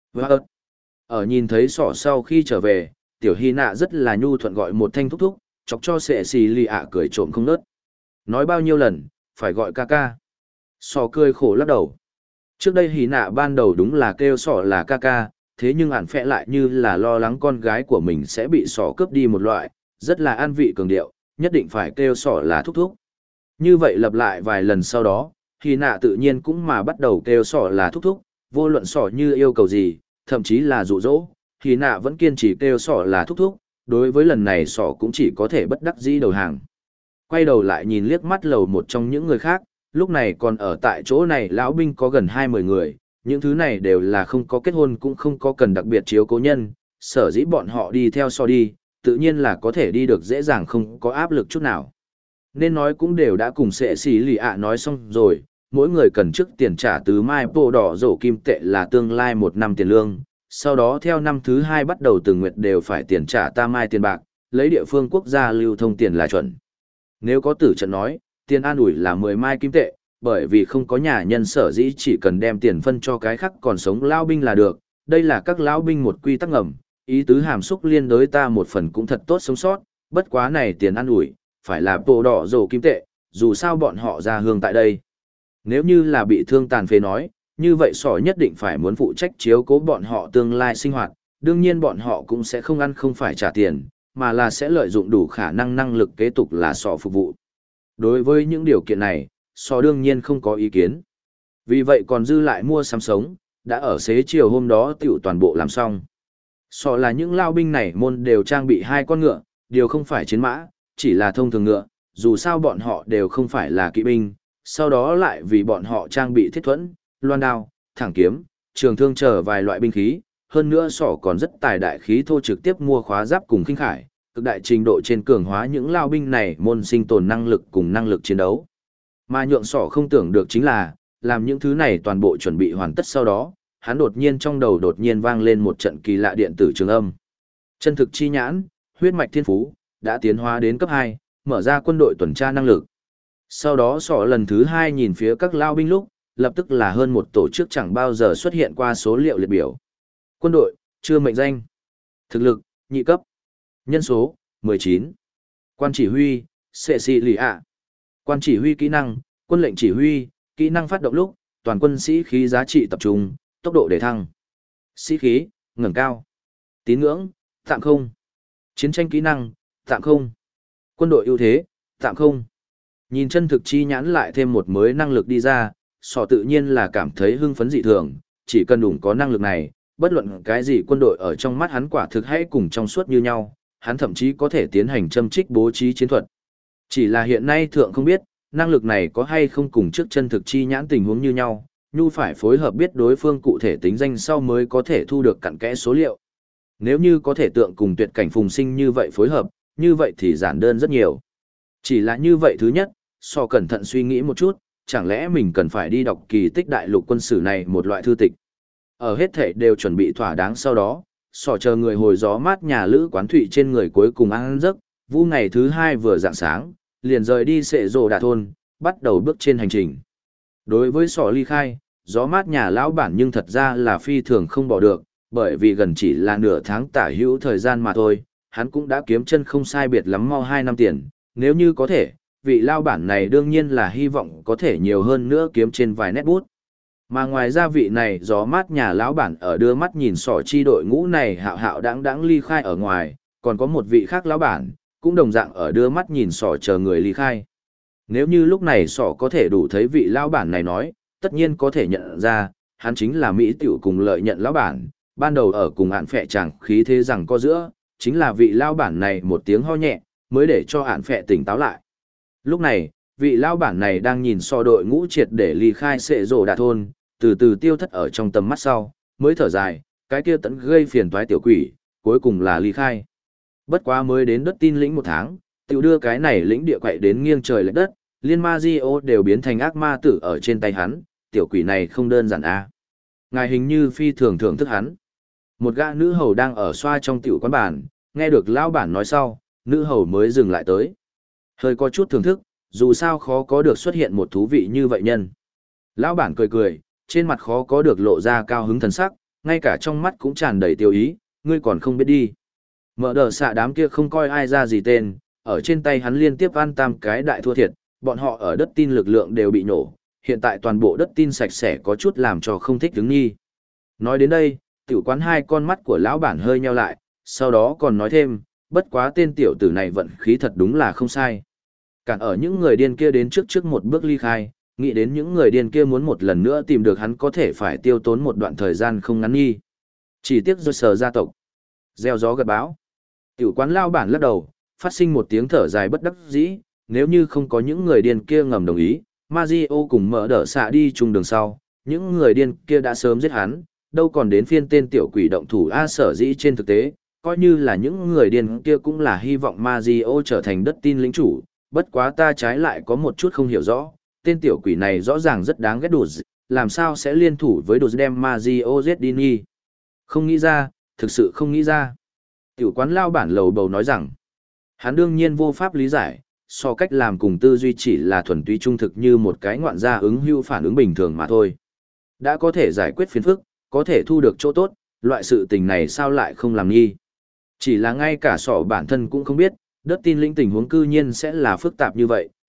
Ở nhìn thấy sau khi trở về, tiểu Hy Nạ rất là nhu thuận gọi một thanh thúc thúc, chọc cho sệ xì lì ạ cười trộm không nớt. Nói bao nhiêu lần, phải gọi ca ca. Cười khổ lắc đầu. Trước đây Hy Nạ ban đầu đúng là kêu là ca ca, thế nhưng ản phẹ lại như là lo lắng con gái của mình sẽ bị cướp đi một loại, rất là an vị cường điệu, nhất định phải kêu là thúc thúc. Như vậy lặp lại vài lần sau đó, Hy Nạ tự nhiên cũng mà bắt đầu kêu là thúc thúc, vô luận như yêu cầu gì, thậm chí là dụ dỗ, Hy Nạ vẫn kiên trì kêu là thúc thúc, đối với lần này cũng chỉ có thể bất đắc dĩ đầu hàng. Quay đầu lại nhìn liếc mắt lầu một trong những người khác, lúc này còn ở tại chỗ này lão binh có gần 20 người, những thứ này đều là không có kết hôn cũng không có cần đặc biệt chiếu cố nhân, sở dĩ bọn họ đi theo đi, tự nhiên là có thể đi được dễ dàng không có áp lực chút nào. Nên nói cũng đều đã cùng sệ xì lì ạ nói xong rồi, mỗi người cần trước tiền trả từ mai bộ đỏ rổ kim tệ là tương lai 1 năm tiền lương, sau đó theo năm thứ 2 bắt đầu từng nguyệt đều phải tiền trả ta mai tiền bạc, lấy địa phương quốc gia lưu thông tiền là chuẩn. Nếu có tử trận nói, tiền an ủi là 10 mai kim tệ, bởi vì không có nhà nhân sở dĩ chỉ cần đem tiền phân cho cái khác còn sống lao binh là được, đây là các lao binh một quy tắc ngầm, ý tứ hàm xúc liên đối ta một phần cũng thật tốt sống sót, bất quá này tiền an ủi, phải là bộ đỏ rổ kim tệ, dù sao bọn họ ra hương tại đây. Nếu như là bị thương tàn phế nói, như vậy sỏ nhất định phải muốn phụ trách chiếu cố bọn họ tương lai sinh hoạt, đương nhiên bọn họ cũng sẽ không ăn không phải trả tiền, mà là sẽ lợi dụng đủ khả năng năng lực kế tục là sỏ phục vụ. Đối với những điều kiện này, sỏ đương nhiên không có ý kiến. Vì vậy còn dư lại mua sắm sống, đã ở xế chiều hôm đó tiểu toàn bộ làm xong. Sỏ là những lao binh này môn đều trang bị 2 con ngựa, điều không phải chiến mã, chỉ là thông thường ngựa, dù sao bọn họ đều không phải là kỵ binh, sau đó lại vì bọn họ trang bị thiết thuẫn, loan đao, thẳng kiếm, trường thương chờ vài loại binh khí, hơn nữa sỏ còn rất tài đại khí thô trực tiếp mua khóa giáp cùng khinh khải, cực đại trình độ trên cường hóa những lao binh này môn sinh tồn năng lực cùng năng lực chiến đấu. Mà nhượng sỏ không tưởng được chính là, làm những thứ này toàn bộ chuẩn bị hoàn tất sau đó, hắn đột nhiên trong đầu đột nhiên vang lên một trận kỳ lạ điện tử trường âm. Chân thực chi nhãn, huyết mạch thiên phú, đã tiến hóa đến cấp 2, mở ra quân đội tuần tra năng lực. Sau đó sỏ lần thứ 2 nhìn phía các lao binh lúc, lập tức là hơn một tổ chức chẳng bao giờ xuất hiện qua số liệu liệt biểu. Quân đội, chưa mệnh danh. Thực lực, nhị cấp. Nhân số, 19. Quan chỉ huy, Cecilia. Quan chỉ huy kỹ năng, quân lệnh chỉ huy, kỹ năng phát động lúc, toàn quân sĩ khí giá trị tập trung, tốc độ đề thăng. Sĩ khí, ngẩng cao. Tín ngưỡng, tạm không. Chiến tranh kỹ năng, tạm không. Quân đội ưu thế, tạm không. Nhìn chân thực chi nhãn lại thêm một mới năng lực đi ra, sọ tự nhiên là cảm thấy hưng phấn dị thường, chỉ cần đủ có năng lực này, bất luận cái gì quân đội ở trong mắt hắn quả thực hãy cùng trong suốt như nhau, hắn thậm chí có thể tiến hành châm trích bố trí chiến thuật. Chỉ là hiện nay thượng không biết, năng lực này có hay không cùng trước chân thực chi nhãn tình huống như nhau, nhu phải phối hợp biết đối phương cụ thể tính danh sau mới có thể thu được cặn kẽ số liệu. Nếu như có thể tượng cùng tuyệt cảnh phùng sinh như vậy phối hợp, như vậy thì giản đơn rất nhiều. Chỉ là như vậy thứ nhất, so cẩn thận suy nghĩ một chút, chẳng lẽ mình cần phải đi đọc kỳ tích đại lục quân sử này một loại thư tịch. Ở hết thể đều chuẩn bị thỏa đáng sau đó, sò chờ người hồi gió mát nhà lữ quán thụy trên người cuối cùng ăn giấc, vũ ngày thứ 2 vừa rạng sáng, liền rời đi Sệ Rồ Đà thôn, bắt đầu bước trên hành trình. Đối với sò ly khai, gió mát nhà lão bản nhưng thật ra là phi thường không bỏ được, bởi vì gần chỉ là nửa tháng tả hữu thời gian mà thôi, hắn cũng đã kiếm chân không sai biệt lắm mau 2 năm tiền, nếu như có thể, vị lao bản này đương nhiên là hy vọng có thể nhiều hơn nữa kiếm trên vài nét bút. Mà ngoài ra vị này gió mát nhà lão bản ở đưa mắt nhìn sỏ chi đội ngũ này hạo hạo đáng đáng ly khai ở ngoài, còn có một vị khác lão bản, cũng đồng dạng ở đưa mắt nhìn sỏ chờ người ly khai. Nếu như lúc này sỏ có thể đủ thấy vị lão bản này nói, tất nhiên có thể nhận ra, hắn chính là Mỹ tiểu cùng lợi nhận lão bản, ban đầu ở cùng ạn phệ chẳng khí thế rằng có giữa, chính là vị lão bản này một tiếng ho nhẹ, mới để cho ạn phệ tỉnh táo lại. Lúc này, vị lão bản này đang nhìn so đội ngũ triệt để ly khai Sệ Rồ Đà thôn, từ từ tiêu thất ở trong tầm mắt sau, mới thở dài, cái kia tận gây phiền toái tiểu quỷ, cuối cùng là ly khai. Bất quá mới đến đất tin lĩnh 1 tháng, tiểu đưa cái này lĩnh địa quậy đến nghiêng trời lệch đất, liên Mazio đều biến thành ác ma tử ở trên tay hắn, tiểu quỷ này không đơn giản a. Ngài hình như phi thường thưởng thức hắn. Một gã nữ hầu đang ở xoa trong tiểu quán bàn, nghe được lão bản nói sau, nữ hầu mới dừng lại tới. Hơi có chút thưởng thức, dù sao khó có được xuất hiện một thú vị như vậy nhân. Lão bản cười cười, trên mặt khó có được lộ ra cao hứng thần sắc, ngay cả trong mắt cũng tràn đầy tiêu ý, ngươi còn không biết đi. Mở đờ xạ đám kia không coi ai ra gì tên, ở trên tay hắn liên tiếp ăn tam cái đại thua thiệt, bọn họ ở đất tin lực lượng đều bị nổ, hiện tại toàn bộ đất tin sạch sẽ có chút làm cho không thích đứng nghi. Nói đến đây, tiểu quán 2 con mắt của lão bản hơi nheo lại, sau đó còn nói thêm, bất quá tên tiểu tử này vận khí thật đúng là không sai. Cản ở những người điên kia đến trước một bước ly khai, nghĩ đến những người điên kia muốn một lần nữa tìm được hắn có thể phải tiêu tốn một đoạn thời gian không ngắn nghi. Chỉ tiếc do sở gia tộc. Gieo gió gặt bão. Tiểu quán lao bản lắc đầu, phát sinh một tiếng thở dài bất đắc dĩ, nếu như không có những người điên kia ngầm đồng ý, Mazio cùng mở đỡ xạ đi chung đường sau, những người điên kia đã sớm giết hắn, đâu còn đến phiên tên tiểu quỷ động thủ A sở dĩ trên thực tế, coi như là những người điên kia cũng là hy vọng Mazio trở thành đất tin lĩnh chủ, bất quá ta trái lại có một chút không hiểu rõ, tên tiểu quỷ này rõ ràng rất đáng ghét đùa, làm sao sẽ liên thủ với đùa đem Mazio giết đi nghi. Không nghĩ ra, thực sự không nghĩ ra. Tiểu quán lao bản lầu bầu nói rằng, hắn đương nhiên vô pháp lý giải, so cách làm cùng tư duy chỉ là thuần túy trung thực như một cái ngoạn gia ứng hưu phản ứng bình thường mà thôi. Đã có thể giải quyết phiền phức, có thể thu được chỗ tốt, loại sự tình này sao lại không làm nghi. Chỉ là ngay cả sọ bản thân cũng không biết, đất tin lĩnh tình huống cư nhiên sẽ là phức tạp như vậy,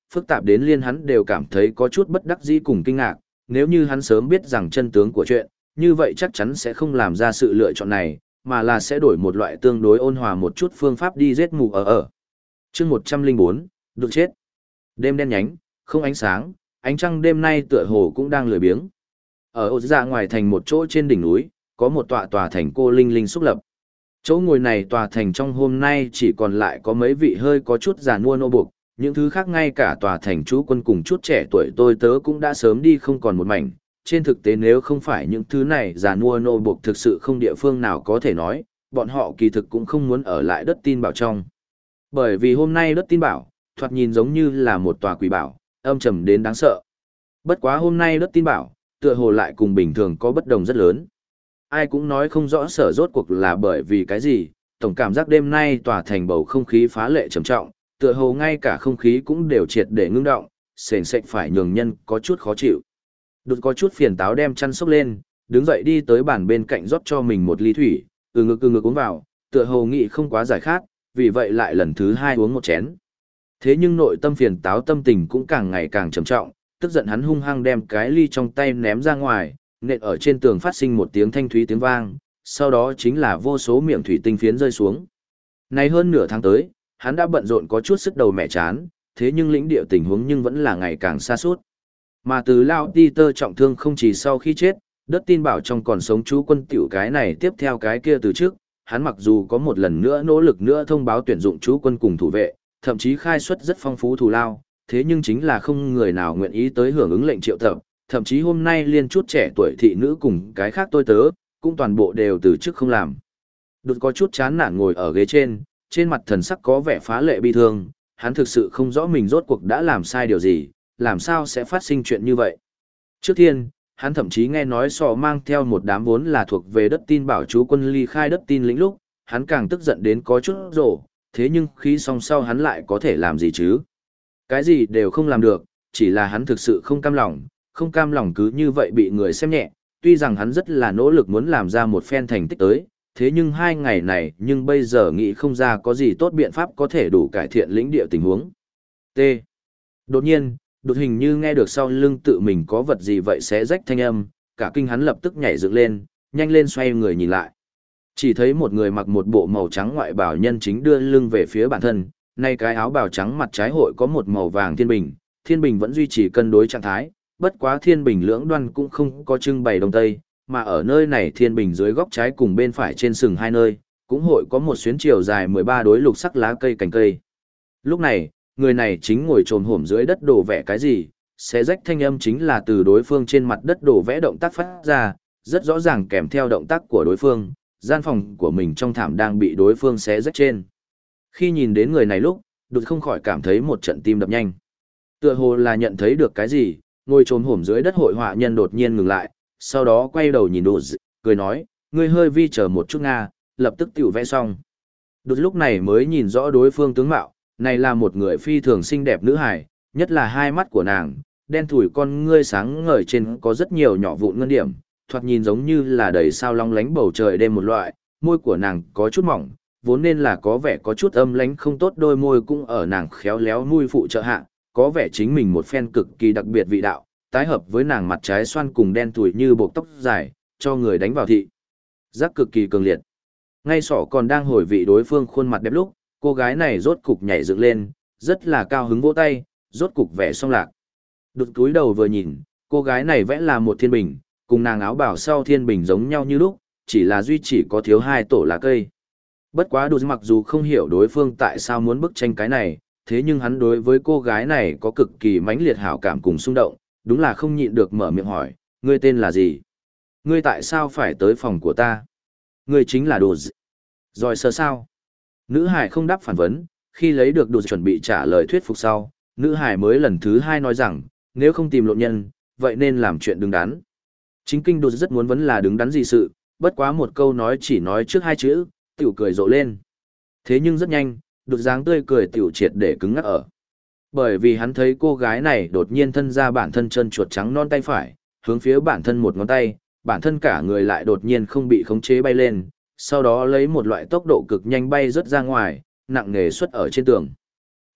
phức tạp đến liên hắn đều cảm thấy có chút bất đắc dĩ cùng kinh ngạc, nếu như hắn sớm biết rằng chân tướng của chuyện, như vậy chắc chắn sẽ không làm ra sự lựa chọn này, mà là sẽ đổi một loại tương đối ôn hòa một chút phương pháp đi giết mù ở. Chương 104, được chết. Đêm đen nhánh, không ánh sáng, ánh trăng đêm nay tựa hồ cũng đang lười biếng. Ở ổ dạ ngoài thành một chỗ trên đỉnh núi, có một tòa thành cô linh linh xúc lập. Chỗ ngồi này tòa thành trong hôm nay chỉ còn lại có mấy vị hơi có chút già nua nô buộc, những thứ khác ngay cả tòa thành chú quân cùng chút trẻ tuổi tôi tớ cũng đã sớm đi không còn một mảnh. Trên thực tế nếu không phải những thứ này già nua nô buộc thực sự không địa phương nào có thể nói, bọn họ kỳ thực cũng không muốn ở lại đất tin bảo trong. Bởi vì hôm nay đất tin bảo, thoạt nhìn giống như là một tòa quỷ bảo, âm trầm đến đáng sợ. Bất quá hôm nay đất tin bảo, tựa hồ lại cùng bình thường có bất đồng rất lớn. Ai cũng nói không rõ sở rốt cuộc là bởi vì cái gì, tổng cảm giác đêm nay tòa thành bầu không khí phá lệ trầm trọng, tựa hồ ngay cả không khí cũng đều triệt để ngưng động, sền sệt phải nhường nhân có chút khó chịu. Đột có chút phiền táo đem chăn xốc lên, đứng dậy đi tới bàn bên cạnh rót cho mình một ly thủy, từ ngực uống vào, tựa hồ nghĩ không quá giải khát, vì vậy lại lần thứ hai uống một chén. Thế nhưng nội tâm phiền táo tâm tình cũng càng ngày càng trầm trọng, tức giận hắn hung hăng đem cái ly trong tay ném ra ngoài, nện ở trên tường phát sinh một tiếng thanh thúy tiếng vang, sau đó chính là vô số miệng thủy tinh phiến rơi xuống. Nay hơn nửa tháng tới, hắn đã bận rộn có chút sức đầu mẹ chán, thế nhưng lĩnh địa tình huống nhưng vẫn là ngày càng xa suốt. Mà từ Lao Peter trọng thương không chỉ sau khi chết, đất tin bảo trong còn sống chú quân tiểu cái này tiếp theo cái kia từ trước, hắn mặc dù có một lần nữa nỗ lực nữa thông báo tuyển dụng chú quân cùng thủ vệ, thậm chí khai suất rất phong phú thù lao, thế nhưng chính là không người nào nguyện ý tới hưởng ứng lệnh triệu tập, thậm chí hôm nay liên chút trẻ tuổi thị nữ cùng cái khác tôi tớ, cũng toàn bộ đều từ chức không làm. Đột có chút chán nản ngồi ở ghế trên mặt thần sắc có vẻ phá lệ bi thương, hắn thực sự không rõ mình rốt cuộc đã làm sai điều gì, làm sao sẽ phát sinh chuyện như vậy. Trước tiên, hắn thậm chí nghe nói sò mang theo một đám vốn là thuộc về đất tin bảo chú quân ly khai đất tin lĩnh lúc, hắn càng tức giận đến có chút rổ, thế nhưng khi xong sau hắn lại có thể làm gì chứ? Cái gì đều không làm được, chỉ là hắn thực sự không cam lòng cứ như vậy bị người xem nhẹ, tuy rằng hắn rất là nỗ lực muốn làm ra một phen thành tích tới, thế nhưng 2 ngày này nhưng bây giờ nghĩ không ra có gì tốt biện pháp có thể đủ cải thiện lĩnh địa tình huống. T. Đột nhiên, đột hình như nghe được sau lưng tự mình có vật gì vậy xé rách thanh âm, cả kinh hắn lập tức nhảy dựng lên, nhanh lên xoay người nhìn lại. Chỉ thấy một người mặc một bộ màu trắng ngoại bào nhân chính đưa lưng về phía bản thân, nay cái áo bào trắng mặt trái hội có một màu vàng thiên bình vẫn duy trì cân đối trạng thái, bất quá thiên bình lưỡng đoan cũng không có trưng bày đông tây, mà ở nơi này thiên bình dưới góc trái cùng bên phải trên sừng hai nơi, cũng hội có một xuyến chiều dài 13 đối lục sắc lá cây cành cây. Lúc này, người này chính ngồi trồm hổm dưới đất đổ vẽ cái gì, xé rách thanh âm chính là từ đối phương trên mặt đất đổ vẽ động tác phát ra, rất rõ ràng kèm theo động tác của đối phương, gian phòng của mình trong thảm đang bị đối phương xé rách trên. Khi nhìn đến người này lúc, đột không khỏi cảm thấy một trận tim đập nhanh. Tựa hồ là nhận thấy được cái gì, ngồi trồm hổm dưới đất hội họa nhân đột nhiên ngừng lại, sau đó quay đầu nhìn đột, cười nói, ngươi hơi vi chờ một chút nga, lập tức tiểu vẽ xong. Đột lúc này mới nhìn rõ đối phương tướng mạo, này là một người phi thường xinh đẹp nữ hài, nhất là hai mắt của nàng, đen thủi con ngươi sáng ngời trên có rất nhiều nhỏ vụn ngân điểm, thoạt nhìn giống như là đầy sao long lánh bầu trời đêm một loại, môi của nàng có chút mỏng, vốn nên là có vẻ có chút âm lánh không tốt, đôi môi cũng ở nàng khéo léo nuôi phụ trợ hạ, có vẻ chính mình một phen cực kỳ đặc biệt vị đạo, tái hợp với nàng mặt trái xoăn cùng đen thủi như buộc tóc dài, cho người đánh vào thị. Giác cực kỳ cường liệt. Ngay sỏ còn đang hồi vị đối phương khuôn mặt đẹp lúc, cô gái này rốt cục nhảy dựng lên, rất là cao hứng vỗ tay, rốt cục vẽ xong lạc. Đột túi đầu vừa nhìn, cô gái này vẽ là một thiên bình, cùng nàng áo bảo sau thiên bình giống nhau như lúc, chỉ là duy chỉ có thiếu 2 tổ lá cây. Bất quá đột mặc dù không hiểu đối phương tại sao muốn bức tranh cái này, thế nhưng hắn đối với cô gái này có cực kỳ mãnh liệt hảo cảm cùng xung động, đúng là không nhịn được mở miệng hỏi, ngươi tên là gì? Ngươi tại sao phải tới phòng của ta? Ngươi chính là Đột. Rồi sơ sao? Nữ hải không đáp phản vấn, khi lấy được Đột chuẩn bị trả lời thuyết phục sau, nữ hải mới lần thứ 2 nói rằng, nếu không tìm lộn nhân, vậy nên làm chuyện đứng đắn. Chính kinh Đột rất muốn vấn là đứng đắn gì sự, bất quá một câu nói chỉ nói trước 2 chữ, tiểu cười rộ lên. Thế nhưng rất nhanh, Đột dáng tươi cười tiểu triệt để cứng ngắc ở. Bởi vì hắn thấy cô gái này đột nhiên thân ra bản thân chân chuột trắng non tay phải, hướng phía bản thân một ngón tay, bản thân cả người lại đột nhiên không bị khống chế bay lên, sau đó lấy một loại tốc độ cực nhanh bay rớt ra ngoài, nặng nề xuất ở trên tường.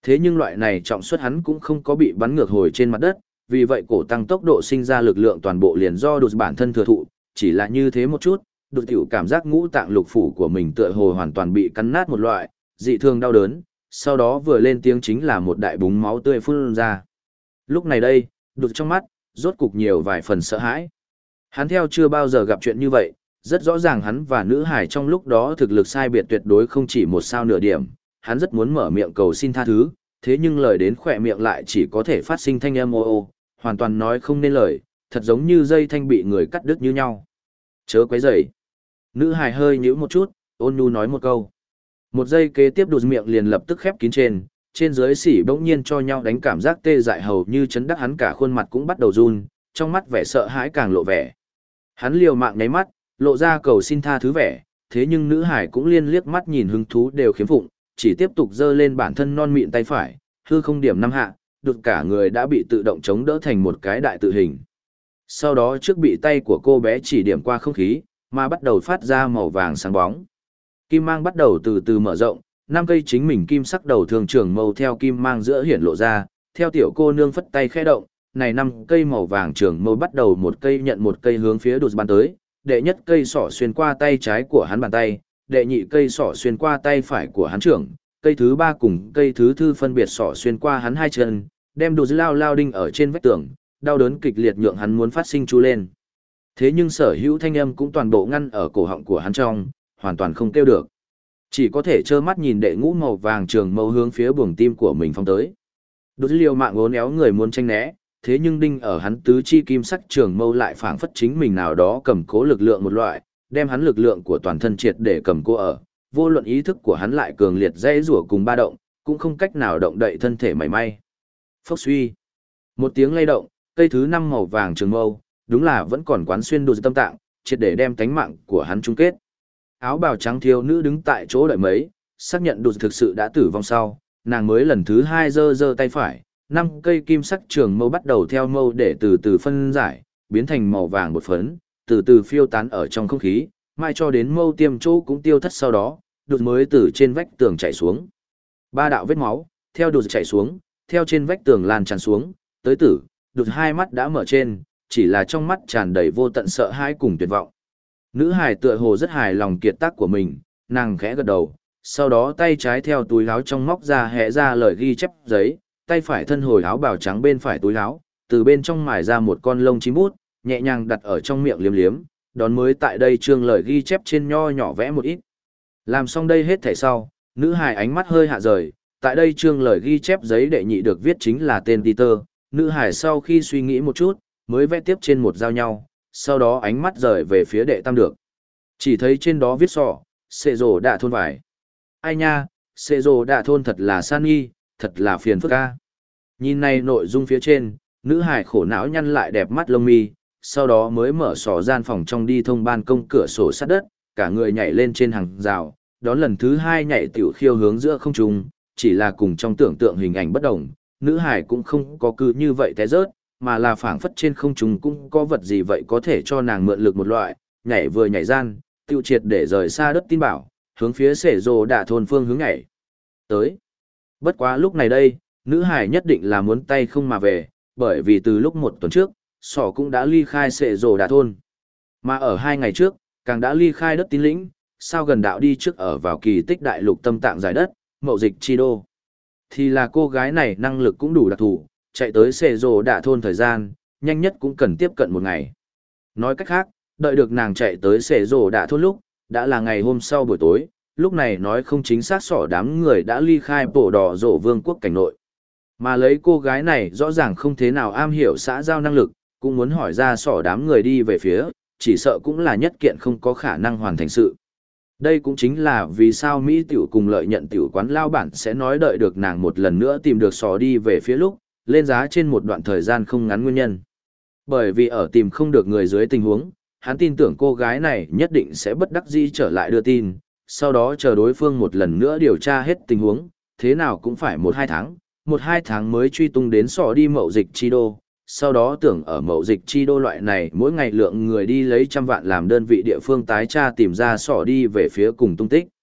Thế nhưng loại này trọng suất hắn cũng không có bị bắn ngược hồi trên mặt đất, vì vậy cổ tăng tốc độ sinh ra lực lượng toàn bộ liền do đột bản thân thừa thụ, chỉ là như thế một chút, đột tiểu cảm giác ngũ tạng lục phủ của mình tựa hồ hoàn toàn bị cắn nát một loại, dị thường đau đớn, sau đó vừa lên tiếng chính là một đại búng máu tươi phun ra. Lúc này đây, đột trong mắt, rốt cục nhiều vài phần sợ hãi. Hắn theo chưa bao giờ gặp chuyện như vậy, rất rõ ràng hắn và nữ hải trong lúc đó thực lực sai biệt tuyệt đối không chỉ một sao nửa điểm, hắn rất muốn mở miệng cầu xin tha thứ, thế nhưng lời đến khỏe miệng lại chỉ có thể phát sinh thanh âm ô ô, hoàn toàn nói không nên lời, thật giống như dây thanh bị người cắt đứt như nhau. Chớ quấy rầy. Nữ hài hơi nhíu một chút, ôn nhu nói một câu. Một giây kế tiếp đột miệng liền lập tức khép kín trên dưới xỉ bỗng nhiên cho nhau đánh cảm giác tê dại hầu như chấn đắc hắn cả khuôn mặt cũng bắt đầu run, trong mắt vẻ sợ hãi càng lộ vẻ. Hắn liều mạng nháy mắt, lộ ra cầu xin tha thứ vẻ, thế nhưng nữ hải cũng liên liếc mắt nhìn hứng thú đều khiếm phụng, chỉ tiếp tục giơ lên bản thân non mịn tay phải, hư không điểm năm hạ, đột cả người đã bị tự động chống đỡ thành một cái đại tự hình. Sau đó trước bị tay của cô bé chỉ điểm qua không khí, mà bắt đầu phát ra màu vàng sáng bóng. Kim mang bắt đầu từ từ mở rộng, 5 cây chính mình kim sắc đầu thường trường màu theo kim mang giữa hiển lộ ra, theo tiểu cô nương phất tay khẽ động, này 5 cây màu vàng trường màu bắt đầu một cây nhận một cây hướng phía đột bàn tới, đệ nhất cây sỏ xuyên qua tay trái của hắn bàn tay, đệ nhị cây sỏ xuyên qua tay phải của hắn trưởng, cây thứ 3 cùng cây thứ 4 phân biệt sỏ xuyên qua hắn hai chân, đem đột lao lao đinh ở trên vách tường, đau đớn kịch liệt nhượng hắn muốn phát sinh chu lên. Thế nhưng sở hữu thanh âm cũng toàn bộ ngăn ở cổ họng của hắn trong, hoàn toàn không kêu được. Chỉ có thể trơ mắt nhìn đệ ngũ màu vàng trường mâu hướng phía buồng tim của mình phong tới. Đột liều mạng uốn éo người muốn tranh né, thế nhưng đinh ở hắn tứ chi kim sắc trường mâu lại phảng phất chính mình nào đó cầm cố lực lượng một loại, đem hắn lực lượng của toàn thân triệt để cầm cố ở, vô luận ý thức của hắn lại cường liệt dãy rủa cùng ba động, cũng không cách nào động đậy thân thể mảy may. Phốc suy. Một tiếng lay động, cây thứ 5 màu vàng trường mâu, đúng là vẫn còn quán xuyên đột tâm tạng, triệt để đem tánh mạng của hắn chung kết. Áo bào trắng thiếu nữ đứng tại chỗ đợi mấy, xác nhận đột thực sự đã tử vong sau, nàng mới lần thứ 2 giơ tay phải, 5 cây kim sắc trường mâu bắt đầu theo mâu để từ từ phân giải, biến thành màu vàng bột phấn, từ từ phiêu tán ở trong không khí, mai cho đến mâu tiêm chỗ cũng tiêu thất sau đó, đột mới từ trên vách tường chảy xuống. 3 đạo vết máu, theo đột chảy xuống, theo trên vách tường lan tràn xuống, tới tử, đột hai mắt đã mở trên, chỉ là trong mắt tràn đầy vô tận sợ hãi cùng tuyệt vọng. Nữ hài tựa hồ rất hài lòng kiệt tác của mình, nàng khẽ gật đầu, sau đó tay trái theo túi áo trong móc ra hẽ ra lời ghi chép giấy, tay phải thân hồi áo bào trắng bên phải túi áo, từ bên trong mài ra một con lông chim bút, nhẹ nhàng đặt ở trong miệng liếm liếm, đón mới tại đây trương lời ghi chép trên nho nhỏ vẽ một ít. Làm xong đây hết thảy sau, nữ hài ánh mắt hơi hạ rời, tại đây trương lời ghi chép giấy đệ nhị được viết chính là tên Peter, nữ hài sau khi suy nghĩ một chút, mới vẽ tiếp trên một giao nhau, sau đó ánh mắt rời về phía đệ tam được. Chỉ thấy trên đó viết sọ, xệ rồ đạ thôn vải. Ai nha, xệ rồ đạ thôn thật là san nghi, thật là phiền phức ca. Nhìn này nội dung phía trên, nữ hài khổ não nhăn lại đẹp mắt lông mi, sau đó mới mở sọ gian phòng trong đi thông ban công cửa sổ sát đất, cả người nhảy lên trên hàng rào, đón lần thứ 2 nhảy tiểu khiêu hướng giữa không trung, chỉ là cùng trong tưởng tượng hình ảnh bất đồng, nữ hài cũng không có cứ như vậy té rớt, mà là phảng phất trên không trung cũng có vật gì vậy có thể cho nàng mượn lực một loại, nhảy vừa nhảy gian, tiêu triệt để rời xa đất tin bảo, hướng phía sể rồ đạ thôn phương hướng nhảy. Tới. Bất quá lúc này đây, nữ hải nhất định là muốn tay không mà về, bởi vì từ lúc 1 tuần trước, sỏ cũng đã ly khai sể rồ đạ thôn. Mà ở 2 ngày trước, càng đã ly khai đất tín lĩnh, sao gần đạo đi trước ở vào kỳ tích đại lục tâm tạng giải đất, mậu dịch chi đô. Thì là cô gái này năng lực cũng đủ đặc thù, chạy tới xệ rồ đạ thôn thời gian, nhanh nhất cũng cần tiếp cận 1 ngày. Nói cách khác, đợi được nàng chạy tới xệ rồ đạ thôn lúc, đã là ngày hôm sau buổi tối, lúc này nói không chính xác sỏ đám người đã ly khai bộ đỏ rổ vương quốc cảnh nội. Mà lấy cô gái này rõ ràng không thế nào am hiểu xã giao năng lực, cũng muốn hỏi ra sỏ đám người đi về phía, chỉ sợ cũng là nhất kiện không có khả năng hoàn thành sự. Đây cũng chính là vì sao Mỹ tiểu cùng lợi nhận tiểu quán lao bản sẽ nói đợi được nàng một lần nữa tìm được sỏ đi về phía lúc, lên giá trên một đoạn thời gian không ngắn nguyên nhân. Bởi vì ở tìm không được người dưới tình huống, hắn tin tưởng cô gái này nhất định sẽ bất đắc dĩ trở lại đưa tin, sau đó chờ đối phương một lần nữa điều tra hết tình huống, thế nào cũng phải 1-2 tháng, 1-2 tháng mới truy tung đến sỏ đi mậu dịch chi đô, sau đó tưởng ở mậu dịch chi đô loại này mỗi ngày lượng người đi lấy trăm vạn làm đơn vị địa phương tái tra tìm ra sỏ đi về phía cùng tung tích.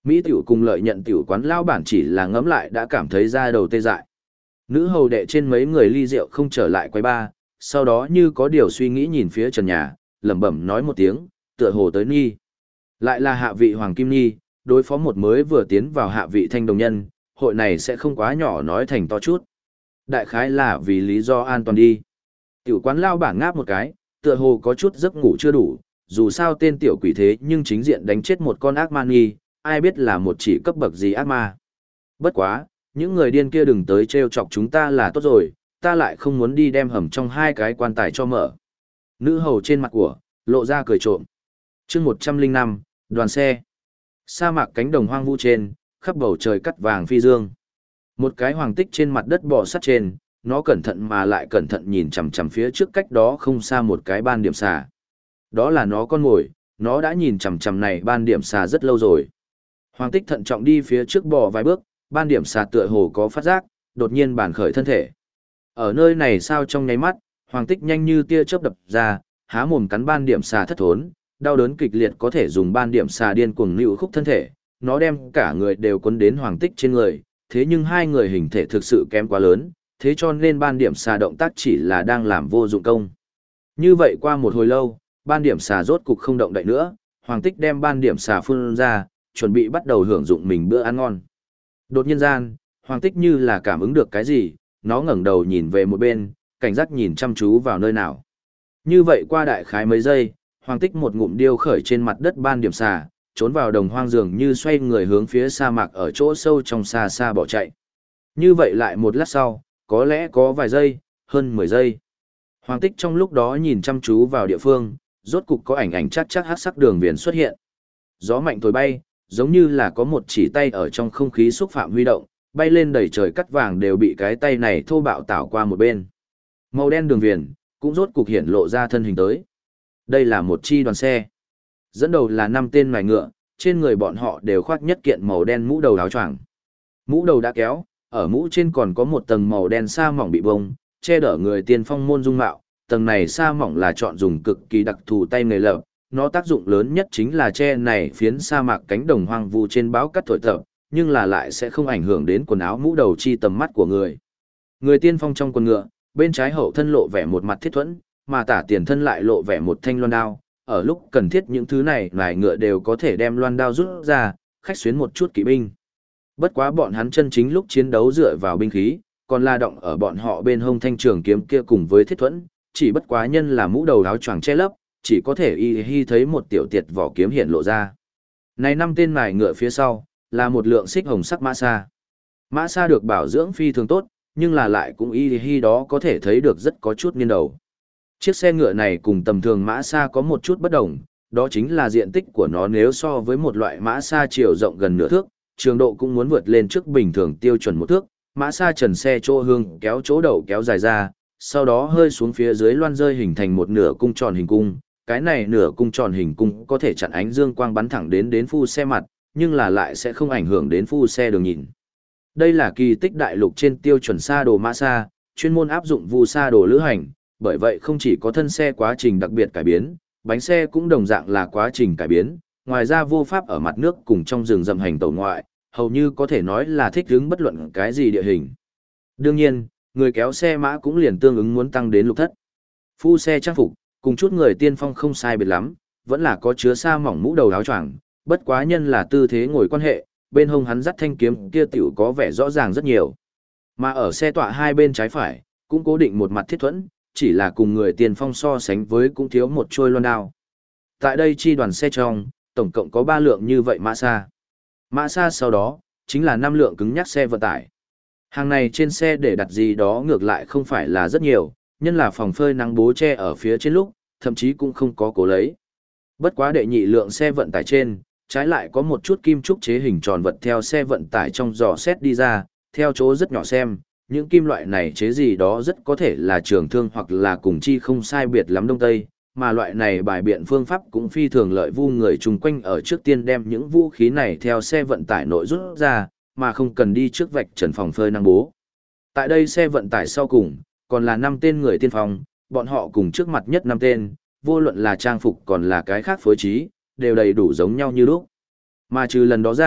Mỹ tiểu cùng lợi nhận tiểu quán lao bản chỉ là ngấm lại đã cảm thấy da đầu tê dại. Nữ hầu đệ trên mấy người ly rượu không trở lại quay ba, sau đó như có điều suy nghĩ nhìn phía trần nhà, lẩm bẩm nói một tiếng, tựa hồ tới Nhi. Lại là hạ vị Hoàng Kim Nhi, đối phó một mới vừa tiến vào hạ vị thanh đồng nhân, hội này sẽ không quá nhỏ nói thành to chút. Đại khái là vì lý do an toàn đi. Tiểu quán lao bản ngáp một cái, tựa hồ có chút giấc ngủ chưa đủ, dù sao tên tiểu quỷ thế nhưng chính diện đánh chết một con ác ma nghi, ai biết là một chỉ cấp bậc gì ác ma. Bất quá, những người điên kia đừng tới trêu chọc chúng ta là tốt rồi, ta lại không muốn đi đem hầm trong hai cái quan tài cho mở. Nữ hầu trên mặt của, lộ ra cười trộm. chương 105, đoàn xe. Sa mạc cánh đồng hoang vu trên, khắp bầu trời cắt vàng phi dương. Một cái hoàng tích trên mặt đất bò sắt trên, nó cẩn thận mà lại cẩn thận nhìn chằm chằm phía trước cách đó không xa một cái ban điểm xà. Đó là nó con ngồi, nó đã nhìn chằm chằm này ban điểm xà rất lâu rồi. Hoàng tích thận trọng đi phía trước bò vài bước, ban điểm xà tựa hồ có phát giác, đột nhiên bản khởi thân thể. Ở nơi này sao trong nháy mắt, hoàng tích nhanh như tia chớp đập ra, há mồm cắn ban điểm xà thất thốn, đau đớn kịch liệt có thể dùng ban điểm xà điên cuồng nữu khúc thân thể, nó đem cả người đều cuốn đến hoàng tích trên người, thế nhưng hai người hình thể thực sự kém quá lớn, thế cho nên ban điểm xà động tác chỉ là đang làm vô dụng công. Như vậy qua một hồi lâu, ban điểm xà rốt cục không động đậy nữa, hoàng tích đem ban điểm xà phun ra, chuẩn bị bắt đầu hưởng dụng mình bữa ăn ngon. Đột nhiên gian, hoàng tích như là cảm ứng được cái gì, nó ngẩng đầu nhìn về một bên, cảnh giác nhìn chăm chú vào nơi nào. Như vậy qua đại khái mấy giây, hoàng tích một ngụm điêu khởi trên mặt đất ban điểm xà, trốn vào đồng hoang dường như xoay người hướng phía sa mạc ở chỗ sâu trong xa xa bỏ chạy. Như vậy lại một lát sau, có lẽ có vài giây, hơn 10 giây. Hoàng tích trong lúc đó nhìn chăm chú vào địa phương, rốt cục có ảnh ảnh chắc chắc hắc sắc đường viền xuất hiện. Gió mạnh thổi bay, giống như là có một chỉ tay ở trong không khí xúc phạm huy động, bay lên đầy trời cắt vàng đều bị cái tay này thô bạo tảo qua một bên. Màu đen đường viền, cũng rốt cục hiện lộ ra thân hình tới. Đây là một chi đoàn xe. Dẫn đầu là 5 tên nài ngựa, trên người bọn họ đều khoác nhất kiện màu đen mũ đầu áo choàng. Mũ đầu đã kéo, ở mũ trên còn có một tầng màu đen sa mỏng bị bông, che đỡ người tiên phong môn dung mạo. Tầng này sa mỏng là chọn dùng cực kỳ đặc thù tay nghề lập, nó tác dụng lớn nhất chính là che này phiến sa mạc cánh đồng hoang vu trên báo cắt thổi tập, nhưng là lại sẽ không ảnh hưởng đến quần áo mũ đầu chi tầm mắt của người. Người tiên phong trong quần ngựa, bên trái hậu thân lộ vẻ một mặt thiết thuẫn, mà tả tiền thân lại lộ vẻ một thanh loan đao. Ở lúc cần thiết những thứ này nài ngựa đều có thể đem loan đao rút ra, khách xuyến một chút kỵ binh. Bất quá bọn hắn chân chính lúc chiến đấu dựa vào binh khí, còn la động ở bọn họ bên hông thanh trường kiếm kia cùng với thiết thuẫn, chỉ bất quá nhân là mũ đầu áo choàng che lấp, chỉ có thể y thấy một tiểu tiệt vỏ kiếm hiện lộ ra. Này 5 tên nài ngựa phía sau, là một lượng xích hồng sắc mã xa. Mã xa được bảo dưỡng phi thường tốt, nhưng là lại cũng y đó có thể thấy được rất có chút niên đầu. Chiếc xe ngựa này cùng tầm thường mã xa có một chút bất đồng, đó chính là diện tích của nó nếu so với một loại mã xa chiều rộng gần nửa thước, trường độ cũng muốn vượt lên trước bình thường tiêu chuẩn một thước, mã xa trần xe chỗ hương kéo chỗ đầu kéo dài ra, sau đó hơi xuống phía dưới loan rơi hình thành một nửa cung tròn hình cung, cái này nửa cung tròn hình cung có thể chặn ánh dương quang bắn thẳng đến phu xe mặt, nhưng là lại sẽ không ảnh hưởng đến phu xe đường nhìn. Đây là kỳ tích đại lục trên tiêu chuẩn xa đồ mã xa, chuyên môn áp dụng vu xa đồ lữ hành, bởi vậy không chỉ có thân xe quá trình đặc biệt cải biến, bánh xe cũng đồng dạng là quá trình cải biến, ngoài ra vô pháp ở mặt nước cùng trong rừng rậm hành tẩu ngoại, hầu như có thể nói là thích ứng bất luận cái gì địa hình. Đương nhiên, người kéo xe mã cũng liền tương ứng muốn tăng đến lục thất. Phu xe trang phục, cùng chút người tiên phong không sai biệt lắm, vẫn là có chứa sa mỏng mũ đầu áo choàng, bất quá nhân là tư thế ngồi quan hệ, bên hông hắn dắt thanh kiếm kia tiểu có vẻ rõ ràng rất nhiều. Mà ở xe tọa hai bên trái phải, cũng cố định một mặt thiết thuẫn, chỉ là cùng người tiên phong so sánh với cũng thiếu một trôi loan đao. Tại đây chi đoàn xe trong, tổng cộng có 3 lượng như vậy mã xa. Mã xa sau đó, chính là 5 lượng cứng nhắc xe vận tải. Hàng này trên xe để đặt gì đó ngược lại không phải là rất nhiều, nhân là phòng phơi nắng bố che ở phía trên lúc, thậm chí cũng không có cố lấy. Bất quá đệ nhị lượng xe vận tải trên, trái lại có một chút kim trúc chế hình tròn vật theo xe vận tải trong giò xét đi ra, theo chỗ rất nhỏ xem, những kim loại này chế gì đó rất có thể là trường thương hoặc là cùng chi không sai biệt lắm đông tây, mà loại này bài biện phương pháp cũng phi thường lợi vu người chung quanh ở trước tiên đem những vũ khí này theo xe vận tải nội rút ra, mà không cần đi trước vạch trần phòng phơi năng bố. Tại đây xe vận tải sau cùng, còn là 5 tên người tiên phong, bọn họ cùng trước mặt nhất 5 tên, vô luận là trang phục còn là cái khác phối trí, đều đầy đủ giống nhau như lúc. Mà trừ lần đó ra,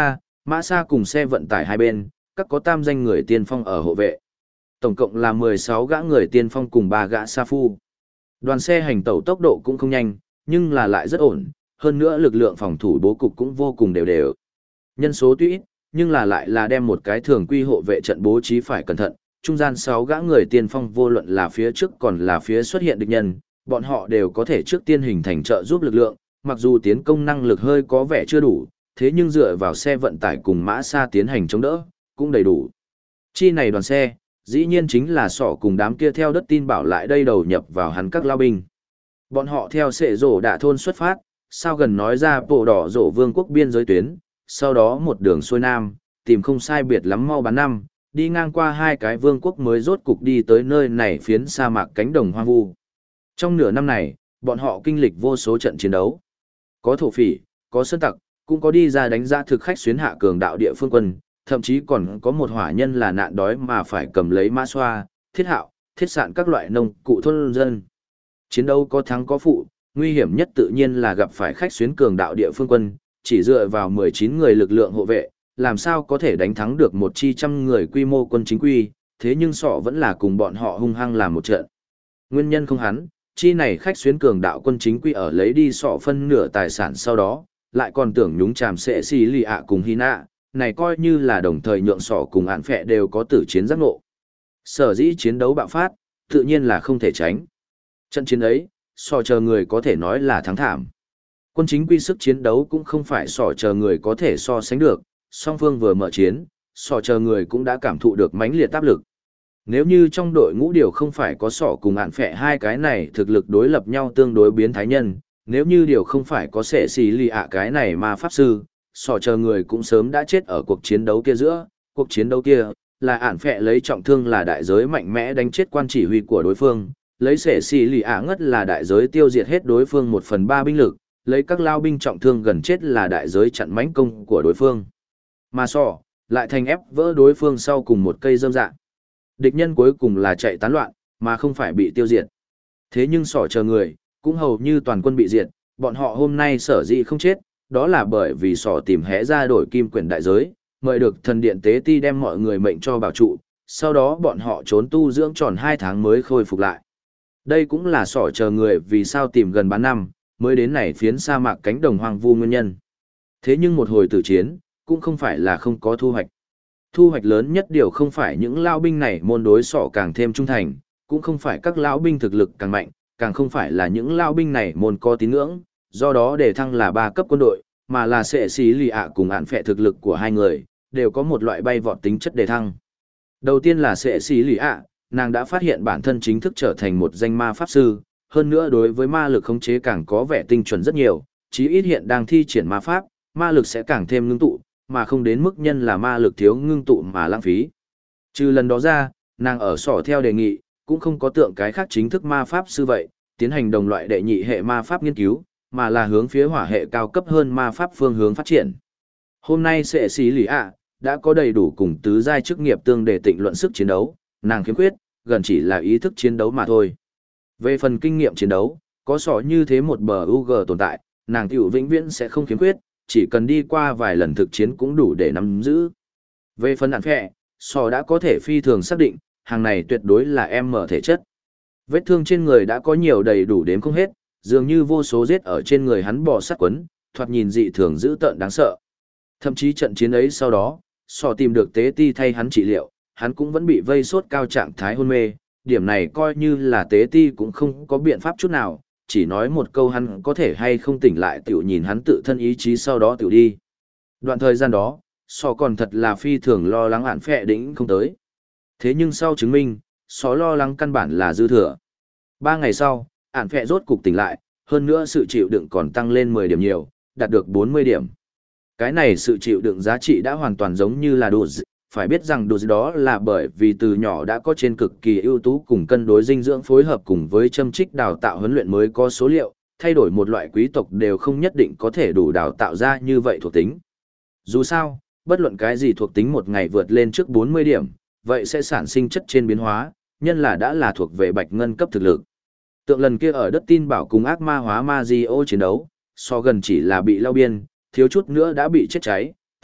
Mã Sa cùng xe vận tải hai bên, các có tam danh người tiên phong ở hộ vệ. Tổng cộng là 16 gã người tiên phong cùng 3 gã sa phu. Đoàn xe hành tẩu tốc độ cũng không nhanh, nhưng là lại rất ổn, hơn nữa lực lượng phòng thủ bố cục cũng vô cùng đều đều. Nhân số tuy ít, nhưng là lại là đem một cái thường quy hộ vệ trận bố trí phải cẩn thận, trung gian 6 gã người tiên phong vô luận là phía trước còn là phía xuất hiện địch nhân, bọn họ đều có thể trước tiên hình thành trợ giúp lực lượng, mặc dù tiến công năng lực hơi có vẻ chưa đủ, thế nhưng dựa vào xe vận tải cùng Mã Sa tiến hành chống đỡ, cũng đầy đủ. Chi này đoàn xe, dĩ nhiên chính là Sỏ cùng đám kia theo đất tin bảo lại đây đầu nhập vào hắn các lao binh. Bọn họ theo sệ rổ đạ thôn xuất phát, sao gần nói ra bộ đỏ rổ vương quốc biên giới tuyến, sau đó một đường xuôi nam, tìm không sai biệt lắm mau bán năm, đi ngang qua hai cái vương quốc mới rốt cục đi tới nơi này phiến sa mạc cánh đồng hoang vu. Trong nửa năm này, bọn họ kinh lịch vô số trận chiến đấu. Có thổ phỉ, có sơn tặc, cũng có đi ra đánh giá thực khách xuyến hạ cường đạo địa phương quân, thậm chí còn có một hỏa nhân là nạn đói mà phải cầm lấy mã xoa, thiết hạo, thiết sạn các loại nông cụ thôn dân. Chiến đấu có thắng có phụ, nguy hiểm nhất tự nhiên là gặp phải khách xuyến cường đạo địa phương quân, chỉ dựa vào 19 người lực lượng hộ vệ, làm sao có thể đánh thắng được một chi trăm người quy mô quân chính quy, thế nhưng Sọ vẫn là cùng bọn họ hung hăng làm một trận. Nguyên nhân không hắn, chi này khách xuyến cường đạo quân chính quy ở lấy đi Sọ phân nửa tài sản sau đó, lại còn tưởng nhúng chàm sẽ xì lì ạ cùng Hina, này coi như là đồng thời nhượng Sọ cùng án phệ đều có tử chiến giác ngộ. Sở dĩ chiến đấu bạo phát, tự nhiên là không thể tránh. Trận chiến ấy, Sọ chờ người có thể nói là thắng thảm. Quân chính quy sức chiến đấu cũng không phải Sọ chờ người có thể so sánh được, song phương vừa mở chiến, Sọ chờ người cũng đã cảm thụ được mãnh liệt áp lực. Nếu như trong đội ngũ điều không phải có Sọ cùng án phệ hai cái này thực lực đối lập nhau tương đối biến thái nhân, nếu như điều không phải có sệ xì lì ạ cái này mà pháp sư, Sọ chờ người cũng sớm đã chết ở cuộc chiến đấu kia giữa. Cuộc chiến đấu kia là án phệ lấy trọng thương là đại giới mạnh mẽ đánh chết quan chỉ huy của đối phương, lấy sệ xì lì ạ ngất là đại giới tiêu diệt hết đối phương 1/3 binh lực, lấy các lao binh trọng thương gần chết là đại giới chặn mãnh công của đối phương. Mà Sọ lại thành ép vỡ đối phương sau cùng một cây dâm dạ. Địch nhân cuối cùng là chạy tán loạn, mà không phải bị tiêu diệt. Thế nhưng Sọ chờ người, cũng hầu như toàn quân bị diệt, bọn họ hôm nay sở dĩ không chết, đó là bởi vì Sọ tìm hẽ ra đổi kim quyển đại giới, mời được thần điện tế ti đem mọi người mệnh cho bảo trụ, sau đó bọn họ trốn tu dưỡng tròn 2 tháng mới khôi phục lại. Đây cũng là Sọ chờ người vì sao tìm gần bán năm, mới đến này phiến sa mạc cánh đồng hoang vu nguyên nhân. Thế nhưng một hồi tử chiến, cũng không phải là không có thu hoạch. Thu hoạch lớn nhất điều không phải những lao binh này môn đối Sọ càng thêm trung thành, cũng không phải các lão binh thực lực càng mạnh, càng không phải là những lao binh này môn có tín ngưỡng, do đó để thăng là 3 cấp quân đội, mà là sệ xí lì ạ cùng án phệ thực lực của hai người, đều có một loại bay vọt tính chất đề thăng. Đầu tiên là sệ xí lì ạ, nàng đã phát hiện bản thân chính thức trở thành một danh ma pháp sư, hơn nữa đối với ma lực khống chế càng có vẻ tinh chuẩn rất nhiều, chí ít hiện đang thi triển ma pháp, ma lực sẽ càng thêm ngưng tụ, mà không đến mức nhân là ma lực thiếu ngưng tụ mà lãng phí. Trừ lần đó ra, nàng ở Sọ theo đề nghị, cũng không có tượng cái khác chính thức ma pháp sư vậy, tiến hành đồng loại đệ nhị hệ ma pháp nghiên cứu, mà là hướng phía hỏa hệ cao cấp hơn ma pháp phương hướng phát triển. Hôm nay sệ xí lì ạ đã có đầy đủ cùng tứ giai chức nghiệp tương để tịnh luận sức chiến đấu, nàng khiếm khuyết, gần chỉ là ý thức chiến đấu mà thôi. Về phần kinh nghiệm chiến đấu, có Sọ như thế một bờ UG tồn tại, nàng tiểu vĩnh viễn sẽ không khiếm khuyết, chỉ cần đi qua vài lần thực chiến cũng đủ để nắm giữ. Về phần án phệ, Sọ đã có thể phi thường xác định, hàng này tuyệt đối là em mở thể chất. Vết thương trên người đã có nhiều đầy đủ đếm không hết, dường như vô số giết ở trên người hắn bò sát quấn, thoạt nhìn dị thường dữ tợn đáng sợ. Thậm chí trận chiến ấy sau đó, Sọ tìm được tế ti thay hắn trị liệu, hắn cũng vẫn bị vây sốt cao trạng thái hôn mê, điểm này coi như là tế ti cũng không có biện pháp chút nào, chỉ nói một câu hắn có thể hay không tỉnh lại tiểu nhìn hắn tự thân ý chí sau đó tiểu đi. Đoạn thời gian đó, Sọ còn thật là phi thường lo lắng án phệ đỉnh không tới. Thế nhưng sau chứng minh, Sọ lo lắng căn bản là dư thừa. 3 ngày sau, án phệ rốt cục tỉnh lại, hơn nữa sự chịu đựng còn tăng lên 10 điểm nhiều, đạt được 40 điểm. Cái này sự chịu đựng giá trị đã hoàn toàn giống như là đồ. Phải biết rằng đồ đó là bởi vì từ nhỏ đã có trên cực kỳ ưu tú cùng cân đối dinh dưỡng phối hợp cùng với châm trích đào tạo huấn luyện mới có số liệu, thay đổi một loại quý tộc đều không nhất định có thể đủ đào tạo ra như vậy thuộc tính. Dù sao, bất luận cái gì thuộc tính một ngày vượt lên trước 40 điểm, vậy sẽ sản sinh chất trên biến hóa, nhân là đã là thuộc về bạch ngân cấp thực lực. Tượng lần kia ở đất tin bảo cùng ác ma hóa Mario chiến đấu, so gần chỉ là bị lao biên, thiếu chút nữa đã bị chết cháy,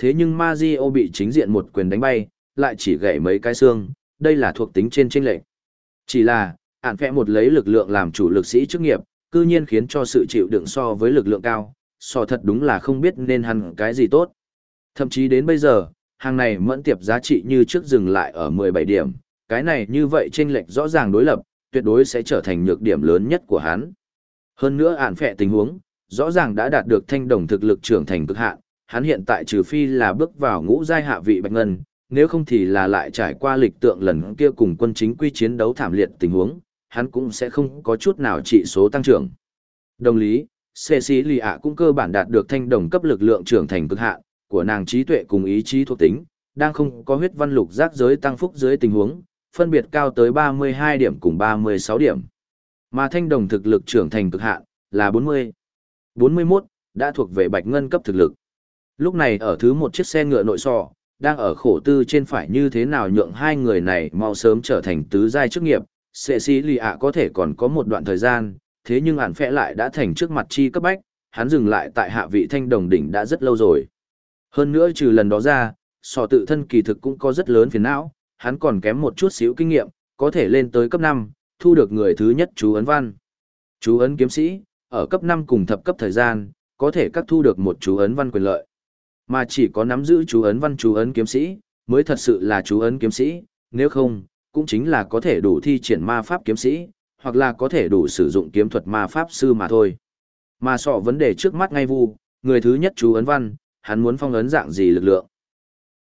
Thế nhưng Mazio bị chính diện một quyền đánh bay, lại chỉ gãy mấy cái xương, đây là thuộc tính trên chênh lệch. Chỉ là, ản phẹ một lấy lực lượng làm chủ lực sĩ chức nghiệp, cư nhiên khiến cho sự chịu đựng so với lực lượng cao, so thật đúng là không biết nên hẳn cái gì tốt. Thậm chí đến bây giờ, hàng này mẫn tiệp giá trị như trước dừng lại ở 17 điểm, cái này như vậy chênh lệch rõ ràng đối lập, tuyệt đối sẽ trở thành nhược điểm lớn nhất của hắn. Hơn nữa ản phẹ tình huống, rõ ràng đã đạt được thanh đồng thực lực trưởng thành cực hạn, hắn hiện tại trừ phi là bước vào ngũ giai hạ vị bạch ngân, nếu không thì là lại trải qua lịch tượng lần kia cùng quân chính quy chiến đấu thảm liệt tình huống, hắn cũng sẽ không có chút nào trị số tăng trưởng. Đồng lý, Cecilia cũng cơ bản đạt được thanh đồng cấp lực lượng trưởng thành cực hạn của nàng trí tuệ cùng ý chí thuộc tính, đang không có huyết văn lục giác giới tăng phúc dưới tình huống, phân biệt cao tới 32 điểm cùng 36 điểm. Mà thanh đồng thực lực trưởng thành cực hạn là 40. 41 đã thuộc về bạch ngân cấp thực lực. Lúc này ở thứ một chiếc xe ngựa nội sọ, đang ở khổ tư trên phải như thế nào nhượng hai người này mau sớm trở thành tứ giai chức nghiệp, Cecilia có thể còn có một đoạn thời gian, thế nhưng ản phẽ lại đã thành trước mặt chi cấp bách, hắn dừng lại tại hạ vị thanh đồng đỉnh đã rất lâu rồi. Hơn nữa trừ lần đó ra, sọ tự thân kỳ thực cũng có rất lớn phiền não, hắn còn kém một chút xíu kinh nghiệm, có thể lên tới cấp 5, thu được người thứ nhất chú ấn văn. Chú ấn kiếm sĩ, ở cấp 5 cùng thập cấp thời gian, có thể các thu được một chú ấn văn quyền lợi. Mà chỉ có nắm giữ chú ấn văn chú ấn kiếm sĩ, mới thật sự là chú ấn kiếm sĩ, nếu không, cũng chính là có thể đủ thi triển ma pháp kiếm sĩ, hoặc là có thể đủ sử dụng kiếm thuật ma pháp sư mà thôi. Mà sọ vấn đề trước mắt ngay vu, người thứ nhất chú ấn văn, hắn muốn phong ấn dạng gì lực lượng.